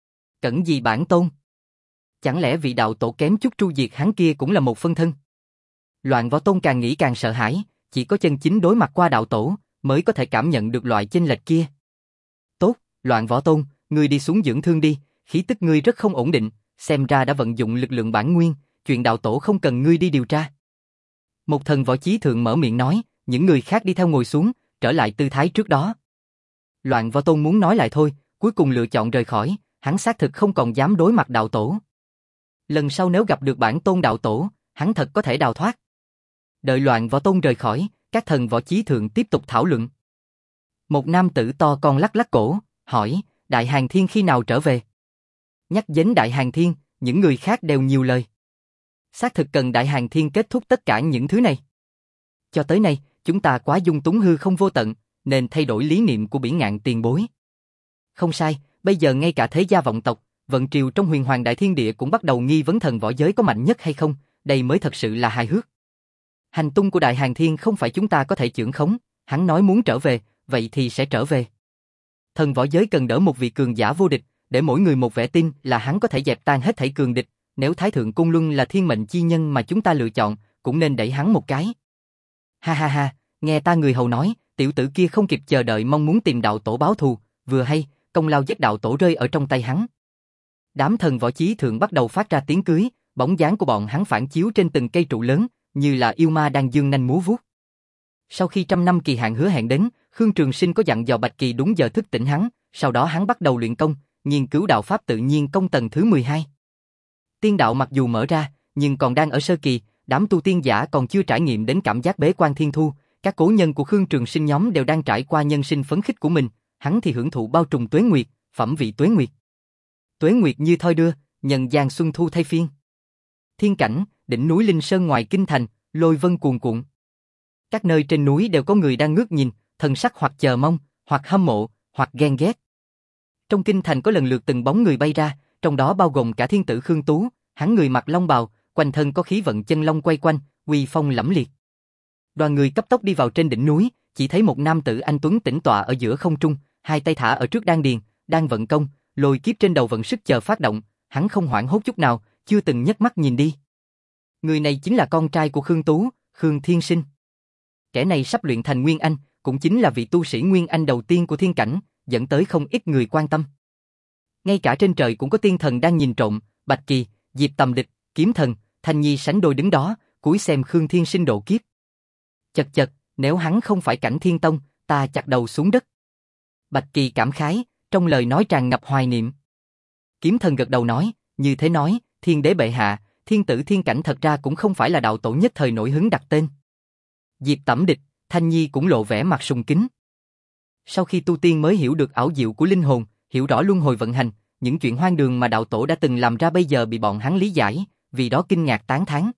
Cẩn gì bản tôn? Chẳng lẽ vị đạo tổ kém chút tru diệt hắn kia cũng là một phân thân? Loạn Võ Tôn càng nghĩ càng sợ hãi, chỉ có chân chính đối mặt qua đạo tổ, mới có thể cảm nhận được loại chênh lệch kia. Tốt, Loạn Võ Tôn, ngươi đi xuống dưỡng thương đi, khí tức ngươi rất không ổn định, xem ra đã vận dụng lực lượng bản nguyên, chuyện đạo tổ không cần ngươi đi điều tra. Một thần võ chí thượng mở miệng nói, những người khác đi theo ngồi xuống, trở lại tư thái trước đó. Loạn Võ Tôn muốn nói lại thôi, cuối cùng lựa chọn rời khỏi, hắn xác thực không còn dám đối mặt đạo tổ. Lần sau nếu gặp được bản tôn đạo tổ, hắn thật có thể đào thoát. Đợi Loạn Võ Tôn rời khỏi, các thần võ chí thượng tiếp tục thảo luận. Một nam tử to con lắc lắc cổ, hỏi, Đại Hàn Thiên khi nào trở về? Nhắc đến Đại Hàn Thiên, những người khác đều nhiều lời. Xác thực cần Đại Hàn Thiên kết thúc tất cả những thứ này. Cho tới nay, chúng ta quá dung túng hư không vô tận, nên thay đổi lý niệm của biển ngạn tiền bối. Không sai, bây giờ ngay cả thế gia vọng tộc, vận triều trong huyền hoàng đại thiên địa cũng bắt đầu nghi vấn thần võ giới có mạnh nhất hay không, đây mới thật sự là hài hước. Hành tung của Đại Hàn Thiên không phải chúng ta có thể chưởng khống, hắn nói muốn trở về, vậy thì sẽ trở về. Thần võ giới cần đỡ một vị cường giả vô địch, để mỗi người một vẻ tin là hắn có thể dẹp tan hết thảy cường địch, nếu Thái Thượng Cung Luân là thiên mệnh chi nhân mà chúng ta lựa chọn, cũng nên đẩy hắn một cái. Ha ha ha, nghe ta người hầu nói, tiểu tử kia không kịp chờ đợi mong muốn tìm đạo tổ báo thù, vừa hay, công lao giết đạo tổ rơi ở trong tay hắn. Đám thần võ chí thượng bắt đầu phát ra tiếng cưới, bóng dáng của bọn hắn phản chiếu trên từng cây trụ lớn, như là yêu ma đang dương nanh múa vuốt. Sau khi trăm năm kỳ hạn hứa hẹn đến, Khương Trường Sinh có dặn dò Bạch Kỳ đúng giờ thức tỉnh hắn, sau đó hắn bắt đầu luyện công, nghiên cứu đạo pháp tự nhiên công tầng thứ mười hai. Tiên đạo mặc dù mở ra, nhưng còn đang ở sơ kỳ, đám tu tiên giả còn chưa trải nghiệm đến cảm giác bế quan thiên thu, các cố nhân của Khương Trường Sinh nhóm đều đang trải qua nhân sinh phấn khích của mình, hắn thì hưởng thụ bao trùm tuế nguyệt, phẩm vị tuế nguyệt. Tuế nguyệt như thoi đưa, nhân gian xuân thu thay phiên. Thiên cảnh, đỉnh núi Linh Sơn ngoài kinh thành, lôi vân cuồn cuộn. Các nơi trên núi đều có người đang ngước nhìn, thần sắc hoặc chờ mong, hoặc hâm mộ, hoặc ghen ghét. Trong kinh thành có lần lượt từng bóng người bay ra, trong đó bao gồm cả thiên tử Khương Tú, hắn người mặc long bào, quanh thân có khí vận chân long quay quanh, uy phong lẫm liệt. Đoàn người cấp tốc đi vào trên đỉnh núi, chỉ thấy một nam tử anh tuấn tĩnh tọa ở giữa không trung, hai tay thả ở trước đan điền, đang vận công, lôi kiếp trên đầu vận sức chờ phát động, hắn không hoảng hốt chút nào, chưa từng nhấc mắt nhìn đi. Người này chính là con trai của Khương Tú, Khương Thiên Sinh. Kẻ này sắp luyện thành Nguyên Anh, cũng chính là vị tu sĩ Nguyên Anh đầu tiên của thiên cảnh, dẫn tới không ít người quan tâm. Ngay cả trên trời cũng có tiên thần đang nhìn trộm, Bạch Kỳ, Diệp Tầm Địch, Kiếm Thần, Thanh Nhi sánh đôi đứng đó, cúi xem Khương Thiên Sinh độ kiếp. Chật chật, nếu hắn không phải cảnh Thiên Tông, ta chặt đầu xuống đất. Bạch Kỳ cảm khái, trong lời nói tràn ngập hoài niệm. Kiếm Thần gật đầu nói, như thế nói, Thiên Đế bệ hạ, thiên tử thiên cảnh thật ra cũng không phải là đạo tổ nhất thời nổi hứng đặt tên. Diệp Tẩm Địch, Thanh Nhi cũng lộ vẻ mặt sùng kính. Sau khi tu tiên mới hiểu được ảo diệu của linh hồn, hiểu rõ luân hồi vận hành, những chuyện hoang đường mà đạo tổ đã từng làm ra bây giờ bị bọn hắn lý giải, vì đó kinh ngạc tán thán.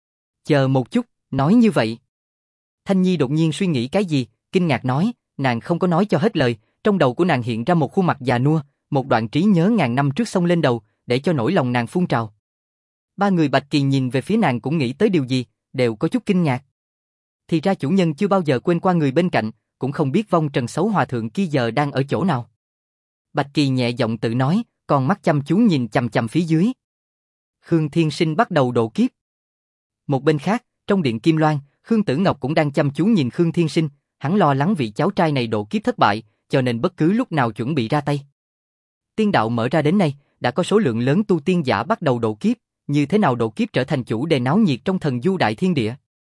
Chờ một chút, nói như vậy. Thanh Nhi đột nhiên suy nghĩ cái gì, kinh ngạc nói, nàng không có nói cho hết lời, trong đầu của nàng hiện ra một khuôn mặt già nua, một đoạn trí nhớ ngàn năm trước xông lên đầu, để cho nỗi lòng nàng phun trào. Ba người Bạch Kỳ nhìn về phía nàng cũng nghĩ tới điều gì, đều có chút kinh ngạc. Thì ra chủ nhân chưa bao giờ quên qua người bên cạnh, cũng không biết vong trần xấu hòa thượng kia giờ đang ở chỗ nào. Bạch Kỳ nhẹ giọng tự nói, còn mắt chăm chú nhìn chằm chằm phía dưới. Khương Thiên Sinh bắt đầu độ kiếp. Một bên khác, trong điện Kim Loan, Khương Tử Ngọc cũng đang chăm chú nhìn Khương Thiên Sinh, hắn lo lắng vị cháu trai này độ kiếp thất bại, cho nên bất cứ lúc nào chuẩn bị ra tay. Tiên đạo mở ra đến nay, đã có số lượng lớn tu tiên giả bắt đầu độ kiếp, như thế nào độ kiếp trở thành chủ đề náo nhiệt trong thần du đại thiên địa.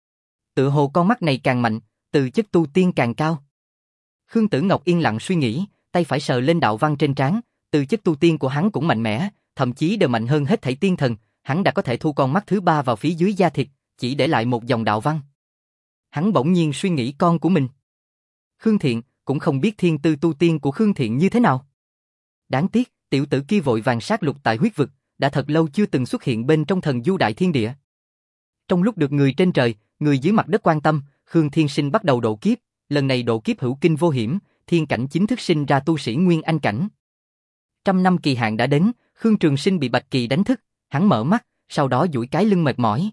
Tự hồ con mắt này càng mạnh, từ chất tu tiên càng cao. Khương Tử Ngọc yên lặng suy nghĩ, tay phải sờ lên đạo văn trên trán, từ chất tu tiên của hắn cũng mạnh mẽ, thậm chí đều mạnh hơn hết thảy tiên thần, hắn đã có thể thu con mắt thứ ba vào phía dưới da thịt, chỉ để lại một dòng đạo văn. Hắn bỗng nhiên suy nghĩ con của mình. Khương Thiện, cũng không biết thiên tư tu tiên của Khương Thiện như thế nào. Đáng tiếc, tiểu tử kia vội vàng sát lục tại huyết vực, đã thật lâu chưa từng xuất hiện bên trong thần du đại thiên địa. Trong lúc được người trên trời, người dưới mặt đất quan tâm, Khương Thiên Sinh bắt đầu độ kiếp, lần này độ kiếp hữu kinh vô hiểm, thiên cảnh chính thức sinh ra tu sĩ Nguyên Anh cảnh. Trăm năm kỳ hạn đã đến, Khương Trường Sinh bị Bạch Kỳ đánh thức, hắn mở mắt, sau đó duỗi cái lưng mệt mỏi.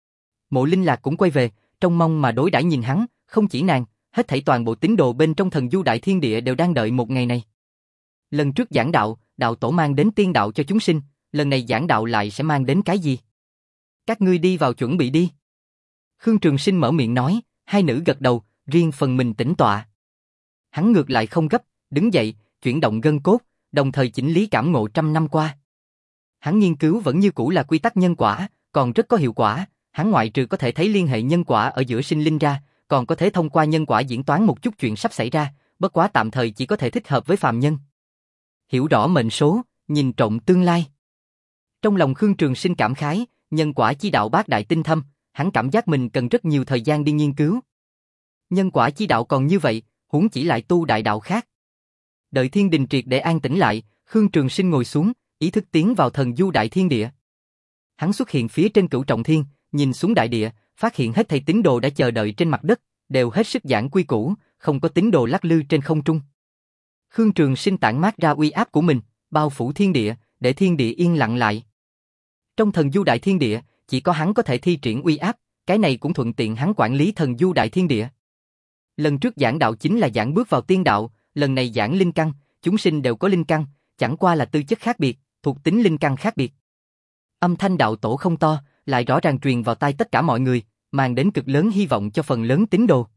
Mộ Linh Lạc cũng quay về, trông mong mà đối đãi nhìn hắn, không chỉ nàng, hết thảy toàn bộ tín đồ bên trong thần du đại thiên địa đều đang đợi một ngày này. Lần trước giảng đạo, đạo tổ mang đến tiên đạo cho chúng sinh, lần này giảng đạo lại sẽ mang đến cái gì? Các ngươi đi vào chuẩn bị đi. Khương Trường Sinh mở miệng nói, hai nữ gật đầu, riêng phần mình tĩnh tọa. Hắn ngược lại không gấp, đứng dậy, chuyển động gân cốt, đồng thời chỉnh lý cảm ngộ trăm năm qua. Hắn nghiên cứu vẫn như cũ là quy tắc nhân quả, còn rất có hiệu quả, hắn ngoại trừ có thể thấy liên hệ nhân quả ở giữa sinh linh ra, còn có thể thông qua nhân quả diễn toán một chút chuyện sắp xảy ra, bất quá tạm thời chỉ có thể thích hợp với phàm nhân. Hiểu rõ mệnh số, nhìn trộm tương lai. Trong lòng Khương Trường Sinh cảm khái, nhân quả chi đạo bát đại tinh thâm, hắn cảm giác mình cần rất nhiều thời gian đi nghiên cứu. Nhân quả chi đạo còn như vậy, huống chỉ lại tu đại đạo khác. Đợi thiên đình triệt để an tĩnh lại, Khương Trường Sinh ngồi xuống, ý thức tiến vào thần du đại thiên địa. Hắn xuất hiện phía trên cửu trọng thiên, nhìn xuống đại địa, phát hiện hết thảy tín đồ đã chờ đợi trên mặt đất, đều hết sức giảng quy củ, không có tín đồ lắc lư trên không trung. Khương Trường Sinh tản mát ra uy áp của mình, bao phủ thiên địa, để thiên địa yên lặng lại. Trong thần du đại thiên địa, chỉ có hắn có thể thi triển uy áp, cái này cũng thuận tiện hắn quản lý thần du đại thiên địa. Lần trước giảng đạo chính là giảng bước vào tiên đạo, lần này giảng linh căn, chúng sinh đều có linh căn, chẳng qua là tư chất khác biệt, thuộc tính linh căn khác biệt. Âm thanh đạo tổ không to, lại rõ ràng truyền vào tai tất cả mọi người, mang đến cực lớn hy vọng cho phần lớn tín đồ.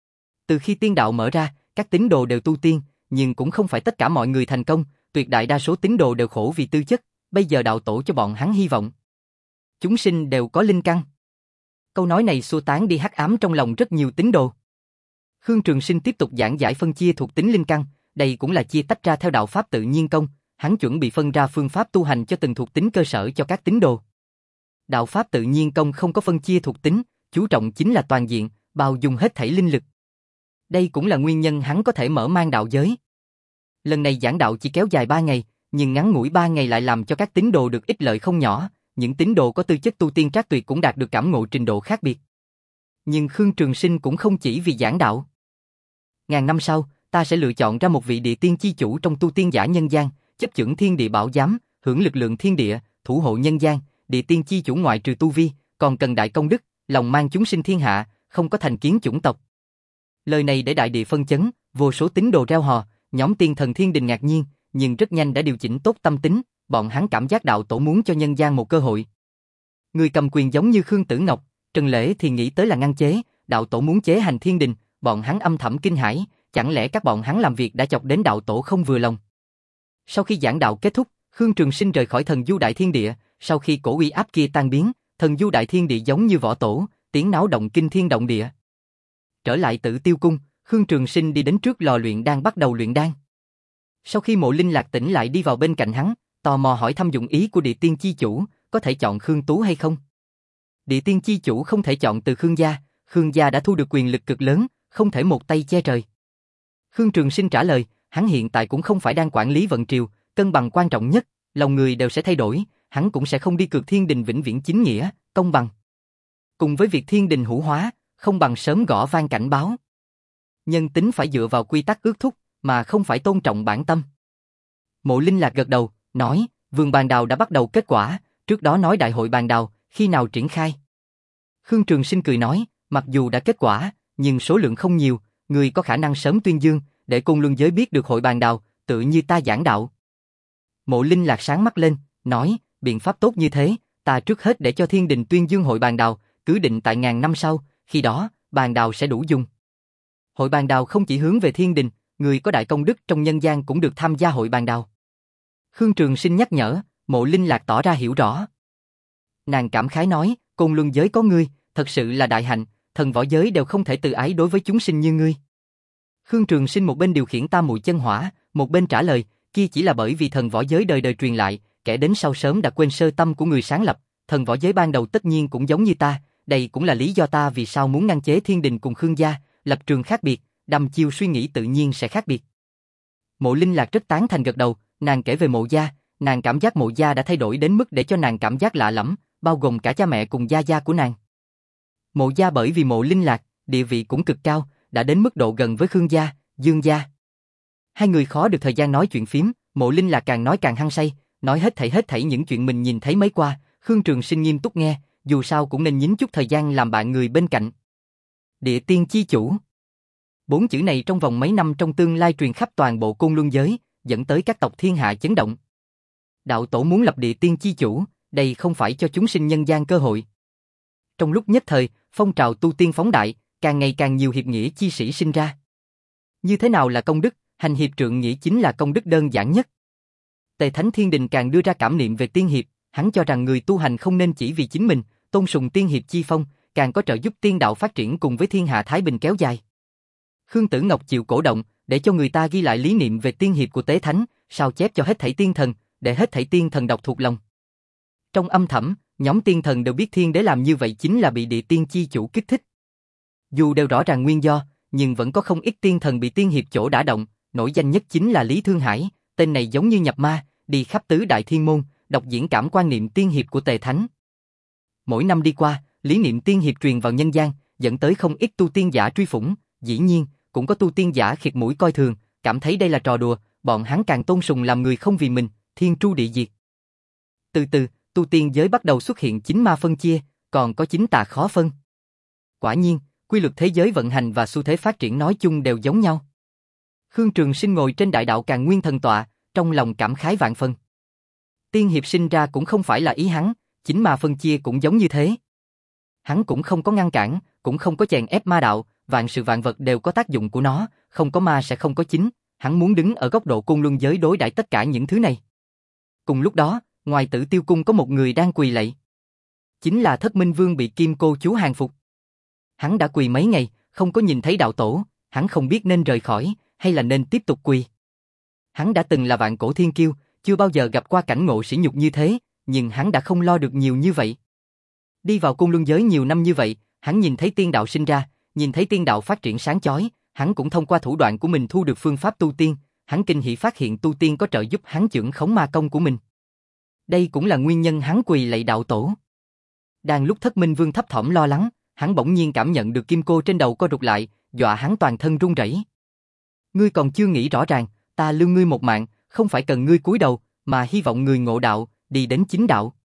Từ khi tiên đạo mở ra, các tín đồ đều tu tiên, nhưng cũng không phải tất cả mọi người thành công, tuyệt đại đa số tín đồ đều khổ vì tư chất, bây giờ đạo tổ cho bọn hắn hy vọng. Chúng sinh đều có linh căn. Câu nói này xua tán đi hắc ám trong lòng rất nhiều tín đồ. Khương Trường Sinh tiếp tục giảng giải phân chia thuộc tính linh căn, đây cũng là chia tách ra theo đạo pháp tự nhiên công, hắn chuẩn bị phân ra phương pháp tu hành cho từng thuộc tính cơ sở cho các tín đồ. Đạo pháp tự nhiên công không có phân chia thuộc tính, chú trọng chính là toàn diện, bao dung hết thảy linh lực. Đây cũng là nguyên nhân hắn có thể mở mang đạo giới. Lần này giảng đạo chỉ kéo dài ba ngày, nhưng ngắn ngủi ba ngày lại làm cho các tín đồ được ích lợi không nhỏ, những tín đồ có tư chất tu tiên trác tuyệt cũng đạt được cảm ngộ trình độ khác biệt. Nhưng Khương Trường Sinh cũng không chỉ vì giảng đạo. Ngàn năm sau, ta sẽ lựa chọn ra một vị địa tiên chi chủ trong tu tiên giả nhân gian, chấp chưởng thiên địa bảo giám, hưởng lực lượng thiên địa, thủ hộ nhân gian, địa tiên chi chủ ngoại trừ tu vi, còn cần đại công đức, lòng mang chúng sinh thiên hạ, không có thành kiến chủng tộc. Lời này để đại địa phân chấn, vô số tín đồ reo hò, nhóm tiên thần thiên đình ngạc nhiên, nhưng rất nhanh đã điều chỉnh tốt tâm tính, bọn hắn cảm giác đạo tổ muốn cho nhân gian một cơ hội. Người cầm quyền giống như Khương Tử Ngọc, Trần Lễ thì nghĩ tới là ngăn chế, đạo tổ muốn chế hành thiên đình, bọn hắn âm thầm kinh hãi, chẳng lẽ các bọn hắn làm việc đã chọc đến đạo tổ không vừa lòng. Sau khi giảng đạo kết thúc, Khương Trường Sinh rời khỏi thần du đại thiên địa, sau khi cổ uy áp kia tan biến, thần du đại thiên địa giống như võ tổ, tiếng náo động kinh thiên động địa. Trở lại Tử Tiêu cung, Khương Trường Sinh đi đến trước lò luyện đan bắt đầu luyện đan. Sau khi Mộ Linh Lạc tỉnh lại đi vào bên cạnh hắn, tò mò hỏi thăm dụng ý của địa tiên chi chủ, có thể chọn Khương Tú hay không? Địa tiên chi chủ không thể chọn từ Khương gia, Khương gia đã thu được quyền lực cực lớn, không thể một tay che trời. Khương Trường Sinh trả lời, hắn hiện tại cũng không phải đang quản lý vận triều, cân bằng quan trọng nhất, lòng người đều sẽ thay đổi, hắn cũng sẽ không đi cược thiên đình vĩnh viễn chính nghĩa, công bằng. Cùng với việc thiên đình hữu hóa, không bằng sớm gõ vang cảnh báo. Nhân tính phải dựa vào quy tắc ước thúc, mà không phải tôn trọng bản tâm. Mộ Linh Lạc gật đầu, nói, vườn bàn đào đã bắt đầu kết quả, trước đó nói đại hội bàn đào, khi nào triển khai? Khương Trường Sinh cười nói, mặc dù đã kết quả, nhưng số lượng không nhiều, người có khả năng sớm tuyên dương, để Côn Luân giới biết được hội bàn đào, tự như ta giảng đạo. Mộ Linh Lạc sáng mắt lên, nói, biện pháp tốt như thế, ta trước hết để cho thiên đình tuyên dương hội bàn đào, cứ định tại ngàn năm sau, khi đó, bàn đào sẽ đủ dùng. Hội bàn đào không chỉ hướng về thiên đình, người có đại công đức trong nhân gian cũng được tham gia hội bàn đào. Khương Trường Sinh nhắc nhở, Mộ Linh Lạc tỏ ra hiểu rõ. Nàng cảm khái nói, Côn Luân giới có ngươi, thật sự là đại hạnh, thần võ giới đều không thể từ ái đối với chúng sinh như ngươi. Khương Trường Sinh một bên điều khiển tam muội chân hỏa, một bên trả lời, kia chỉ là bởi vì thần võ giới đời đời truyền lại, kẻ đến sau sớm đã quên sơ tâm của người sáng lập, thần võ giới ban đầu tất nhiên cũng giống như ta, đây cũng là lý do ta vì sao muốn ngăn chế thiên đình cùng Khương gia, lập trường khác biệt, đăm chiêu suy nghĩ tự nhiên sẽ khác biệt. Mộ Linh Lạc rất tán thành gật đầu, nàng kể về Mộ gia, nàng cảm giác Mộ gia đã thay đổi đến mức để cho nàng cảm giác lạ lẫm, bao gồm cả cha mẹ cùng gia gia của nàng. Mộ gia bởi vì Mộ Linh Lạc, địa vị cũng cực cao, đã đến mức độ gần với Khương gia, Dương gia. Hai người khó được thời gian nói chuyện phím, Mộ Linh Lạc càng nói càng hăng say, nói hết thảy hết thảy những chuyện mình nhìn thấy mấy qua, Khương Trường Sinh nghiêm túc nghe, dù sao cũng nên nhín chút thời gian làm bạn người bên cạnh. Địa tiên chi chủ. Bốn chữ này trong vòng mấy năm trong tương lai truyền khắp toàn bộ Côn Luân giới, dẫn tới các tộc thiên hạ chấn động. Đạo tổ muốn lập địa tiên chi chủ, đây không phải cho chúng sinh nhân gian cơ hội. Trong lúc nhất thời, phong trào tu tiên phóng đại, càng ngày càng nhiều hiệp nghĩa chi sĩ sinh ra. Như thế nào là công đức? Hành hiệp trượng nghĩa chính là công đức đơn giản nhất. Tề Thánh Thiên Đình càng đưa ra cảm niệm về tiên hiệp, hắn cho rằng người tu hành không nên chỉ vì chính mình, tôn sùng tiên hiệp chi phong, càng có trợ giúp tiên đạo phát triển cùng với thiên hạ thái bình kéo dài. Khương Tử Ngọc chịu cổ động, để cho người ta ghi lại lý niệm về tiên hiệp của Tế Thánh, sao chép cho hết thảy tiên thần, để hết thảy tiên thần đọc thuộc lòng. Trong âm thầm, nhóm tiên thần đều biết thiên đế làm như vậy chính là bị địa tiên chi chủ kích thích. Dù đều rõ ràng nguyên do, nhưng vẫn có không ít tiên thần bị tiên hiệp chỗ đả động, nổi danh nhất chính là Lý Thương Hải, tên này giống như nhập ma, đi khắp tứ đại thiên môn, đọc diễn cảm quan niệm tiên hiệp của Tề Thánh. Mỗi năm đi qua, lý niệm tiên hiệp truyền vào nhân gian, dẫn tới không ít tu tiên giả truy phủng, dĩ nhiên, cũng có tu tiên giả khịt mũi coi thường, cảm thấy đây là trò đùa, bọn hắn càng tôn sùng làm người không vì mình, thiên tru địa diệt. Từ từ, tu tiên giới bắt đầu xuất hiện chính ma phân chia, còn có chính tà khó phân. Quả nhiên, quy luật thế giới vận hành và xu thế phát triển nói chung đều giống nhau. Khương Trường Sinh ngồi trên đại đạo Càn Nguyên thần tọa, trong lòng cảm khái vạn phần. Tiên hiệp sinh ra cũng không phải là ý hắn, chính ma phân chia cũng giống như thế. Hắn cũng không có ngăn cản, cũng không có chèn ép ma đạo, vạn sự vạn vật đều có tác dụng của nó, không có ma sẽ không có chính, hắn muốn đứng ở góc độ côn luân giới đối đãi tất cả những thứ này. Cùng lúc đó, ngoài Tử Tiêu cung có một người đang quỳ lạy. Chính là Thất Minh Vương bị Kim Cô chú hàng phục. Hắn đã quỳ mấy ngày, không có nhìn thấy đạo tổ, hắn không biết nên rời khỏi, hay là nên tiếp tục quỳ. Hắn đã từng là vạn cổ thiên kiêu, chưa bao giờ gặp qua cảnh ngộ sỉ nhục như thế, nhưng hắn đã không lo được nhiều như vậy. Đi vào côn luân giới nhiều năm như vậy, hắn nhìn thấy tiên đạo sinh ra, nhìn thấy tiên đạo phát triển sáng chói, hắn cũng thông qua thủ đoạn của mình thu được phương pháp tu tiên, hắn kinh hỉ phát hiện tu tiên có trợ giúp hắn chưởng khống ma công của mình. Đây cũng là nguyên nhân hắn quỳ lạy đạo tổ. Đang lúc Thất Minh Vương thấp thỏm lo lắng, hắn bỗng nhiên cảm nhận được kim cô trên đầu co rụt lại, dọa hắn toàn thân run rẩy. Ngươi còn chưa nghĩ rõ ràng, ta lưu ngươi một mạng, không phải cần ngươi cúi đầu, mà hy vọng người ngộ đạo, đi đến chính đạo.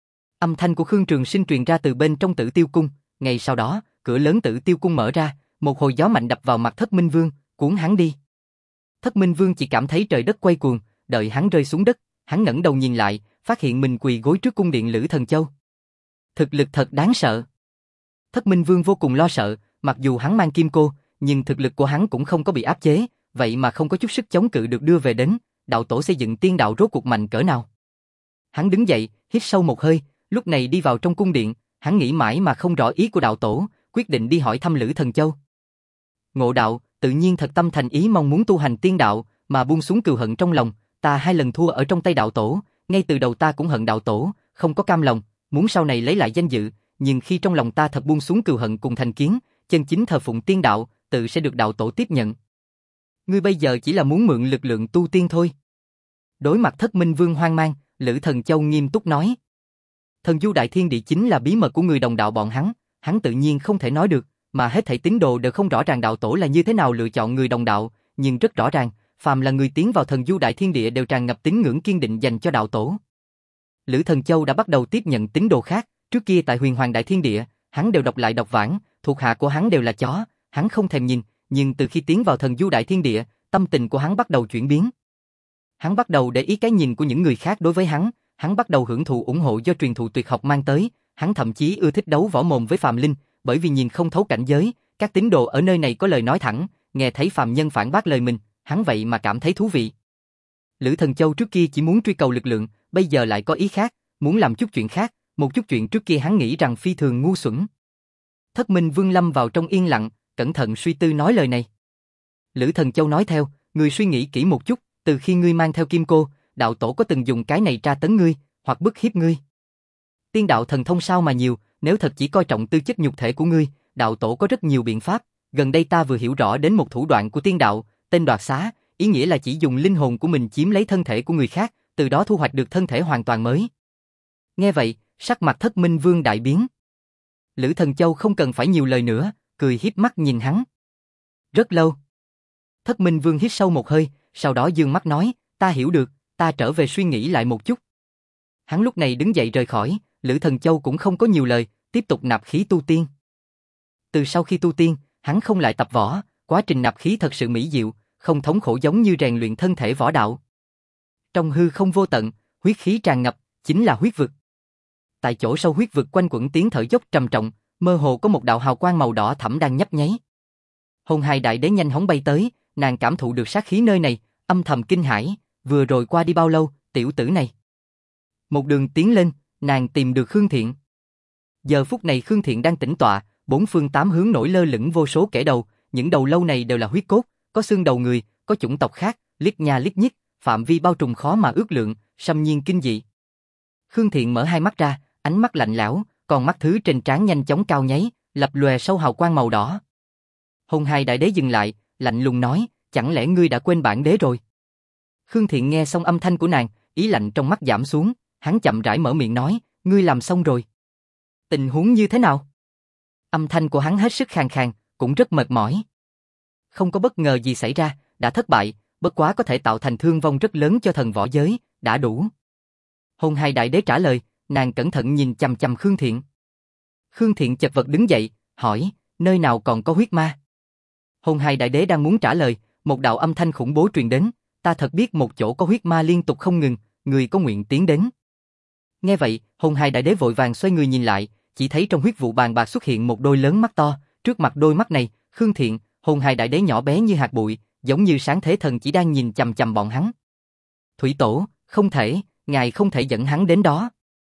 Âm thanh của Khương Trường Sinh truyền ra từ bên trong Tử Tiêu cung, ngày sau đó, cửa lớn Tử Tiêu cung mở ra, một hồi gió mạnh đập vào mặt Thất Minh Vương, cuốn hắn đi. Thất Minh Vương chỉ cảm thấy trời đất quay cuồng, đợi hắn rơi xuống đất, hắn ngẩng đầu nhìn lại, phát hiện mình quỳ gối trước cung điện Lữ Thần Châu. Thực lực thật đáng sợ. Thất Minh Vương vô cùng lo sợ, mặc dù hắn mang kim cô, nhưng thực lực của hắn cũng không có bị áp chế, vậy mà không có chút sức chống cự được đưa về đến, đạo tổ xây dựng tiên đạo rốt cuộc mạnh cỡ nào. Hắn đứng dậy, hít sâu một hơi, lúc này đi vào trong cung điện, hắn nghĩ mãi mà không rõ ý của đạo tổ, quyết định đi hỏi thăm Lữ Thần Châu. Ngộ đạo, tự nhiên thật tâm thành ý mong muốn tu hành tiên đạo, mà buông xuống cừu hận trong lòng, ta hai lần thua ở trong tay đạo tổ, ngay từ đầu ta cũng hận đạo tổ, không có cam lòng, muốn sau này lấy lại danh dự, nhưng khi trong lòng ta thật buông xuống cừu hận cùng thành kiến, chân chính thờ phụng tiên đạo, tự sẽ được đạo tổ tiếp nhận. Ngươi bây giờ chỉ là muốn mượn lực lượng tu tiên thôi. Đối mặt Thất Minh Vương hoang mang, Lữ Thần Châu nghiêm túc nói. Thần du đại thiên địa chính là bí mật của người đồng đạo bọn hắn, hắn tự nhiên không thể nói được, mà hết thảy tín đồ đều không rõ ràng đạo tổ là như thế nào lựa chọn người đồng đạo, nhưng rất rõ ràng, phàm là người tiến vào thần du đại thiên địa đều tràn ngập tín ngưỡng kiên định dành cho đạo tổ. Lữ Thần Châu đã bắt đầu tiếp nhận tín đồ khác, trước kia tại Huyền Hoàng đại thiên địa, hắn đều đọc lại đọc vãng, thuộc hạ của hắn đều là chó, hắn không thèm nhìn, nhưng từ khi tiến vào thần du đại thiên địa, tâm tình của hắn bắt đầu chuyển biến. Hắn bắt đầu để ý cái nhìn của những người khác đối với hắn, hắn bắt đầu hưởng thụ ủng hộ do truyền thụ tuyệt học mang tới, hắn thậm chí ưa thích đấu võ mồm với phàm linh, bởi vì nhìn không thấu cảnh giới, các tín đồ ở nơi này có lời nói thẳng, nghe thấy phàm nhân phản bác lời mình, hắn vậy mà cảm thấy thú vị. Lữ Thần Châu trước kia chỉ muốn truy cầu lực lượng, bây giờ lại có ý khác, muốn làm chút chuyện khác, một chút chuyện trước kia hắn nghĩ rằng phi thường ngu xuẩn. Thất Minh Vương lâm vào trong yên lặng, cẩn thận suy tư nói lời này. Lữ Thần Châu nói theo, ngươi suy nghĩ kỹ một chút, từ khi ngươi mang theo kim cô, đạo tổ có từng dùng cái này tra tấn ngươi, hoặc bức hiếp ngươi. Tiên đạo thần thông sao mà nhiều, nếu thật chỉ coi trọng tư chất nhục thể của ngươi, đạo tổ có rất nhiều biện pháp, gần đây ta vừa hiểu rõ đến một thủ đoạn của tiên đạo, tên đoạt xá, ý nghĩa là chỉ dùng linh hồn của mình chiếm lấy thân thể của người khác, từ đó thu hoạch được thân thể hoàn toàn mới. Nghe vậy, sắc mặt Thất Minh Vương đại biến. Lữ Thần Châu không cần phải nhiều lời nữa, cười híp mắt nhìn hắn. Rất lâu. Thất Minh Vương hít sâu một hơi, sau đó dương mắt nói, ta hiểu được, ta trở về suy nghĩ lại một chút. Hắn lúc này đứng dậy rời khỏi, Lữ Thần Châu cũng không có nhiều lời, tiếp tục nạp khí tu tiên. Từ sau khi tu tiên, hắn không lại tập võ, quá trình nạp khí thật sự mỹ diệu, không thống khổ giống như rèn luyện thân thể võ đạo. Trong hư không vô tận, huyết khí tràn ngập, chính là huyết vực. Tại chỗ sâu huyết vực quanh quẩn tiếng thở dốc trầm trọng, mơ hồ có một đạo hào quang màu đỏ thẫm đang nhấp nháy. Hồn Hài Đại Đế nhanh chóng bay tới, nàng cảm thụ được sát khí nơi này, âm thầm kinh hãi, vừa rồi qua đi bao lâu, tiểu tử này. Một đường tiến lên, nàng tìm được Khương Thiện. Giờ phút này Khương Thiện đang tĩnh tọa, bốn phương tám hướng nổi lơ lửng vô số kẻ đầu, những đầu lâu này đều là huyết cốt, có xương đầu người, có chủng tộc khác, liếc nha liếc nhích, phạm vi bao trùm khó mà ước lượng, xâm nhiên kinh dị. Khương Thiện mở hai mắt ra, ánh mắt lạnh lẽo, còn mắt thứ trên trán nhanh chóng cao nháy, lập lòe sâu hào quang màu đỏ. Hồn Hài Đại Đế dừng lại, lạnh lùng nói, chẳng lẽ ngươi đã quên bản đế rồi? Khương Thiện nghe xong âm thanh của nàng, ý lạnh trong mắt giảm xuống, hắn chậm rãi mở miệng nói, ngươi làm xong rồi. Tình huống như thế nào? Âm thanh của hắn hết sức khàn khàn, cũng rất mệt mỏi. Không có bất ngờ gì xảy ra, đã thất bại, bất quá có thể tạo thành thương vong rất lớn cho thần võ giới, đã đủ. Hồn Hài Đại Đế trả lời, nàng cẩn thận nhìn chằm chằm Khương Thiện. Khương Thiện chật vật đứng dậy, hỏi, nơi nào còn có huyết ma? Hồn Hài Đại Đế đang muốn trả lời, một đạo âm thanh khủng bố truyền đến, ta thật biết một chỗ có huyết ma liên tục không ngừng, người có nguyện tiến đến. Nghe vậy, Hồn Hài Đại Đế vội vàng xoay người nhìn lại, chỉ thấy trong huyết vụ bàn bạc xuất hiện một đôi lớn mắt to, trước mặt đôi mắt này, Khương Thiện, Hồn Hài Đại Đế nhỏ bé như hạt bụi, giống như sáng thế thần chỉ đang nhìn chằm chằm bọn hắn. Thủy Tổ, không thể, ngài không thể dẫn hắn đến đó.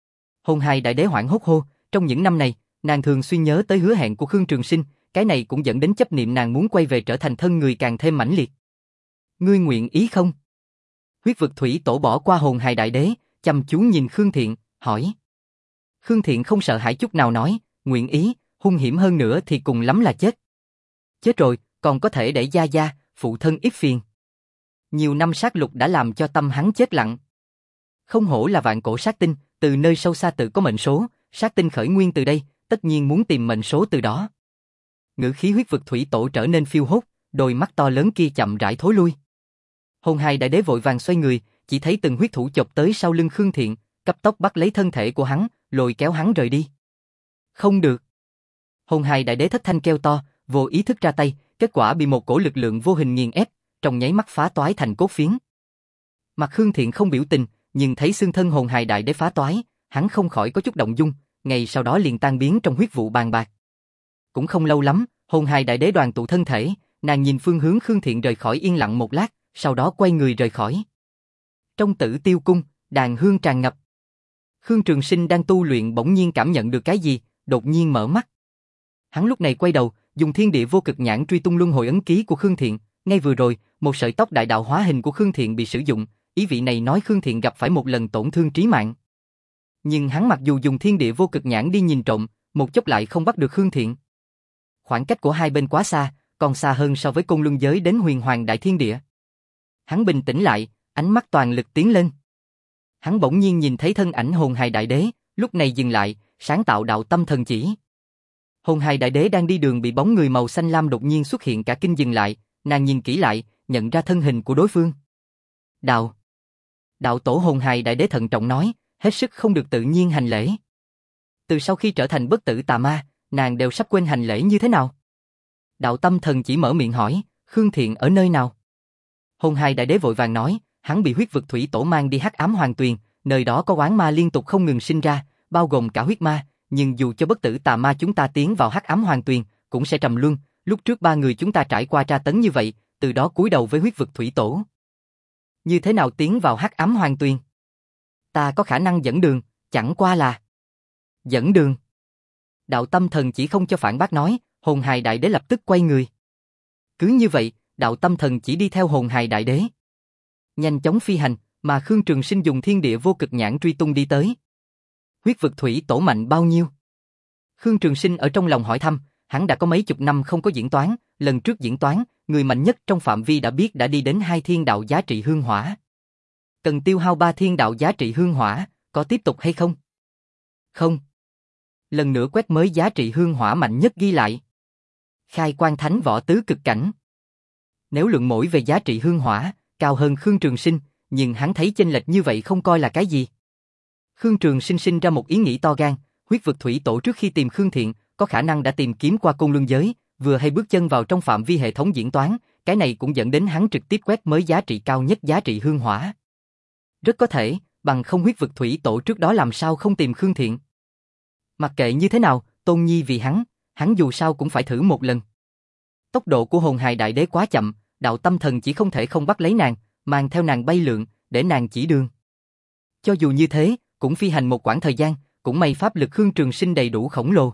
Hồn Hài Đại Đế hoảng hốt hô, trong những năm này, nàng thường xuyên nhớ tới hứa hẹn của Khương Trường Sinh, cái này cũng dẫn đến chấp niệm nàng muốn quay về trở thành thân người càng thêm mãnh liệt. Ngươi nguyện ý không? Huyết vực Thủy Tổ bỏ qua Hồn Hài Đại Đế, chăm chú nhìn Khương Thiện, hỏi. Khương Thiện không sợ hãi chút nào nói, nguyện ý, hung hiểm hơn nữa thì cùng lắm là chết. Chết rồi, còn có thể để gia gia, phụ thân ít phiền. Nhiều năm sát lục đã làm cho tâm hắn chết lặng. Không hổ là vạn cổ sát tinh, từ nơi sâu xa tự có mệnh số, sát tinh khởi nguyên từ đây, tất nhiên muốn tìm mệnh số từ đó. Ngữ khí huyết vực Thủy Tổ trở nên phiêu hốt, đôi mắt to lớn kia chậm rãi thối lui. Hồn Hài Đại Đế vội vàng xoay người, chỉ thấy từng huyết thủ chộp tới sau lưng Khương Thiện, cấp tốc bắt lấy thân thể của hắn, lôi kéo hắn rời đi. Không được. Hồn Hài Đại Đế thất thanh kêu to, vô ý thức ra tay, kết quả bị một cổ lực lượng vô hình nghiền ép, trong nháy mắt phá toái thành cốt phiến. Mặt Khương Thiện không biểu tình, nhưng thấy xương thân Hồn Hài Đại Đế phá toái, hắn không khỏi có chút động dung, ngày sau đó liền tan biến trong huyết vụ bàn bạc. Cũng không lâu lắm, Hồn Hài Đại Đế đoàn tụ thân thể, nàng nhìn phương hướng Khương Thiện rời khỏi yên lặng một lát, sau đó quay người rời khỏi. Trong Tử Tiêu Cung, đàn hương tràn ngập. Khương Trường Sinh đang tu luyện bỗng nhiên cảm nhận được cái gì, đột nhiên mở mắt. Hắn lúc này quay đầu, dùng thiên địa vô cực nhãn truy tung luân hồi ấn ký của Khương Thiện, ngay vừa rồi, một sợi tóc đại đạo hóa hình của Khương Thiện bị sử dụng, ý vị này nói Khương Thiện gặp phải một lần tổn thương trí mạng. Nhưng hắn mặc dù dùng thiên địa vô cực nhãn đi nhìn trộm, một chốc lại không bắt được Khương Thiện. Khoảng cách của hai bên quá xa, còn xa hơn so với Côn Luân giới đến Huyền Hoàng Đại Thiên Địa. Hắn bình tĩnh lại, ánh mắt toàn lực tiến lên. Hắn bỗng nhiên nhìn thấy thân ảnh Hồn Hài Đại Đế, lúc này dừng lại, sáng tạo đạo tâm thần chỉ. Hồn Hài Đại Đế đang đi đường bị bóng người màu xanh lam đột nhiên xuất hiện cả kinh dừng lại, nàng nhìn kỹ lại, nhận ra thân hình của đối phương. Đạo. Đạo tổ Hồn Hài Đại Đế thận trọng nói, hết sức không được tự nhiên hành lễ. Từ sau khi trở thành bất tử tà ma, nàng đều sắp quên hành lễ như thế nào. Đạo tâm thần chỉ mở miệng hỏi, Khương Thiện ở nơi nào? Hồn Hài Đại Đế vội vàng nói, hắn bị huyết vực Thủy Tổ mang đi Hắc Ám Hoàng Tuyền, nơi đó có oán ma liên tục không ngừng sinh ra, bao gồm cả huyết ma, nhưng dù cho bất tử tà ma chúng ta tiến vào Hắc Ám Hoàng Tuyền, cũng sẽ trầm luân, lúc trước ba người chúng ta trải qua tra tấn như vậy, từ đó cúi đầu với huyết vực Thủy Tổ. Như thế nào tiến vào Hắc Ám Hoàng Tuyền? Ta có khả năng dẫn đường, chẳng qua là... Dẫn đường. Đạo tâm thần chỉ không cho phản bác nói, Hồn Hài Đại Đế lập tức quay người. Cứ như vậy, đạo tâm thần chỉ đi theo Hồn Hài Đại Đế. Nhanh chóng phi hành, mà Khương Trường Sinh dùng thiên địa vô cực nhãn truy tung đi tới. Huyết vực Thủy Tổ mạnh bao nhiêu? Khương Trường Sinh ở trong lòng hỏi thăm, hắn đã có mấy chục năm không có diễn toán, lần trước diễn toán, người mạnh nhất trong phạm vi đã biết đã đi đến hai thiên đạo giá trị hương hỏa. Cần tiêu hao ba thiên đạo giá trị hương hỏa, có tiếp tục hay không? Không. Lần nữa quét mới giá trị hương hỏa mạnh nhất ghi lại. Khai Quan Thánh Võ Tứ Cực Cảnh. Nếu lượng mỗi về giá trị hương hỏa, cao hơn Khương Trường Sinh, nhưng hắn thấy chênh lệch như vậy không coi là cái gì. Khương Trường Sinh sinh ra một ý nghĩ to gan, huyết vực Thủy Tổ trước khi tìm Khương Thiện, có khả năng đã tìm kiếm qua Côn Luân giới, vừa hay bước chân vào trong phạm vi hệ thống diễn toán, cái này cũng dẫn đến hắn trực tiếp quét mới giá trị cao nhất giá trị hương hỏa. Rất có thể, bằng không huyết vực Thủy Tổ trước đó làm sao không tìm Khương Thiện. Mặc kệ như thế nào, Tôn Nhi vì hắn, hắn dù sao cũng phải thử một lần. Tốc độ của Hồn Hài Đại Đế quá chậm, đạo tâm thần chỉ không thể không bắt lấy nàng, mang theo nàng bay lượn, để nàng chỉ đường. Cho dù như thế, cũng phi hành một quãng thời gian, cũng may pháp lực Khương Trường Sinh đầy đủ khổng lồ.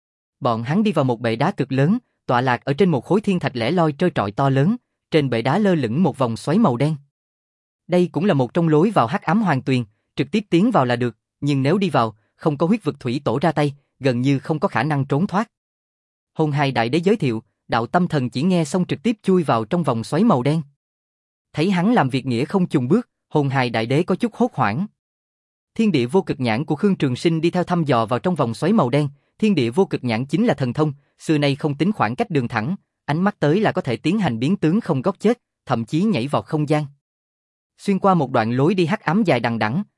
Bọn hắn đi vào một bệ đá cực lớn, tọa lạc ở trên một khối thiên thạch lẻ loi trơ trọi to lớn, trên bệ đá lơ lửng một vòng xoáy màu đen. Đây cũng là một trong lối vào Hắc Ám Hoàng Tuyền, trực tiếp tiến vào là được, nhưng nếu đi vào, không có huyết vực Thủy Tổ ra tay, gần như không có khả năng trốn thoát. Hồn Hài Đại Đế giới thiệu, đạo tâm thần chỉ nghe xong trực tiếp chui vào trong vòng xoáy màu đen. Thấy hắn làm việc nghĩa không chùng bước, Hồn Hài Đại Đế có chút hốt hoảng. Thiên địa vô cực nhãn của Khương Trường Sinh đi theo thăm dò vào trong vòng xoáy màu đen, thiên địa vô cực nhãn chính là thần thông, xưa nay không tính khoảng cách đường thẳng, ánh mắt tới là có thể tiến hành biến tướng không góc chết, thậm chí nhảy vào không gian. Xuyên qua một đoạn lối đi hắc ám dài đằng đẵng,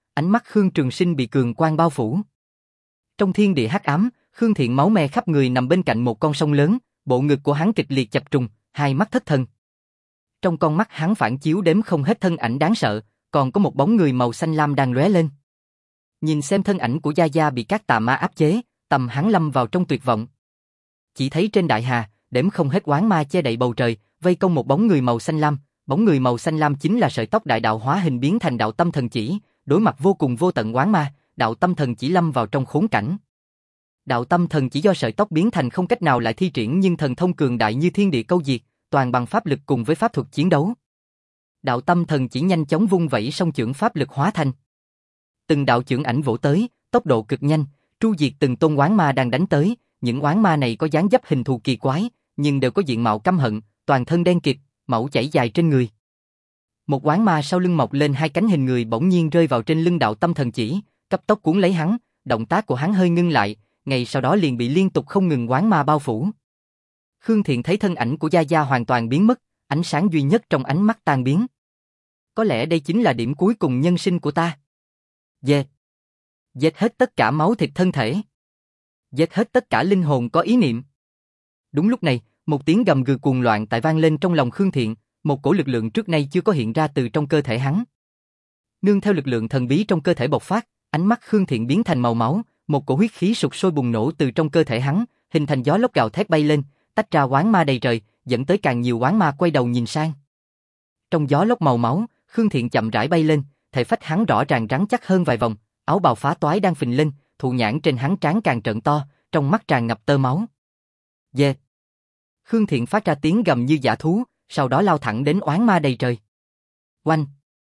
ánh mắt Khương Trường Sinh bị cường quang bao phủ. Trong thiên địa hắc ám, Khương Thiện máu me khắp người nằm bên cạnh một con sông lớn, bộ ngực của hắn kịch liệt chập trùng, hai mắt thất thần. Trong con mắt hắn phản chiếu đếm không hết thân ảnh đáng sợ, còn có một bóng người màu xanh lam đang lóe lên. Nhìn xem thân ảnh của Gia Gia bị các tà ma áp chế, tầm hắn lâm vào trong tuyệt vọng. Chỉ thấy trên đại hà, đếm không hết oán ma che đậy bầu trời, vây công một bóng người màu xanh lam, bóng người màu xanh lam chính là sợi tóc đại đạo hóa hình biến thành đạo tâm thần chỉ, đối mặt vô cùng vô tận oán ma, đạo tâm thần chỉ lâm vào trong khốn cảnh. Đạo tâm thần chỉ do sợi tóc biến thành không cách nào lại thi triển nhưng thần thông cường đại như thiên địa câu diệt, toàn bằng pháp lực cùng với pháp thuật chiến đấu. Đạo tâm thần chỉ nhanh chóng vung vẩy song chưởng pháp lực hóa thành. Từng đạo chưởng ảnh vỗ tới, tốc độ cực nhanh, tru diệt từng tôn oán ma đang đánh tới, những oán ma này có dáng dấp hình thù kỳ quái, nhưng đều có diện mạo căm hận, toàn thân đen kịt, mẩu chảy dài trên người. Một oán ma sau lưng mọc lên hai cánh hình người bỗng nhiên rơi vào trên lưng đạo tâm thần chỉ, cấp tốc cuốn lấy hắn, động tác của hắn hơi ngưng lại, ngay sau đó liền bị liên tục không ngừng oán ma bao phủ. Khương Thiện thấy thân ảnh của Gia Gia hoàn toàn biến mất, ánh sáng duy nhất trong ánh mắt tan biến. Có lẽ đây chính là điểm cuối cùng nhân sinh của ta. Giết. Giết hết tất cả máu thịt thân thể. Giết hết tất cả linh hồn có ý niệm. Đúng lúc này, một tiếng gầm gừ cuồng loạn tại vang lên trong lòng Khương Thiện, một cổ lực lượng trước nay chưa có hiện ra từ trong cơ thể hắn. Nương theo lực lượng thần bí trong cơ thể bộc phát, ánh mắt Khương Thiện biến thành màu máu, một cổ huyết khí sục sôi bùng nổ từ trong cơ thể hắn, hình thành gió lốc gào thét bay lên, tách ra oán ma đầy trời, dẫn tới càng nhiều oán ma quay đầu nhìn sang. Trong gió lốc màu máu, Khương Thiện chậm rãi bay lên, thể phách hắn rõ ràng rắn chắc hơn vài vòng, áo bào phá toái đang phình lên, thụ nhãn trên hắn trán càng trợn to, trong mắt tràn ngập tơ máu. Dê! Khương Thiện phát ra tiếng gầm như dã thú, sau đó lao thẳng đến oán ma đầy trời. Oanh!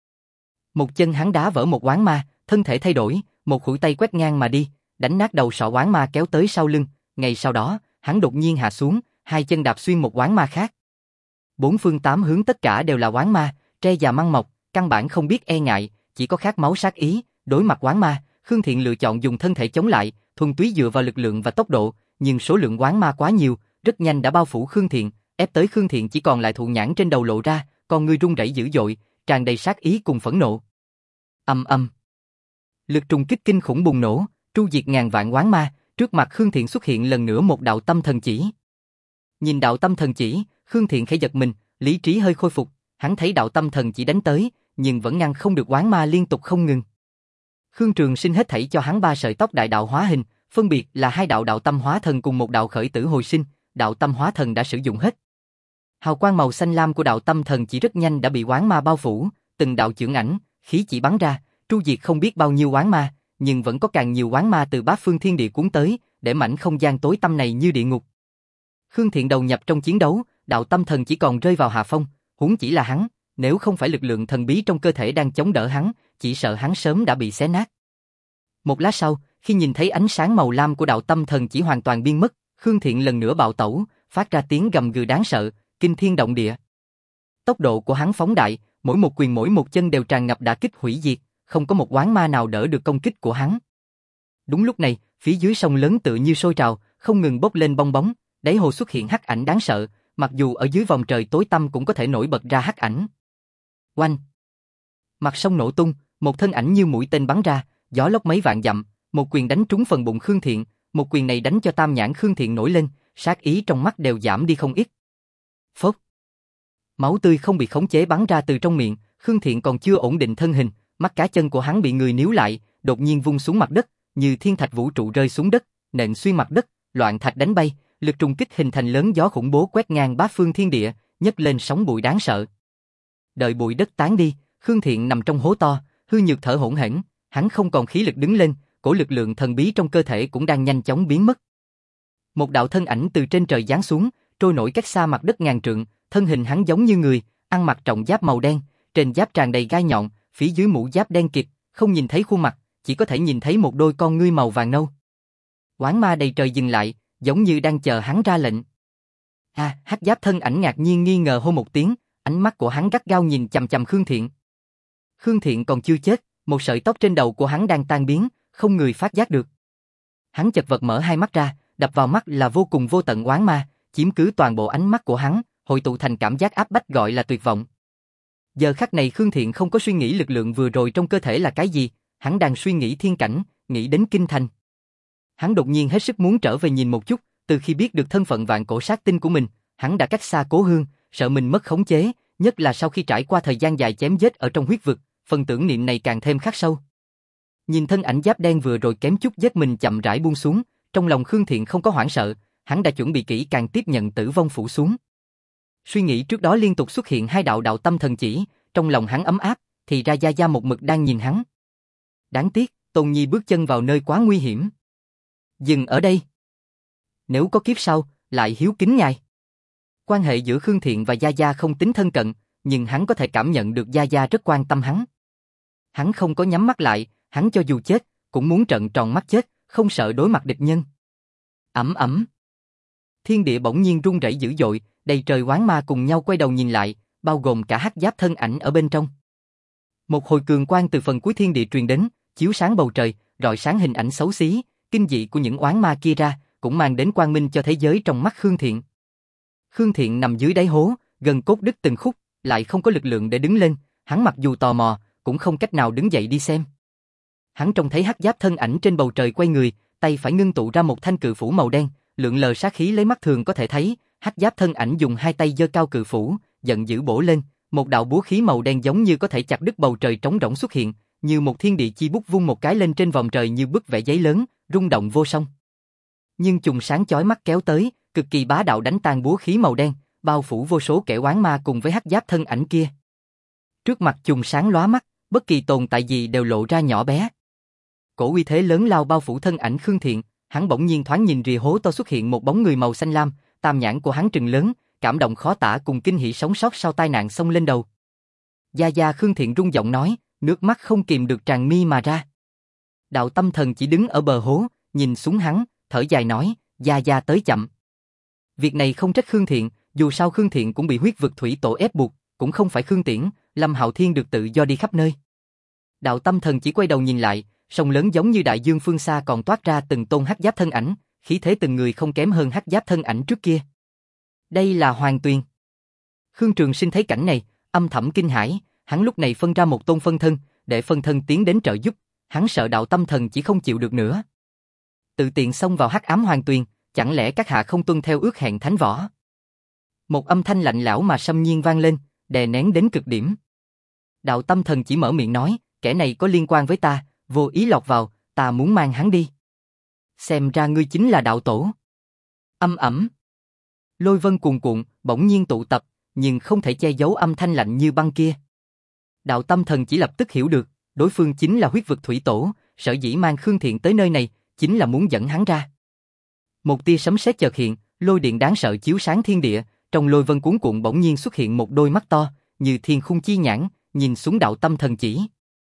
Một chân hắn đá vỡ một oán ma, thân thể thay đổi, một khuỷu tay quét ngang mà đi, đánh nát đầu sọ oán ma kéo tới sau lưng, ngay sau đó, hắn đột nhiên hạ xuống, hai chân đạp xuyên một oán ma khác. Bốn phương tám hướng tất cả đều là oán ma, tre già măng mọc, căn bản không biết e ngại, chỉ có khát máu sát ý, đối mặt oán ma, Khương Thiện lựa chọn dùng thân thể chống lại, thuần túy dựa vào lực lượng và tốc độ, nhưng số lượng oán ma quá nhiều, rất nhanh đã bao phủ Khương Thiện, ép tới Khương Thiện chỉ còn lại thụ nhãn trên đầu lộ ra, con ngươi run rẩy dữ dội, tràn đầy sát ý cùng phẫn nộ. Ầm ầm. Lực trùng kích kinh khủng bùng nổ, tru diệt ngàn vạn oán ma, trước mặt Khương Thiện xuất hiện lần nữa một đạo tâm thần chỉ. Nhìn đạo tâm thần chỉ, Khương Thiện khẽ giật mình, lý trí hơi khôi phục, hắn thấy đạo tâm thần chỉ đánh tới, nhưng vẫn ngăn không được oán ma liên tục không ngừng. Khương Trường Sinh hết thảy cho hắn ba sợi tóc đại đạo hóa hình, phân biệt là hai đạo đạo tâm hóa thần cùng một đạo khởi tử hồi sinh, đạo tâm hóa thần đã sử dụng hết. Hào quang màu xanh lam của đạo tâm thần chỉ rất nhanh đã bị oán ma bao phủ, từng đạo chưởng ảnh, khí chỉ bắn ra, tru diệt không biết bao nhiêu oán ma, nhưng vẫn có càng nhiều oán ma từ bát phương thiên địa cuốn tới, để mảnh không gian tối tăm này như địa ngục. Khương Thiện đầu nhập trong chiến đấu, đạo tâm thần chỉ còn rơi vào hạ phong, huống chỉ là hắn, nếu không phải lực lượng thần bí trong cơ thể đang chống đỡ hắn, chỉ sợ hắn sớm đã bị xé nát. Một lát sau, khi nhìn thấy ánh sáng màu lam của đạo tâm thần chỉ hoàn toàn biến mất, Khương Thiện lần nữa bạo tẩu, phát ra tiếng gầm gừ đáng sợ, kinh thiên động địa. Tốc độ của hắn phóng đại, mỗi một quyền mỗi một chân đều tràn ngập đả kích hủy diệt, không có một oán ma nào đỡ được công kích của hắn. Đúng lúc này, phía dưới sông lớn tựa như sôi trào, không ngừng bốc lên bong bóng, đáy hồ xuất hiện hắc ảnh đáng sợ, mặc dù ở dưới vòng trời tối tăm cũng có thể nổi bật ra hắc ảnh. Oanh! Mặt sông nổ tung, một thân ảnh như mũi tên bắn ra, gió lốc mấy vạn dặm, một quyền đánh trúng phần bụng Khương Thiện, một quyền này đánh cho tam nhãn Khương Thiện nổi lên, sát ý trong mắt đều giảm đi không ít. Phốc! Máu tươi không bị khống chế bắn ra từ trong miệng, Khương Thiện còn chưa ổn định thân hình, mắt cá chân của hắn bị người níu lại, đột nhiên vung xuống mặt đất, như thiên thạch vũ trụ rơi xuống đất, nện xuyên mặt đất, loạn thạch đánh bay, lực trùng kích hình thành lớn gió khủng bố quét ngang bát phương thiên địa, nhấc lên sóng bụi đáng sợ. Đợi bụi đất tán đi, Khương Thiện nằm trong hố to, hư nhược thở hổn hển, hắn không còn khí lực đứng lên, cổ lực lượng thần bí trong cơ thể cũng đang nhanh chóng biến mất. Một đạo thân ảnh từ trên trời giáng xuống, trôi nổi cách xa mặt đất ngàn trượng, thân hình hắn giống như người, ăn mặc trọng giáp màu đen, trên giáp tràn đầy gai nhọn, phía dưới mũ giáp đen kịt, không nhìn thấy khuôn mặt, chỉ có thể nhìn thấy một đôi con ngươi màu vàng nâu. Oán ma đầy trời dừng lại, giống như đang chờ hắn ra lệnh. À, hắc giáp thân ảnh ngạc nhiên nghi ngờ hô một tiếng, ánh mắt của hắn gắt gao nhìn chằm chằm Khương Thiện. Khương Thiện còn chưa chết, một sợi tóc trên đầu của hắn đang tan biến, không người phát giác được. Hắn chật vật mở hai mắt ra, đập vào mắt là vô cùng vô tận oán ma, chiếm cứ toàn bộ ánh mắt của hắn, hội tụ thành cảm giác áp bách gọi là tuyệt vọng. Giờ khắc này Khương Thiện không có suy nghĩ lực lượng vừa rồi trong cơ thể là cái gì, hắn đang suy nghĩ thiên cảnh, nghĩ đến kinh thành. Hắn đột nhiên hết sức muốn trở về nhìn một chút, từ khi biết được thân phận vạn cổ sát tinh của mình, hắn đã cách xa cố hương, sợ mình mất khống chế, nhất là sau khi trải qua thời gian dài chém giết ở trong huyết vực, phần tưởng niệm này càng thêm khắc sâu. Nhìn thân ảnh giáp đen vừa rồi kém chút giết mình chậm rãi buông xuống, trong lòng Khương Thiện không có hoảng sợ, hắn đã chuẩn bị kỹ càng tiếp nhận tử vong phủ xuống. Suy nghĩ trước đó liên tục xuất hiện hai đạo đạo tâm thần chỉ, trong lòng hắn ấm áp, thì ra Gia Gia một mực đang nhìn hắn. Đáng tiếc, Tôn Nhi bước chân vào nơi quá nguy hiểm. Dừng ở đây. Nếu có kiếp sau, lại hiếu kính ngài. Quan hệ giữa Khương Thiện và Gia Gia không tính thân cận, nhưng hắn có thể cảm nhận được Gia Gia rất quan tâm hắn. Hắn không có nhắm mắt lại, hắn cho dù chết, cũng muốn trợn tròn mắt chết, không sợ đối mặt địch nhân. Ẩm ẩm. Thiên địa bỗng nhiên rung rẩy dữ dội, đầy trời oán ma cùng nhau quay đầu nhìn lại, bao gồm cả hắc giáp thân ảnh ở bên trong. Một hồi cường quang từ phần cuối thiên địa truyền đến, chiếu sáng bầu trời, rọi sáng hình ảnh xấu xí, kinh dị của những oán ma kia ra, cũng mang đến quang minh cho thế giới trong mắt Khương Thiện. Khương Thiện nằm dưới đáy hố, gần cốt đứt từng khúc, lại không có lực lượng để đứng lên, hắn mặc dù tò mò, cũng không cách nào đứng dậy đi xem. Hắn trông thấy hắc giáp thân ảnh trên bầu trời quay người, tay phải ngưng tụ ra một thanh cự phủ màu đen, lượng lờ sát khí lấy mắt thường có thể thấy, hắc giáp thân ảnh dùng hai tay giơ cao cự phủ, giận dữ bổ lên, một đạo búa khí màu đen giống như có thể chặt đứt bầu trời trống rỗng xuất hiện, như một thiên địa chi bút vung một cái lên trên vòng trời như bức vẽ giấy lớn, rung động vô song. Nhưng chùm sáng chói mắt kéo tới, cực kỳ bá đạo đánh tan búa khí màu đen, bao phủ vô số kẻ oán ma cùng với hắc giáp thân ảnh kia. Trước mặt chùm sáng lóa mắt, bất kỳ tồn tại gì đều lộ ra nhỏ bé. Cổ uy thế lớn lao bao phủ thân ảnh Khương Thiện, hắn bỗng nhiên thoáng nhìn rìa hố to xuất hiện một bóng người màu xanh lam, tam nhãn của hắn trừng lớn, cảm động khó tả cùng kinh hỉ sống sót sau tai nạn xông lên đầu. Gia Gia Khương Thiện rung giọng nói, nước mắt không kìm được tràn mi mà ra. Đạo tâm thần chỉ đứng ở bờ hố, nhìn xuống hắn, thở dài nói, Gia Gia tới chậm. Việc này không trách Khương Thiện, dù sao Khương Thiện cũng bị huyết vực thủy tổ ép buộc, cũng không phải Khương Tiễn, Lâm Hạo Thiên được tự do đi khắp nơi. Đạo tâm thần chỉ quay đầu nhìn lại, sông lớn giống như đại dương phương xa còn toát ra từng tôn hắc giáp thân ảnh, khí thế từng người không kém hơn hắc giáp thân ảnh trước kia. Đây là Hoàng Tuyền. Khương Trường Sinh thấy cảnh này, âm thầm kinh hãi, hắn lúc này phân ra một tôn phân thân, để phân thân tiến đến trợ giúp, hắn sợ đạo tâm thần chỉ không chịu được nữa. Tự tiện xông vào hắc ám Hoàng Tuyền, chẳng lẽ các hạ không tuân theo ước hẹn thánh võ? Một âm thanh lạnh lẽo mà xâm nhiên vang lên, đè nén đến cực điểm. Đạo tâm thần chỉ mở miệng nói, kẻ này có liên quan với ta, vô ý lọt vào, ta muốn mang hắn đi. Xem ra ngươi chính là đạo tổ. Âm ẩm. Lôi vân cuồn cuộn, bỗng nhiên tụ tập, nhưng không thể che giấu âm thanh lạnh như băng kia. Đạo tâm thần chỉ lập tức hiểu được, đối phương chính là huyết vực thủy tổ, sở dĩ mang Khương Thiện tới nơi này, chính là muốn dẫn hắn ra. Một tia sấm sét chợt hiện, lôi điện đáng sợ chiếu sáng thiên địa, trong lôi vân cuốn cuộn bỗng nhiên xuất hiện một đôi mắt to, như thiên khung chi nhãn, nhìn xuống đạo tâm thần chỉ.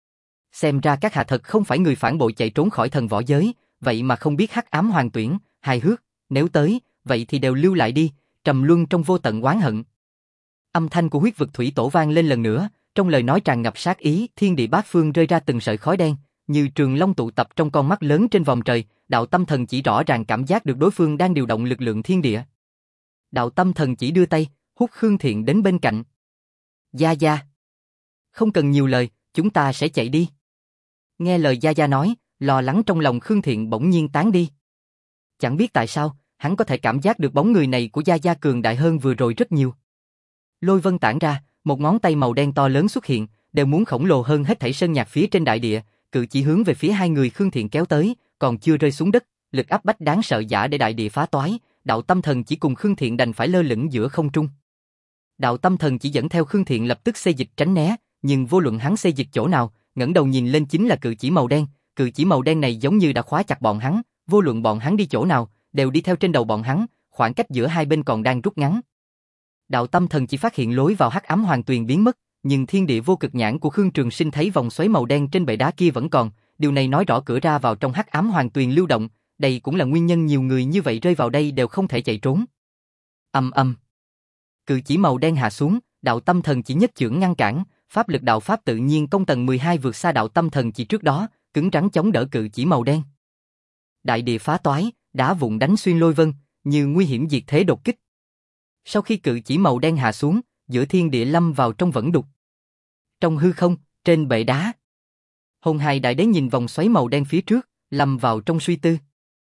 Xem ra các hạ thật không phải người phản bội chạy trốn khỏi thần võ giới, vậy mà không biết hắc ám Hoàng Tuyển, hài hước, nếu tới, vậy thì đều lưu lại đi, trầm luân trong vô tận oán hận. Âm thanh của huyết vực thủy tổ vang lên lần nữa, trong lời nói tràn ngập sát ý, thiên địa bát phương rơi ra từng sợi khói đen, như trường long tụ tập trong con mắt lớn trên vòng trời, đạo tâm thần chỉ rõ ràng cảm giác được đối phương đang điều động lực lượng thiên địa. Đạo tâm thần chỉ đưa tay, hút Khương Thiện đến bên cạnh. Gia Gia. Không cần nhiều lời, chúng ta sẽ chạy đi. Nghe lời Gia Gia nói, lo lắng trong lòng Khương Thiện bỗng nhiên tán đi. Chẳng biết tại sao, hắn có thể cảm giác được bóng người này của Gia Gia cường đại hơn vừa rồi rất nhiều. Lôi vân tản ra, một ngón tay màu đen to lớn xuất hiện, đều muốn khổng lồ hơn hết thảy sơn nhạc phía trên đại địa, cự chỉ hướng về phía hai người Khương Thiện kéo tới, còn chưa rơi xuống đất, lực áp bách đáng sợ giả để đại địa phá toái, đạo tâm thần chỉ cùng Khương Thiện đành phải lơ lửng giữa không trung. Đạo tâm thần chỉ dẫn theo Khương Thiện lập tức xê dịch tránh né, nhưng vô luận hắn xê dịch chỗ nào, ngẩng đầu nhìn lên chính là cự chỉ màu đen, cự chỉ màu đen này giống như đã khóa chặt bọn hắn, vô luận bọn hắn đi chỗ nào, đều đi theo trên đầu bọn hắn, khoảng cách giữa hai bên còn đang rút ngắn. Đạo tâm thần chỉ phát hiện lối vào hắc ám Hoàng Tuyền biến mất, nhưng thiên địa vô cực nhãn của Khương Trường Sinh thấy vòng xoáy màu đen trên bệ đá kia vẫn còn, điều này nói rõ cửa ra vào trong hắc ám Hoàng Tuyền lưu động, đây cũng là nguyên nhân nhiều người như vậy rơi vào đây đều không thể chạy trốn. Ầm ầm. Cự chỉ màu đen hạ xuống, đạo tâm thần chỉ nhất chưởng ngăn cản, pháp lực đạo pháp tự nhiên công tầng mười hai vượt xa đạo tâm thần chỉ trước đó, cứng rắn chống đỡ cự chỉ màu đen. Đại địa phá toái, đá vụn đánh xuyên lôi vân, như nguy hiểm diệt thế đột kích. Sau khi cự chỉ màu đen hạ xuống, giữa thiên địa lâm vào trong vẫn đục. Trong hư không, trên bệ đá, Hồn Hài Đại Đế nhìn vòng xoáy màu đen phía trước, lâm vào trong suy tư.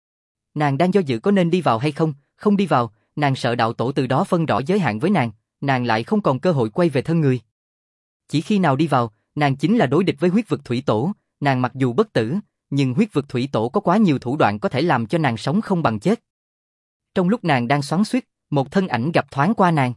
Nàng đang do dự có nên đi vào hay không, không đi vào, nàng sợ đạo tổ từ đó phân rõ giới hạn với nàng, nàng lại không còn cơ hội quay về thân người. Chỉ khi nào đi vào, nàng chính là đối địch với huyết vực thủy tổ, nàng mặc dù bất tử, nhưng huyết vực thủy tổ có quá nhiều thủ đoạn có thể làm cho nàng sống không bằng chết. Trong lúc nàng đang xoắn xuýt, một thân ảnh gặp thoáng qua nàng.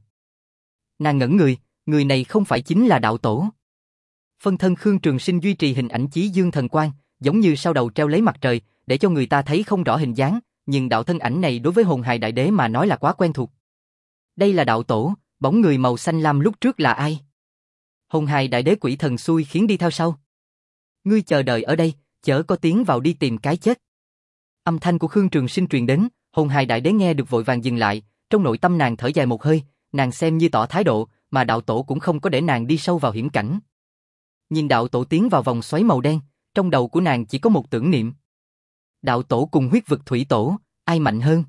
Nàng ngẩn người, người này không phải chính là đạo tổ. Phân thân Khương Trường Sinh duy trì hình ảnh chí dương thần quang, giống như sau đầu treo lấy mặt trời, để cho người ta thấy không rõ hình dáng, nhưng đạo thân ảnh này đối với Hồn Hài Đại Đế mà nói là quá quen thuộc. Đây là đạo tổ, bóng người màu xanh lam lúc trước là ai? Hồn Hài Đại Đế quỷ thần xui khiến đi theo sau. Ngươi chờ đợi ở đây, chớ có tiến vào đi tìm cái chết. Âm thanh của Khương Trường Sinh truyền đến, Hồn Hài Đại Đế nghe được vội vàng dừng lại, trong nội tâm nàng thở dài một hơi, nàng xem như tỏ thái độ, mà đạo tổ cũng không có để nàng đi sâu vào hiểm cảnh. Nhìn đạo tổ tiến vào vòng xoáy màu đen, trong đầu của nàng chỉ có một tưởng niệm. Đạo tổ cùng huyết vực thủy tổ, ai mạnh hơn?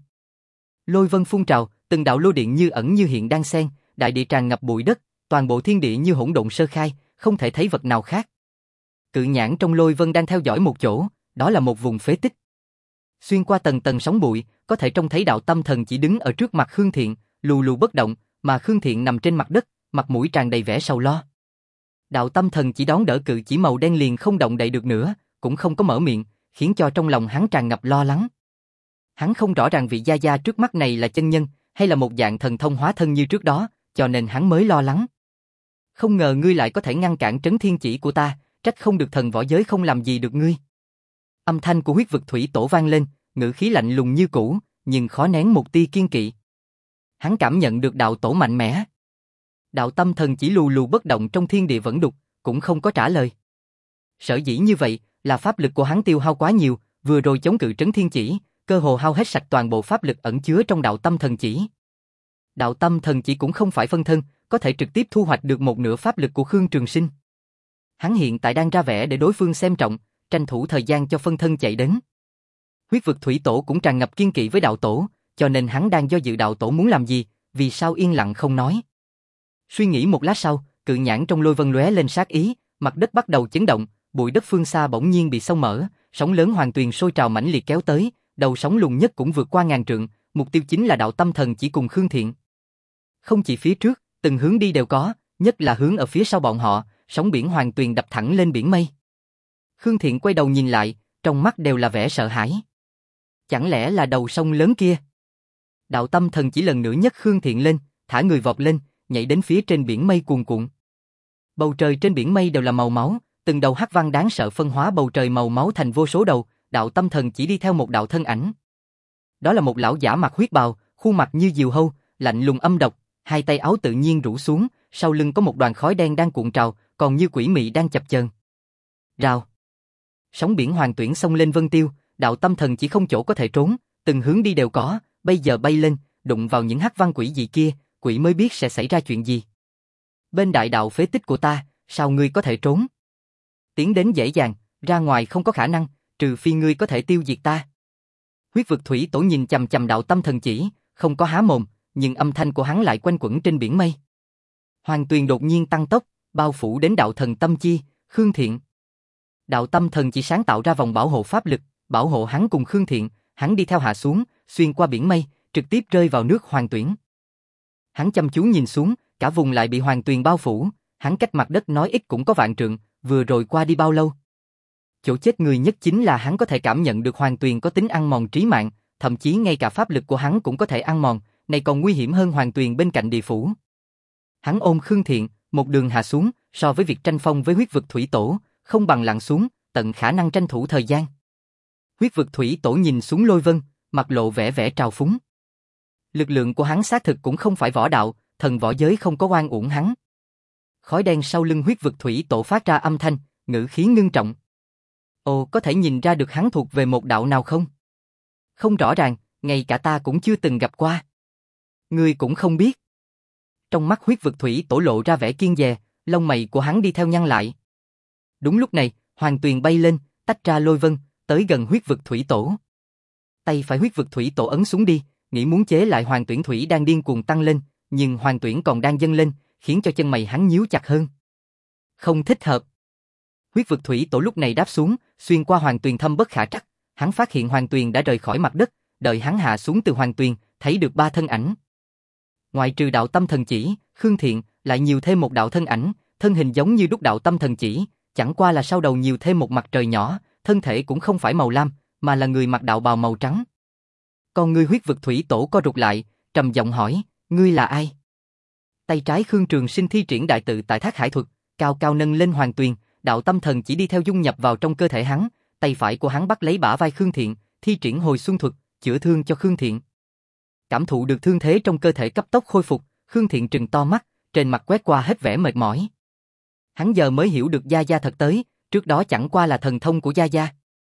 Lôi vân phun trào, từng đạo lôi điện như ẩn như hiện đang xen, đại địa tràn ngập bụi đất, toàn bộ thiên địa như hỗn độn sơ khai, không thể thấy vật nào khác. Cự nhãn trong lôi vân đang theo dõi một chỗ, đó là một vùng phế tích. Xuyên qua tầng tầng sóng bụi, có thể trông thấy đạo tâm thần chỉ đứng ở trước mặt Khương Thiện, lù lù bất động, mà Khương Thiện nằm trên mặt đất, mặt mũi tràn đầy vẻ sầu lo. Đạo tâm thần chỉ đón đỡ cự chỉ màu đen liền không động đậy được nữa, cũng không có mở miệng, khiến cho trong lòng hắn tràn ngập lo lắng. Hắn không rõ ràng vị gia gia trước mắt này là chân nhân, hay là một dạng thần thông hóa thân như trước đó, cho nên hắn mới lo lắng. Không ngờ ngươi lại có thể ngăn cản trấn thiên chỉ của ta, trách không được thần võ giới không làm gì được ngươi. Âm thanh của huyết vực thủy tổ vang lên, ngữ khí lạnh lùng như cũ, nhưng khó nén một tia kiên kỵ. Hắn cảm nhận được đạo tổ mạnh mẽ. Đạo tâm thần chỉ lù lù bất động trong thiên địa vẫn đục, cũng không có trả lời. Sở dĩ như vậy, là pháp lực của hắn tiêu hao quá nhiều, vừa rồi chống cự trấn thiên chỉ, cơ hồ hao hết sạch toàn bộ pháp lực ẩn chứa trong đạo tâm thần chỉ. Đạo tâm thần chỉ cũng không phải phân thân, có thể trực tiếp thu hoạch được một nửa pháp lực của Khương Trường Sinh. Hắn hiện tại đang ra vẻ để đối phương xem trọng, tranh thủ thời gian cho phân thân chạy đến. Huyết vực thủy tổ cũng tràn ngập kiên kỵ với đạo tổ, cho nên hắn đang do dự đạo tổ muốn làm gì, vì sao yên lặng không nói. Suy nghĩ một lát sau, cự nhãn trong lôi vân lóe lên sát ý, mặt đất bắt đầu chấn động, bụi đất phương xa bỗng nhiên bị xông mở, sóng lớn hoàng tuyền sôi trào mãnh liệt kéo tới, đầu sóng lùng nhất cũng vượt qua ngàn trượng, mục tiêu chính là đạo tâm thần chỉ cùng Khương Thiện. Không chỉ phía trước, từng hướng đi đều có, nhất là hướng ở phía sau bọn họ, sóng biển hoàng tuyền đập thẳng lên biển mây. Khương Thiện quay đầu nhìn lại, trong mắt đều là vẻ sợ hãi. Chẳng lẽ là đầu sông lớn kia? Đạo tâm thần chỉ lần nữa nhấc Khương Thiện lên, thả người vọt lên, nhảy đến phía trên biển mây cuồn cuộn. Bầu trời trên biển mây đều là màu máu, từng đầu hắc văn đáng sợ phân hóa bầu trời màu máu thành vô số đầu, đạo tâm thần chỉ đi theo một đạo thân ảnh. Đó là một lão giả mặc huyết bào, khuôn mặt như diều hâu, lạnh lùng âm độc, hai tay áo tự nhiên rũ xuống, sau lưng có một đoàn khói đen đang cuộn trào, còn như quỷ mị đang chập chờn. Rào. Sóng biển hoàng tuyển xông lên vân tiêu, đạo tâm thần chỉ không chỗ có thể trốn, từng hướng đi đều có, bây giờ bay lên, đụng vào những hắc văn quỷ dị kia, quỷ mới biết sẽ xảy ra chuyện gì. Bên đại đạo phế tích của ta, sao ngươi có thể trốn? Tiến đến dễ dàng, ra ngoài không có khả năng, trừ phi ngươi có thể tiêu diệt ta. Huyết vực thủy tổ nhìn chằm chằm đạo tâm thần chỉ, không có há mồm, nhưng âm thanh của hắn lại quanh quẩn trên biển mây. Hoàng tuyền đột nhiên tăng tốc, bao phủ đến đạo thần tâm chi, Khương Thiện. Đạo tâm thần chỉ sáng tạo ra vòng bảo hộ pháp lực, bảo hộ hắn cùng Khương Thiện, hắn đi theo hạ xuống, xuyên qua biển mây, trực tiếp rơi vào nước hoàng tuyển. Hắn chăm chú nhìn xuống, cả vùng lại bị hoàng tuyền bao phủ, hắn cách mặt đất nói ít cũng có vạn trượng, vừa rồi qua đi bao lâu. Chỗ chết người nhất chính là hắn có thể cảm nhận được hoàng tuyền có tính ăn mòn trí mạng, thậm chí ngay cả pháp lực của hắn cũng có thể ăn mòn, này còn nguy hiểm hơn hoàng tuyền bên cạnh địa phủ. Hắn ôm Khương Thiện, một đường hạ xuống, so với việc tranh phong với huyết vực thủy tổ, không bằng lặn xuống, tận khả năng tranh thủ thời gian. Huyết vực thủy tổ nhìn xuống lôi vân, mặt lộ vẻ vẻ trào phúng. Lực lượng của hắn xác thực cũng không phải võ đạo, thần võ giới không có oan uổng hắn. Khói đen sau lưng huyết vực thủy tổ phát ra âm thanh, ngữ khí ngưng trọng. Ồ, có thể nhìn ra được hắn thuộc về một đạo nào không? Không rõ ràng, ngay cả ta cũng chưa từng gặp qua. Ngươi cũng không biết. Trong mắt huyết vực thủy tổ lộ ra vẻ kiên dè, lông mày của hắn đi theo nhăn lại. Đúng lúc này, hoàng tuyền bay lên, tách ra lôi vân, tới gần huyết vực thủy tổ. Tay phải huyết vực thủy tổ ấn xuống đi, nghĩ muốn chế lại hoàng tuyển thủy đang điên cuồng tăng lên, nhưng hoàng tuyển còn đang dâng lên, khiến cho chân mày hắn nhíu chặt hơn. Không thích hợp. Huyết vực thủy tổ lúc này đáp xuống, xuyên qua hoàng tuyền thâm bất khả trắc, hắn phát hiện hoàng tuyền đã rời khỏi mặt đất, đợi hắn hạ xuống từ hoàng tuyền, thấy được ba thân ảnh. Ngoại trừ đạo tâm thần chỉ, Khương Thiện, lại nhiều thêm một đạo thân ảnh, thân hình giống như đúc đạo tâm thần chỉ, chẳng qua là sau đầu nhiều thêm một mặt trời nhỏ, thân thể cũng không phải màu lam, mà là người mặc đạo bào màu trắng. Con ngươi huyết vực thủy tổ co rụt lại, trầm giọng hỏi, ngươi là ai? Tay trái Khương Trường Sinh thi triển đại tự tại Thác Hải thuật, cao cao nâng lên hoàng tuyền, đạo tâm thần chỉ đi theo dung nhập vào trong cơ thể hắn, tay phải của hắn bắt lấy bả vai Khương Thiện, thi triển hồi xuân thuật, chữa thương cho Khương Thiện. Cảm thụ được thương thế trong cơ thể cấp tốc khôi phục, Khương Thiện trừng to mắt, trên mặt quét qua hết vẻ mệt mỏi. Hắn giờ mới hiểu được Gia Gia thật tới, trước đó chẳng qua là thần thông của Gia Gia.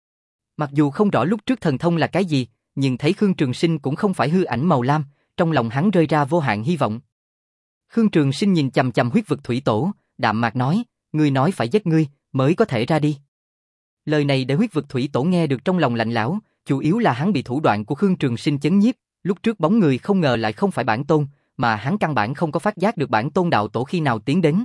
Mặc dù không rõ lúc trước thần thông là cái gì, nhưng thấy Khương Trường Sinh cũng không phải hư ảnh màu lam, trong lòng hắn rơi ra vô hạn hy vọng. Khương Trường Sinh nhìn chằm chằm huyết vực thủy tổ, đạm mạc nói, ngươi nói phải giết ngươi, mới có thể ra đi. Lời này để huyết vực thủy tổ nghe được trong lòng lạnh lẽo, chủ yếu là hắn bị thủ đoạn của Khương Trường Sinh chấn nhiếp, lúc trước bóng người không ngờ lại không phải bản tôn, mà hắn căn bản không có phát giác được bản tôn đạo tổ khi nào tiến đến.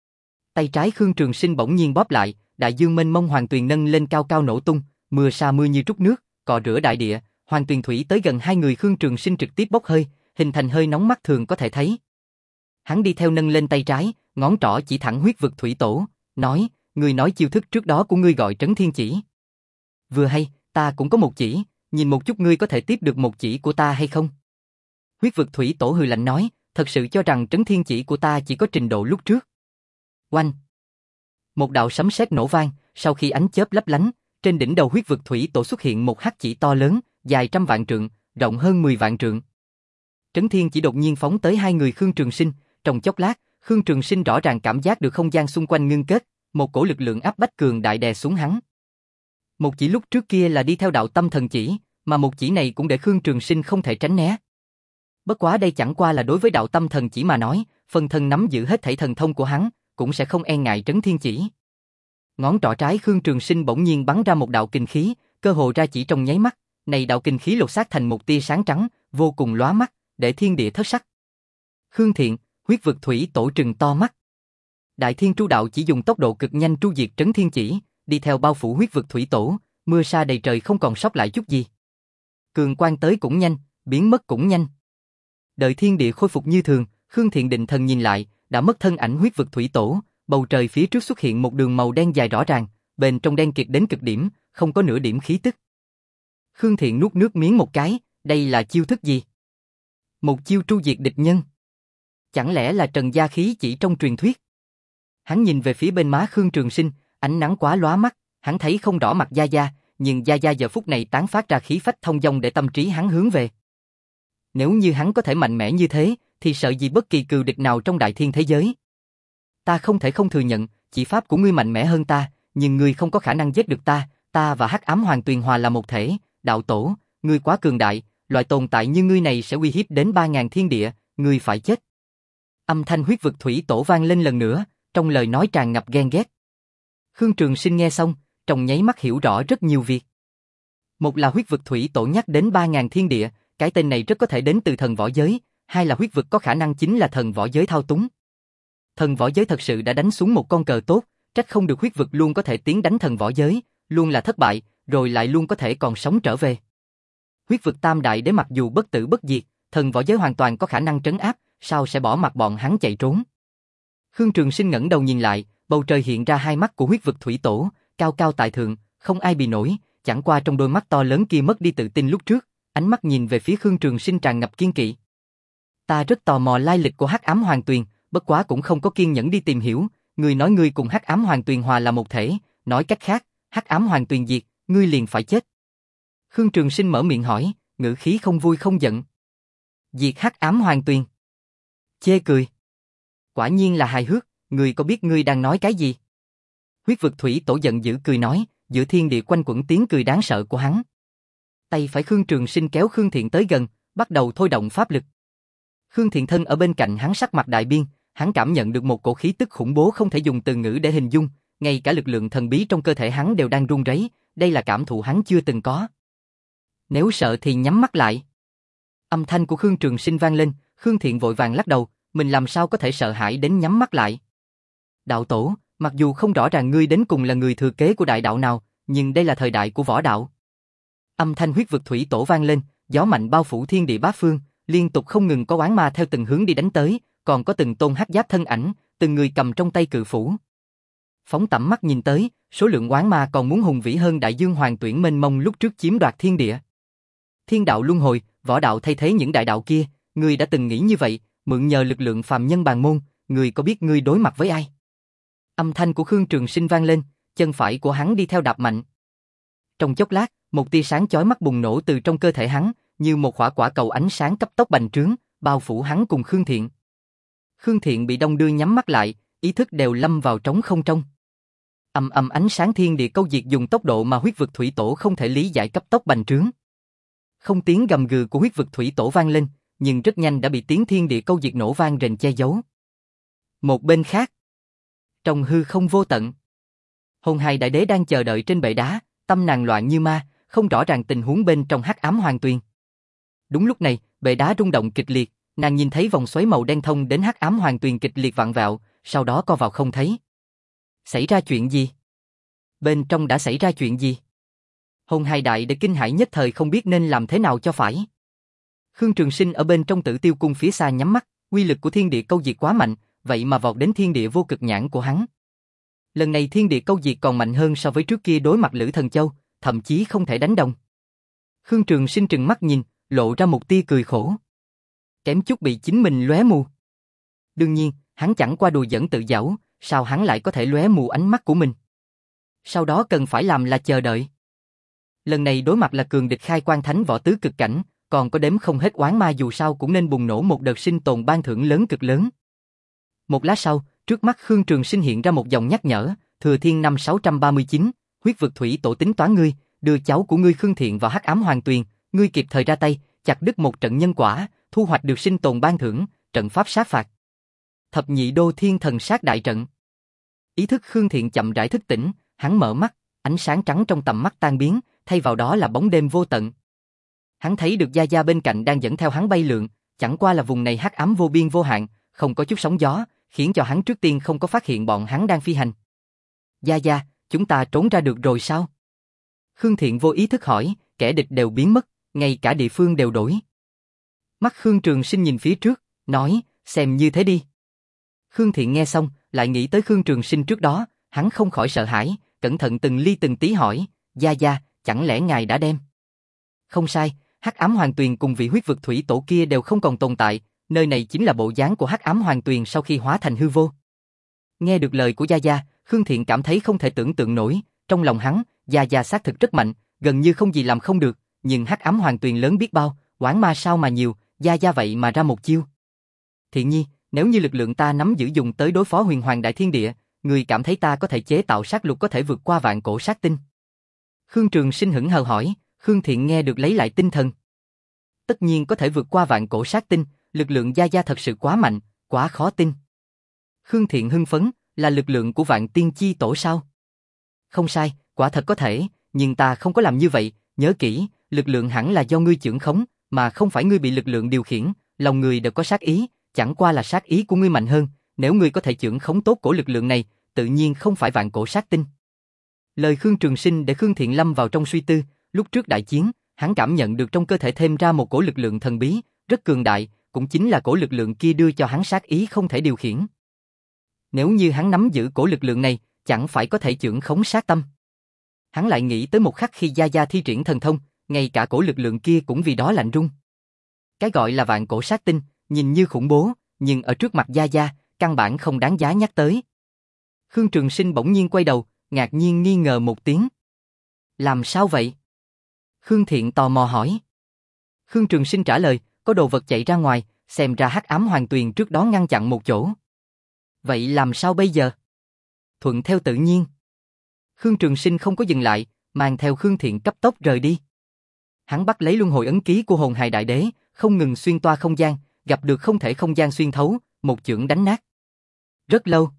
Tay trái Khương Trường Sinh bỗng nhiên bóp lại, đại dương mênh mông hoàng tuyền nâng lên cao cao nổ tung, mưa sa mưa như trút nước, cọ rửa đại địa, hoàng tuyền thủy tới gần hai người Khương Trường Sinh trực tiếp bốc hơi, hình thành hơi nóng mắt thường có thể thấy. Hắn đi theo nâng lên tay trái, ngón trỏ chỉ thẳng huyết vực thủy tổ, nói, ngươi nói chiêu thức trước đó của ngươi gọi Trấn Thiên Chỉ. Vừa hay, ta cũng có một chỉ, nhìn một chút ngươi có thể tiếp được một chỉ của ta hay không? Huyết vực thủy tổ hừ lạnh nói, thật sự cho rằng Trấn Thiên Chỉ của ta chỉ có trình độ lúc trước. Oanh! Một đạo sấm sét nổ vang, sau khi ánh chớp lấp lánh, trên đỉnh đầu huyết vực thủy tổ xuất hiện một hắc chỉ to lớn, dài trăm vạn trượng, rộng hơn mười vạn trượng. Trấn Thiên Chỉ đột nhiên phóng tới hai người Khương Trường Sinh, trong chốc lát, Khương Trường Sinh rõ ràng cảm giác được không gian xung quanh ngưng kết, một cổ lực lượng áp bách cường đại đè xuống hắn. Một chỉ lúc trước kia là đi theo đạo tâm thần chỉ, mà một chỉ này cũng để Khương Trường Sinh không thể tránh né. Bất quá đây chẳng qua là đối với đạo tâm thần chỉ mà nói, phần thân nắm giữ hết thảy thần thông của hắn, cũng sẽ không e ngại Trấn Thiên Chỉ. Ngón trỏ trái Khương Trường Sinh bỗng nhiên bắn ra một đạo kinh khí, cơ hồ ra chỉ trong nháy mắt, này đạo kinh khí lột xác thành một tia sáng trắng, vô cùng lóa mắt, để thiên địa thất sắc. Khương Thiện, huyết vực thủy tổ trừng to mắt. Đại Thiên Tru Đạo chỉ dùng tốc độ cực nhanh tru diệt Trấn Thiên Chỉ, đi theo bao phủ huyết vực thủy tổ, mưa sa đầy trời không còn sót lại chút gì. Cường quang tới cũng nhanh, biến mất cũng nhanh. Đợi thiên địa khôi phục như thường, Khương Thiện định thần nhìn lại, đã mất thân ảnh huyết vực thủy tổ, bầu trời phía trước xuất hiện một đường màu đen dài rõ ràng, bên trong đen kịt đến cực điểm, không có nửa điểm khí tức. Khương Thiện nuốt nước miếng một cái, đây là chiêu thức gì? Một chiêu tru diệt địch nhân. Chẳng lẽ là Trần Gia khí chỉ trong truyền thuyết? Hắn nhìn về phía bên má Khương Trường Sinh, ánh nắng quá lóa mắt, hắn thấy không rõ mặt Gia Gia, nhưng Gia Gia giờ phút này tán phát ra khí phách thông dong để tâm trí hắn hướng về. Nếu như hắn có thể mạnh mẽ như thế, thì sợ gì bất kỳ cừu địch nào trong đại thiên thế giới. Ta không thể không thừa nhận, chỉ pháp của ngươi mạnh mẽ hơn ta, nhưng ngươi không có khả năng giết được ta, ta và Hắc Ám Hoàng Tuyền hòa là một thể, đạo tổ, ngươi quá cường đại, loại tồn tại như ngươi này sẽ uy hiếp đến ba ngàn thiên địa, ngươi phải chết. Âm thanh huyết vực thủy tổ vang lên lần nữa, trong lời nói tràn ngập ghen ghét. Khương Trường Sinh nghe xong, trong nháy mắt hiểu rõ rất nhiều việc. Một là huyết vực thủy tổ nhắc đến ba ngàn thiên địa, cái tên này rất có thể đến từ thần võ giới, hai là huyết vực có khả năng chính là thần võ giới thao túng. Thần võ giới thật sự đã đánh xuống một con cờ tốt, trách không được huyết vực luôn có thể tiến đánh thần võ giới, luôn là thất bại, rồi lại luôn có thể còn sống trở về. Huyết vực tam đại đế mặc dù bất tử bất diệt, thần võ giới hoàn toàn có khả năng trấn áp, sao sẽ bỏ mặc bọn hắn chạy trốn. Khương Trường Sinh ngẩng đầu nhìn lại, bầu trời hiện ra hai mắt của huyết vực thủy tổ, cao cao tại thượng, không ai bị nổi, chẳng qua trong đôi mắt to lớn kia mất đi tự tin lúc trước, ánh mắt nhìn về phía Khương Trường Sinh tràn ngập kiên kỵ. Ta rất tò mò lai lịch của Hắc Ám Hoàng Tuyền, bất quá cũng không có kiên nhẫn đi tìm hiểu, ngươi nói ngươi cùng Hắc Ám Hoàng Tuyền hòa là một thể, nói cách khác, Hắc Ám Hoàng Tuyền diệt, ngươi liền phải chết. Khương Trường Sinh mở miệng hỏi, ngữ khí không vui không giận. Diệt Hắc Ám Hoàng Tuyền? Chê cười. Quả nhiên là hài hước, ngươi có biết ngươi đang nói cái gì? Huyết vực thủy tổ giận dữ cười nói, giữa thiên địa quanh quẩn tiếng cười đáng sợ của hắn. Tay phải Khương Trường Sinh kéo Khương Thiện tới gần, bắt đầu thôi động pháp lực. Khương Thiện thân ở bên cạnh hắn sắc mặt đại biên, hắn cảm nhận được một cổ khí tức khủng bố không thể dùng từ ngữ để hình dung, ngay cả lực lượng thần bí trong cơ thể hắn đều đang run rẩy, đây là cảm thụ hắn chưa từng có. Nếu sợ thì nhắm mắt lại. Âm thanh của Khương Trường Sinh vang lên, Khương Thiện vội vàng lắc đầu, mình làm sao có thể sợ hãi đến nhắm mắt lại. Đạo tổ, Mặc dù không rõ ràng ngươi đến cùng là người thừa kế của đại đạo nào, nhưng đây là thời đại của võ đạo. Âm thanh huyết vực thủy tổ vang lên, gió mạnh bao phủ thiên địa bát phương, liên tục không ngừng có oán ma theo từng hướng đi đánh tới, còn có từng tôn hắc giáp thân ảnh, từng người cầm trong tay cự phủ. Phóng tẩm mắt nhìn tới, số lượng oán ma còn muốn hùng vĩ hơn đại dương hoàng tuyển mênh mông lúc trước chiếm đoạt thiên địa. Thiên đạo luân hồi, võ đạo thay thế những đại đạo kia, ngươi đã từng nghĩ như vậy, mượn nhờ lực lượng phàm nhân bàn môn, ngươi có biết ngươi đối mặt với ai? Âm thanh của Khương Trường Sinh vang lên, chân phải của hắn đi theo đạp mạnh. Trong chốc lát, một tia sáng chói mắt bùng nổ từ trong cơ thể hắn, như một quả quả cầu ánh sáng cấp tốc bành trướng, bao phủ hắn cùng Khương Thiện. Khương Thiện bị đông đưa nhắm mắt lại, ý thức đều lâm vào trống không trong. Ầm ầm ánh sáng thiên địa câu diệt dùng tốc độ mà huyết vực thủy tổ không thể lý giải cấp tốc bành trướng. Không tiếng gầm gừ của huyết vực thủy tổ vang lên, nhưng rất nhanh đã bị tiếng thiên địa câu diệt nổ vang rền che giấu. Một bên khác, trong hư không vô tận, Hồn Hài Đại Đế đang chờ đợi trên bệ đá, tâm nàng loạn như ma, không rõ ràng tình huống bên trong hắc ám hoàng tuyền. Đúng lúc này, bệ đá rung động kịch liệt, nàng nhìn thấy vòng xoáy màu đen thông đến hắc ám hoàng tuyền kịch liệt vặn vẹo, sau đó co vào không thấy. Xảy ra chuyện gì? Bên trong đã xảy ra chuyện gì? Hồn Hài Đại Đế kinh hãi nhất thời không biết nên làm thế nào cho phải. Khương Trường Sinh ở bên trong Tử Tiêu cung phía xa nhắm mắt, uy lực của thiên địa câu diệt quá mạnh, vậy mà vọt đến thiên địa vô cực nhãn của hắn. Lần này thiên địa câu diệt còn mạnh hơn so với trước kia đối mặt Lữ Thần Châu, thậm chí không thể đánh đồng. Khương Trường Sinh trừng mắt nhìn, lộ ra một tia cười khổ. Kém chút bị chính mình lóe mù. Đương nhiên, hắn chẳng qua đùa giỡn tự giảo, sao hắn lại có thể lóe mù ánh mắt của mình? Sau đó cần phải làm là chờ đợi. Lần này đối mặt là cường địch khai quan thánh võ tứ cực cảnh, còn có đếm không hết oán ma dù sao cũng nên bùng nổ một đợt sinh tồn ban thưởng lớn cực lớn. Một lát sau, trước mắt Khương Trường Sinh hiện ra một dòng nhắc nhở, Thừa Thiên năm sáu trăm ba mươi chín, huyết vực thủy tổ tính toán ngươi, đưa cháu của ngươi Khương Thiện vào hắc ám hoàng tuyền, ngươi kịp thời ra tay, chặt đứt một trận nhân quả, thu hoạch được sinh tồn ban thưởng, trận pháp sát phạt. Thập nhị đô thiên thần sát đại trận. Ý thức Khương Thiện chậm rãi thức tỉnh, hắn mở mắt, ánh sáng trắng trong tầm mắt tan biến, thay vào đó là bóng đêm vô tận. Hắn thấy được Gia Gia bên cạnh đang dẫn theo hắn bay lượn, chẳng qua là vùng này hắc ám vô biên vô hạn, không có chút sóng gió, khiến cho hắn trước tiên không có phát hiện bọn hắn đang phi hành. Gia Gia, chúng ta trốn ra được rồi sao? Khương Thiện vô ý thức hỏi, kẻ địch đều biến mất, ngay cả địa phương đều đổi. Mắt Khương Trường Sinh nhìn phía trước, nói, xem như thế đi. Khương Thiện nghe xong, lại nghĩ tới Khương Trường Sinh trước đó, hắn không khỏi sợ hãi, cẩn thận từng ly từng tí hỏi, Gia Gia, chẳng lẽ ngài đã đem? Không sai, hắc ám hoàng tuyền cùng vị huyết vực thủy tổ kia đều không còn tồn tại, nơi này chính là bộ dáng của hắc ám hoàng tuyền sau khi hóa thành hư vô. Nghe được lời của Gia Gia, Khương Thiện cảm thấy không thể tưởng tượng nổi, trong lòng hắn, Gia Gia xác thực rất mạnh, gần như không gì làm không được, nhưng hắc ám hoàng tuyền lớn biết bao, oán ma sao mà nhiều, Gia Gia vậy mà ra một chiêu. Thiện Nhi, nếu như lực lượng ta nắm giữ dùng tới đối phó huyền hoàng đại thiên địa, người cảm thấy ta có thể chế tạo sát lục có thể vượt qua vạn cổ sát tinh? Khương Trường Sinh hững hờ hỏi, Khương Thiện nghe được lấy lại tinh thần. Tất nhiên có thể vượt qua vạn cổ sát tinh, lực lượng Gia Gia thật sự quá mạnh, quá khó tin. Khương Thiện hưng phấn, là lực lượng của vạn tiên chi tổ sao? Không sai, quả thật có thể, nhưng ta không có làm như vậy, nhớ kỹ, lực lượng hẳn là do ngươi chưởng khống, mà không phải ngươi bị lực lượng điều khiển, lòng người đều có sát ý, chẳng qua là sát ý của ngươi mạnh hơn, nếu ngươi có thể chưởng khống tốt cổ lực lượng này, tự nhiên không phải vạn cổ sát tinh. Lời Khương Trường Sinh để Khương Thiện lâm vào trong suy tư, lúc trước đại chiến, hắn cảm nhận được trong cơ thể thêm ra một cổ lực lượng thần bí, rất cường đại, cũng chính là cổ lực lượng kia đưa cho hắn sát ý không thể điều khiển. Nếu như hắn nắm giữ cổ lực lượng này, chẳng phải có thể chưởng khống sát tâm. Hắn lại nghĩ tới một khắc khi Gia Gia thi triển thần thông, ngay cả cổ lực lượng kia cũng vì đó lạnh run. Cái gọi là vạn cổ sát tinh, nhìn như khủng bố, nhưng ở trước mặt Gia Gia, căn bản không đáng giá nhắc tới. Khương Trường Sinh bỗng nhiên quay đầu, ngạc nhiên nghi ngờ một tiếng. Làm sao vậy? Khương Thiện tò mò hỏi. Khương Trường Sinh trả lời, có đồ vật chạy ra ngoài, xem ra hắc ám hoàng tuyền trước đó ngăn chặn một chỗ. Vậy làm sao bây giờ? Thuận theo tự nhiên. Khương Trường Sinh không có dừng lại, mang theo Khương Thiện cấp tốc rời đi. Hắn bắt lấy luân hồi ấn ký của Hồn Hài Đại Đế, không ngừng xuyên toa không gian, gặp được không thể không gian xuyên thấu, một chưởng đánh nát. Rất lâu,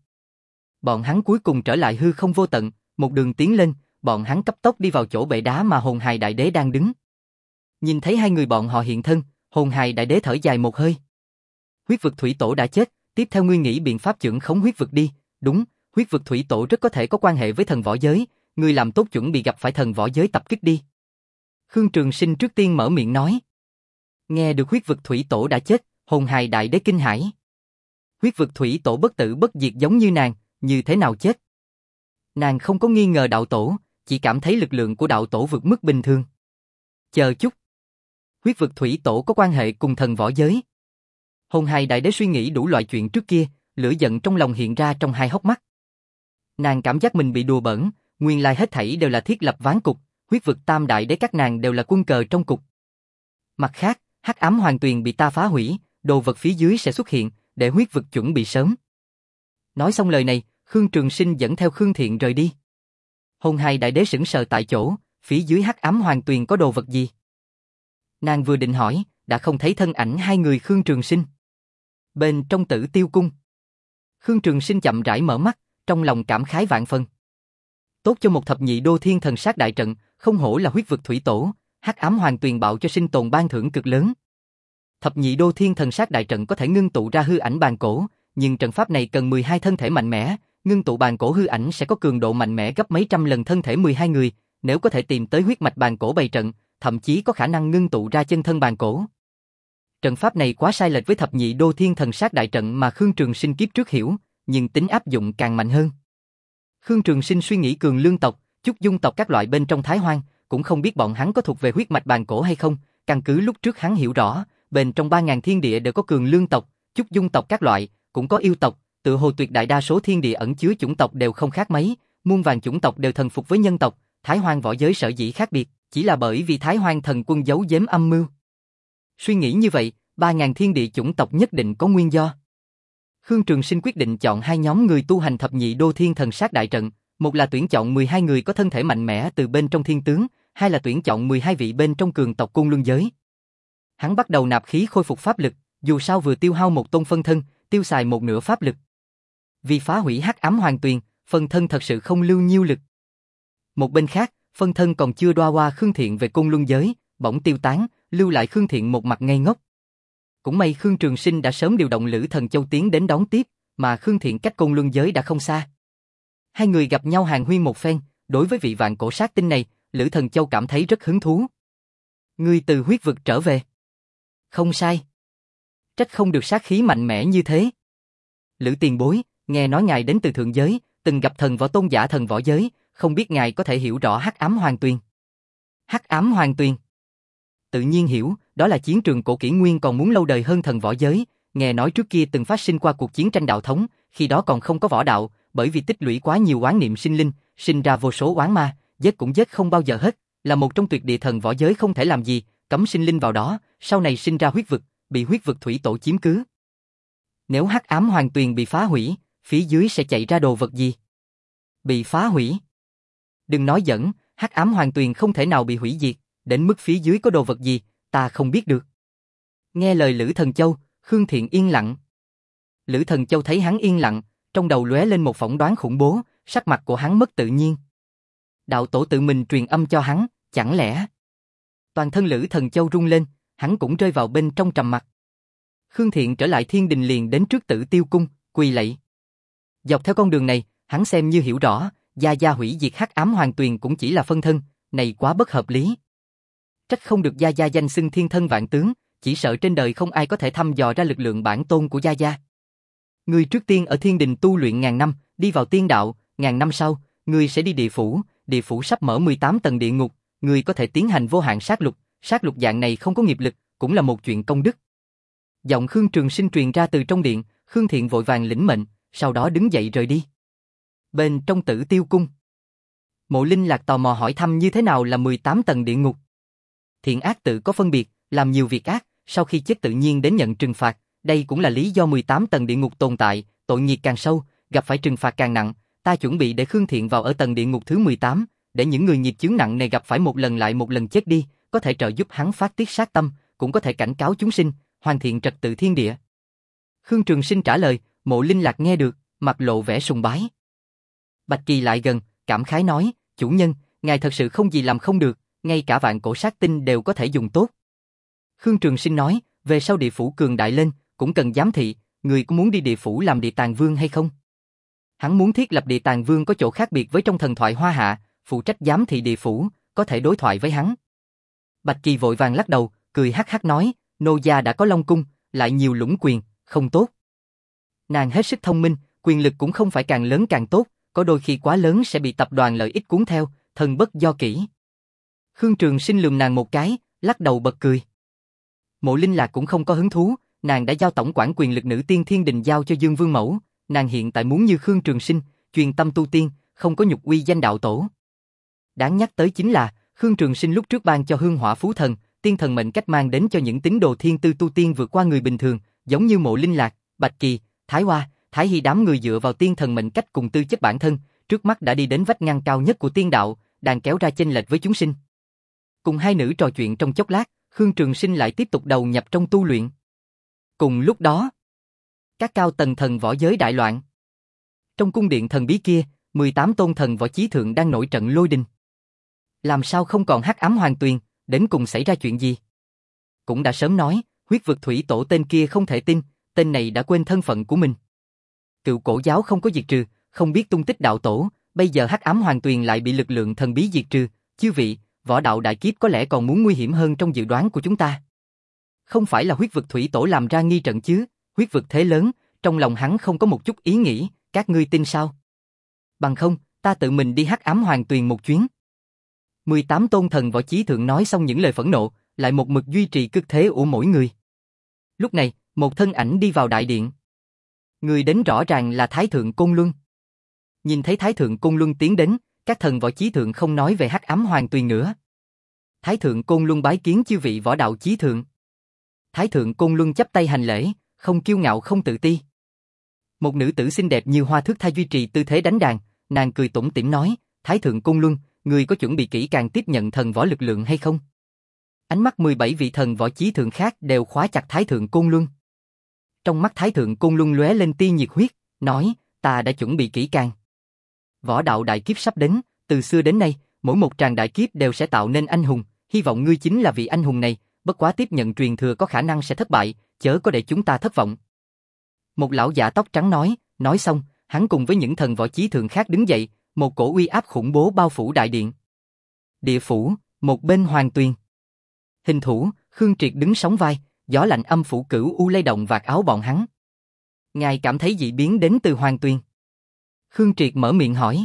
bọn hắn cuối cùng trở lại hư không vô tận, một đường tiến lên, bọn hắn cấp tốc đi vào chỗ bệ đá mà Hồn Hài Đại Đế đang đứng. Nhìn thấy hai người bọn họ hiện thân, Hồn Hài Đại Đế thở dài một hơi. Huyết vực thủy tổ đã chết, tiếp theo ngươi nghĩ biện pháp chưởng khống huyết vực đi, đúng, huyết vực thủy tổ rất có thể có quan hệ với thần võ giới, ngươi làm tốt chuẩn bị gặp phải thần võ giới tập kích đi. Khương Trường Sinh trước tiên mở miệng nói. Nghe được huyết vực thủy tổ đã chết, Hồn Hài Đại Đế kinh hãi. Huyết vực thủy tổ bất tử bất diệt giống như nàng, như thế nào chết? Nàng không có nghi ngờ đạo tổ, chỉ cảm thấy lực lượng của đạo tổ vượt mức bình thường. Chờ chút. Huyết vực thủy tổ có quan hệ cùng thần võ giới. Hồn Hài Đại Đế suy nghĩ đủ loại chuyện trước kia, lửa giận trong lòng hiện ra trong hai hốc mắt. Nàng cảm giác mình bị đùa bỡn, nguyên lai hết thảy đều là thiết lập ván cục, huyết vực tam đại đế các nàng đều là quân cờ trong cục. Mặt khác, hắc ám hoàng tuyền bị ta phá hủy, đồ vật phía dưới sẽ xuất hiện, để huyết vực chuẩn bị sớm. Nói xong lời này, Khương Trường Sinh dẫn theo Khương Thiện rời đi. Hồn Hài Đại Đế sững sờ tại chỗ, phía dưới hắc ám hoàng tuyền có đồ vật gì? Nàng vừa định hỏi, đã không thấy thân ảnh hai người Khương Trường Sinh. Bên trong Tử Tiêu Cung, Khương Trường Sinh chậm rãi mở mắt, trong lòng cảm khái vạn phần. Tốt cho một thập nhị đô thiên thần sát đại trận, không hổ là huyết vực thủy tổ, hắc ám hoàng tuyền bạo cho sinh tồn ban thưởng cực lớn. Thập nhị đô thiên thần sát đại trận có thể ngưng tụ ra hư ảnh bàn cổ, nhưng trận pháp này cần mười hai thân thể mạnh mẽ, ngưng tụ bàn cổ hư ảnh sẽ có cường độ mạnh mẽ gấp mấy trăm lần thân thể mười hai người, nếu có thể tìm tới huyết mạch bàn cổ bày trận, thậm chí có khả năng ngưng tụ ra chân thân bàn cổ. Trận pháp này quá sai lệch với thập nhị đô thiên thần sát đại trận mà Khương Trường Sinh kiếp trước hiểu, nhưng tính áp dụng càng mạnh hơn. Khương Trường Sinh suy nghĩ cường lương tộc, Chúc Dung tộc các loại bên trong Thái Hoang, cũng không biết bọn hắn có thuộc về huyết mạch bàn cổ hay không, căn cứ lúc trước hắn hiểu rõ, bên trong ba ngàn thiên địa đều có cường lương tộc, Chúc Dung tộc các loại, cũng có yêu tộc, tự hồ tuyệt đại đa số thiên địa ẩn chứa chủng tộc đều không khác mấy, muôn vàn chủng tộc đều thần phục với nhân tộc, Thái Hoang võ giới sở dĩ khác biệt, chỉ là bởi vì Thái Hoang thần quân giấu giếm âm mưu. Suy nghĩ như vậy, ba ngàn thiên địa chủng tộc nhất định có nguyên do. Khương Trường Sinh quyết định chọn hai nhóm người tu hành thập nhị đô thiên thần sát đại trận, một là tuyển chọn mười hai người có thân thể mạnh mẽ từ bên trong thiên tướng, hai là tuyển chọn mười hai vị bên trong cường tộc Côn Luân giới. Hắn bắt đầu nạp khí khôi phục pháp lực, dù sao vừa tiêu hao một tôn phân thân, tiêu xài một nửa pháp lực. Vì phá hủy hắc ám hoàng tuyền, phân thân thật sự không lưu nhiêu lực. Một bên khác, phân thân còn chưa đoa qua Khương Thiện về Côn Luân giới, bỗng tiêu tán, lưu lại Khương Thiện một mặt ngây ngốc. Cũng may Khương Trường Sinh đã sớm điều động Lữ Thần Châu tiến đến đón tiếp, mà Khương Thiện cách Côn Luân giới đã không xa. Hai người gặp nhau hàn huyên một phen, đối với vị vạn cổ sát tinh này, Lữ Thần Châu cảm thấy rất hứng thú. Ngươi từ huyết vực trở về. Không sai. Trách không được sát khí mạnh mẽ như thế. Lữ tiền bối, nghe nói ngài đến từ thượng giới, từng gặp thần võ tôn giả thần võ giới, không biết ngài có thể hiểu rõ hắc ám hoàng tuyền. Hắc ám hoàng tuyền. Tự nhiên hiểu, đó là chiến trường cổ kỷ nguyên còn muốn lâu đời hơn thần võ giới, nghe nói trước kia từng phát sinh qua cuộc chiến tranh đạo thống, khi đó còn không có võ đạo, bởi vì tích lũy quá nhiều oán niệm sinh linh, sinh ra vô số oán ma, giết cũng giết không bao giờ hết, là một trong tuyệt địa thần võ giới không thể làm gì, cấm sinh linh vào đó, sau này sinh ra huyết vực, bị huyết vực thủy tổ chiếm cứ. Nếu hắc ám hoàng tuyền bị phá hủy, phía dưới sẽ chạy ra đồ vật gì? Bị phá hủy? Đừng nói giỡn, hắc ám hoàng tuyền không thể nào bị hủy diệt, đến mức phía dưới có đồ vật gì, ta không biết được. Nghe lời Lữ Thần Châu, Khương Thiện yên lặng. Lữ Thần Châu thấy hắn yên lặng, trong đầu lóe lên một phỏng đoán khủng bố, sắc mặt của hắn mất tự nhiên. Đạo tổ tự mình truyền âm cho hắn, chẳng lẽ? Toàn thân Lữ Thần Châu rung lên, hắn cũng rơi vào bên trong trầm mặc. Khương Thiện trở lại thiên đình liền đến trước Tử Tiêu Cung, quỳ lạy. Dọc theo con đường này, hắn xem như hiểu rõ, gia gia hủy diệt hắc ám hoàng tuyền cũng chỉ là phân thân, này quá bất hợp lý. Trách không được gia gia danh xưng thiên thân vạn tướng, chỉ sợ trên đời không ai có thể thăm dò ra lực lượng bản tôn của gia gia. Ngươi trước tiên ở thiên đình tu luyện ngàn năm, đi vào tiên đạo, ngàn năm sau, ngươi sẽ đi địa phủ, địa phủ sắp mở mười tám tầng địa ngục, ngươi có thể tiến hành vô hạn sát lục, sát lục dạng này không có nghiệp lực, cũng là một chuyện công đức. Giọng Khương Trường Sinh truyền ra từ trong điện, Khương Thiện vội vàng lĩnh mệnh, sau đó đứng dậy rời đi. Bên trong Tử Tiêu Cung, Mộ Linh Lạc tò mò hỏi thăm như thế nào là mười tám tầng địa ngục. Thiện ác tự có phân biệt, làm nhiều việc ác, sau khi chết tự nhiên đến nhận trừng phạt, đây cũng là lý do mười tám tầng địa ngục tồn tại, tội nghiệp càng sâu, gặp phải trừng phạt càng nặng, ta chuẩn bị để Khương Thiện vào ở tầng địa ngục thứ mười tám, để những người nghiệp chướng nặng này gặp phải một lần lại một lần chết đi, có thể trợ giúp hắn phát tiết sát tâm, cũng có thể cảnh cáo chúng sinh, hoàn thiện trật tự thiên địa. Khương Trường Sinh trả lời, Mộ Linh Lạc nghe được, mặt lộ vẻ sùng bái. Bạch Kỳ lại gần, cảm khái nói, chủ nhân, ngài thật sự không gì làm không được, ngay cả vạn cổ sát tinh đều có thể dùng tốt. Khương Trường Sinh nói, về sau địa phủ cường đại lên, cũng cần giám thị, người có muốn đi địa phủ làm địa tàng vương hay không? Hắn muốn thiết lập Địa Tàng Vương có chỗ khác biệt với trong thần thoại Hoa Hạ, phụ trách giám thị địa phủ, có thể đối thoại với hắn. Bạch Kỳ vội vàng lắc đầu, cười hắc hắc nói, nô gia đã có Long Cung, lại nhiều lũng quyền, không tốt. Nàng hết sức thông minh, quyền lực cũng không phải càng lớn càng tốt, có đôi khi quá lớn sẽ bị tập đoàn lợi ích cuốn theo, thần bất do kỷ. Khương Trường Sinh lườm nàng một cái, lắc đầu bật cười. Mộ Linh Lạc cũng không có hứng thú, nàng đã giao tổng quản quyền lực nữ tiên thiên đình giao cho Dương Vương Mẫu, nàng hiện tại muốn như Khương Trường Sinh, truyền tâm tu tiên, không có nhục uy danh đạo tổ. Đáng nhắc tới chính là, Khương Trường Sinh lúc trước ban cho Hương Hỏa Phú Thần, tiên thần mệnh cách mang đến cho những tín đồ thiên tư tu tiên vượt qua người bình thường, giống như Mộ Linh Lạc, Bạch Kỳ, Thái Hoa, Thái Hy đám người dựa vào tiên thần mệnh cách cùng tư chất bản thân, trước mắt đã đi đến vách ngăn cao nhất của tiên đạo, đang kéo ra chênh lệch với chúng sinh. Cùng hai nữ trò chuyện trong chốc lát, Khương Trường Sinh lại tiếp tục đầu nhập trong tu luyện. Cùng lúc đó, các cao tầng thần võ giới đại loạn. Trong cung điện thần bí kia, mười tám tôn thần võ chí thượng đang nổi trận lôi đình. Làm sao không còn hắc ám hoàng tuyền, đến cùng xảy ra chuyện gì? Cũng đã sớm nói, huyết vực thủy tổ tên kia không thể tin, tên này đã quên thân phận của mình. Cựu cổ giáo không có diệt trừ, không biết tung tích đạo tổ, bây giờ hắc ám hoàng tuyền lại bị lực lượng thần bí diệt trừ, chư vị, võ đạo đại kiếp có lẽ còn muốn nguy hiểm hơn trong dự đoán của chúng ta. Không phải là huyết vực thủy tổ làm ra nghi trận chứ, huyết vực thế lớn, trong lòng hắn không có một chút ý nghĩ, các ngươi tin sao? Bằng không, ta tự mình đi hắc ám hoàng tuyền một chuyến. mười tám tôn thần võ chí thượng nói xong những lời phẫn nộ, lại một mực duy trì cực thế của mỗi người. Lúc này, một thân ảnh đi vào đại điện. Người đến rõ ràng là Thái Thượng Côn Luân. Nhìn thấy Thái Thượng Côn Luân tiến đến, các thần võ chí thượng không nói về hắc ám hoàng tuyền nữa. Thái Thượng Côn Luân bái kiến chư vị võ đạo chí thượng. Thái Thượng Côn Luân chắp tay hành lễ, không kiêu ngạo không tự ti. Một nữ tử xinh đẹp như hoa thước tha duy trì tư thế đánh đàn, nàng cười tủm tỉm nói, Thái Thượng Côn Luân, người có chuẩn bị kỹ càng tiếp nhận thần võ lực lượng hay không? Ánh mắt mười bảy vị thần võ chí thượng khác đều khóa chặt Thái Thượng Côn Luân. Trong mắt Thái Thượng Côn Luân lóe lên tia nhiệt huyết, nói, ta đã chuẩn bị kỹ càng. Võ đạo đại kiếp sắp đến, từ xưa đến nay, mỗi một tràng đại kiếp đều sẽ tạo nên anh hùng, hy vọng ngươi chính là vị anh hùng này, bất quá tiếp nhận truyền thừa có khả năng sẽ thất bại, chớ có để chúng ta thất vọng. Một lão giả tóc trắng nói, nói xong, hắn cùng với những thần võ chí thượng khác đứng dậy, một cổ uy áp khủng bố bao phủ đại điện. Địa phủ, một bên hoàng tuyền. Hình thủ, Khương Triệt đứng sóng vai, gió lạnh âm phủ cửu u lay động vạt áo bọn hắn. Ngài cảm thấy dị biến đến từ hoàng tuyền. Khương Triệt mở miệng hỏi.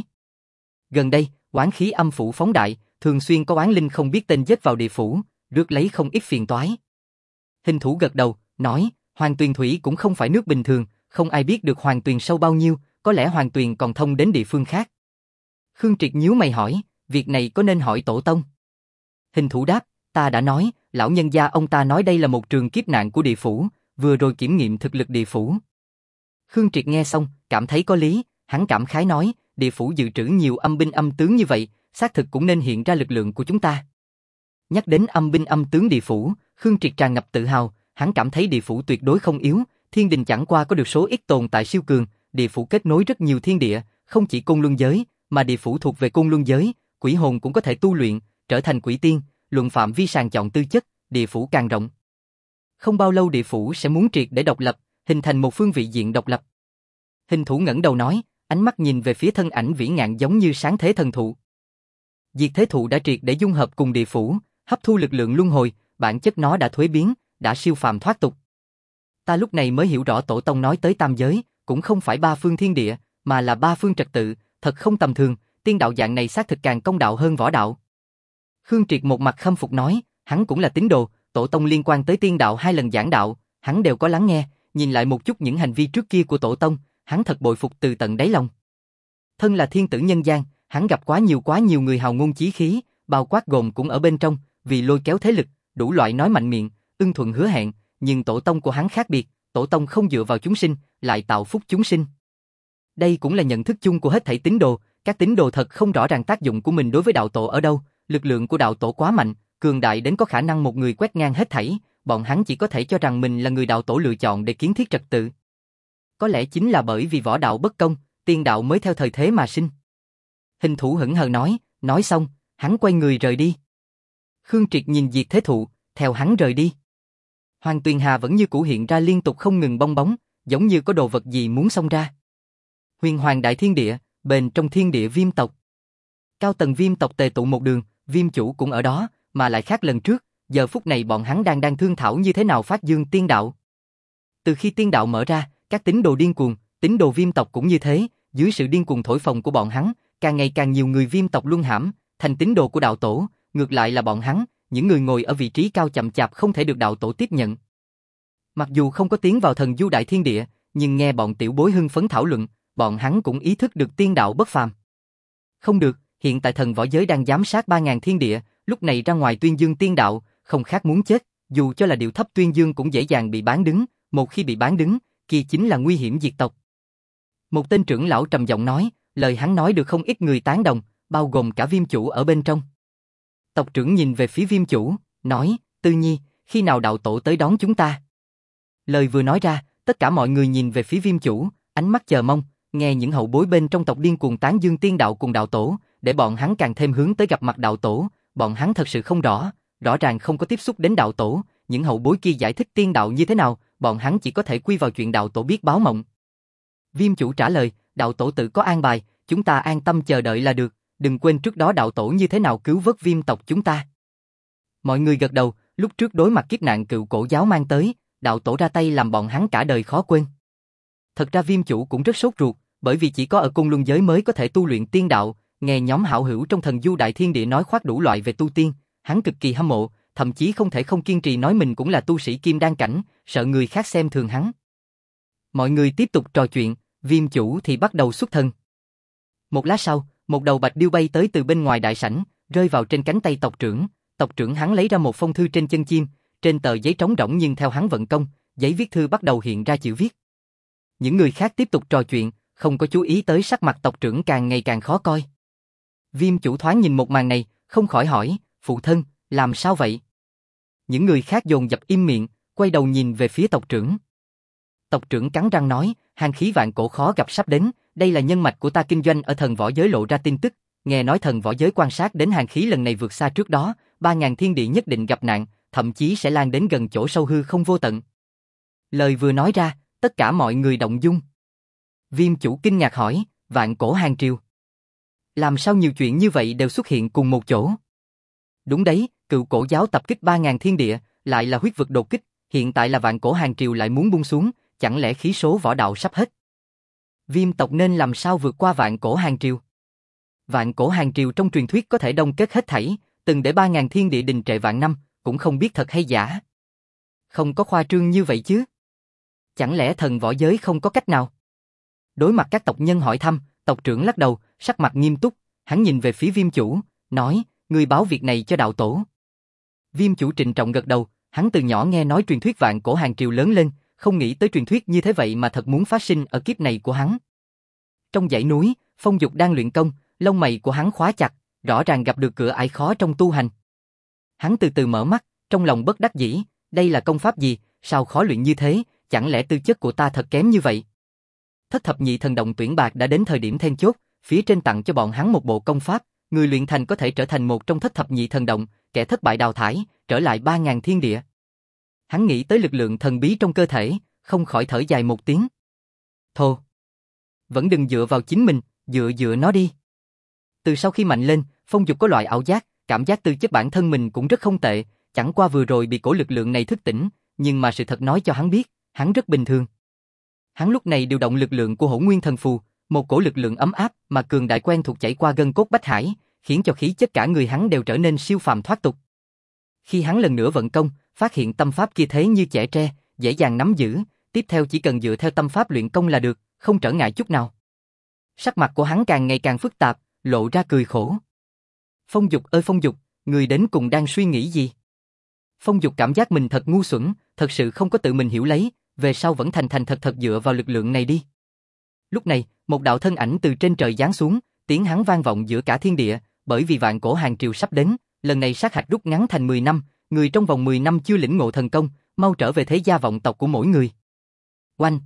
Gần đây, oán khí âm phủ phóng đại, thường xuyên có oán linh không biết tên giết vào địa phủ, rước lấy không ít phiền toái. Hình thủ gật đầu, nói, hoàng tuyền thủy cũng không phải nước bình thường, không ai biết được hoàng tuyền sâu bao nhiêu, có lẽ hoàng tuyền còn thông đến địa phương khác. Khương Triệt nhíu mày hỏi, việc này có nên hỏi tổ tông? Hình thủ đáp, ta đã nói, lão nhân gia ông ta nói đây là một trường kiếp nạn của địa phủ, vừa rồi kiểm nghiệm thực lực địa phủ. Khương Triệt nghe xong, cảm thấy có lý, hắn cảm khái nói, địa phủ dự trữ nhiều âm binh âm tướng như vậy, xác thực cũng nên hiện ra lực lượng của chúng ta. Nhắc đến âm binh âm tướng địa phủ, Khương Triệt tràn ngập tự hào, hắn cảm thấy địa phủ tuyệt đối không yếu, thiên đình chẳng qua có được số ít tồn tại siêu cường, địa phủ kết nối rất nhiều thiên địa, không chỉ côn luân giới, mà địa phủ thuộc về côn luân giới, quỷ hồn cũng có thể tu luyện, trở thành quỷ tiên, luận phạm vi sàng chọn tư chất, địa phủ càng rộng. Không bao lâu địa phủ sẽ muốn triệt để độc lập, hình thành một phương vị diện độc lập. Hình thủ ngẩng đầu nói, ánh mắt nhìn về phía thân ảnh vĩ ngạn giống như sáng thế thần thụ. Diệt thế thụ đã triệt để dung hợp cùng địa phủ, hấp thu lực lượng luân hồi, bản chất nó đã thuế biến, đã siêu phàm thoát tục. Ta lúc này mới hiểu rõ tổ tông nói tới tam giới, cũng không phải ba phương thiên địa, mà là ba phương trật tự, thật không tầm thường, tiên đạo dạng này xác thực càng công đạo hơn võ đạo. Khương Triệt một mặt khâm phục nói, hắn cũng là tín đồ, tổ tông liên quan tới tiên đạo hai lần giảng đạo, hắn đều có lắng nghe, nhìn lại một chút những hành vi trước kia của tổ tông, hắn thật bội phục từ tận đáy lòng. Thân là thiên tử nhân gian, hắn gặp quá nhiều quá nhiều người hào ngôn chí khí, bao quát gồm cũng ở bên trong, vì lôi kéo thế lực, đủ loại nói mạnh miệng, ưng thuận hứa hẹn, nhưng tổ tông của hắn khác biệt, tổ tông không dựa vào chúng sinh, lại tạo phúc chúng sinh. Đây cũng là nhận thức chung của hết thảy tín đồ, các tín đồ thật không rõ ràng tác dụng của mình đối với đạo tổ ở đâu, lực lượng của đạo tổ quá mạnh, cường đại đến có khả năng một người quét ngang hết thảy, bọn hắn chỉ có thể cho rằng mình là người đạo tổ lựa chọn để kiến thiết trật tự. Có lẽ chính là bởi vì võ đạo bất công, tiên đạo mới theo thời thế mà sinh. Hình thủ hững hờ nói, nói xong, hắn quay người rời đi. Khương Triệt nhìn Diệt Thế Thụ, theo hắn rời đi. Hoàng Tuyền Hà vẫn như cũ hiện ra liên tục không ngừng bong bóng, giống như có đồ vật gì muốn xông ra. Huyền Hoàng Đại Thiên Địa, bên trong thiên địa viêm tộc. Cao tầng viêm tộc tề tụ một đường, viêm chủ cũng ở đó, mà lại khác lần trước, giờ phút này bọn hắn đang đang thương thảo như thế nào phát dương tiên đạo. Từ khi tiên đạo mở ra, các tín đồ điên cuồng, tín đồ viêm tộc cũng như thế, dưới sự điên cuồng thổi phồng của bọn hắn, càng ngày càng nhiều người viêm tộc luân hãm, thành tín đồ của đạo tổ, ngược lại là bọn hắn, những người ngồi ở vị trí cao chậm chạp không thể được đạo tổ tiếp nhận. Mặc dù không có tiến vào thần du đại thiên địa, nhưng nghe bọn tiểu bối hưng phấn thảo luận, bọn hắn cũng ý thức được tiên đạo bất phàm. Không được, hiện tại thần võ giới đang giám sát ba ngàn thiên địa, lúc này ra ngoài tuyên dương tiên đạo, không khác muốn chết, dù cho là điệu thấp tuyên dương cũng dễ dàng bị bán đứng, một khi bị bán đứng, kia chính là nguy hiểm diệt tộc. Một tên trưởng lão trầm giọng nói, lời hắn nói được không ít người tán đồng, bao gồm cả viêm chủ ở bên trong. Tộc trưởng nhìn về phía viêm chủ, nói, Tư Nhi, khi nào đạo tổ tới đón chúng ta? Lời vừa nói ra, tất cả mọi người nhìn về phía viêm chủ, ánh mắt chờ mong, nghe những hậu bối bên trong tộc điên cuồng tán dương tiên đạo cùng đạo tổ, để bọn hắn càng thêm hướng tới gặp mặt đạo tổ, bọn hắn thật sự không rõ, rõ ràng không có tiếp xúc đến đạo tổ, những hậu bối kia giải thích tiên đạo như thế nào, bọn hắn chỉ có thể quy vào chuyện đạo tổ biết báo mộng. Viêm chủ trả lời, đạo tổ tự có an bài, chúng ta an tâm chờ đợi là được, đừng quên trước đó đạo tổ như thế nào cứu vớt viêm tộc chúng ta. Mọi người gật đầu, lúc trước đối mặt kiếp nạn cựu cổ giáo mang tới, đạo tổ ra tay làm bọn hắn cả đời khó quên. Thật ra viêm chủ cũng rất sốt ruột, bởi vì chỉ có ở Côn Luân giới mới có thể tu luyện tiên đạo, nghe nhóm hảo hữu trong thần du đại thiên địa nói khoác đủ loại về tu tiên, hắn cực kỳ hâm mộ, thậm chí không thể không kiên trì nói mình cũng là tu sĩ kim đan cảnh, sợ người khác xem thường hắn. Mọi người tiếp tục trò chuyện, viêm chủ thì bắt đầu xuất thân. Một lát sau, một đầu bạch điêu bay tới từ bên ngoài đại sảnh, rơi vào trên cánh tay tộc trưởng, tộc trưởng hắn lấy ra một phong thư trên chân chim, trên tờ giấy trống rỗng nhưng theo hắn vận công, giấy viết thư bắt đầu hiện ra chữ viết. Những người khác tiếp tục trò chuyện, không có chú ý tới sắc mặt tộc trưởng càng ngày càng khó coi. Viêm chủ thoáng nhìn một màn này, không khỏi hỏi, phụ thân, làm sao vậy? Những người khác dồn dập im miệng, quay đầu nhìn về phía tộc trưởng. Tộc trưởng cắn răng nói, hàn khí vạn cổ khó gặp sắp đến, đây là nhân mạch của ta kinh doanh ở thần võ giới lộ ra tin tức, nghe nói thần võ giới quan sát đến hàn khí lần này vượt xa trước đó, ba ngàn thiên địa nhất định gặp nạn, thậm chí sẽ lan đến gần chỗ sâu hư không vô tận. Lời vừa nói ra, tất cả mọi người động dung. Viêm chủ kinh ngạc hỏi, vạn cổ hàn triều. Làm sao nhiều chuyện như vậy đều xuất hiện cùng một chỗ? Đúng đấy, cựu cổ giáo tập kích ba ngàn thiên địa, lại là huyết vực đột kích, hiện tại là vạn cổ hàn triều lại muốn buông xuống, chẳng lẽ khí số võ đạo sắp hết? Viêm tộc nên làm sao vượt qua vạn cổ hàn triều? Vạn cổ hàn triều trong truyền thuyết có thể đông kết hết thảy, từng để ba ngàn thiên địa đình trệ vạn năm, cũng không biết thật hay giả. Không có khoa trương như vậy chứ? Chẳng lẽ thần võ giới không có cách nào? Đối mặt các tộc nhân hỏi thăm, tộc trưởng lắc đầu, sắc mặt nghiêm túc, hắn nhìn về phía viêm chủ, nói, ngươi báo việc này cho đạo tổ. Viêm chủ trịnh trọng gật đầu, hắn từ nhỏ nghe nói truyền thuyết vạn cổ hàn triều lớn lên, không nghĩ tới truyền thuyết như thế vậy mà thật muốn phát sinh ở kiếp này của hắn. Trong dãy núi, Phong Dục đang luyện công, lông mày của hắn khóa chặt, rõ ràng gặp được cửa ải khó trong tu hành. Hắn từ từ mở mắt, trong lòng bất đắc dĩ, đây là công pháp gì, sao khó luyện như thế, chẳng lẽ tư chất của ta thật kém như vậy? Thất thập nhị thần động tuyển bạc đã đến thời điểm then chốt, phía trên tặng cho bọn hắn một bộ công pháp, người luyện thành có thể trở thành một trong thất thập nhị thần động, kẻ thất bại đào thải, trở lại ba ngàn thiên địa. Hắn nghĩ tới lực lượng thần bí trong cơ thể, không khỏi thở dài một tiếng. Thô! Vẫn đừng dựa vào chính mình, dựa dựa nó đi. Từ sau khi mạnh lên, Phong Dục có loại ảo giác, cảm giác tư chất bản thân mình cũng rất không tệ, chẳng qua vừa rồi bị cổ lực lượng này thức tỉnh, nhưng mà sự thật nói cho hắn biết, hắn rất bình thường. Hắn lúc này điều động lực lượng của Hỗn Nguyên Thần Phù, một cổ lực lượng ấm áp mà cường đại quen thuộc chảy qua gân cốt bách hải, khiến cho khí chất cả người hắn đều trở nên siêu phàm thoát tục. Khi hắn lần nữa vận công, phát hiện tâm pháp kia thế như chẻ tre, dễ dàng nắm giữ, tiếp theo chỉ cần dựa theo tâm pháp luyện công là được, không trở ngại chút nào. Sắc mặt của hắn càng ngày càng phức tạp, lộ ra cười khổ. Phong Dục ơi Phong Dục, người đến cùng đang suy nghĩ gì? Phong Dục cảm giác mình thật ngu xuẩn, thật sự không có tự mình hiểu lấy, về sau vẫn thành thành thật thật dựa vào lực lượng này đi. Lúc này, một đạo thân ảnh từ trên trời giáng xuống, tiếng hắn vang vọng giữa cả thiên địa, bởi vì vạn cổ hàn triều sắp đến, lần này sát hạch rút ngắn thành mười năm, người trong vòng mười năm chưa lĩnh ngộ thần công, mau trở về thế gia vọng tộc của mỗi người. Oanh!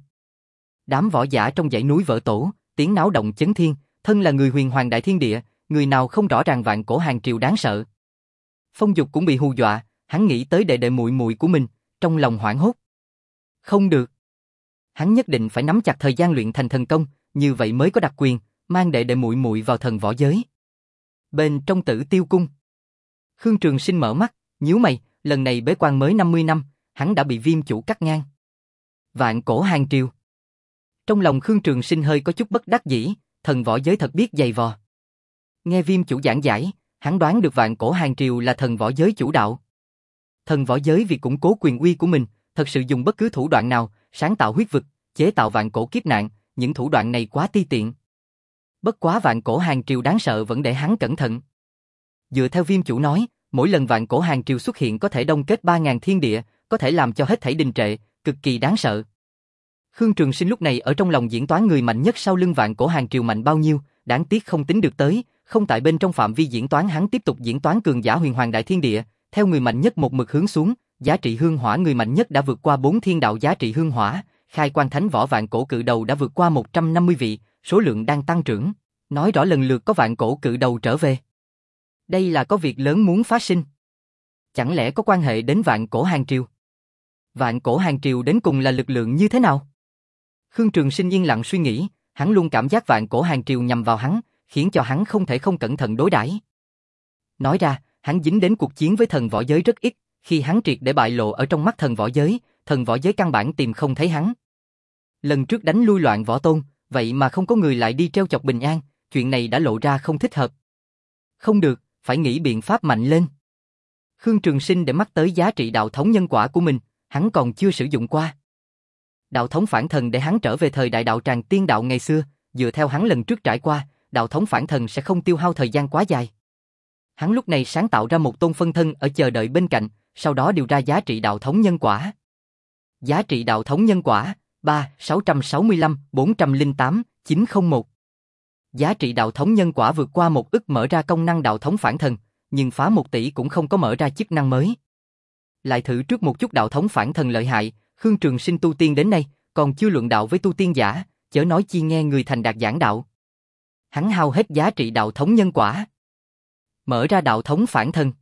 Đám võ giả trong dãy núi vỡ tổ, tiếng náo động chấn thiên, thân là người huyền hoàng đại thiên địa, người nào không rõ ràng vạn cổ hàn triều đáng sợ. Phong Dục cũng bị hù dọa, hắn nghĩ tới đệ đệ muội muội của mình, trong lòng hoảng hốt. Không được. Hắn nhất định phải nắm chặt thời gian luyện thành thần công, như vậy mới có đặc quyền, mang đệ đệ muội muội vào thần võ giới. Bên trong Tử Tiêu cung, Khương Trường Sinh mở mắt, nhíu mày, lần này bế quan mới năm mươi năm, hắn đã bị Viêm chủ cắt ngang. Vạn cổ hàng triều. Trong lòng Khương Trường Sinh hơi có chút bất đắc dĩ, thần võ giới thật biết dày vò. Nghe Viêm chủ giảng giải, hắn đoán được vạn cổ hàng triều là thần võ giới chủ đạo. Thần võ giới vì củng cố quyền uy của mình, thật sự dùng bất cứ thủ đoạn nào, sáng tạo huyết vực, chế tạo vạn cổ kiếp nạn, những thủ đoạn này quá ti tiện. Bất quá vạn cổ hàng triều đáng sợ vẫn để hắn cẩn thận. Dựa theo Viêm chủ nói, mỗi lần vạn cổ hàng triều xuất hiện có thể đông kết ba ngàn thiên địa, có thể làm cho hết thảy đình trệ, cực kỳ đáng sợ. Khương Trường Sinh lúc này ở trong lòng diễn toán người mạnh nhất sau lưng vạn cổ hàng triều mạnh bao nhiêu, đáng tiếc không tính được tới, không tại bên trong phạm vi diễn toán hắn tiếp tục diễn toán cường giả huyền hoàng đại thiên địa, theo người mạnh nhất một mực hướng xuống, giá trị hương hỏa người mạnh nhất đã vượt qua bốn thiên đạo giá trị hương hỏa, khai quan thánh võ vạn cổ cự đầu đã vượt qua một trăm năm mươi vị, số lượng đang tăng trưởng, nói rõ lần lượt có vạn cổ cự đầu trở về. Đây là có việc lớn muốn phát sinh. Chẳng lẽ có quan hệ đến vạn cổ hàng triều? Vạn cổ hàng triều đến cùng là lực lượng như thế nào? Khương Trường Sinh yên lặng suy nghĩ, hắn luôn cảm giác vạn cổ hàng triều nhằm vào hắn, khiến cho hắn không thể không cẩn thận đối đãi. Nói ra, hắn dính đến cuộc chiến với thần võ giới rất ít, khi hắn triệt để bại lộ ở trong mắt thần võ giới, thần võ giới căn bản tìm không thấy hắn. Lần trước đánh lui loạn võ tôn, vậy mà không có người lại đi treo chọc bình an, chuyện này đã lộ ra không thích hợp. Không được, phải nghĩ biện pháp mạnh lên. Khương Trường Sinh để mắt tới giá trị đạo thống nhân quả của mình, hắn còn chưa sử dụng qua. Đạo thống phản thần để hắn trở về thời đại đạo tràng tiên đạo ngày xưa, dựa theo hắn lần trước trải qua, đạo thống phản thần sẽ không tiêu hao thời gian quá dài. Hắn lúc này sáng tạo ra một tôn phân thân ở chờ đợi bên cạnh, sau đó điều ra giá trị đạo thống nhân quả. Giá trị đạo thống nhân quả ba sáu sáu lăm bốn không tám chín không một. Giá trị đạo thống nhân quả vượt qua một ức mở ra công năng đạo thống phản thần, nhưng phá một tỷ cũng không có mở ra chức năng mới. Lại thử trước một chút đạo thống phản thần lợi hại, Khương Trường Sinh tu tiên đến nay, còn chưa luận đạo với tu tiên giả, chớ nói chi nghe người thành đạt giảng đạo. Hắn hao hết giá trị đạo thống nhân quả. Mở ra đạo thống phản thần.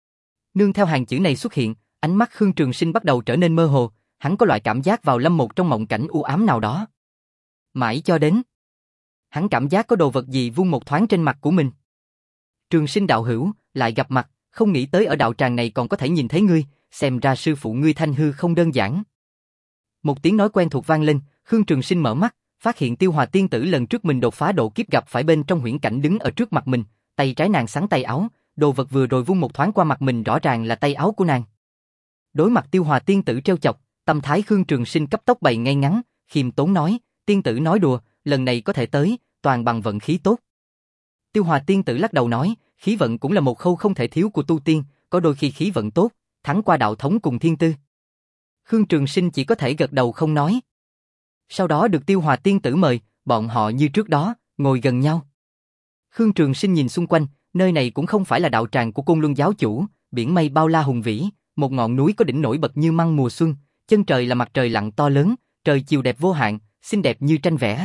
Nương theo hàng chữ này xuất hiện, ánh mắt Khương Trường Sinh bắt đầu trở nên mơ hồ, hắn có loại cảm giác vào lâm một trong mộng cảnh u ám nào đó. Mãi cho đến, hắn cảm giác có đồ vật gì vung một thoáng trên mặt của mình. Trường Sinh đạo hữu, lại gặp mặt, không nghĩ tới ở đạo tràng này còn có thể nhìn thấy ngươi, xem ra sư phụ ngươi Thanh Hư không đơn giản. Một tiếng nói quen thuộc vang lên, Khương Trường Sinh mở mắt, phát hiện Tiêu Hòa tiên tử lần trước mình đột phá độ kiếp gặp phải bên trong huyễn cảnh đứng ở trước mặt mình, tay trái nàng xắn tay áo, đồ vật vừa rồi vung một thoáng qua mặt mình rõ ràng là tay áo của nàng. Đối mặt Tiêu Hòa tiên tử trêu chọc, tâm thái Khương Trường Sinh cấp tốc bày ngay ngắn, khiêm tốn nói, tiên tử nói đùa, lần này có thể tới, toàn bằng vận khí tốt. Tiêu Hòa tiên tử lắc đầu nói, khí vận cũng là một khâu không thể thiếu của tu tiên, có đôi khi khí vận tốt, thắng qua đạo thống cùng thiên tư. Khương Trường Sinh chỉ có thể gật đầu không nói. Sau đó được Tiêu Hòa tiên tử mời, bọn họ như trước đó, ngồi gần nhau. Khương Trường Sinh nhìn xung quanh, nơi này cũng không phải là đạo tràng của Côn Luân giáo chủ, biển mây bao la hùng vĩ, một ngọn núi có đỉnh nổi bật như măng mùa xuân, chân trời là mặt trời lặn to lớn, trời chiều đẹp vô hạn, xinh đẹp như tranh vẽ.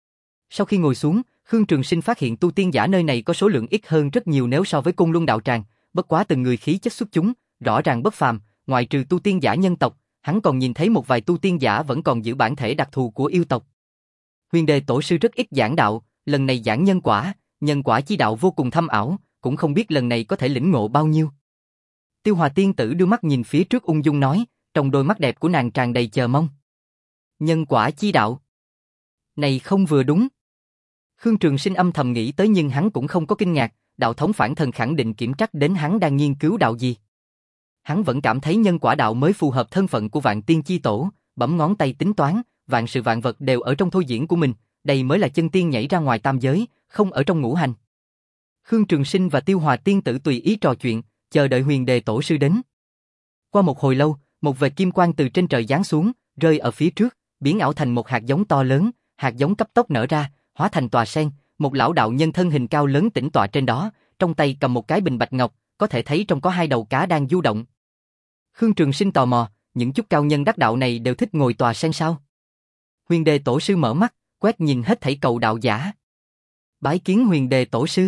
Sau khi ngồi xuống, Khương Trường Sinh phát hiện tu tiên giả nơi này có số lượng ít hơn rất nhiều nếu so với Côn Luân đạo tràng, bất quá từng người khí chất xuất chúng, rõ ràng bất phàm, ngoại trừ tu tiên giả nhân tộc, hắn còn nhìn thấy một vài tu tiên giả vẫn còn giữ bản thể đặc thù của yêu tộc. Huyền Đề tổ sư rất ít giảng đạo, lần này giảng nhân quả, nhân quả chi đạo vô cùng thâm ảo, cũng không biết lần này có thể lĩnh ngộ bao nhiêu. Tiêu Hòa tiên tử đưa mắt nhìn phía trước ung dung nói, trong đôi mắt đẹp của nàng tràn đầy chờ mong. Nhân quả chi đạo. Này không vừa đúng. Khương Trường Sinh âm thầm nghĩ tới nhưng hắn cũng không có kinh ngạc, đạo thống phản thần khẳng định kiểm trắc đến hắn đang nghiên cứu đạo gì. Hắn vẫn cảm thấy nhân quả đạo mới phù hợp thân phận của vạn tiên chi tổ, bấm ngón tay tính toán, vạn sự vạn vật đều ở trong thôi diễn của mình, đây mới là chân tiên nhảy ra ngoài tam giới, không ở trong ngũ hành. Khương Trường Sinh và Tiêu Hòa tiên tử tùy ý trò chuyện, chờ đợi Huyền Đề tổ sư đến. Qua một hồi lâu, một vệt kim quang từ trên trời giáng xuống, rơi ở phía trước, biến ảo thành một hạt giống to lớn, hạt giống cấp tốc nở ra, hóa thành tòa sen, một lão đạo nhân thân hình cao lớn tĩnh tọa trên đó, trong tay cầm một cái bình bạch ngọc, có thể thấy trong có hai đầu cá đang du động. Khương Trường Sinh tò mò, những chút cao nhân đắc đạo này đều thích ngồi tòa sen sao? Huyền Đề tổ sư mở mắt, quét nhìn hết thảy cầu đạo giả. Bái kiến Huyền Đề tổ sư.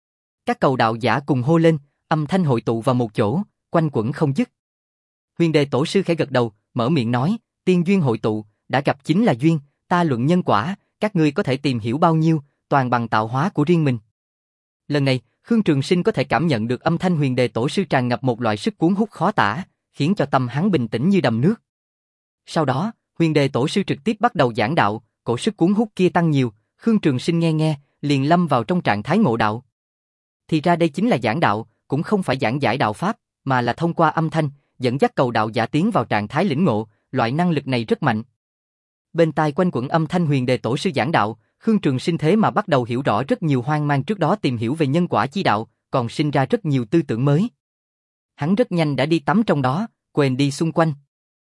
Các cầu đạo giả cùng hô lên, âm thanh hội tụ vào một chỗ, quanh quẩn không dứt. Huyền Đề tổ sư khẽ gật đầu, mở miệng nói, tiên duyên hội tụ, đã gặp chính là duyên, ta luận nhân quả, các ngươi có thể tìm hiểu bao nhiêu, toàn bằng tạo hóa của riêng mình. Lần này, Khương Trường Sinh có thể cảm nhận được âm thanh Huyền Đề Tổ sư tràn ngập một loại sức cuốn hút khó tả, khiến cho tâm hắn bình tĩnh như đầm nước. Sau đó, Huyền Đề Tổ sư trực tiếp bắt đầu giảng đạo, cổ sức cuốn hút kia tăng nhiều, Khương Trường Sinh nghe nghe, liền lâm vào trong trạng thái ngộ đạo. Thì ra đây chính là giảng đạo, cũng không phải giảng giải đạo pháp, mà là thông qua âm thanh, dẫn dắt cầu đạo giả tiến vào trạng thái lĩnh ngộ, loại năng lực này rất mạnh. Bên tai quanh quẩn âm thanh Huyền Đề Tổ sư giảng đạo, Khương Trường Sinh thế mà bắt đầu hiểu rõ rất nhiều hoang mang trước đó tìm hiểu về nhân quả chi đạo, còn sinh ra rất nhiều tư tưởng mới. Hắn rất nhanh đã đi tắm trong đó, quên đi xung quanh.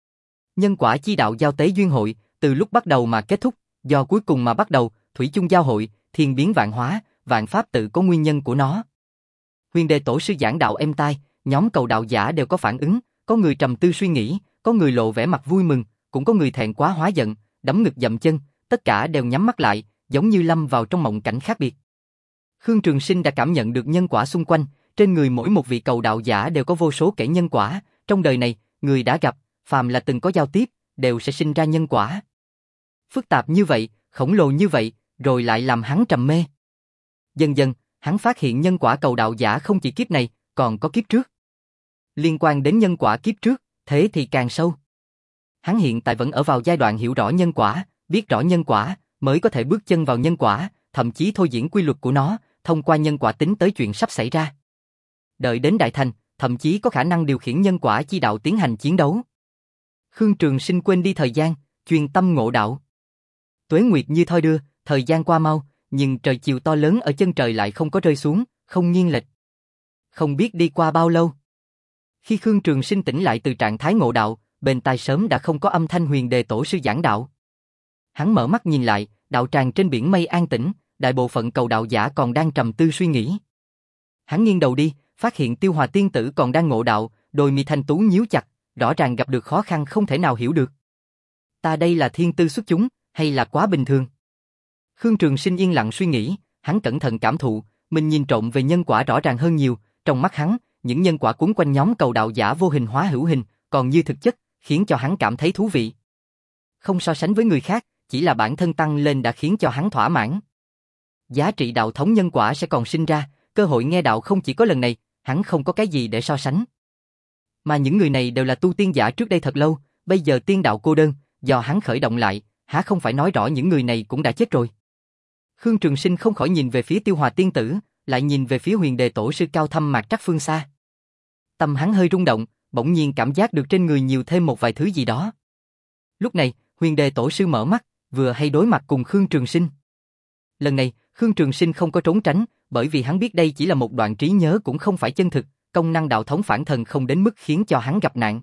Nhân quả chi đạo giao tế duyên hội, từ lúc bắt đầu mà kết thúc, do cuối cùng mà bắt đầu, thủy chung giao hội, thiên biến vạn hóa, vạn pháp tự có nguyên nhân của nó. Huyền Đề Tổ sư giảng đạo êm tai, nhóm cầu đạo giả đều có phản ứng, có người trầm tư suy nghĩ, có người lộ vẻ mặt vui mừng, cũng có người thẹn quá hóa giận, đấm ngực dậm chân, tất cả đều nhắm mắt lại, giống như lâm vào trong mộng cảnh khác biệt. Khương Trường Sinh đã cảm nhận được nhân quả xung quanh, trên người mỗi một vị cầu đạo giả đều có vô số kẻ nhân quả, trong đời này, người đã gặp, phàm là từng có giao tiếp, đều sẽ sinh ra nhân quả. Phức tạp như vậy, khổng lồ như vậy, rồi lại làm hắn trầm mê. Dần dần, hắn phát hiện nhân quả cầu đạo giả không chỉ kiếp này, còn có kiếp trước. Liên quan đến nhân quả kiếp trước, thế thì càng sâu. Hắn hiện tại vẫn ở vào giai đoạn hiểu rõ nhân quả, biết rõ nhân quả, mới có thể bước chân vào nhân quả, thậm chí thôi diễn quy luật của nó, thông qua nhân quả tính tới chuyện sắp xảy ra. Đợi đến đại thành, thậm chí có khả năng điều khiển nhân quả chi đạo tiến hành chiến đấu. Khương Trường Sinh quên đi thời gian, chuyên tâm ngộ đạo. Tuế nguyệt như thoi đưa, thời gian qua mau, nhưng trời chiều to lớn ở chân trời lại không có rơi xuống, không nghiêng lệch. Không biết đi qua bao lâu. Khi Khương Trường Sinh tỉnh lại từ trạng thái ngộ đạo, bên tai sớm đã không có âm thanh Huyền Đề Tổ sư giảng đạo. Hắn mở mắt nhìn lại, đạo tràng trên biển mây an tĩnh, đại bộ phận cầu đạo giả còn đang trầm tư suy nghĩ. Hắn nghiêng đầu đi, phát hiện Tiêu Hòa tiên tử còn đang ngộ đạo, đôi mi thanh tú nhíu chặt, rõ ràng gặp được khó khăn không thể nào hiểu được. Ta đây là thiên tư xuất chúng, hay là quá bình thường? Khương Trường Sinh yên lặng suy nghĩ, hắn cẩn thận cảm thụ, mình nhìn trộm về nhân quả rõ ràng hơn nhiều, trong mắt hắn, những nhân quả cuốn quanh nhóm cầu đạo giả vô hình hóa hữu hình, còn như thực chất, khiến cho hắn cảm thấy thú vị. Không so sánh với người khác, chỉ là bản thân tăng lên đã khiến cho hắn thỏa mãn. Giá trị đạo thống nhân quả sẽ còn sinh ra, cơ hội nghe đạo không chỉ có lần này, hắn không có cái gì để so sánh. Mà những người này đều là tu tiên giả trước đây thật lâu, bây giờ tiên đạo cô đơn, do hắn khởi động lại, há không phải nói rõ những người này cũng đã chết rồi. Khương Trường Sinh không khỏi nhìn về phía Tiêu Hòa tiên tử, lại nhìn về phía Huyền Đề Tổ sư cao thâm mạc trắc phương xa. Tâm hắn hơi rung động, bỗng nhiên cảm giác được trên người nhiều thêm một vài thứ gì đó. Lúc này, Huyền Đề Tổ sư mở mắt, vừa hay đối mặt cùng Khương Trường Sinh. Lần này, Khương Trường Sinh không có trốn tránh, bởi vì hắn biết đây chỉ là một đoạn trí nhớ cũng không phải chân thực, công năng đạo thống phản thần không đến mức khiến cho hắn gặp nạn.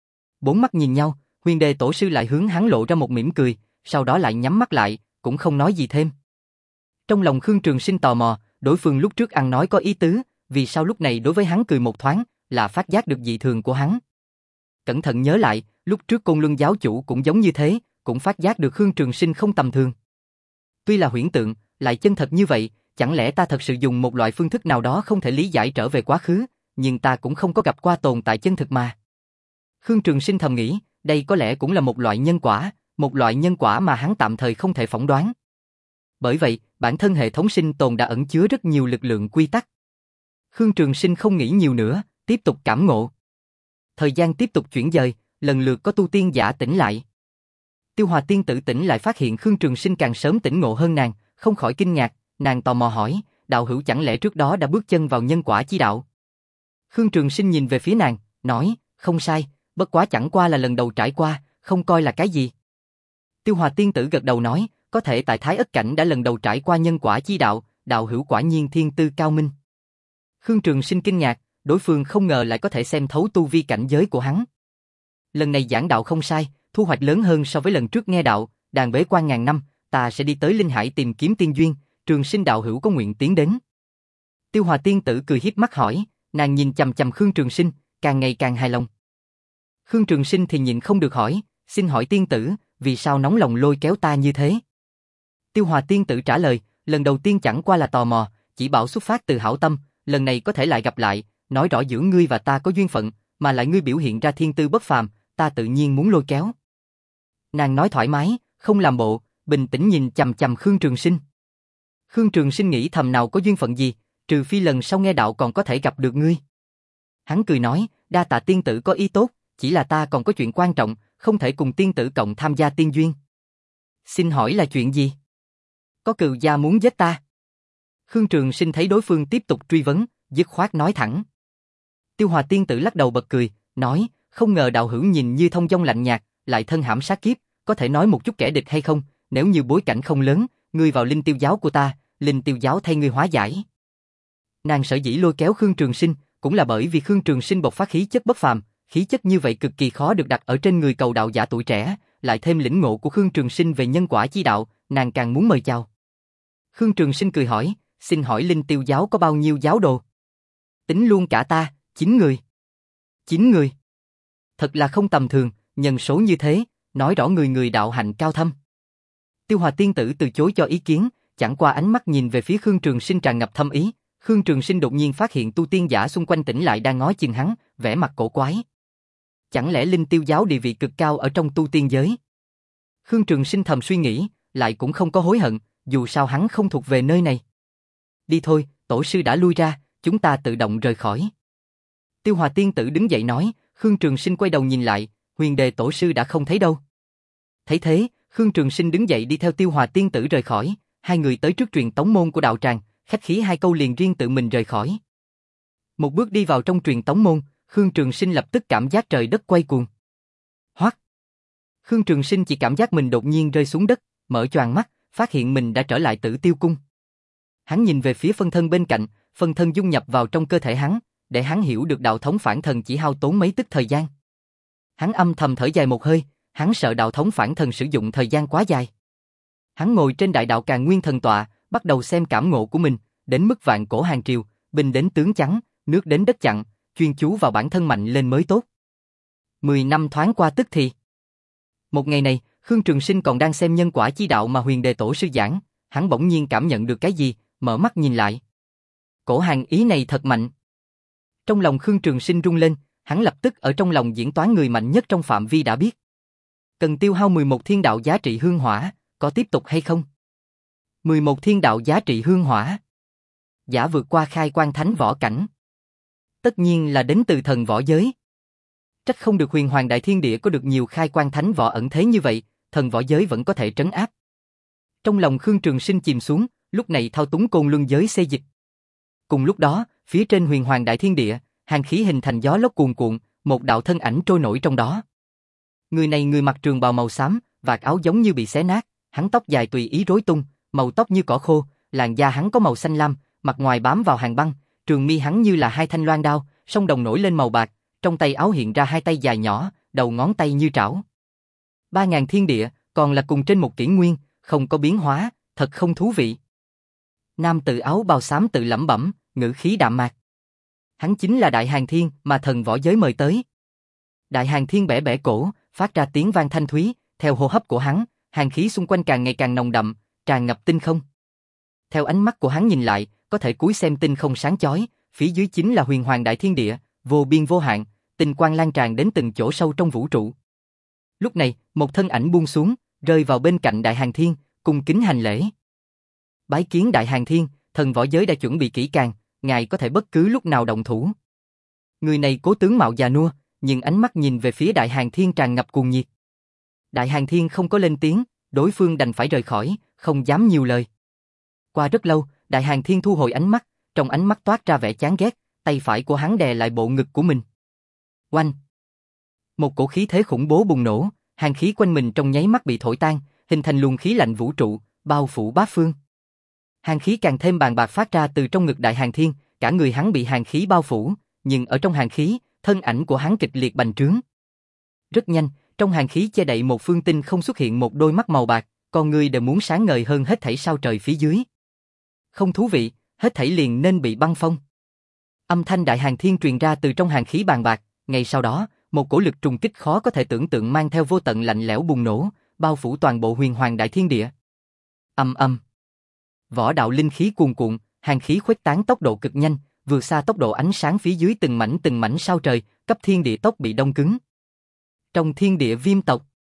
Bốn mắt nhìn nhau, Huyền Đề Tổ sư lại hướng hắn lộ ra một mỉm cười, sau đó lại nhắm mắt lại, cũng không nói gì thêm. Trong lòng Khương Trường Sinh tò mò, đối phương lúc trước ăn nói có ý tứ, vì sao lúc này đối với hắn cười một thoáng, là phát giác được dị thường của hắn. Cẩn thận nhớ lại, lúc trước Côn Luân giáo chủ cũng giống như thế, cũng phát giác được Khương Trường Sinh không tầm thường. Tuy là huyễn tượng, lại chân thật như vậy, chẳng lẽ ta thật sự dùng một loại phương thức nào đó không thể lý giải trở về quá khứ, nhưng ta cũng không có gặp qua tồn tại chân thực mà. Khương Trường Sinh thầm nghĩ, đây có lẽ cũng là một loại nhân quả, một loại nhân quả mà hắn tạm thời không thể phỏng đoán. Bởi vậy, bản thân hệ thống sinh tồn đã ẩn chứa rất nhiều lực lượng quy tắc. Khương Trường Sinh không nghĩ nhiều nữa, tiếp tục cảm ngộ. Thời gian tiếp tục chuyển dời, lần lượt có tu tiên giả tỉnh lại. Tiêu Hòa tiên tử tỉnh lại phát hiện Khương Trường Sinh càng sớm tỉnh ngộ hơn nàng, không khỏi kinh ngạc, nàng tò mò hỏi, đạo hữu chẳng lẽ trước đó đã bước chân vào nhân quả chi đạo? Khương Trường Sinh nhìn về phía nàng, nói, không sai, bất quá chẳng qua là lần đầu trải qua, không coi là cái gì. Tiêu Hòa tiên tử gật đầu nói, có thể tại Thái Ất Cảnh đã lần đầu trải qua nhân quả chi đạo, đạo hữu quả nhiên thiên tư cao minh. Khương Trường Sinh kinh ngạc, đối phương không ngờ lại có thể xem thấu tu vi cảnh giới của hắn. Lần này giảng đạo không sai, thu hoạch lớn hơn so với lần trước nghe đạo, đàn bế quan ngàn năm, ta sẽ đi tới Linh Hải tìm kiếm tiên duyên, Trường Sinh đạo hữu có nguyện tiến đến. Tiêu Hòa tiên tử cười hiếp mắt hỏi, nàng nhìn chằm chằm Khương Trường Sinh, càng ngày càng hài lòng. Khương Trường Sinh thì nhịn không được hỏi, xin hỏi tiên tử, vì sao nóng lòng lôi kéo ta như thế? Tiêu Hòa tiên tử trả lời, lần đầu tiên chẳng qua là tò mò, chỉ bảo xuất phát từ hảo tâm, lần này có thể lại gặp lại, nói rõ giữa ngươi và ta có duyên phận, mà lại ngươi biểu hiện ra thiên tư bất phàm, ta tự nhiên muốn lôi kéo. Nàng nói thoải mái, không làm bộ, bình tĩnh nhìn chằm chằm Khương Trường Sinh. Khương Trường Sinh nghĩ thầm nào có duyên phận gì, trừ phi lần sau nghe đạo còn có thể gặp được ngươi. Hắn cười nói, đa tạ tiên tử có ý tốt, chỉ là ta còn có chuyện quan trọng, không thể cùng tiên tử cộng tham gia tiên duyên. Xin hỏi là chuyện gì? Có cừu gia muốn giết ta. Khương Trường Sinh thấy đối phương tiếp tục truy vấn, dứt khoát nói thẳng. Tiêu Hòa tiên tử lắc đầu bật cười, nói, không ngờ đạo hữu nhìn như thông dong lạnh nhạt, lại thân hãm sát kiếp, có thể nói một chút kẻ địch hay không, nếu như bối cảnh không lớn, ngươi vào linh tiêu giáo của ta, linh tiêu giáo thay ngươi hóa giải. Nàng sở dĩ lôi kéo Khương Trường Sinh, cũng là bởi vì Khương Trường Sinh bộc phát khí chất bất phàm, khí chất như vậy cực kỳ khó được đặt ở trên người cầu đạo giả tuổi trẻ, lại thêm lĩnh ngộ của Khương Trường Sinh về nhân quả chi đạo, nàng càng muốn mời chào. Khương Trường Sinh cười hỏi, xin hỏi linh tiêu giáo có bao nhiêu giáo đồ? Tính luôn cả ta, chín người. Chín người. Thật là không tầm thường, nhân số như thế, nói rõ người người đạo hạnh cao thâm. Tiêu Hòa tiên tử từ chối cho ý kiến, chẳng qua ánh mắt nhìn về phía Khương Trường Sinh tràn ngập thâm ý. Khương Trường Sinh đột nhiên phát hiện tu tiên giả xung quanh tỉnh lại đang ngó chừng hắn, vẻ mặt cổ quái. Chẳng lẽ linh tiêu giáo địa vị cực cao ở trong tu tiên giới? Khương Trường Sinh thầm suy nghĩ, lại cũng không có hối hận, dù sao hắn không thuộc về nơi này. Đi thôi, tổ sư đã lui ra, chúng ta tự động rời khỏi. Tiêu Hòa tiên tử đứng dậy nói, Khương Trường Sinh quay đầu nhìn lại, Huyền Đề tổ sư đã không thấy đâu. Thấy thế, Khương Trường Sinh đứng dậy đi theo Tiêu Hòa tiên tử rời khỏi, hai người tới trước truyền tống môn của đạo tràng, khách khí hai câu liền riêng tự mình rời khỏi. Một bước đi vào trong truyền tống môn, Khương Trường Sinh lập tức cảm giác trời đất quay cuồng. Hoắc! Khương Trường Sinh chỉ cảm giác mình đột nhiên rơi xuống đất, mở choàng mắt, phát hiện mình đã trở lại Tử Tiêu cung. Hắn nhìn về phía phân thân bên cạnh, phân thân dung nhập vào trong cơ thể hắn, để hắn hiểu được đạo thống phản thần chỉ hao tốn mấy tức thời gian. Hắn âm thầm thở dài một hơi, hắn sợ đạo thống phản thần sử dụng thời gian quá dài. Hắn ngồi trên đại đạo Càn Nguyên thần tọa, bắt đầu xem cảm ngộ của mình, đến mức vạn cổ hàng triều, binh đến tướng trắng, nước đến đất chặn, chuyên chú vào bản thân mạnh lên mới tốt. Mười năm thoáng qua tức thì. Một ngày này, Khương Trường Sinh còn đang xem nhân quả chi đạo mà Huyền Đề tổ sư giảng, hắn bỗng nhiên cảm nhận được cái gì, mở mắt nhìn lại. Cổ hàng ý này thật mạnh. Trong lòng Khương Trường Sinh rung lên, hắn lập tức ở trong lòng diễn toán người mạnh nhất trong phạm vi đã biết. Cần tiêu hao mười một thiên đạo giá trị hương hỏa, có tiếp tục hay không? mười một thiên đạo giá trị hương hỏa. Giả vượt qua khai quan thánh võ cảnh. Tất nhiên là đến từ thần võ giới. Trách không được Huyền Hoàng Đại Thiên Địa có được nhiều khai quan thánh võ ẩn thế như vậy, thần võ giới vẫn có thể trấn áp. Trong lòng Khương Trường Sinh chìm xuống, lúc này thao túng côn luân giới xê dịch. Cùng lúc đó, phía trên Huyền Hoàng Đại Thiên Địa, hàn khí hình thành gió lốc cuồn cuộn, một đạo thân ảnh trôi nổi trong đó. Người này người mặc trường bào màu xám, vạt áo giống như bị xé nát, hắn tóc dài tùy ý rối tung, màu tóc như cỏ khô, làn da hắn có màu xanh lam, mặt ngoài bám vào hàng băng, trường mi hắn như là hai thanh loan đao, song đồng nổi lên màu bạc, trong tay áo hiện ra hai tay dài nhỏ, đầu ngón tay như trảo. Ba ngàn thiên địa, còn là cùng trên một kỷ nguyên, không có biến hóa, thật không thú vị. Nam tử áo bào xám tự lẩm bẩm, ngữ khí đạm mạc. Hắn chính là Đại Hàn Thiên mà thần võ giới mời tới. Đại Hàn Thiên bẻ bẻ cổ, phát ra tiếng vang thanh thúy, theo hô hấp của hắn, hàn khí xung quanh càng ngày càng nồng đậm, tràn ngập tinh không. Theo ánh mắt của hắn nhìn lại, có thể cúi xem tinh không sáng chói, phía dưới chính là Huyền Hoàng Đại Thiên Địa, vô biên vô hạn, tinh quang lan tràn đến từng chỗ sâu trong vũ trụ. Lúc này, một thân ảnh buông xuống, rơi vào bên cạnh Đại Hàn Thiên, cung kính hành lễ. Bái kiến Đại Hàn Thiên, thần võ giới đã chuẩn bị kỹ càng, ngài có thể bất cứ lúc nào động thủ. Người này cố tướng mạo già nua, nhưng ánh mắt nhìn về phía Đại Hàn Thiên tràn ngập cuồng nhiệt. Đại Hàn Thiên không có lên tiếng, đối phương đành phải rời khỏi, không dám nhiều lời. Qua rất lâu, Đại Hàn Thiên thu hồi ánh mắt, trong ánh mắt toát ra vẻ chán ghét, tay phải của hắn đè lại bộ ngực của mình. Oanh! Một cổ khí thế khủng bố bùng nổ, hàn khí quanh mình trong nháy mắt bị thổi tan, hình thành luồng khí lạnh vũ trụ, bao phủ bát phương. Hàn khí càng thêm bàn bạc phát ra từ trong ngực Đại Hàn Thiên, cả người hắn bị hàn khí bao phủ, nhưng ở trong hàn khí, thân ảnh của hắn kịch liệt bành trướng. Rất nhanh, trong hàn khí che đậy một phương tinh không xuất hiện một đôi mắt màu bạc, con người đều muốn sáng ngời hơn hết thảy sao trời phía dưới. Không thú vị, hết thảy liền nên bị băng phong. Âm thanh Đại Hàn Thiên truyền ra từ trong hàn khí bàn bạc, ngay sau đó, một cổ lực trùng kích khó có thể tưởng tượng mang theo vô tận lạnh lẽo bùng nổ, bao phủ toàn bộ Huyền Hoàng Đại Thiên Địa. Âm âm. Võ đạo linh khí cuồn cuộn, hàn khí khuếch tán tốc độ cực nhanh, vượt xa tốc độ ánh sáng phía dưới từng mảnh từng mảnh sao trời, cấp thiên địa tốc bị đông cứng. Trong thiên địa viêm tộc,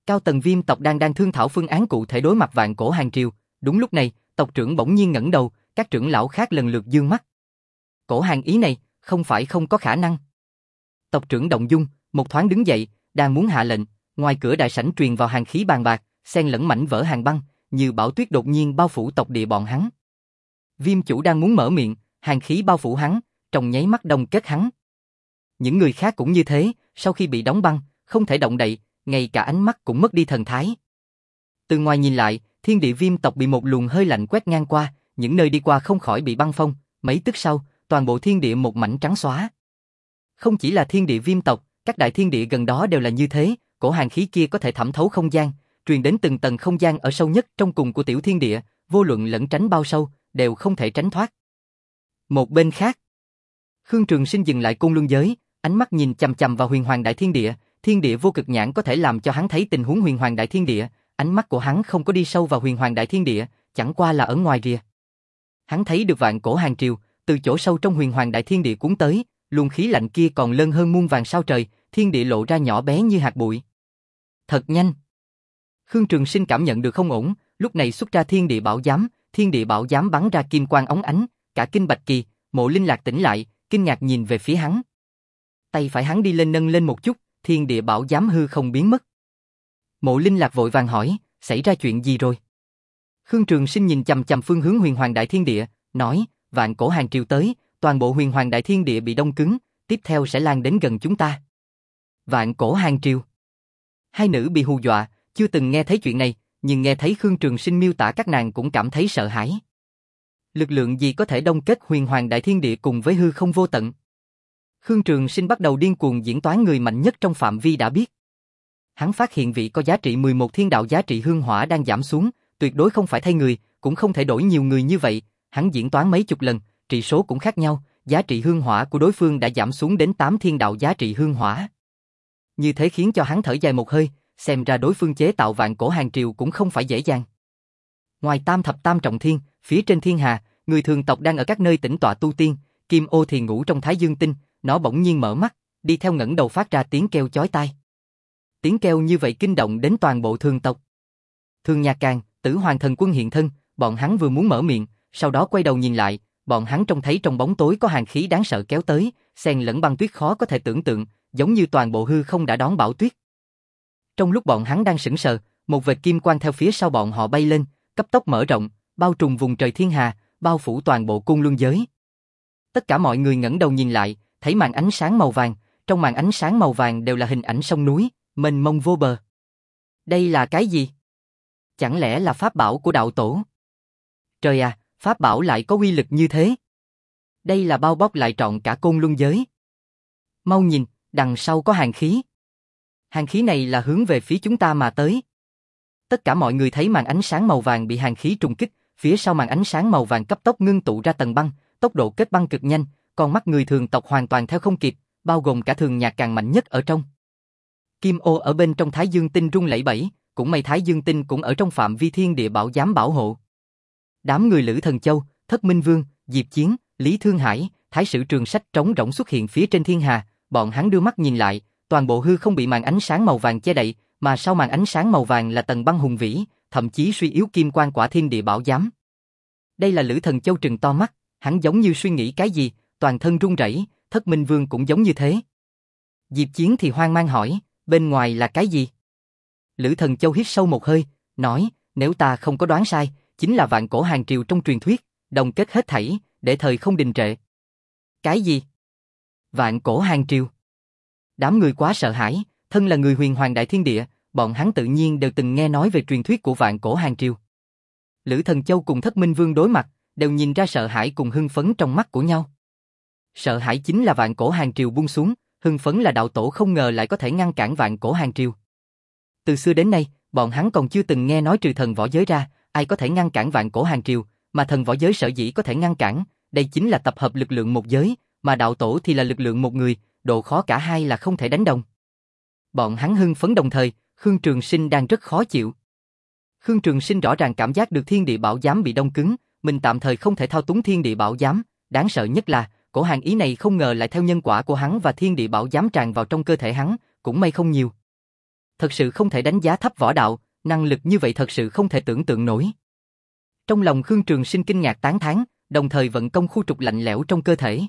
Cao tầng Viêm tộc đang đang thương thảo phương án cụ thể đối mặt Vạn Cổ Hàng Triều, đúng lúc này, tộc trưởng bỗng nhiên ngẩng đầu, các trưởng lão khác lần lượt dương mắt. Cổ Hàng ý này, không phải không có khả năng. Tộc trưởng động dung, một thoáng đứng dậy, đang muốn hạ lệnh, ngoài cửa đại sảnh truyền vào hàng khí bàn bạc, xen lẫn mảnh vỡ hàng băng, như bão tuyết đột nhiên bao phủ tộc địa bọn hắn. Viêm chủ đang muốn mở miệng, hàng khí bao phủ hắn, trong nháy mắt đông kết hắn. Những người khác cũng như thế, sau khi bị đóng băng, không thể động đậy, ngay cả ánh mắt cũng mất đi thần thái. Từ ngoài nhìn lại, thiên địa Viêm tộc bị một luồng hơi lạnh quét ngang qua, những nơi đi qua không khỏi bị băng phong, mấy tức sau, toàn bộ thiên địa một mảnh trắng xóa. Không chỉ là thiên địa Viêm tộc, các đại thiên địa gần đó đều là như thế, cổ hàng khí kia có thể thẩm thấu không gian, truyền đến từng tầng không gian ở sâu nhất trong cùng của tiểu thiên địa, vô luận lẫn tránh bao sâu, đều không thể tránh thoát. Một bên khác, Khương Trường Sinh dừng lại Côn Luân giới, ánh mắt nhìn chằm chằm vào Huyền Hoàng Đại Thiên Địa, thiên địa vô cực nhãn có thể làm cho hắn thấy tình huống Huyền Hoàng Đại Thiên Địa, ánh mắt của hắn không có đi sâu vào Huyền Hoàng Đại Thiên Địa, chẳng qua là ở ngoài rìa. Hắn thấy được Vạn Cổ Hàng Triều, từ chỗ sâu trong Huyền Hoàng Đại Thiên Địa cuốn tới, luồng khí lạnh kia còn lớn hơn muôn vàng sao trời, thiên địa lộ ra nhỏ bé như hạt bụi. Thật nhanh. Khương Trường Sinh cảm nhận được không ổn, lúc này xuất ra thiên địa bảo giám, thiên địa bảo giám bắn ra kim quang óng ánh, cả kinh Bạch Kỳ, Mộ Linh Lạc tỉnh lại, kinh ngạc nhìn về phía hắn. Tay phải hắn đi lên nâng lên một chút, thiên địa bảo giám hư không biến mất. Mộ Linh Lạc vội vàng hỏi, xảy ra chuyện gì rồi? Khương Trường Sinh nhìn chằm chằm phương hướng Huyền Hoàng Đại Thiên Địa, nói, Vạn Cổ Hàng Triều tới, toàn bộ Huyền Hoàng Đại Thiên Địa bị đông cứng, tiếp theo sẽ lan đến gần chúng ta. Vạn Cổ Hàng Triều. Hai nữ bị hù dọa, chưa từng nghe thấy chuyện này, nhưng nghe thấy Khương Trường Sinh miêu tả các nàng cũng cảm thấy sợ hãi. Lực lượng gì có thể đông kết Huyền Hoàng Đại Thiên Địa cùng với hư không vô tận? Khương Trường Sinh bắt đầu điên cuồng diễn toán người mạnh nhất trong phạm vi đã biết. Hắn phát hiện vị có giá trị mười một thiên đạo giá trị hương hỏa đang giảm xuống, tuyệt đối không phải thay người, cũng không thể đổi nhiều người như vậy. Hắn diễn toán mấy chục lần, trị số cũng khác nhau, giá trị hương hỏa của đối phương đã giảm xuống đến tám thiên đạo giá trị hương hỏa. Như thế khiến cho hắn thở dài một hơi, xem ra đối phương chế tạo Vạn Cổ Hàng Triều cũng không phải dễ dàng. Ngoài Tam Thập Tam Trọng Thiên, phía trên thiên hà, người thường tộc đang ở các nơi tĩnh tọa tu tiên, Kim Ô thì ngủ trong Thái Dương Tinh, nó bỗng nhiên mở mắt, đi theo ngẩng đầu phát ra tiếng kêu chói tai. Tiếng kêu như vậy kinh động đến toàn bộ thường tộc. Thường Nhạc Càng, Tử Hoàng Thần Quân hiện thân, bọn hắn vừa muốn mở miệng, sau đó quay đầu nhìn lại, bọn hắn trông thấy trong bóng tối có hàng khí đáng sợ kéo tới, xen lẫn băng tuyết khó có thể tưởng tượng, giống như toàn bộ hư không đã đón bão tuyết. Trong lúc bọn hắn đang sững sờ, một vệt kim quang theo phía sau bọn họ bay lên, cấp tốc mở rộng, bao trùm vùng trời thiên hà, bao phủ toàn bộ Côn Luân giới. Tất cả mọi người ngẩng đầu nhìn lại, thấy màn ánh sáng màu vàng, trong màn ánh sáng màu vàng đều là hình ảnh sông núi, mênh mông vô bờ. Đây là cái gì? Chẳng lẽ là pháp bảo của đạo tổ? Trời à, pháp bảo lại có uy lực như thế. Đây là bao bọc lại trọn cả Côn Luân giới. Mau nhìn, đằng sau có hàng khí. Hàng khí này là hướng về phía chúng ta mà tới. Tất cả mọi người thấy màn ánh sáng màu vàng bị hàng khí trùng kích, phía sau màn ánh sáng màu vàng cấp tốc ngưng tụ ra tầng băng, tốc độ kết băng cực nhanh, con mắt người thường tộc hoàn toàn theo không kịp, bao gồm cả Thường Nhạc Càng mạnh nhất ở trong. Kim Ô ở bên trong Thái Dương Tinh rung lẩy bẩy, cũng may Thái Dương Tinh cũng ở trong phạm vi thiên địa bảo giám bảo hộ. Đám người Lữ Thần Châu, Thất Minh Vương, Diệp Chiến, Lý Thương Hải, Thái Sử Trường Sách trống rỗng xuất hiện phía trên thiên hà, bọn hắn đưa mắt nhìn lại, toàn bộ hư không bị màn ánh sáng màu vàng che đậy, mà sau màn ánh sáng màu vàng là tầng băng hùng vĩ, thậm chí suy yếu kim quang quả thiên địa bảo giám. Đây là Lữ Thần Châu trừng to mắt, hắn giống như suy nghĩ cái gì, toàn thân run rẩy, Thất Minh Vương cũng giống như thế. Diệp Chiến thì hoang mang hỏi, bên ngoài là cái gì? Lữ Thần Châu hít sâu một hơi, nói, nếu ta không có đoán sai, chính là Vạn Cổ Hàng Triều trong truyền thuyết, đồng kết hết thảy, để thời không đình trệ. Cái gì? Vạn Cổ Hàng Triều. Đám người quá sợ hãi, thân là người Huyền Hoàng Đại Thiên Địa, bọn hắn tự nhiên đều từng nghe nói về truyền thuyết của Vạn Cổ Hàng Triều. Lữ Thần Châu cùng Thất Minh Vương đối mặt, đều nhìn ra sợ hãi cùng hưng phấn trong mắt của nhau. Sợ hãi chính là Vạn Cổ Hàng Triều buông xuống, hưng phấn là đạo tổ không ngờ lại có thể ngăn cản Vạn Cổ Hàng Triều. Từ xưa đến nay, bọn hắn còn chưa từng nghe nói trừ thần võ giới ra, ai có thể ngăn cản Vạn Cổ Hàng Triều, mà thần võ giới sở dĩ có thể ngăn cản, đây chính là tập hợp lực lượng một giới, mà đạo tổ thì là lực lượng một người, độ khó cả hai là không thể đánh đồng. Bọn hắn hưng phấn đồng thời, Khương Trường Sinh đang rất khó chịu. Khương Trường Sinh rõ ràng cảm giác được thiên địa bảo giám bị đông cứng, mình tạm thời không thể thao túng thiên địa bảo giám, đáng sợ nhất là, cổ hàng ý này không ngờ lại theo nhân quả của hắn và thiên địa bảo giám tràn vào trong cơ thể hắn, cũng may không nhiều. Thật sự không thể đánh giá thấp võ đạo, năng lực như vậy thật sự không thể tưởng tượng nổi. Trong lòng Khương Trường Sinh kinh ngạc tán thán, đồng thời vận công khu trục lạnh lẽo trong cơ thể.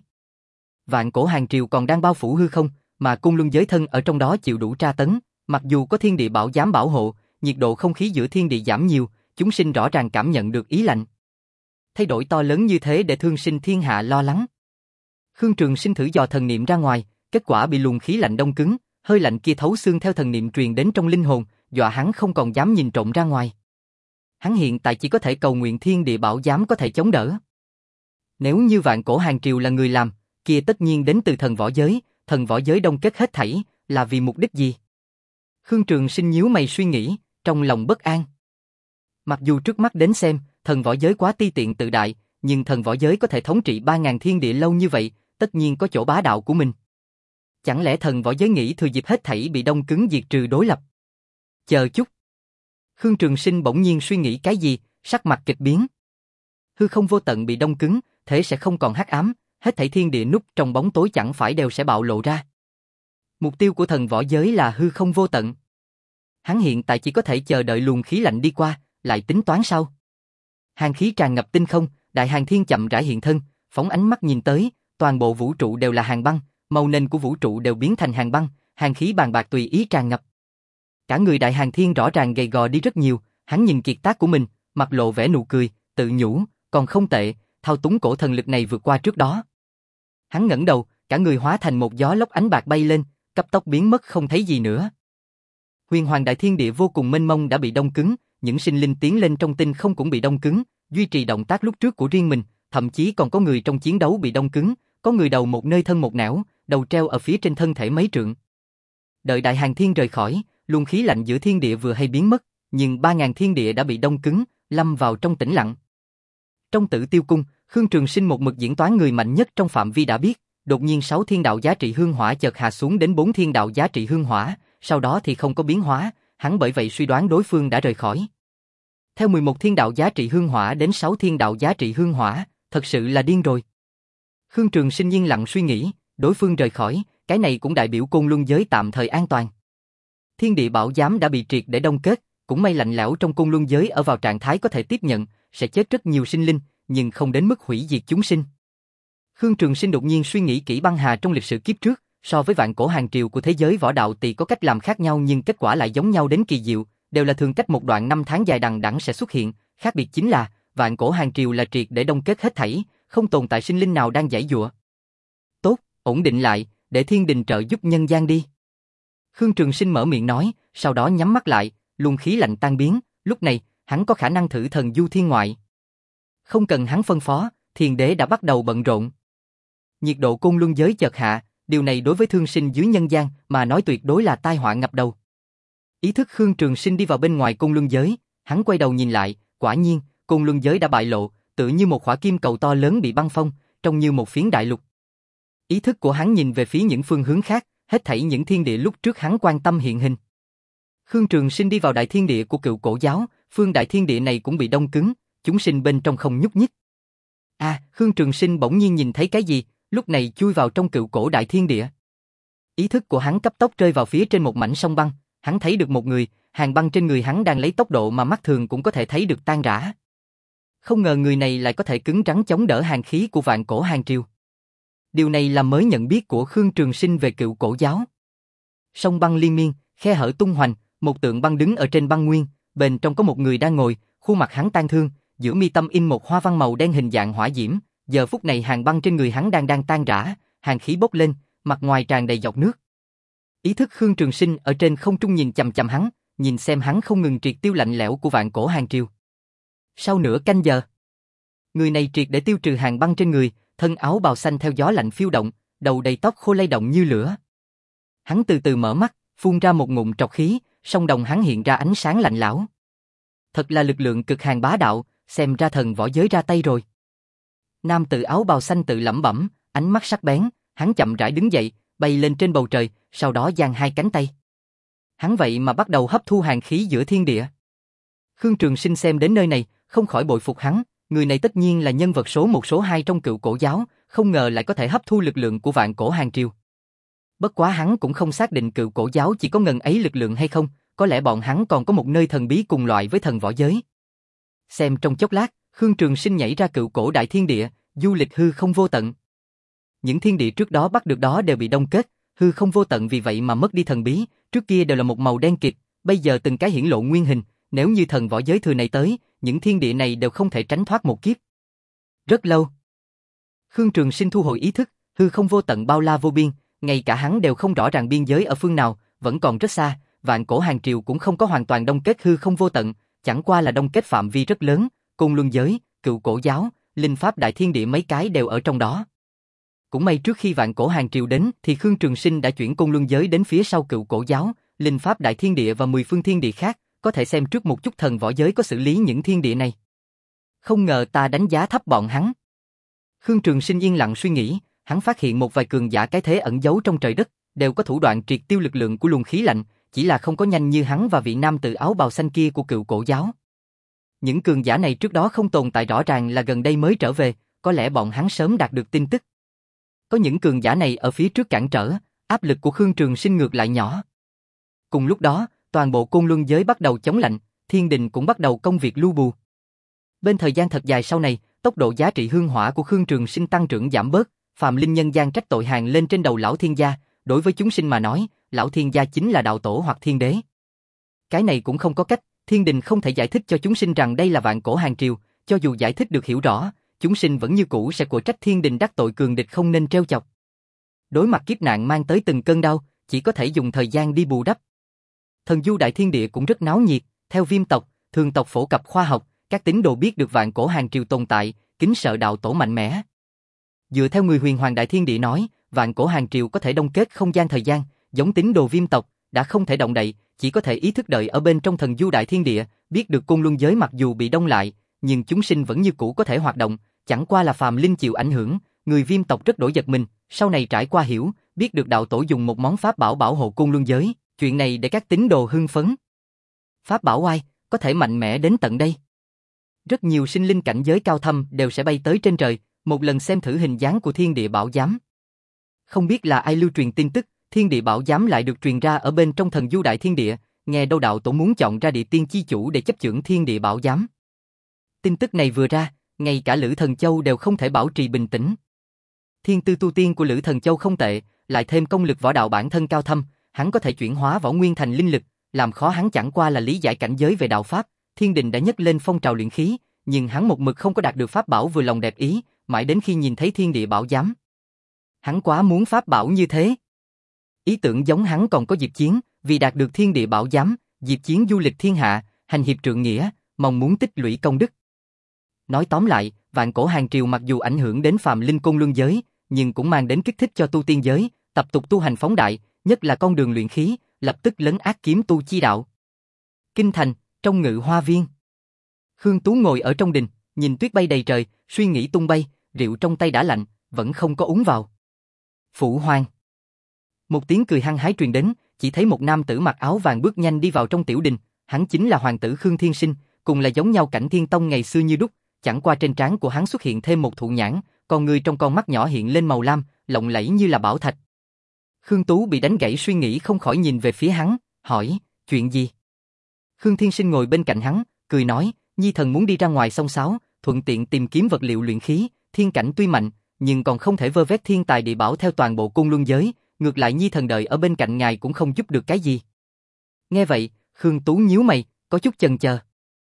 Vạn cổ hàng triều còn đang bao phủ hư không, mà cung luân giới thân ở trong đó chịu đủ tra tấn, mặc dù có thiên địa bảo giám bảo hộ, nhiệt độ không khí giữa thiên địa giảm nhiều, chúng sinh rõ ràng cảm nhận được ý lạnh. Thay đổi to lớn như thế để thương sinh thiên hạ lo lắng. Khương Trường Sinh thử dò thần niệm ra ngoài, kết quả bị luồng khí lạnh đông cứng, hơi lạnh kia thấu xương theo thần niệm truyền đến trong linh hồn, dọa hắn không còn dám nhìn trộm ra ngoài. Hắn hiện tại chỉ có thể cầu nguyện thiên địa bảo giám có thể chống đỡ. Nếu như vạn cổ hàng triều là người làm, kia tất nhiên đến từ thần võ giới, thần võ giới đông kết hết thảy, là vì mục đích gì? Khương Trường Sinh nhíu mày suy nghĩ, trong lòng bất an. Mặc dù trước mắt đến xem, thần võ giới quá ti tiện tự đại, nhưng thần võ giới có thể thống trị ba ngàn thiên địa lâu như vậy, tất nhiên có chỗ bá đạo của mình. Chẳng lẽ thần võ giới nghĩ thừa dịp hết thảy bị đông cứng diệt trừ đối lập? Chờ chút. Khương Trường Sinh bỗng nhiên suy nghĩ cái gì, sắc mặt kịch biến. Hư không vô tận bị đông cứng, thế sẽ không còn hắc ám, hết thảy thiên địa núp trong bóng tối chẳng phải đều sẽ bạo lộ ra. Mục tiêu của thần võ giới là hư không vô tận. Hắn hiện tại chỉ có thể chờ đợi luồng khí lạnh đi qua, lại tính toán sau. Hàn khí tràn ngập tinh không, đại hàn thiên chậm rãi hiện thân, phóng ánh mắt nhìn tới, toàn bộ vũ trụ đều là hàn băng, màu nền của vũ trụ đều biến thành hàn băng, hàn khí bàn bạc tùy ý tràn ngập. Cả người đại hàn thiên rõ ràng gầy gò đi rất nhiều, hắn nhìn kiệt tác của mình, mặt lộ vẻ nụ cười, tự nhủ, còn không tệ, thao túng cổ thần lực này vượt qua trước đó. Hắn ngẩng đầu, cả người hóa thành một gió lốc ánh bạc bay lên, cấp tốc biến mất không thấy gì nữa. Huyền hoàng đại thiên địa vô cùng mênh mông đã bị đông cứng, những sinh linh tiến lên trong tinh không cũng bị đông cứng, duy trì động tác lúc trước của riêng mình, thậm chí còn có người trong chiến đấu bị đông cứng, có người đầu một nơi thân một nẻo, đầu treo ở phía trên thân thể mấy trượng. Đợi đại hàn thiên rời khỏi, luồng khí lạnh giữa thiên địa vừa hay biến mất, nhưng ba ngàn thiên địa đã bị đông cứng, lâm vào trong tĩnh lặng. Trong Tử Tiêu cung, Khương Trường Sinh một mực diễn toán người mạnh nhất trong phạm vi đã biết, đột nhiên sáu thiên đạo giá trị hương hỏa chợt hạ xuống đến bốn thiên đạo giá trị hương hỏa, sau đó thì không có biến hóa, hắn bởi vậy suy đoán đối phương đã rời khỏi. Theo mười một thiên đạo giá trị hương hỏa đến sáu thiên đạo giá trị hương hỏa, thật sự là điên rồi. Khương Trường Sinh yên lặng suy nghĩ, đối phương rời khỏi, cái này cũng đại biểu côn luân giới tạm thời an toàn. Thiên địa bảo giám đã bị triệt để đông kết, cũng may lạnh lẽo trong côn luân giới ở vào trạng thái có thể tiếp nhận, sẽ chết rất nhiều sinh linh, nhưng không đến mức hủy diệt chúng sinh. Khương Trường Sinh đột nhiên suy nghĩ kỹ băng hà trong lịch sử kiếp trước, so với vạn cổ hàng triều của thế giới võ đạo thì có cách làm khác nhau nhưng kết quả lại giống nhau đến kỳ diệu, đều là thường cách một đoạn năm tháng dài đằng đẵng sẽ xuất hiện, khác biệt chính là vạn cổ hàng triều là triệt để đông kết hết thảy, không tồn tại sinh linh nào đang giãy giụa. Tốt, ổn định lại, để thiên đình trợ giúp nhân gian đi. Khương Trường Sinh mở miệng nói, sau đó nhắm mắt lại, luồng khí lạnh tan biến, lúc này, hắn có khả năng thử thần du thiên ngoại. Không cần hắn phân phó, thiên đế đã bắt đầu bận rộn. Nhiệt độ côn luân giới chợt hạ, điều này đối với thương sinh dưới nhân gian mà nói tuyệt đối là tai họa ngập đầu. Ý thức Khương Trường Sinh đi vào bên ngoài côn luân giới, hắn quay đầu nhìn lại, quả nhiên, côn luân giới đã bại lộ, tựa như một khỏa kim cầu to lớn bị băng phong, trông như một phiến đại lục. Ý thức của hắn nhìn về phía những phương hướng khác, hết thảy những thiên địa lúc trước hắn quan tâm hiện hình. Khương Trường Sinh đi vào đại thiên địa của Cựu Cổ giáo, phương đại thiên địa này cũng bị đông cứng, chúng sinh bên trong không nhúc nhích. À, Khương Trường Sinh bỗng nhiên nhìn thấy cái gì, lúc này chui vào trong Cựu Cổ đại thiên địa. Ý thức của hắn cấp tốc rơi vào phía trên một mảnh sông băng, hắn thấy được một người, hàn băng trên người hắn đang lấy tốc độ mà mắt thường cũng có thể thấy được tan rã. Không ngờ người này lại có thể cứng rắn chống đỡ hàn khí của vạn cổ hàng triều. Điều này là mới nhận biết của Khương Trường Sinh về Cựu Cổ giáo. Sông băng liên miên, khe hở tung hoành, một tượng băng đứng ở trên băng nguyên, bên trong có một người đang ngồi, khuôn mặt hắn tang thương, giữa mi tâm in một hoa văn màu đen hình dạng hỏa diễm, giờ phút này hàn băng trên người hắn đang đang tan rã, hàn khí bốc lên, mặt ngoài tràn đầy giọt nước. Ý thức Khương Trường Sinh ở trên không trung nhìn chằm chằm hắn, nhìn xem hắn không ngừng triệt tiêu lạnh lẽo của vạn cổ hàng triều. Sau nửa canh giờ, người này triệt để tiêu trừ hàn băng trên người, thân áo bào xanh theo gió lạnh phiêu động, đầu đầy tóc khô lay động như lửa. Hắn từ từ mở mắt, phun ra một ngụm trọc khí, song đồng hắn hiện ra ánh sáng lạnh lẽo. Thật là lực lượng cực hàn bá đạo, xem ra thần võ giới ra tay rồi. Nam tử áo bào xanh tự lẩm bẩm, ánh mắt sắc bén, hắn chậm rãi đứng dậy, bay lên trên bầu trời, sau đó giang hai cánh tay. Hắn vậy mà bắt đầu hấp thu hàn khí giữa thiên địa. Khương Trường Sinh xem đến nơi này, không khỏi bội phục hắn, người này tất nhiên là nhân vật số một số hai trong Cựu Cổ giáo, không ngờ lại có thể hấp thu lực lượng của vạn cổ hàng triều. Bất quá hắn cũng không xác định cựu cổ giáo chỉ có ngần ấy lực lượng hay không, có lẽ bọn hắn còn có một nơi thần bí cùng loại với thần võ giới. Xem trong chốc lát, Khương Trường Sinh nhảy ra cựu cổ đại thiên địa, du lịch hư không vô tận. Những thiên địa trước đó bắt được đó đều bị đông kết, hư không vô tận vì vậy mà mất đi thần bí, trước kia đều là một màu đen kịt, bây giờ từng cái hiển lộ nguyên hình, nếu như thần võ giới thừa này tới, những thiên địa này đều không thể tránh thoát một kiếp. Rất lâu. Khương Trường Sinh thu hồi ý thức, hư không vô tận bao la vô biên, ngay cả hắn đều không rõ ràng biên giới ở phương nào, vẫn còn rất xa, vạn cổ hàng triều cũng không có hoàn toàn đông kết hư không vô tận, chẳng qua là đông kết phạm vi rất lớn, Côn Luân giới, cựu cổ giáo, linh pháp đại thiên địa mấy cái đều ở trong đó. Cũng may trước khi vạn cổ hàng triều đến thì Khương Trường Sinh đã chuyển Côn Luân giới đến phía sau cựu cổ giáo, linh pháp đại thiên địa và mười phương thiên địa khác, có thể xem trước một chút thần võ giới có xử lý những thiên địa này. Không ngờ ta đánh giá thấp bọn hắn. Khương Trường Sinh yên lặng suy nghĩ, hắn phát hiện một vài cường giả cái thế ẩn giấu trong trời đất, đều có thủ đoạn triệt tiêu lực lượng của luồng khí lạnh, chỉ là không có nhanh như hắn và vị nam tử áo bào xanh kia của cựu cổ giáo. Những cường giả này trước đó không tồn tại rõ ràng là gần đây mới trở về, có lẽ bọn hắn sớm đạt được tin tức. Có những cường giả này ở phía trước cản trở, áp lực của Khương Trường Sinh ngược lại nhỏ. Cùng lúc đó, toàn bộ Côn Luân giới bắt đầu chống lạnh, thiên đình cũng bắt đầu công việc lưu bù. Bên thời gian thật dài sau này, tốc độ giá trị hương hỏa của Khương Trường Sinh tăng trưởng giảm bớt, phàm linh nhân gian trách tội hàng lên trên đầu lão thiên gia, đối với chúng sinh mà nói, lão thiên gia chính là đạo tổ hoặc thiên đế. Cái này cũng không có cách, thiên đình không thể giải thích cho chúng sinh rằng đây là vạn cổ hàng triều, cho dù giải thích được hiểu rõ, chúng sinh vẫn như cũ sẽ của trách thiên đình đắc tội cường địch không nên trêu chọc. Đối mặt kiếp nạn mang tới từng cơn đau, chỉ có thể dùng thời gian đi bù đắp. Thần du đại thiên địa cũng rất náo nhiệt, theo Viêm tộc, Thường tộc phổ cập khoa học, các tín đồ biết được vạn cổ hàng triều tồn tại, kính sợ đạo tổ mạnh mẽ. Dựa theo người huyền hoàng đại thiên địa nói, vạn cổ hàng triều có thể đông kết không gian thời gian, giống tín đồ Viêm tộc, đã không thể động đậy, chỉ có thể ý thức đợi ở bên trong thần du đại thiên địa, biết được Côn Luân giới mặc dù bị đông lại, nhưng chúng sinh vẫn như cũ có thể hoạt động, chẳng qua là phàm linh chịu ảnh hưởng, người Viêm tộc rất đổi giật mình, sau này trải qua hiểu, biết được đạo tổ dùng một món pháp bảo bảo hộ Côn Luân giới, chuyện này để các tín đồ hưng phấn. Pháp bảo oai, có thể mạnh mẽ đến tận đây. Rất nhiều sinh linh cảnh giới cao thâm đều sẽ bay tới trên trời, một lần xem thử hình dáng của thiên địa bảo giám. Không biết là ai lưu truyền tin tức, thiên địa bảo giám lại được truyền ra ở bên trong thần du đại thiên địa, nghe đâu đạo tổ muốn chọn ra địa tiên chi chủ để chấp chưởng thiên địa bảo giám. Tin tức này vừa ra, ngay cả Lữ Thần Châu đều không thể bảo trì bình tĩnh. Thiên tư tu tiên của Lữ Thần Châu không tệ, lại thêm công lực võ đạo bản thân cao thâm, hắn có thể chuyển hóa võ nguyên thành linh lực, làm khó hắn chẳng qua là lý giải cảnh giới về đạo pháp. Thiên đình đã nhấc lên phong trào luyện khí, nhưng hắn một mực không có đạt được pháp bảo vừa lòng đẹp ý, mãi đến khi nhìn thấy thiên địa bảo giám. Hắn quá muốn pháp bảo như thế. Ý tưởng giống hắn còn có Diệp Chiến, vì đạt được thiên địa bảo giám, Diệp Chiến du lịch thiên hạ, hành hiệp trượng nghĩa, mong muốn tích lũy công đức. Nói tóm lại, vạn cổ hàng triều mặc dù ảnh hưởng đến phàm linh Côn Luân giới, nhưng cũng mang đến kích thích cho tu tiên giới, tập tục tu hành phóng đại, nhất là con đường luyện khí, lập tức lấn át kiếm tu chi đạo. Kinh thành, trong Ngự Hoa Viên. Khương Tú ngồi ở trong đình, nhìn tuyết bay đầy trời, suy nghĩ tung bay, rượu trong tay đã lạnh, vẫn không có uống vào. Phụ hoàng. Một tiếng cười hăng hái truyền đến, chỉ thấy một nam tử mặc áo vàng bước nhanh đi vào trong tiểu đình, hắn chính là hoàng tử Khương Thiên Sinh, cùng là giống nhau cảnh Thiên Tông ngày xưa như đúc, chẳng qua trên trán của hắn xuất hiện thêm một thụ nhãn, còn người trong con mắt nhỏ hiện lên màu lam, lộng lẫy như là bảo thạch. Khương Tú bị đánh gãy suy nghĩ không khỏi nhìn về phía hắn, hỏi, chuyện gì? Khương Thiên Sinh ngồi bên cạnh hắn, cười nói, Nhi thần muốn đi ra ngoài xông xáo, thuận tiện tìm kiếm vật liệu luyện khí, thiên cảnh tuy mạnh, nhưng còn không thể vơ vét thiên tài địa bảo theo toàn bộ Côn Luân giới, ngược lại Nhi thần đợi ở bên cạnh ngài cũng không giúp được cái gì. Nghe vậy, Khương Tú nhíu mày, có chút chần chờ.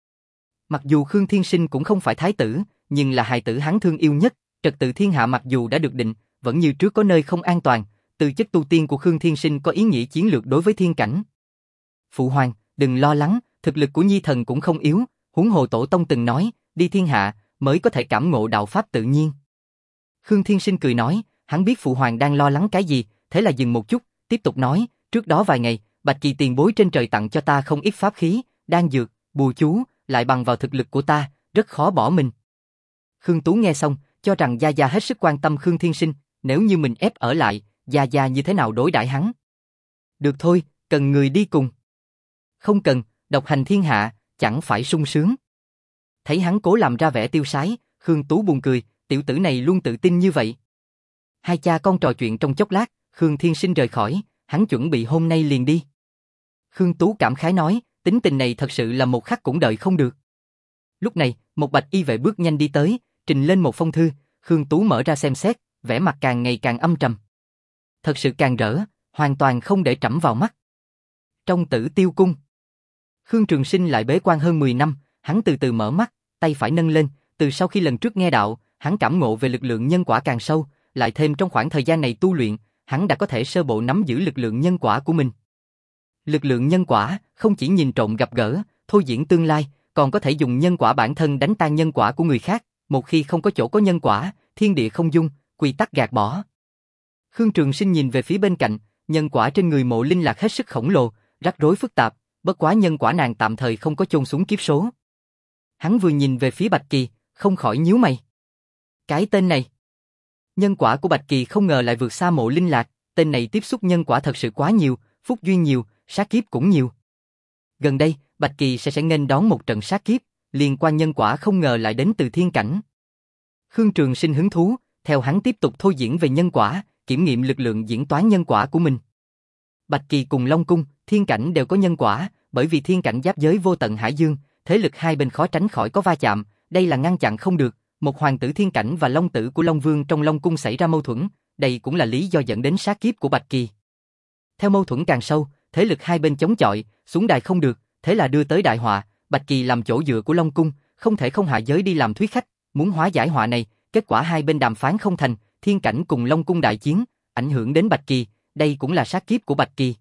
Mặc dù Khương Thiên Sinh cũng không phải thái tử, nhưng là hài tử hắn thương yêu nhất, trật tự thiên hạ mặc dù đã được định, vẫn như trước có nơi không an toàn, tư chất tu tiên của Khương Thiên Sinh có ý nghĩa chiến lược đối với thiên cảnh. Phụ hoàng, đừng lo lắng, thực lực của Nhi thần cũng không yếu, huống hồ tổ tông từng nói, đi thiên hạ, mới có thể cảm ngộ đạo pháp tự nhiên. Khương Thiên Sinh cười nói, hắn biết phụ hoàng đang lo lắng cái gì, thế là dừng một chút, tiếp tục nói, trước đó vài ngày, Bạch Kỳ tiền bối trên trời tặng cho ta không ít pháp khí, đan dược, bùa chú, lại bằng vào thực lực của ta, rất khó bỏ mình. Khương Tú nghe xong, cho rằng Gia Gia hết sức quan tâm Khương Thiên Sinh, nếu như mình ép ở lại, Gia Gia như thế nào đối đãi hắn? Được thôi, cần người đi cùng. Không cần, độc hành thiên hạ, chẳng phải sung sướng. Thấy hắn cố làm ra vẻ tiêu sái, Khương Tú buồn cười, tiểu tử này luôn tự tin như vậy. Hai cha con trò chuyện trong chốc lát, Khương Thiên Sinh rời khỏi, hắn chuẩn bị hôm nay liền đi. Khương Tú cảm khái nói, tính tình này thật sự là một khắc cũng đợi không được. Lúc này, một bạch y vệ bước nhanh đi tới, trình lên một phong thư, Khương Tú mở ra xem xét, vẻ mặt càng ngày càng âm trầm. Thật sự càng rỡ, hoàn toàn không để trẫm vào mắt. Trong Tử Tiêu cung, Khương Trường Sinh lại bế quan hơn mười năm, hắn từ từ mở mắt, tay phải nâng lên, từ sau khi lần trước nghe đạo, hắn cảm ngộ về lực lượng nhân quả càng sâu, lại thêm trong khoảng thời gian này tu luyện, hắn đã có thể sơ bộ nắm giữ lực lượng nhân quả của mình. Lực lượng nhân quả không chỉ nhìn trộm gặp gỡ, thôi diễn tương lai, còn có thể dùng nhân quả bản thân đánh tan nhân quả của người khác, một khi không có chỗ có nhân quả, thiên địa không dung, quy tắc gạt bỏ. Khương Trường Sinh nhìn về phía bên cạnh, nhân quả trên người Mộ Linh Lạc hết sức khổng lồ, rắc rối phức tạp, bất quá nhân quả nàng tạm thời không có chôn xuống kiếp số. Hắn vừa nhìn về phía Bạch Kỳ, không khỏi nhíu mày. Cái tên này, nhân quả của Bạch Kỳ không ngờ lại vượt xa Mộ Linh Lạc, tên này tiếp xúc nhân quả thật sự quá nhiều, phúc duyên nhiều, sát kiếp cũng nhiều. Gần đây, Bạch Kỳ sẽ sẽ nghênh đón một trận sát kiếp, liên quan nhân quả không ngờ lại đến từ thiên cảnh. Khương Trường Sinh hứng thú, theo hắn tiếp tục thôi diễn về nhân quả, kiểm nghiệm lực lượng diễn toán nhân quả của mình. Bạch Kỳ cùng Long Cung, thiên cảnh đều có nhân quả, bởi vì thiên cảnh giáp giới vô tận hải dương, thế lực hai bên khó tránh khỏi có va chạm, đây là ngăn chặn không được. Một hoàng tử thiên cảnh và long tử của Long Vương trong Long Cung xảy ra mâu thuẫn, đây cũng là lý do dẫn đến sát kiếp của Bạch Kỳ. Theo mâu thuẫn càng sâu, thế lực hai bên chống chọi, xuống đài không được, thế là đưa tới đại họa. Bạch Kỳ làm chỗ dựa của Long Cung, không thể không hạ giới đi làm thuyết khách, muốn hóa giải họa này. Kết quả hai bên đàm phán không thành, thiên cảnh cùng Long Cung đại chiến, ảnh hưởng đến Bạch Kỳ, đây cũng là sát kiếp của Bạch Kỳ.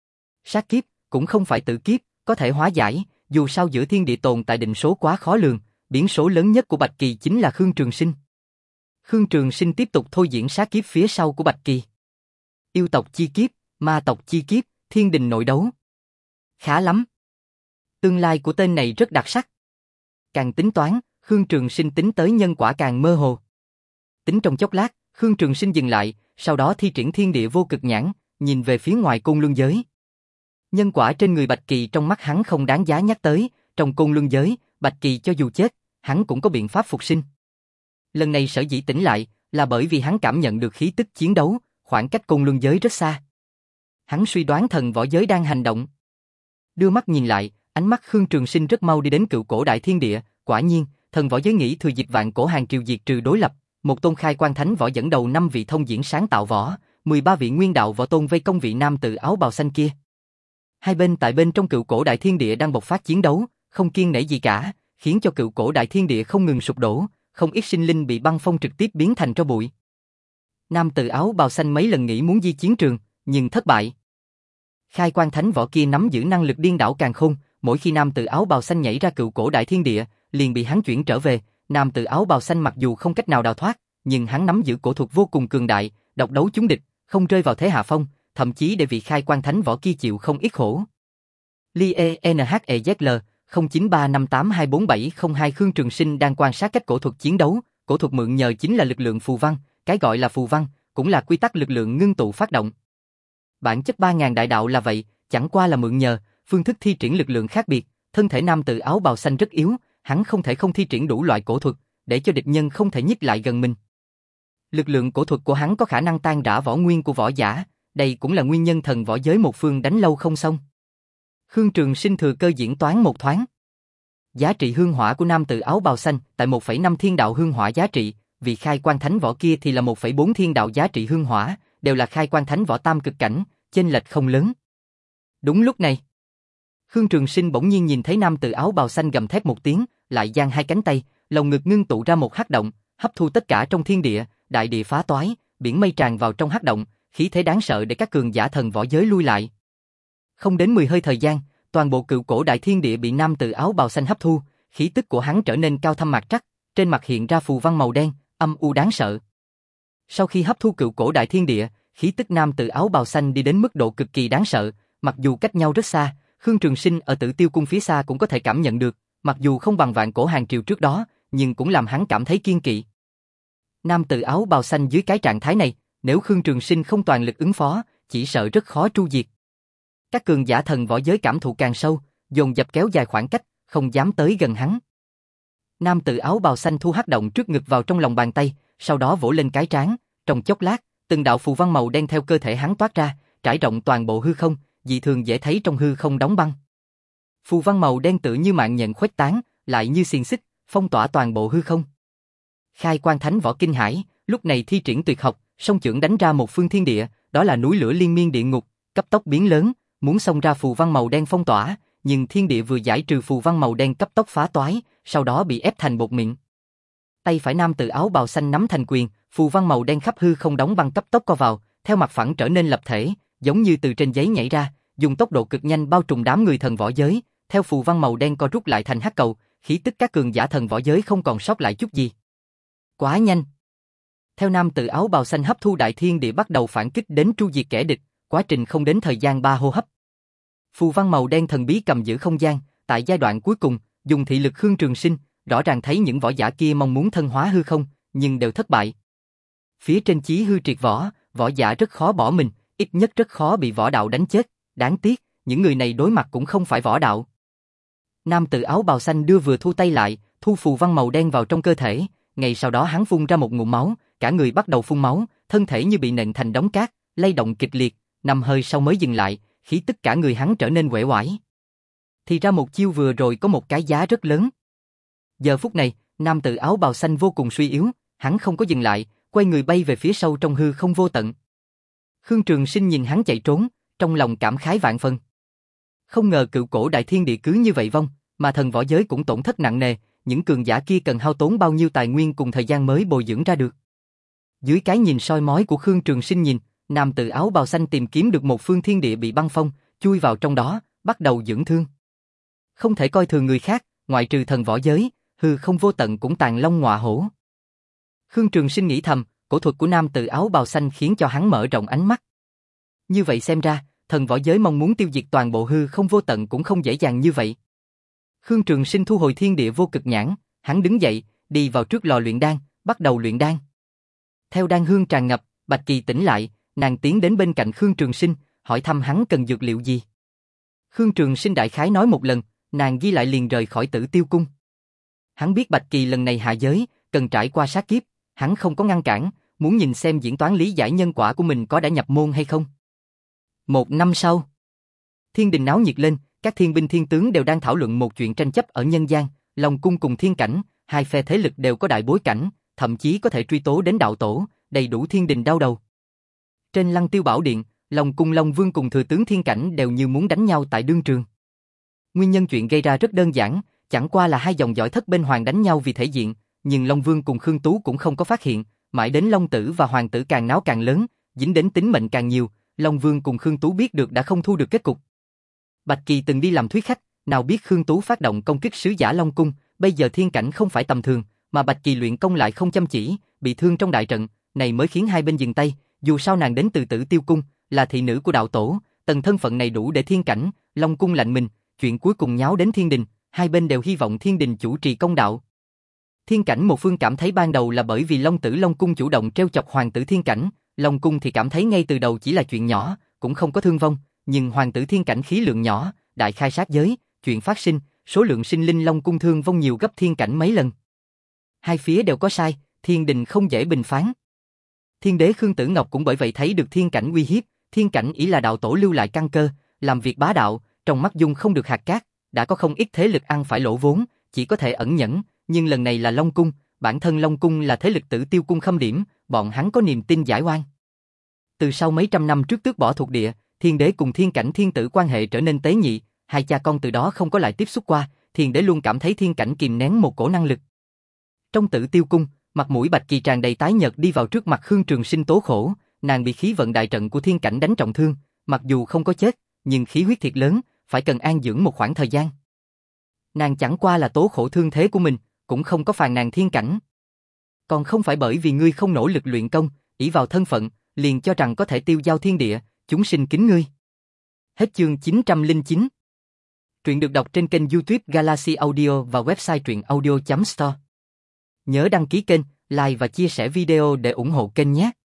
Sát kiếp cũng không phải tự kiếp, có thể hóa giải, dù sao giữa thiên địa tồn tại định số quá khó lường, biến số lớn nhất của Bạch Kỳ chính là Khương Trường Sinh. Khương Trường Sinh tiếp tục thôi diễn sát kiếp phía sau của Bạch Kỳ. Yêu tộc chi kiếp, ma tộc chi kiếp, thiên đình nội đấu. Khá lắm. Tương lai của tên này rất đặc sắc. Càng tính toán, Khương Trường Sinh tính tới nhân quả càng mơ hồ. Tính trong chốc lát, Khương Trường Sinh dừng lại, sau đó thi triển thiên địa vô cực nhãn, nhìn về phía ngoài côn luân giới. Nhân quả trên người Bạch Kỳ trong mắt hắn không đáng giá nhắc tới, trong côn luân giới, Bạch Kỳ cho dù chết, hắn cũng có biện pháp phục sinh. Lần này sở dĩ tỉnh lại, là bởi vì hắn cảm nhận được khí tức chiến đấu, khoảng cách côn luân giới rất xa. Hắn suy đoán thần võ giới đang hành động. Đưa mắt nhìn lại, ánh mắt Khương Trường Sinh rất mau đi đến cựu cổ đại thiên địa, quả nhiên, thần võ giới nghĩ thừa dịp vạn cổ hàng triều diệt trừ đối lập, một tôn khai quan thánh võ dẫn đầu năm vị thông diễn sáng tạo võ, mười ba vị nguyên đạo võ tôn vây công vị nam tử áo bào xanh kia. Hai bên tại bên trong cựu cổ đại thiên địa đang bộc phát chiến đấu, không kiêng nể gì cả, khiến cho cựu cổ đại thiên địa không ngừng sụp đổ, không ít sinh linh bị băng phong trực tiếp biến thành tro bụi. Nam tử áo bào xanh mấy lần nghĩ muốn di chiến trường, nhưng thất bại. Khai quan thánh võ kia nắm giữ năng lực điên đảo càn khôn, mỗi khi nam tử áo bào xanh nhảy ra cựu cổ đại thiên địa, liền bị hắn chuyển trở về. Nam tử áo bào xanh mặc dù không cách nào đào thoát, nhưng hắn nắm giữ cổ thuật vô cùng cường đại, độc đấu chúng địch, không rơi vào thế hạ phong, thậm chí để vị khai quan thánh võ kia chịu không ít khổ. Lie en hát e zét lờ không chín ba năm tám hai bốn bảy không hai Khương Trường Sinh đang quan sát cách cổ thuật chiến đấu, cổ thuật mượn nhờ chính là lực lượng phù văn, cái gọi là phù văn, cũng là quy tắc lực lượng ngưng tụ phát động. Bản chất ba ngàn đại đạo là vậy, chẳng qua là mượn nhờ, phương thức thi triển lực lượng khác biệt, thân thể nam tử áo bào xanh rất yếu, hắn không thể không thi triển đủ loại cổ thuật, để cho địch nhân không thể nhích lại gần mình. Lực lượng cổ thuật của hắn có khả năng tan rã võ nguyên của võ giả, đây cũng là nguyên nhân thần võ giới một phương đánh lâu không xong. Khương Trường Sinh thừa cơ diễn toán một thoáng. Giá trị hương hỏa của nam tử áo bào xanh tại một phẩy năm thiên đạo hương hỏa giá trị, vị khai quan thánh võ kia thì là một phẩy bốn thiên đạo giá trị hương hỏa, đều là khai quan thánh võ tam cực cảnh, chênh lệch không lớn. Đúng lúc này, Khương Trường Sinh bỗng nhiên nhìn thấy nam tử áo bào xanh gầm thét một tiếng, lại giang hai cánh tay, lồng ngực ngưng tụ ra một hắc động, hấp thu tất cả trong thiên địa, đại địa phá toái, biển mây tràn vào trong hắc động, khí thế đáng sợ để các cường giả thần võ giới lui lại. Không đến mười hơi thời gian, toàn bộ cựu cổ đại thiên địa bị nam tử áo bào xanh hấp thu, khí tức của hắn trở nên cao thâm mạc trắc, trên mặt hiện ra phù văn màu đen, âm u đáng sợ. Sau khi hấp thu cựu cổ đại thiên địa, khí tức nam tử áo bào xanh đi đến mức độ cực kỳ đáng sợ, mặc dù cách nhau rất xa, Khương Trường Sinh ở Tử Tiêu cung phía xa cũng có thể cảm nhận được, mặc dù không bằng vạn cổ hàng triều trước đó, nhưng cũng làm hắn cảm thấy kiên kỵ. Nam tử áo bào xanh dưới cái trạng thái này, nếu Khương Trường Sinh không toàn lực ứng phó, chỉ sợ rất khó tru diệt. Các cường giả thần võ giới cảm thụ càng sâu, dồn dập kéo dài khoảng cách, không dám tới gần hắn. Nam tử áo bào xanh thu hắc động trước ngực vào trong lòng bàn tay, sau đó vỗ lên cái trán, trong chốc lát, Từng đạo phù văn màu đen theo cơ thể hắn toát ra, trải rộng toàn bộ hư không, dị thường dễ thấy trong hư không đóng băng. Phù văn màu đen tựa như mạng nhện khuếch tán, lại như xiềng xích, phong tỏa toàn bộ hư không. Khai Quang Thánh Võ Kinh Hải, lúc này thi triển tuyệt học, song chưởng đánh ra một phương thiên địa, đó là núi lửa liên miên địa ngục, cấp tốc biến lớn, muốn xông ra phù văn màu đen phong tỏa, nhưng thiên địa vừa giải trừ phù văn màu đen cấp tốc phá toái, sau đó bị ép thành bột mịn. Tay phải nam tử áo bào xanh nắm thành quyền, phù văn màu đen khắp hư không đóng băng cấp tốc co vào, theo mặt phẳng trở nên lập thể, giống như từ trên giấy nhảy ra, dùng tốc độ cực nhanh bao trùm đám người thần võ giới, theo phù văn màu đen co rút lại thành hắc cầu, khí tức các cường giả thần võ giới không còn sót lại chút gì. Quá nhanh. Theo nam tử áo bào xanh hấp thu đại thiên địa bắt đầu phản kích đến tru diệt kẻ địch, quá trình không đến thời gian ba hô hấp. Phù văn màu đen thần bí cầm giữ không gian, tại giai đoạn cuối cùng, dùng thị lực Khương Trường Sinh, rõ ràng thấy những võ giả kia mong muốn thân hóa hư không, nhưng đều thất bại. Phía trên chí hư triệt võ, võ giả rất khó bỏ mình, ít nhất rất khó bị võ đạo đánh chết, đáng tiếc, những người này đối mặt cũng không phải võ đạo. Nam tử áo bào xanh đưa vừa thu tay lại, thu phù văn màu đen vào trong cơ thể, ngay sau đó hắn phun ra một ngụm máu, cả người bắt đầu phun máu, thân thể như bị nện thành đống cát, lay động kịch liệt, năm hơi sau mới dừng lại, khí tức cả người hắn trở nên uể oải. Thì ra một chiêu vừa rồi có một cái giá rất lớn. Giờ phút này, nam tử áo bào xanh vô cùng suy yếu, hắn không có dừng lại, quay người bay về phía sâu trong hư không vô tận. Khương Trường Sinh nhìn hắn chạy trốn, trong lòng cảm khái vạn phần. Không ngờ cựu cổ đại thiên địa cứ như vậy vong, mà thần võ giới cũng tổn thất nặng nề, những cường giả kia cần hao tốn bao nhiêu tài nguyên cùng thời gian mới bồi dưỡng ra được. Dưới cái nhìn soi mói của Khương Trường Sinh nhìn, nam tử áo bào xanh tìm kiếm được một phương thiên địa bị băng phong, chui vào trong đó, bắt đầu dưỡng thương. Không thể coi thường người khác, ngoại trừ thần võ giới, hư không vô tận cũng tàn long ngọa hổ. Khương Trường Sinh nghĩ thầm, cổ thuật của nam tử áo bào xanh khiến cho hắn mở rộng ánh mắt. Như vậy xem ra, thần võ giới mong muốn tiêu diệt toàn bộ hư không vô tận cũng không dễ dàng như vậy. Khương Trường Sinh thu hồi thiên địa vô cực nhãn, hắn đứng dậy, đi vào trước lò luyện đan, bắt đầu luyện đan. Theo đan hương tràn ngập, Bạch Kỳ tỉnh lại, nàng tiến đến bên cạnh Khương Trường Sinh, hỏi thăm hắn cần dược liệu gì. Khương Trường Sinh đại khái nói một lần, nàng ghi lại liền rời khỏi Tử Tiêu Cung. Hắn biết Bạch Kỳ lần này hạ giới, cần trải qua sát kiếp, hắn không có ngăn cản, muốn nhìn xem diễn toán lý giải nhân quả của mình có đã nhập môn hay không. Một năm sau, thiên đình náo nhiệt lên, các thiên binh thiên tướng đều đang thảo luận một chuyện tranh chấp ở nhân gian, Long Cung cùng Thiên Cảnh, hai phe thế lực đều có đại bối cảnh, thậm chí có thể truy tố đến đạo tổ, đầy đủ thiên đình đau đầu. Trên Lăng Tiêu Bảo Điện, Long Cung Long Vương cùng thừa tướng Thiên Cảnh đều như muốn đánh nhau tại đương trường. Nguyên nhân chuyện gây ra rất đơn giản, chẳng qua là hai dòng dõi thất bên hoàng đánh nhau vì thể diện, nhưng Long Vương cùng Khương Tú cũng không có phát hiện, mãi đến Long Tử và Hoàng Tử càng náo càng lớn, dính đến tính mệnh càng nhiều, Long Vương cùng Khương Tú biết được đã không thu được kết cục. Bạch Kỳ từng đi làm thuyết khách, nào biết Khương Tú phát động công kích sứ giả Long Cung, bây giờ Thiên Cảnh không phải tầm thường, mà Bạch Kỳ luyện công lại không chăm chỉ, bị thương trong đại trận, này mới khiến hai bên dừng tay, dù sao nàng đến từ Tử Tiêu Cung, là thị nữ của đạo tổ, tầng thân phận này đủ để Thiên Cảnh, Long Cung lạnh mình, chuyện cuối cùng nháo đến thiên đình, hai bên đều hy vọng thiên đình chủ trì công đạo. Thiên Cảnh một phương cảm thấy ban đầu là bởi vì Long Tử Long Cung chủ động trêu chọc Hoàng tử Thiên Cảnh, Long Cung thì cảm thấy ngay từ đầu chỉ là chuyện nhỏ, cũng không có thương vong, nhưng Hoàng tử Thiên Cảnh khí lượng nhỏ, đại khai sát giới, chuyện phát sinh, số lượng sinh linh Long Cung thương vong nhiều gấp Thiên Cảnh mấy lần. Hai phía đều có sai, thiên đình không dễ bình phán. Thiên đế Khương Tử Ngọc cũng bởi vậy thấy được Thiên Cảnh uy hiếp, Thiên Cảnh ý là đạo tổ lưu lại căn cơ, làm việc bá đạo, trong mắt dung không được hạt cát, đã có không ít thế lực ăn phải lỗ vốn, chỉ có thể ẩn nhẫn, nhưng lần này là Long Cung, bản thân Long Cung là thế lực Tử Tiêu Cung khâm điểm, bọn hắn có niềm tin giải oan. Từ sau mấy trăm năm trước tước bỏ thuộc địa, Thiên đế cùng Thiên Cảnh Thiên Tử quan hệ trở nên tế nhị, hai cha con từ đó không có lại tiếp xúc qua, Thiên đế luôn cảm thấy Thiên Cảnh kìm nén một cổ năng lực. Trong Tử Tiêu Cung, mặt mũi Bạch Kỳ tràn đầy tái nhợt đi vào trước mặt Khương Trường Sinh tố khổ, nàng bị khí vận đại trận của Thiên Cảnh đánh trọng thương, mặc dù không có chết, nhưng khí huyết thiệt lớn, phải cần an dưỡng một khoảng thời gian. Nàng chẳng qua là tố khổ thương thế của mình, cũng không có phàn nàn Thiên Cảnh. Còn không phải bởi vì ngươi không nỗ lực luyện công, ỷ vào thân phận, liền cho rằng có thể tiêu giao thiên địa, chúng sinh kính ngươi. Hết chương chín trăm lẻ chín. Truyện được đọc trên kênh YouTube Galaxy Audio và website truyện audio chấm store. Nhớ đăng ký kênh, like và chia sẻ video để ủng hộ kênh nhé.